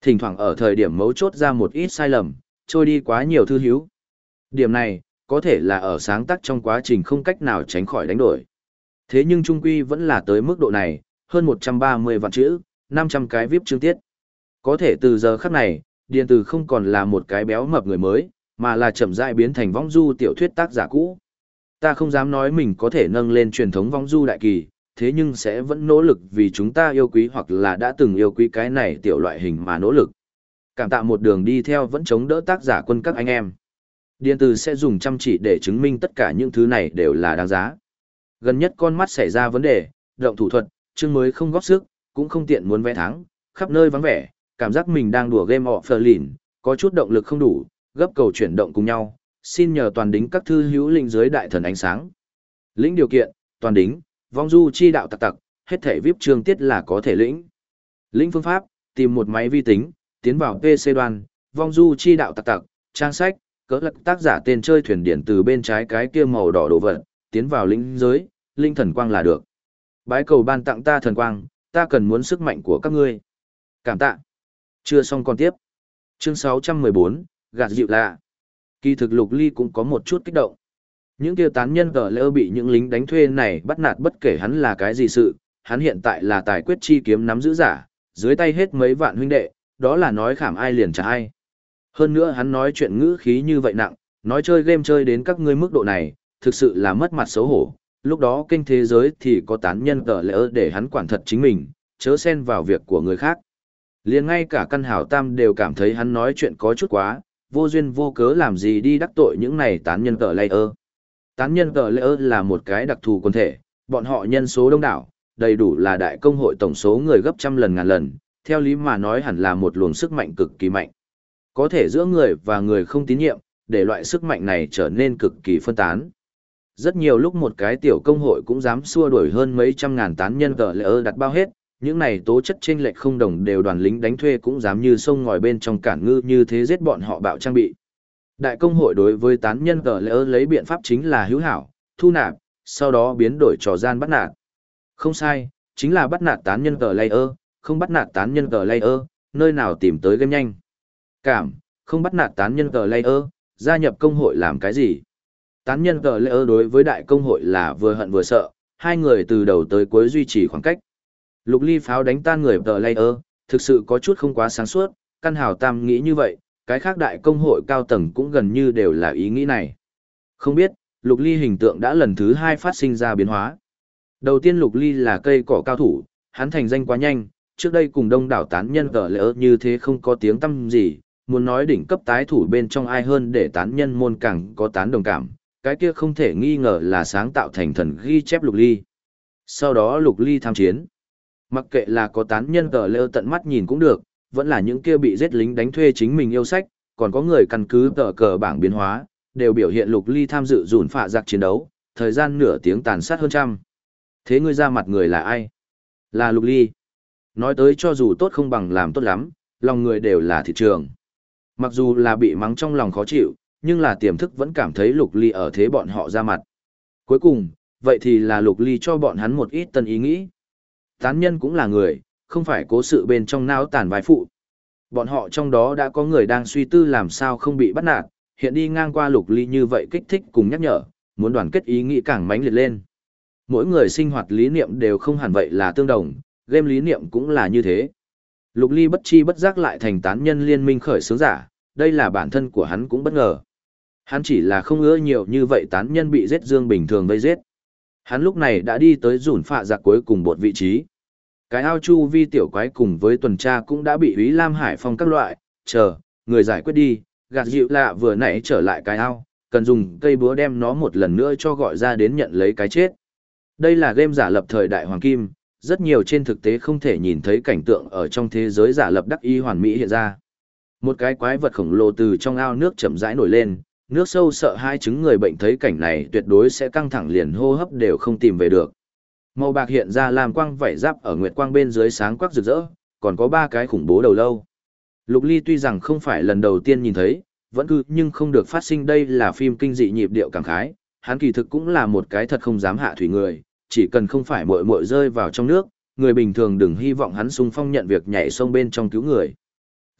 Thỉnh thoảng ở thời điểm mấu chốt ra một ít sai lầm, trôi đi quá nhiều thư hữu. Điểm này, có thể là ở sáng tác trong quá trình không cách nào tránh khỏi đánh đổi. Thế nhưng trung quy vẫn là tới mức độ này, hơn 130 vạn chữ, 500 cái VIP chương tiết. Có thể từ giờ khắc này, Điền Từ không còn là một cái béo mập người mới, mà là chậm rãi biến thành vong du tiểu thuyết tác giả cũ. Ta không dám nói mình có thể nâng lên truyền thống vong du đại kỳ, thế nhưng sẽ vẫn nỗ lực vì chúng ta yêu quý hoặc là đã từng yêu quý cái này tiểu loại hình mà nỗ lực. Cảm tạ một đường đi theo vẫn chống đỡ tác giả quân các anh em. Điền Từ sẽ dùng chăm chỉ để chứng minh tất cả những thứ này đều là đáng giá. Gần nhất con mắt xảy ra vấn đề, động thủ thuật, chương mới không góp sức, cũng không tiện muốn vẽ thắng, khắp nơi vắng vẻ, cảm giác mình đang đùa game offline, có chút động lực không đủ, gấp cầu chuyển động cùng nhau, xin nhờ toàn đính các thư hữu linh dưới đại thần ánh sáng. Lĩnh điều kiện, toàn đính, vong du chi đạo tặc tặc, hết thể VIP chương tiết là có thể lĩnh. Lĩnh phương pháp, tìm một máy vi tính, tiến vào PC đoàn, vong du chi đạo tặc tặc, trang sách, cỡ lật tác giả tên chơi thuyền điển từ bên trái cái kia màu đỏ đồ vật, tiến vào lĩnh giới, linh thần quang là được. Bái cầu ban tặng ta thần quang, ta cần muốn sức mạnh của các ngươi. Cảm tạ. Chưa xong còn tiếp. Chương 614, gạt dịu lạ. Kỳ thực Lục Ly cũng có một chút kích động. Những kia tán nhân cờ lỡ bị những lính đánh thuê này bắt nạt bất kể hắn là cái gì sự, hắn hiện tại là tài quyết chi kiếm nắm giữ giả, dưới tay hết mấy vạn huynh đệ, đó là nói khảm ai liền trả ai. Hơn nữa hắn nói chuyện ngữ khí như vậy nặng, nói chơi game chơi đến các ngươi mức độ này, thực sự là mất mặt xấu hổ. Lúc đó kênh thế giới thì có tán nhân cờ lỡ để hắn quản thật chính mình, chớ xen vào việc của người khác. Liền ngay cả căn hảo tam đều cảm thấy hắn nói chuyện có chút quá, vô duyên vô cớ làm gì đi đắc tội những này tán nhân cờ layer. Tán nhân cờ layer là một cái đặc thù quần thể, bọn họ nhân số đông đảo, đầy đủ là đại công hội tổng số người gấp trăm lần ngàn lần, theo lý mà nói hẳn là một luồng sức mạnh cực kỳ mạnh. Có thể giữa người và người không tín nhiệm, để loại sức mạnh này trở nên cực kỳ phân tán. Rất nhiều lúc một cái tiểu công hội cũng dám xua đuổi hơn mấy trăm ngàn tán nhân cờ layer đặt bao hết, những này tố chất chênh lệch không đồng đều đoàn lính đánh thuê cũng dám như sông ngòi bên trong cản ngư như thế giết bọn họ bạo trang bị. Đại công hội đối với tán nhân cờ lỡ lấy biện pháp chính là hữu hảo, thu nạp, sau đó biến đổi trò gian bắt nạt. Không sai, chính là bắt nạt tán nhân cờ layer, không bắt nạt tán nhân cờ layer, nơi nào tìm tới game nhanh. Cảm, không bắt nạt tán nhân cờ layer, gia nhập công hội làm cái gì? Tán nhân cờ layer đối với đại công hội là vừa hận vừa sợ, hai người từ đầu tới cuối duy trì khoảng cách. Lục Ly pháo đánh tan người tờ layer, thực sự có chút không quá sáng suốt, căn hào tam nghĩ như vậy, cái khác đại công hội cao tầng cũng gần như đều là ý nghĩ này. Không biết, Lục Ly hình tượng đã lần thứ 2 phát sinh ra biến hóa. Đầu tiên Lục Ly là cây cỏ cao thủ, hắn thành danh quá nhanh, trước đây cùng đông đảo tán nhân tờ layer như thế không có tiếng tăm gì, muốn nói đỉnh cấp tái thủ bên trong ai hơn để tán nhân môn càng có tán đồng cảm, cái kia không thể nghi ngờ là sáng tạo thành thần ghi chép Lục Ly. Sau đó Lục Ly tham chiến. Mặc kệ là có tán nhân cờ lêu tận mắt nhìn cũng được, vẫn là những kia bị giết lính đánh thuê chính mình yêu sách, còn có người căn cứ tờ cờ bảng biến hóa, đều biểu hiện Lục Ly tham dự dùn phạ giặc chiến đấu, thời gian nửa tiếng tàn sát hơn trăm. Thế ngươi ra mặt người là ai? Là Lục Ly. Nói tới cho dù tốt không bằng làm tốt lắm, lòng người đều là thị trường. Mặc dù là bị mắng trong lòng khó chịu, nhưng là tiềm thức vẫn cảm thấy Lục Ly ở thế bọn họ ra mặt. Cuối cùng, vậy thì là Lục Ly cho bọn hắn một ít tân ý nghĩ. Tán nhân cũng là người, không phải cố sự bên trong não tàn vai phụ. Bọn họ trong đó đã có người đang suy tư làm sao không bị bắt nạt, hiện đi ngang qua Lục Ly như vậy kích thích cùng nhắc nhở, muốn đoàn kết ý nghĩ càng mãnh liệt lên. Mỗi người sinh hoạt lý niệm đều không hẳn vậy là tương đồng, game lý niệm cũng là như thế. Lục Ly bất chi bất giác lại thành tán nhân liên minh khởi xướng giả, đây là bản thân của hắn cũng bất ngờ. Hắn chỉ là không ưa nhiều như vậy tán nhân bị giết dương bình thường vây giết. Hắn lúc này đã đi tới dùn phạ giặc cuối cùng một vị trí. Cái ao chu vi tiểu quái cùng với tuần tra cũng đã bị Úy Lam Hải Phong các loại, chờ, người giải quyết đi, gạt dịu lạ vừa nãy trở lại cái ao, cần dùng cây búa đem nó một lần nữa cho gọi ra đến nhận lấy cái chết. Đây là game giả lập thời đại hoàng kim, rất nhiều trên thực tế không thể nhìn thấy cảnh tượng ở trong thế giới giả lập đắc y hoàn mỹ hiện ra. Một cái quái vật khổng lồ từ trong ao nước chậm rãi nổi lên, nước sâu sợ hai chứng người bệnh thấy cảnh này tuyệt đối sẽ căng thẳng liền hô hấp đều không tìm về được. Màu bạc hiện ra làm quang vảy giáp ở nguyệt quang bên dưới sáng quắc rực rỡ, còn có 3 cái khủng bố đầu lâu. Lục Ly tuy rằng không phải lần đầu tiên nhìn thấy, vẫn cứ nhưng không được phát sinh đây là phim kinh dị nhịp điệu cảm khái, hắn kỳ thực cũng là một cái thật không dám hạ thủy người, chỉ cần không phải muội muội rơi vào trong nước, người bình thường đừng hy vọng hắn xung phong nhận việc nhảy sông bên trong cứu người.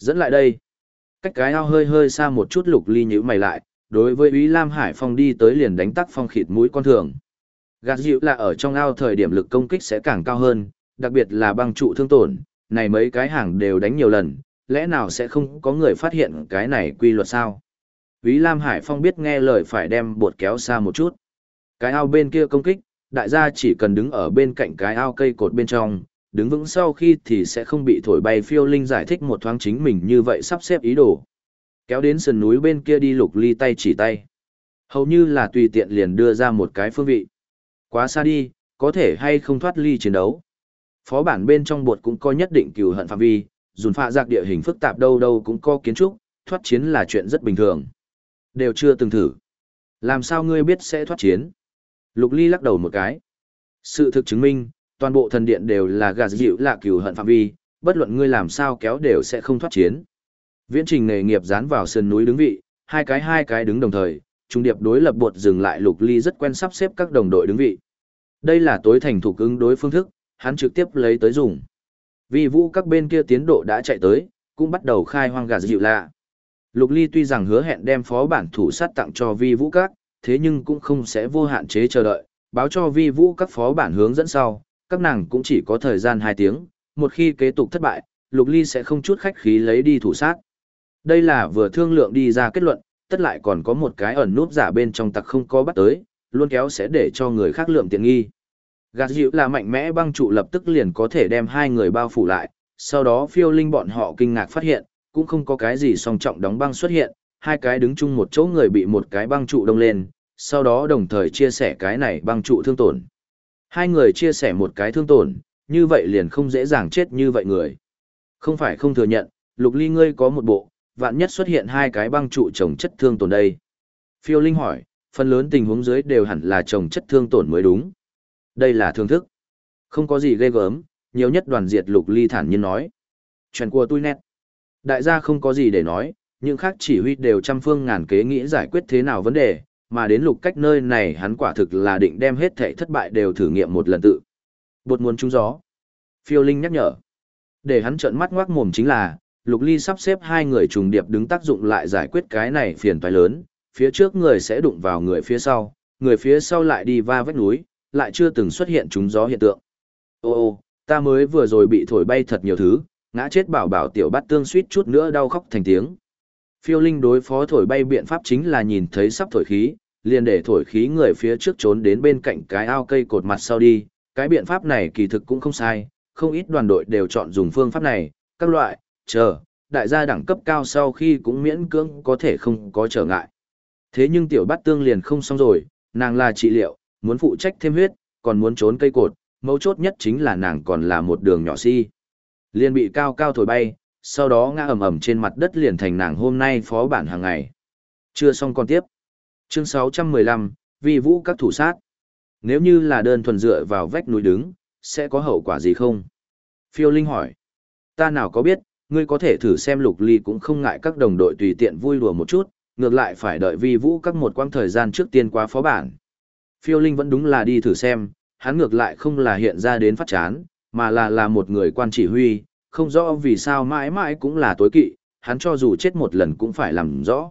Dẫn lại đây. Cách cái ao hơi hơi xa một chút Lục Ly nhíu mày lại, đối với Úy Lam Hải Phong đi tới liền đánh tắc phong khịt mũi con thường. Gạt dịu là ở trong ao thời điểm lực công kích sẽ càng cao hơn, đặc biệt là băng trụ thương tổn, này mấy cái hàng đều đánh nhiều lần, lẽ nào sẽ không có người phát hiện cái này quy luật sao? Úy Lam Hải Phong biết nghe lời phải đem bột kéo xa một chút. Cái ao bên kia công kích, đại gia chỉ cần đứng ở bên cạnh cái ao cây cột bên trong, đứng vững sau khi thì sẽ không bị thổi bay. Phiêu Linh giải thích một thoáng chính mình như vậy sắp xếp ý đồ. Kéo đến sườn núi bên kia đi. Lục Ly tay chỉ tay. Hầu như là tùy tiện liền đưa ra một cái phương vị. Quá xa đi, có thể hay không thoát ly chiến đấu. Phó bản bên trong bột cũng có nhất định cừu hận phạm vi, dùn phạ giặc địa hình phức tạp đâu đâu cũng có kiến trúc, thoát chiến là chuyện rất bình thường. Đều chưa từng thử. Làm sao ngươi biết sẽ thoát chiến? Lục Ly lắc đầu một cái. Sự thực chứng minh, toàn bộ thần điện đều là gạt dịu là cừu hận phạm vi, bất luận ngươi làm sao kéo đều sẽ không thoát chiến. Viễn trình nghề nghiệp dán vào sườn núi đứng vị, hai cái đứng đồng thời, trung điệp đối lập bột dừng lại. Lục Ly rất quen sắp xếp các đồng đội đứng vị. Đây là tối thành thục ứng đối phương thức, hắn trực tiếp lấy tới dùng. Vi vũ các bên kia tiến độ đã chạy tới, cũng bắt đầu khai hoang gạt dịu lạ. Lục Ly tuy rằng hứa hẹn đem phó bản thủ sát tặng cho vi vũ các, thế nhưng cũng không sẽ vô hạn chế chờ đợi, báo cho vi vũ các phó bản hướng dẫn sau, các nàng cũng chỉ có thời gian 2 tiếng, một khi kế tục thất bại, Lục Ly sẽ không chút khách khí lấy đi thủ sát. Đây là vừa thương lượng đi ra kết luận, tất lại còn có một cái ẩn núp giả bên trong tặc không có bắt tới, luôn kéo sẽ để cho người khác lượm tiện nghi. Gạt dịu là mạnh mẽ băng trụ lập tức liền có thể đem hai người bao phủ lại, sau đó Phiêu Linh bọn họ kinh ngạc phát hiện, cũng không có cái gì song trọng đóng băng xuất hiện, hai cái đứng chung một chỗ người bị một cái băng trụ đông lên, sau đó đồng thời chia sẻ cái này băng trụ thương tổn. Hai người chia sẻ một cái thương tổn, như vậy liền không dễ dàng chết như vậy người. Không phải không thừa nhận, Lục Ly ngươi có một bộ, vạn nhất xuất hiện hai cái băng trụ chồng chất thương tổn đây. Phiêu Linh hỏi, phần lớn tình huống dưới đều hẳn là chồng chất thương tổn mới đúng. Đây là thương thức. Không có gì ghê gớm, nhiều nhất đoàn diệt. Lục Ly thản nhiên nói. Chuyện của tôi nét. Đại gia không có gì để nói, những khác chỉ huy đều trăm phương ngàn kế nghĩ giải quyết thế nào vấn đề, mà đến Lục cách nơi này hắn quả thực là định đem hết thảy thất bại đều thử nghiệm một lần tự. Bột muốn trúng gió. Phiêu Linh nhắc nhở. Để hắn trợn mắt ngoác mồm chính là, Lục Ly sắp xếp hai người trùng điệp đứng tác dụng lại giải quyết cái này phiền toái lớn, phía trước người sẽ đụng vào người phía sau lại đi va vách núi, lại chưa từng xuất hiện trúng gió hiện tượng. Ô, ta mới vừa rồi bị thổi bay thật nhiều thứ, ngã chết bảo bảo tiểu bát tương suýt chút nữa đau khóc thành tiếng. Phiêu Linh đối phó thổi bay biện pháp chính là nhìn thấy sắp thổi khí, liền để thổi khí người phía trước trốn đến bên cạnh cái ao cây cột mặt sau đi. Cái biện pháp này kỳ thực cũng không sai, không ít đoàn đội đều chọn dùng phương pháp này, các loại, đại gia đẳng cấp cao sau khi cũng miễn cưỡng có thể không có trở ngại. Thế nhưng tiểu bát tương liền không xong rồi, nàng là trị liệu, muốn phụ trách thêm huyết, còn muốn trốn cây cột, mấu chốt nhất chính là nàng còn là một đường nhỏ si. Liền bị cao cao thổi bay, sau đó ngã ầm ầm trên mặt đất liền thành nàng hôm nay phó bản hàng ngày. Chưa xong còn tiếp. Chương 615, Vi vũ các thủ sát. Nếu như là đơn thuần dựa vào vách núi đứng, sẽ có hậu quả gì không? Phiêu Linh hỏi. Ta nào có biết, ngươi có thể thử xem. Lục Ly cũng không ngại các đồng đội tùy tiện vui đùa một chút, ngược lại phải đợi Vi vũ các một quãng thời gian trước tiên qua phó bản. Phiêu Linh vẫn đúng là đi thử xem, hắn ngược lại không là hiện ra đến phát chán, mà là một người quan chỉ huy, không rõ vì sao mãi mãi cũng là tối kỵ, hắn cho dù chết một lần cũng phải làm rõ.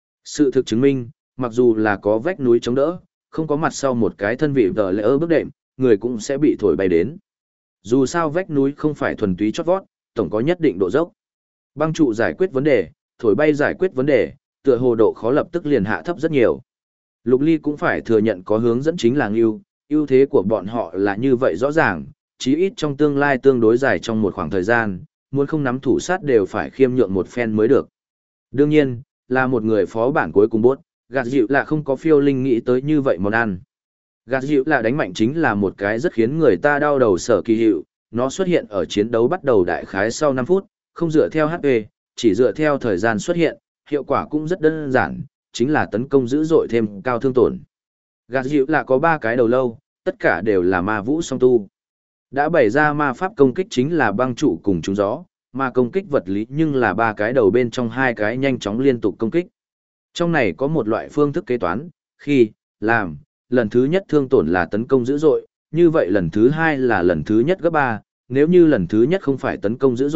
Sự thực chứng minh, mặc dù là có vách núi chống đỡ, không có mặt sau một cái thân vị vờ lẽ bước đệm, người cũng sẽ bị thổi bay đến. Dù sao vách núi không phải thuần túy chót vót, tổng có nhất định độ dốc. Băng trụ giải quyết vấn đề, thổi bay giải quyết vấn đề, tựa hồ độ khó lập tức liền hạ thấp rất nhiều. Lục Ly cũng phải thừa nhận có hướng dẫn chính là ưu thế của bọn họ là như vậy rõ ràng, chí ít trong tương lai tương đối dài trong một khoảng thời gian, muốn không nắm thủ sát đều phải khiêm nhượng một phen mới được. Đương nhiên, là một người phó bản cuối cùng bốt, gạt dịu là không có Phiêu Linh nghĩ tới như vậy món ăn. Gạt dịu là đánh mạnh chính là một cái rất khiến người ta đau đầu sở kỳ hiệu, nó xuất hiện ở chiến đấu bắt đầu đại khái sau 5 phút, không dựa theo HP, chỉ dựa theo thời gian xuất hiện, hiệu quả cũng rất đơn giản, chính là tấn công dữ dội thêm cao thương tổn. Gạt dịu là có 3 cái đầu lâu, tất cả đều là ma vũ song tu. Đã bày ra ma pháp công kích chính là băng trụ cùng trúng gió, ma công kích vật lý nhưng là 3 cái đầu bên trong 2 cái nhanh chóng liên tục công kích. Trong này có một loại phương thức kế toán, khi, làm, lần thứ nhất thương tổn là tấn công dữ dội, như vậy lần thứ 2 là lần thứ nhất gấp 3, nếu như lần thứ nhất không phải tấn công dữ dội,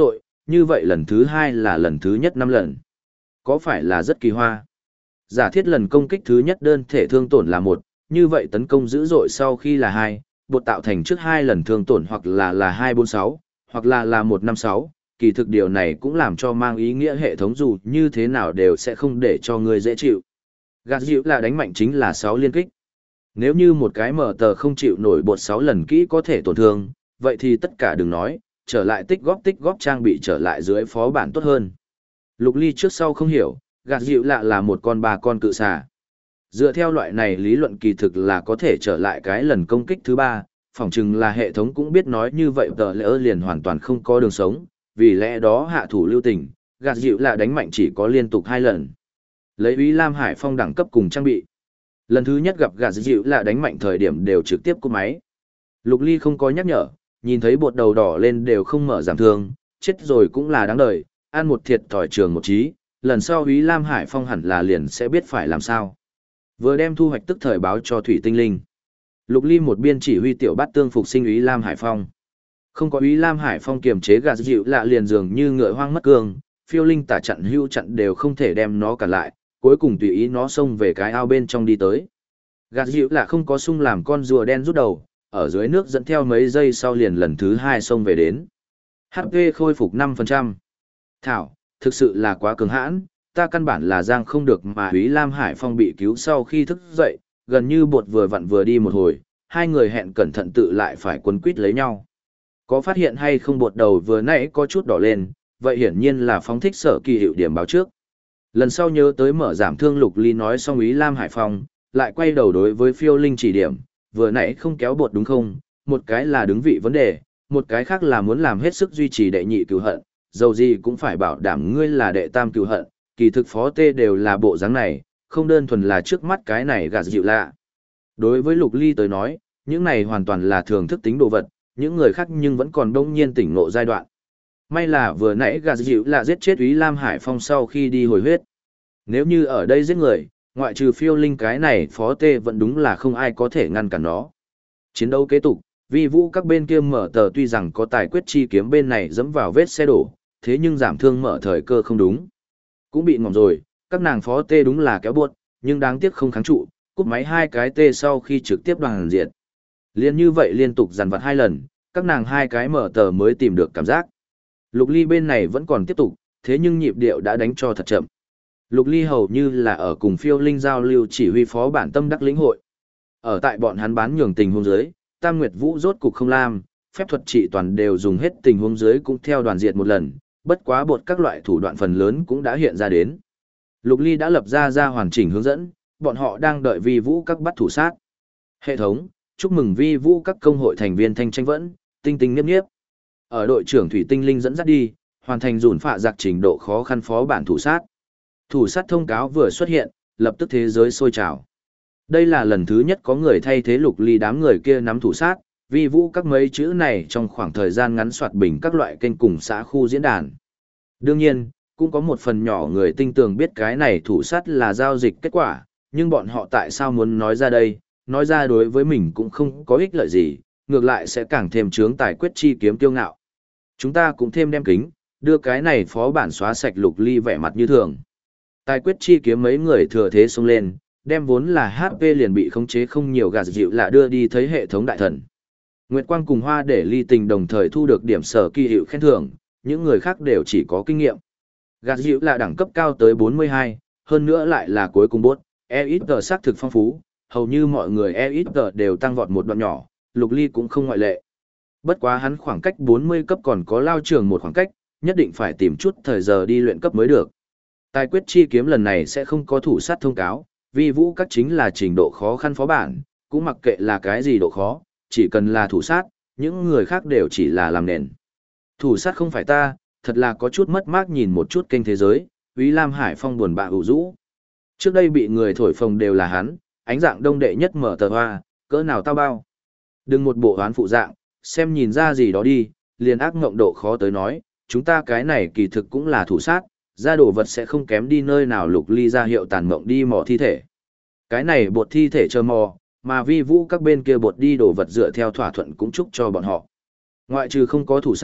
như vậy lần thứ 2 là lần thứ nhất 5 lần. Có phải là rất kỳ hoa? Giả thiết lần công kích thứ nhất đơn thể thương tổn là 1, như vậy tấn công dữ dội sau khi là 2, bột tạo thành trước 2 lần thương tổn hoặc là 246, hoặc là 156, kỳ thực điều này cũng làm cho mang ý nghĩa hệ thống dù như thế nào đều sẽ không để cho người dễ chịu. Gạt dịu là đánh mạnh chính là 6 liên kích. Nếu như một cái mở tờ không chịu nổi bột 6 lần kỹ có thể tổn thương, vậy thì tất cả đừng nói, trở lại tích góp trang bị trở lại dưới phó bản tốt hơn. Lục Ly trước sau không hiểu, gạt dịu là một con 3 con cự xà. Dựa theo loại này lý luận kỳ thực là có thể trở lại cái lần công kích thứ 3, phỏng chừng là hệ thống cũng biết nói như vậy tờ lỡ liền hoàn toàn không có đường sống, vì lẽ đó hạ thủ lưu tình, gạt dịu là đánh mạnh chỉ có liên tục 2 lần. Lấy Úy Lam Hải Phong đẳng cấp cùng trang bị. Lần thứ nhất gặp gạt dịu là đánh mạnh thời điểm đều trực tiếp cúp máy. Lục Ly không có nhắc nhở, nhìn thấy bột đầu đỏ lên đều không mở giảm thương, chết rồi cũng là đáng đời, ăn một thiệt thòi trường một trí, lần sau Úy Lam Hải Phong hẳn là liền sẽ biết phải làm sao. Vừa đem thu hoạch tức thời báo cho Thủy Tinh Linh. Lục Ly một biên chỉ huy tiểu bát tương phục sinh Úy Lam Hải Phong. Không có Úy Lam Hải Phong kiềm chế gạt dịu lạ liền dường như ngựa hoang mất cương, phiêu linh tả chặn hưu chặn đều không thể đem nó cản lại, cuối cùng tùy ý nó xông về cái ao bên trong đi tới. Gạt dịu lạ không có sung làm con rùa đen rút đầu, ở dưới nước dẫn theo mấy giây sau liền lần thứ 2 xông về đến. HP khôi phục 5%. Thảo, thực sự là quá cường hãn, ta căn bản là giang không được mà Úy Lam Hải Phong bị cứu sau khi thức dậy, gần như bột vừa vặn vừa đi một hồi, hai người hẹn cẩn thận tự lại phải quấn quýt lấy nhau. Có phát hiện hay không bột đầu vừa nãy có chút đỏ lên, vậy hiển nhiên là phóng thích sở kỳ hiệu điểm báo trước. Lần sau nhớ tới mở giảm thương Lục Ly nói xong Úy Lam Hải Phong, lại quay đầu đối với phiêu linh chỉ điểm, vừa nãy không kéo bột đúng không, một cái là đứng vị vấn đề, một cái khác là muốn làm hết sức duy trì đệ nhị cửu hận, dầu gì cũng phải bảo đảm ngươi là đệ tam cửu hận, kỳ thực phó tê đều là bộ dáng này, không đơn thuần là trước mắt cái này gạt dịu lạ. Đối với Lục Ly tới nói, những này hoàn toàn là thường thức tính đồ vật, những người khác nhưng vẫn còn đông nhiên tỉnh ngộ giai đoạn. May là vừa nãy gạt dịu lạ giết chết Úy Lam Hải Phong sau khi đi hồi huyết. Nếu như ở đây giết người, ngoại trừ phiêu linh cái này phó tê vẫn đúng là không ai có thể ngăn cản nó. Chiến đấu kế tục, vi vũ các bên kia mở tờ tuy rằng có tài quyết chi kiếm bên này dẫm vào vết xe đổ, thế nhưng giảm thương mở thời cơ không đúng. Cũng bị ngỏm rồi, các nàng phó tê đúng là kéo buộc, nhưng đáng tiếc không kháng trụ, cúp máy 2 cái tê sau khi trực tiếp đoàn diệt. Liên như vậy liên tục dằn vặt 2 lần, các nàng 2 cái mở tờ mới tìm được cảm giác. Lục Ly bên này vẫn còn tiếp tục, thế nhưng nhịp điệu đã đánh cho thật chậm. Lục Ly hầu như là ở cùng phiêu linh giao lưu chỉ huy phó bản tâm đắc lĩnh hội. Ở tại bọn hắn bán nhường tình huống dưới, Tam Nguyệt Vũ rốt cục không lam, phép thuật trị toàn đều dùng hết tình huống dưới cũng theo đoàn diệt một lần, bất quá bột các loại thủ đoạn phần lớn cũng đã hiện ra đến. Lục Ly đã lập ra hoàn chỉnh hướng dẫn, bọn họ đang đợi vi vũ các bắt thủ sát. Hệ thống, chúc mừng vi vũ các công hội thành viên thanh tranh vẫn, tinh tinh nghiếp nghiếp. Ở đội trưởng Thủy Tinh Linh dẫn dắt đi, hoàn thành dùn phạ giặc trình độ khó khăn phó bản thủ sát. Thủ sát thông cáo vừa xuất hiện, lập tức thế giới sôi trào. Đây là lần thứ nhất có người thay thế Lục Ly đám người kia nắm thủ sát, vi vũ các mấy chữ này trong khoảng thời gian ngắn soạt bình các loại kênh cùng xã khu diễn đàn. Đương nhiên, cũng có một phần nhỏ người tinh tường biết cái này thủ sát là giao dịch kết quả, nhưng bọn họ tại sao muốn nói ra đây, nói ra đối với mình cũng không có ích lợi gì, ngược lại sẽ càng thêm chướng tài quyết chi kiếm kiêu ngạo. Chúng ta cũng thêm đem kính, đưa cái này phó bản xóa sạch Lục Ly vẻ mặt như thường. Tài quyết chi kiếm mấy người thừa thế xông lên, đem vốn là HP liền bị khống chế không nhiều gạt dịu lạ đưa đi thấy hệ thống đại thần. Nguyệt Quang cùng Hoa để ly tình đồng thời thu được điểm sở kỳ hiệu khen thưởng, những người khác đều chỉ có kinh nghiệm. Gạt dịu là đẳng cấp cao tới 42, hơn nữa lại là cuối cùng bốt, EXP xác thực phong phú, hầu như mọi người EXP đều tăng vọt một đoạn nhỏ, Lục Ly cũng không ngoại lệ. Bất quá hắn khoảng cách 40 cấp còn có lao trường một khoảng cách, nhất định phải tìm chút thời giờ đi luyện cấp mới được. Tài quyết chi kiếm lần này sẽ không có thủ sát thông cáo, vi vũ các chính là trình độ khó khăn phó bản, cũng mặc kệ là cái gì độ khó, chỉ cần là thủ sát, những người khác đều chỉ là làm nền. Thủ sát không phải ta, thật là có chút mất mát nhìn một chút kênh thế giới, Úy Lam Hải Phong buồn bã ủ rũ. Trước đây bị người thổi phồng đều là hắn, ánh dạng đông đệ nhất mở tờ hoa, cỡ nào tao bao. Đừng một bộ hoán phụ dạng, xem nhìn ra gì đó đi, liền ác ngộng độ khó tới nói, chúng ta cái này kỳ thực cũng là thủ sát, ra đồ vật sẽ không kém đi nơi nào. Lục Ly ra hiệu tàn mộng đi mò thi thể. Cái này bột thi thể chờ mò, mà vi vũ các bên kia bột đi đồ vật dựa theo thỏa thuận cũng chúc cho bọn họ. Ngoại trừ không có thủ sát,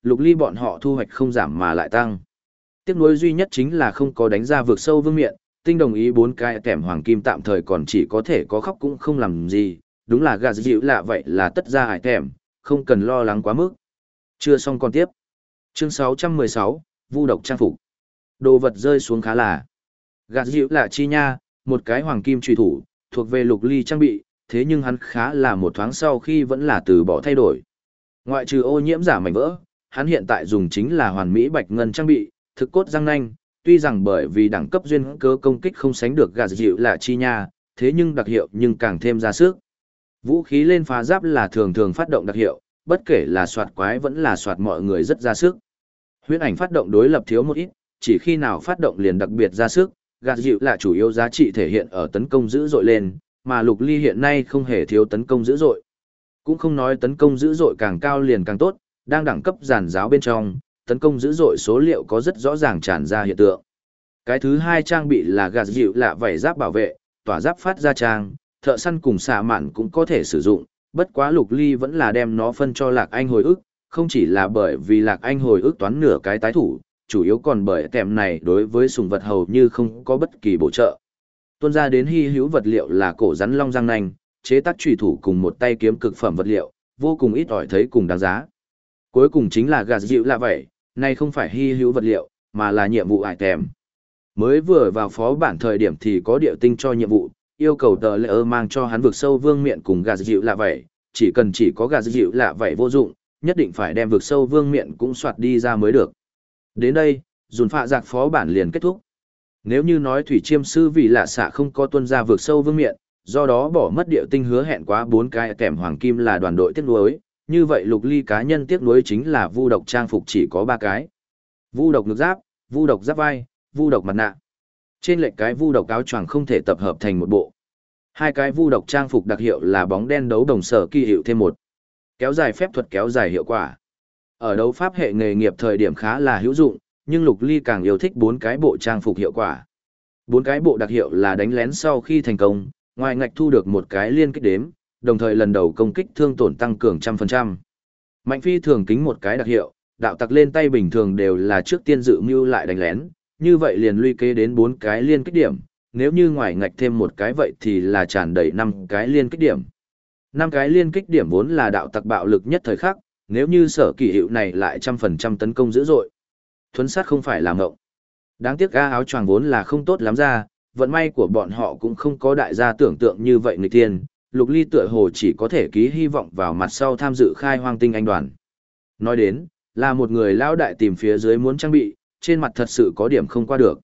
Lục Ly bọn họ thu hoạch không giảm mà lại tăng. Tiếc nuối duy nhất chính là không có đánh ra vực sâu vương miện, tinh đồng ý 4 cái kèm hoàng kim tạm thời còn chỉ có thể có khóc cũng không làm gì, đúng là gà dịu lạ vậy là tất ra hải kèm, không cần lo lắng quá mức. Chưa xong còn tiếp. Chương 616, Vu độc trang phục. Đồ vật rơi xuống khá là. Gà dịu lạ chi nha, một cái hoàng kim truy thủ, thuộc về Lục Ly trang bị, thế nhưng hắn khá là một thoáng sau khi vẫn là từ bỏ thay đổi. Ngoại trừ ô nhiễm giả mảnh vỡ, hắn hiện tại dùng chính là hoàn mỹ bạch ngân trang bị, thực cốt răng nanh, tuy rằng bởi vì đẳng cấp duyên cớ công kích không sánh được gà dịu là chi nha, thế nhưng đặc hiệu nhưng càng thêm ra sức. Vũ khí lên phá giáp là thường thường phát động đặc hiệu, bất kể là soạt quái vẫn là soạt mọi người rất ra sức. Huyễn ảnh phát động đối lập thiếu một ít, chỉ khi nào phát động liền đặc biệt ra sức, gà dịu là chủ yếu giá trị thể hiện ở tấn công dữ dội lên, mà Lục Ly hiện nay không hề thiếu tấn công dữ dội. Cũng không nói tấn công dữ dội càng cao liền càng tốt, đang đẳng cấp giàn giáo bên trong, tấn công dữ dội số liệu có rất rõ ràng tràn ra hiện tượng. Cái thứ hai trang bị là gạt dịu lạ vảy giáp bảo vệ, tỏa giáp phát ra trang, thợ săn cùng xạ mạn cũng có thể sử dụng, bất quá Lục Ly vẫn là đem nó phân cho Lạc Anh hồi ức, không chỉ là bởi vì Lạc Anh hồi ức toán nửa cái tái thủ, chủ yếu còn bởi kèm này đối với sùng vật hầu như không có bất kỳ bổ trợ. Tuôn ra đến hy hữu vật liệu là cổ rắn long răng nanh, chế tác chủy thủ cùng một tay kiếm cực phẩm vật liệu, vô cùng ít ỏi thấy cùng đáng giá. Cuối cùng chính là gạt dịu lạ vậy, này không phải hy hữu vật liệu, mà là nhiệm vụ ải kèm. Mới vừa vào phó bản thời điểm thì có điệu tinh cho nhiệm vụ, yêu cầu tờ lệ ơ mang cho hắn vực sâu vương miện cùng gạt dịu lạ vậy, chỉ có gạt dịu lạ vậy vô dụng, nhất định phải đem vực sâu vương miện cũng soạt đi ra mới được. Đến đây, dùn phạ giặc phó bản liền kết thúc. Nếu như nói thủy chiêm sư vì lạ xạ không có tuân ra vực sâu vương miện, do đó bỏ mất điệu tinh hứa hẹn quá 4 cái kèm hoàng kim là đoàn đội tiếc nuối, như vậy Lục Ly cá nhân tiếc nuối chính là vu độc trang phục chỉ có 3 cái. Vu độc ngực giáp, vu độc giáp vai, vu độc mặt nạ. Trên lệch cái vu độc áo choàng không thể tập hợp thành một bộ. Hai cái vu độc trang phục đặc hiệu là bóng đen đấu đồng sở kỳ hiệu thêm một. Kéo dài phép thuật kéo dài hiệu quả. Ở đấu pháp hệ nghề nghiệp thời điểm khá là hữu dụng, nhưng Lục Ly càng yêu thích 4 cái bộ trang phục hiệu quả. 4 cái bộ đặc hiệu là đánh lén sau khi thành công, ngoài ngạch thu được một cái liên kích đếm, đồng thời lần đầu công kích thương tổn tăng cường 100%. Mạnh phi thường kính một cái đặc hiệu, đạo tặc lên tay bình thường đều là trước tiên dự mưu lại đánh lén, như vậy liền luy kế đến 4 cái liên kích điểm, nếu như ngoài ngạch thêm một cái vậy thì là tràn đầy 5 cái liên kích điểm. 5 cái liên kích điểm vốn là đạo tặc bạo lực nhất thời khắc, nếu như sở kỳ hiệu này lại 100% tấn công dữ dội. Thuấn sát không phải là ngộng. Đáng tiếc ga áo choàng vốn là không tốt lắm ra, vận may của bọn họ cũng không có đại gia tưởng tượng như vậy nghịch tiên, Lục Ly tựa hồ chỉ có thể ký hy vọng vào mặt sau tham dự khai hoang tinh anh đoàn. Nói đến, là một người lão đại tìm phía dưới muốn trang bị, trên mặt thật sự có điểm không qua được.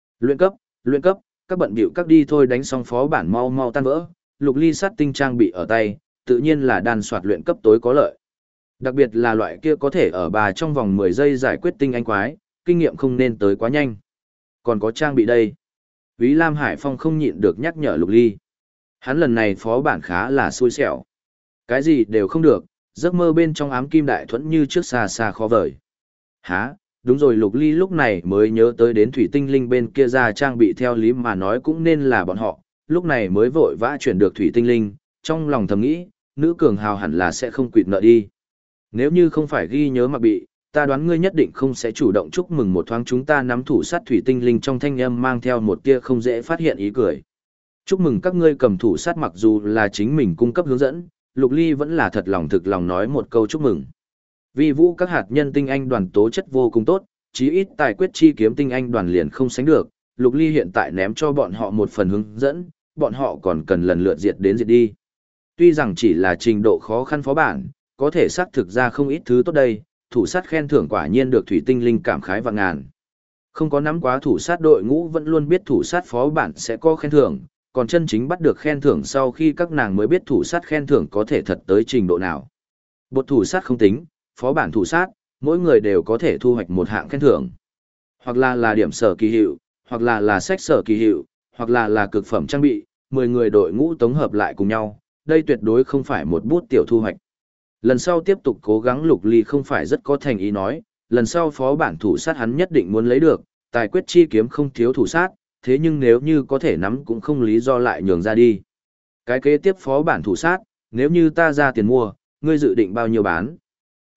Luyện cấp, các bận bịu các đi thôi đánh xong phó bản mau mau tan vỡ, Lục Ly sát tinh trang bị ở tay, tự nhiên là đàn soạt luyện cấp tối có lợi. Đặc biệt là loại kia có thể ở bà trong vòng 10 giây giải quyết tinh anh quái, kinh nghiệm không nên tới quá nhanh. Còn có trang bị đây. Úy Lam Hải Phong không nhịn được nhắc nhở Lục Ly. Hắn lần này phó bản khá là xui xẻo. Cái gì đều không được, giấc mơ bên trong ám kim đại thuẫn như trước xa xa khó vời. Hả, đúng rồi Lục Ly lúc này mới nhớ tới đến thủy tinh linh bên kia ra trang bị theo lý mà nói cũng nên là bọn họ, lúc này mới vội vã chuyển được thủy tinh linh, trong lòng thầm nghĩ, nữ cường hào hẳn là sẽ không quỵt nợ đi. Nếu như không phải ghi nhớ mặc bị, ta đoán ngươi nhất định không sẽ chủ động chúc mừng một thoáng chúng ta nắm thủ sát thủy tinh linh trong thanh âm mang theo một tia không dễ phát hiện ý cười. Chúc mừng các ngươi cầm thủ sát mặc dù là chính mình cung cấp hướng dẫn, Lục Ly vẫn là thật lòng thực lòng nói một câu chúc mừng. Vi vũ các hạt nhân tinh anh đoàn tố chất vô cùng tốt, chí ít tài quyết chi kiếm tinh anh đoàn liền không sánh được, Lục Ly hiện tại ném cho bọn họ một phần hướng dẫn, bọn họ còn cần lần lượt diệt đến diệt đi. Tuy rằng chỉ là trình độ khó khăn phó bản, có thể xác thực ra không ít thứ tốt đây, thủ sát khen thưởng quả nhiên được thủy tinh linh cảm khái vạn ngàn. Không có nắm quá thủ sát đội ngũ vẫn luôn biết thủ sát phó bản sẽ có khen thưởng, còn chân chính bắt được khen thưởng sau khi các nàng mới biết thủ sát khen thưởng có thể thật tới trình độ nào. Bột thủ sát không tính, phó bản thủ sát, mỗi người đều có thể thu hoạch một hạng khen thưởng. Hoặc là điểm sở kỳ hiệu, hoặc là sách sở kỳ hiệu, hoặc là cực phẩm trang bị, 10 người đội ngũ tổng hợp lại cùng nhau, đây tuyệt đối không phải một bút tiểu thu hoạch. Lần sau tiếp tục cố gắng Lục Ly không phải rất có thành ý nói, lần sau phó bản thủ sát hắn nhất định muốn lấy được, tài quyết chi kiếm không thiếu thủ sát, thế nhưng nếu như có thể nắm cũng không lý do lại nhường ra đi. Cái kế tiếp phó bản thủ sát, nếu như ta ra tiền mua, ngươi dự định bao nhiêu bán?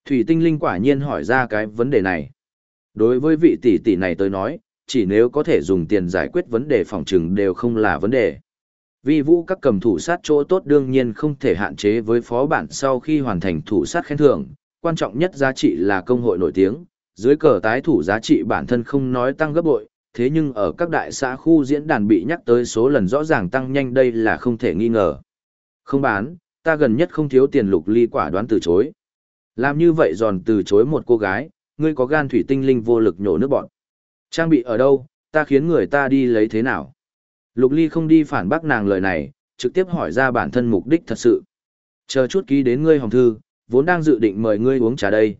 Thủy Tinh Linh quả nhiên hỏi ra cái vấn đề này. Đối với vị tỷ tỷ này tôi nói, chỉ nếu có thể dùng tiền giải quyết vấn đề phòng trừng đều không là vấn đề. Vi vũ các cầm thủ sát chỗ tốt đương nhiên không thể hạn chế với phó bản sau khi hoàn thành thủ sát khen thưởng, quan trọng nhất giá trị là công hội nổi tiếng, dưới cờ tái thủ giá trị bản thân không nói tăng gấp bội, thế nhưng ở các đại xã khu diễn đàn bị nhắc tới số lần rõ ràng tăng nhanh đây là không thể nghi ngờ. Không bán, ta gần nhất không thiếu tiền. Lục Ly quả đoán từ chối. Làm như vậy giòn từ chối một cô gái, ngươi có gan. Thủy Tinh Linh vô lực nhổ nước bọn. Trang bị ở đâu, ta khiến người ta đi lấy thế nào? Lục Ly không đi phản bác nàng lời này, trực tiếp hỏi ra bản thân mục đích thật sự. Chờ chút ký đến ngươi hồng thư, vốn đang dự định mời ngươi uống trà đây,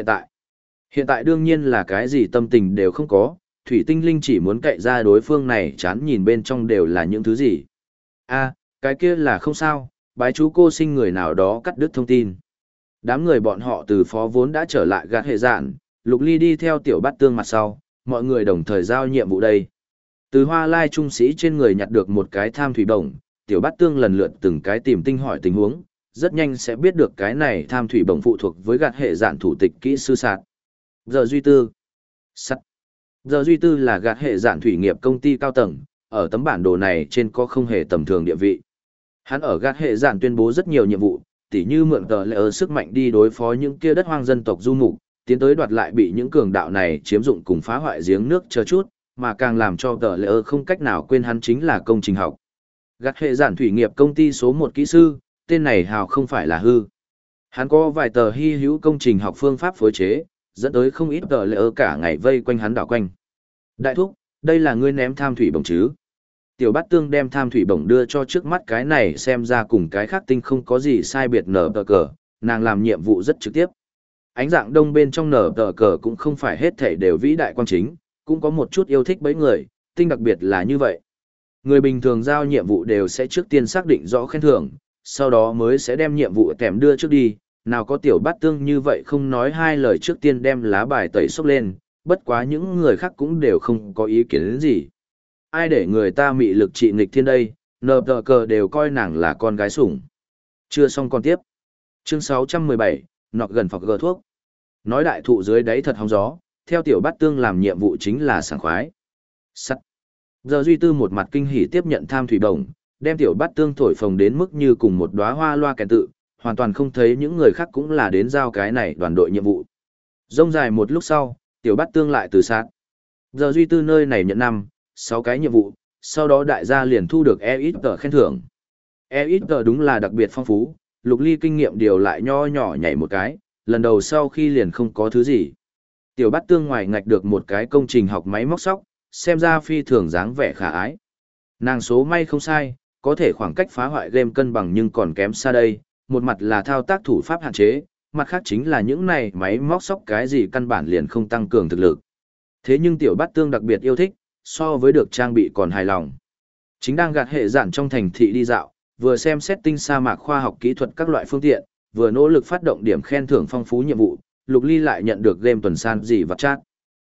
hiện tại đương nhiên là cái gì tâm tình đều không có, Thủy Tinh Linh chỉ muốn cậy ra đối phương này chán nhìn bên trong đều là những thứ gì. A, cái kia là không sao, bái chú cô sinh người nào đó cắt đứt thông tin. Đám người bọn họ từ phó vốn đã trở lại gạt hệ dạn, Lục Ly đi theo tiểu bát tương mặt sau, mọi người đồng thời giao nhiệm vụ đây. Từ Hoa Lai trung sĩ trên người nhặt được một cái tham thủy bổng, tiểu bát tương lần lượt từng cái tìm tinh hỏi tình huống, rất nhanh sẽ biết được cái này tham thủy bổng phụ thuộc với gạt hệ dạn thủ tịch kỹ sư sạt. Giờ Duy Tư. Sắt. Giờ Duy Tư là gạt hệ dạn thủy nghiệp công ty cao tầng, ở tấm bản đồ này trên có không hề tầm thường địa vị. Hắn ở gạt hệ dạn tuyên bố rất nhiều nhiệm vụ, tỉ như mượn tờ lệ sức mạnh đi đối phó những kia đất hoang dân tộc du mục, tiến tới đoạt lại bị những cường đạo này chiếm dụng cùng phá hoại giếng nước chờ chút, mà càng làm cho tờ lệ không cách nào quên hắn chính là công trình học. Gạt hệ dạn thủy nghiệp công ty số 1 kỹ sư, tên này hào không phải là hư. Hắn có vài tờ hy hữu công trình học phương pháp phối chế, dẫn tới không ít tờ lệ cả ngày vây quanh hắn đảo quanh. Đại thúc, đây là ngươi ném tham thủy bổng chứ? Tiểu bát tương đem tham thủy bổng đưa cho trước mắt cái này xem ra cùng cái khác tinh không có gì sai biệt nở tờ cờ, nàng làm nhiệm vụ rất trực tiếp. Ánh dạng đông bên trong nở tờ cờ cũng không phải hết thảy đều vĩ đại quan chính, cũng có một chút yêu thích bấy người, tinh đặc biệt là như vậy. Người bình thường giao nhiệm vụ đều sẽ trước tiên xác định rõ khen thưởng, sau đó mới sẽ đem nhiệm vụ kèm đưa trước đi, nào có tiểu bát tương như vậy không nói hai lời trước tiên đem lá bài tẩy xốc lên, bất quá những người khác cũng đều không có ý kiến đến gì. Ai để người ta mị lực trị nghịch thiên đây, nờ tờ cờ đều coi nàng là con gái sủng. Chưa xong còn tiếp. Chương 617, nọc gần phọc gờ thuốc. Nói đại thụ dưới đáy thật hóng gió, theo tiểu bát tương làm nhiệm vụ chính là sảng khoái. Sắt. Giờ Duy Tư một mặt kinh hỉ tiếp nhận tham thủy bổng, đem tiểu bát tương thổi phồng đến mức như cùng một đóa hoa loa kèn tự, hoàn toàn không thấy những người khác cũng là đến giao cái này đoàn đội nhiệm vụ. Rông dài một lúc sau, tiểu bát tương lại từ sát. Giờ Duy Tư nơi này nhận 6 cái nhiệm vụ, sau đó đại gia liền thu được EXP khen thưởng. EXP đúng là đặc biệt phong phú, Lục Ly kinh nghiệm điều lại nho nhỏ nhảy một cái, lần đầu sau khi liền không có thứ gì. Tiểu bát tương ngoài ngạch được một cái công trình học máy móc sóc, xem ra phi thường dáng vẻ khả ái. Nàng số may không sai, có thể khoảng cách phá hoại game cân bằng nhưng còn kém xa đây, một mặt là thao tác thủ pháp hạn chế, mặt khác chính là những này máy móc sóc cái gì căn bản liền không tăng cường thực lực. Thế nhưng tiểu bát tương đặc biệt yêu thích, so với được trang bị còn hài lòng. Chính đang gạt hệ dạn trong thành thị đi dạo, vừa xem xét tinh sa mạc khoa học kỹ thuật các loại phương tiện, vừa nỗ lực phát động điểm khen thưởng phong phú nhiệm vụ, Lục Ly lại nhận được game tuần san gì vặt chat.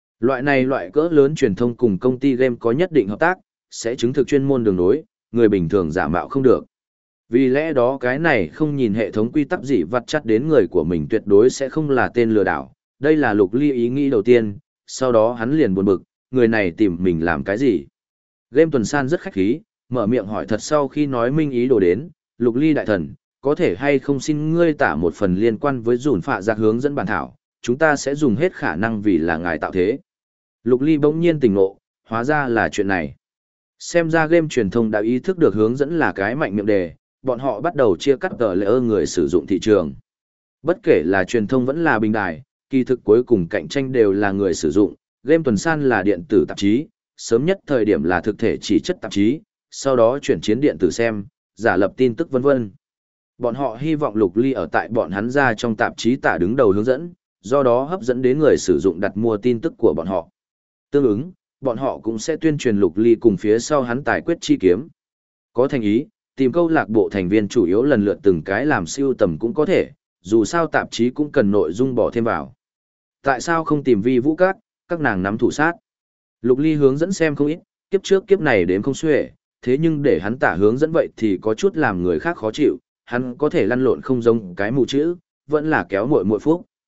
Loại cỡ lớn truyền thông cùng công ty game có nhất định hợp tác, sẽ chứng thực chuyên môn đường nối, người bình thường giả mạo không được. Vì lẽ đó cái này không nhìn hệ thống quy tắc gì vặt chat đến người của mình tuyệt đối sẽ không là tên lừa đảo. Đây là Lục Ly ý nghĩ đầu tiên, sau đó hắn liền buồn bực, người này tìm mình làm cái gì? Game tuần san rất khách khí, mở miệng hỏi thật sau khi nói minh ý đồ đến, Lục Ly đại thần, có thể hay không xin ngươi tả một phần liên quan với dùn phạ giặc hướng dẫn bản thảo, chúng ta sẽ dùng hết khả năng vì là ngài tạo thế. Lục Ly bỗng nhiên tỉnh ngộ, hóa ra là chuyện này. Xem ra game truyền thông đã ý thức được hướng dẫn là cái mạnh miệng đề, bọn họ bắt đầu chia cắt tờ lệ người sử dụng thị trường. Bất kể là truyền thông vẫn là bình đài, kỳ thực cuối cùng cạnh tranh đều là người sử dụng, game tuần san là điện tử tạp chí, sớm nhất thời điểm là thực thể chỉ chất tạp chí, sau đó chuyển chiến điện tử xem, giả lập tin tức vân vân. Bọn họ hy vọng Lục Ly ở tại bọn hắn ra trong tạp chí tả đứng đầu hướng dẫn, do đó hấp dẫn đến người sử dụng đặt mua tin tức của bọn họ. Tương ứng, bọn họ cũng sẽ tuyên truyền Lục Ly cùng phía sau hắn tài quyết chi kiếm. Có thành ý, tìm câu lạc bộ thành viên chủ yếu lần lượt từng cái làm siêu tầm cũng có thể, dù sao tạp chí cũng cần nội dung bỏ thêm vào. Tại sao không tìm Vi Vũ các nàng nắm thủ sát? Lục Ly hướng dẫn xem không ít, kiếp trước kiếp này đếm không xuể, thế nhưng để hắn tả hướng dẫn vậy thì có chút làm người khác khó chịu, hắn có thể lăn lộn không giống cái mù chữ, vẫn là kéo muội muội phúc.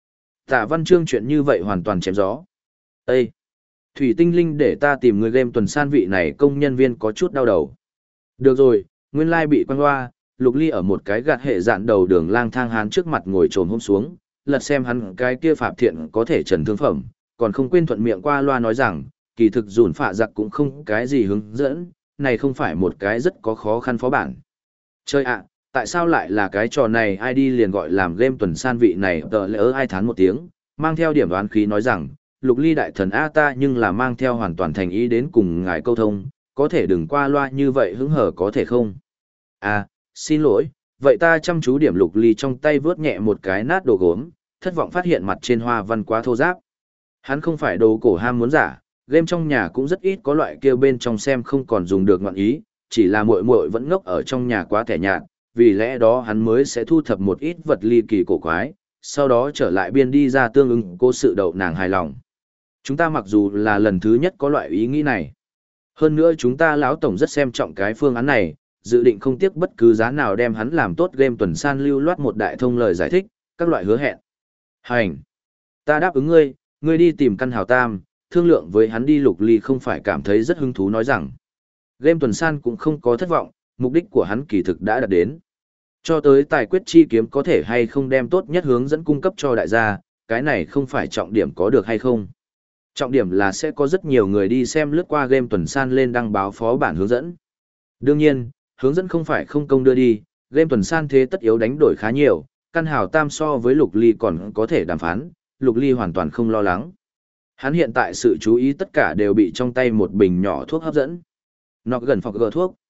Tạ Văn Chương chuyện như vậy hoàn toàn chém gió. Ê! Thủy Tinh Linh để ta tìm người game tuần san vị này công nhân viên có chút đau đầu. Được rồi, nguyên lai bị quăng loa, Lục Ly ở một cái gạt hệ dạn đầu đường lang thang hán trước mặt ngồi trồm hôm xuống, lật xem hắn cái kia phạm thiện có thể trần thương phẩm, còn không quên thuận miệng qua loa nói rằng, kỳ thực dùn phạ giặc cũng không cái gì hướng dẫn, này không phải một cái rất có khó khăn phó bản. Chơi ạ, tại sao lại là cái trò này ai đi liền gọi làm game tuần san vị này tờ lỡ ai thán một tiếng, mang theo điểm đoán khí nói rằng, Lục Ly đại thần A ta nhưng là mang theo hoàn toàn thành ý đến cùng ngài câu thông, có thể đừng qua loa như vậy hứng hở có thể không? À, xin lỗi, vậy ta chăm chú điểm Lục Ly trong tay vướt nhẹ một cái nát đồ gốm, thất vọng phát hiện mặt trên hoa văn quá thô ráp. Hắn không phải đồ cổ ham muốn giả, game trong nhà cũng rất ít có loại kia bên trong xem không còn dùng được ngọn ý, chỉ là muội muội vẫn ngốc ở trong nhà quá thẻ nhạt, vì lẽ đó hắn mới sẽ thu thập một ít vật ly kỳ cổ quái, sau đó trở lại biên đi ra tương ứng cố sự đậu nàng hài lòng. Chúng ta mặc dù là lần thứ nhất có loại ý nghĩ này. Hơn nữa chúng ta lão tổng rất xem trọng cái phương án này, dự định không tiếc bất cứ giá nào đem hắn làm tốt game tuần san lưu loát một đại thông lời giải thích, các loại hứa hẹn. Hành! Ta đáp ứng ngươi, ngươi đi tìm căn hào tam, thương lượng với hắn đi. Lục Ly không phải cảm thấy rất hứng thú nói rằng. Game tuần san cũng không có thất vọng, mục đích của hắn kỳ thực đã đạt đến. Cho tới tài quyết chi kiếm có thể hay không đem tốt nhất hướng dẫn cung cấp cho đại gia, cái này không phải trọng điểm có được hay không. Trọng điểm là sẽ có rất nhiều người đi xem lướt qua game tuần san lên đăng báo phó bản hướng dẫn. Đương nhiên, hướng dẫn không phải không công đưa đi, game tuần san thế tất yếu đánh đổi khá nhiều, căn hào tam so với Lục Ly còn có thể đàm phán, Lục Ly hoàn toàn không lo lắng. Hắn hiện tại sự chú ý tất cả đều bị trong tay một bình nhỏ thuốc hấp dẫn. Nó gần phọc gờ thuốc,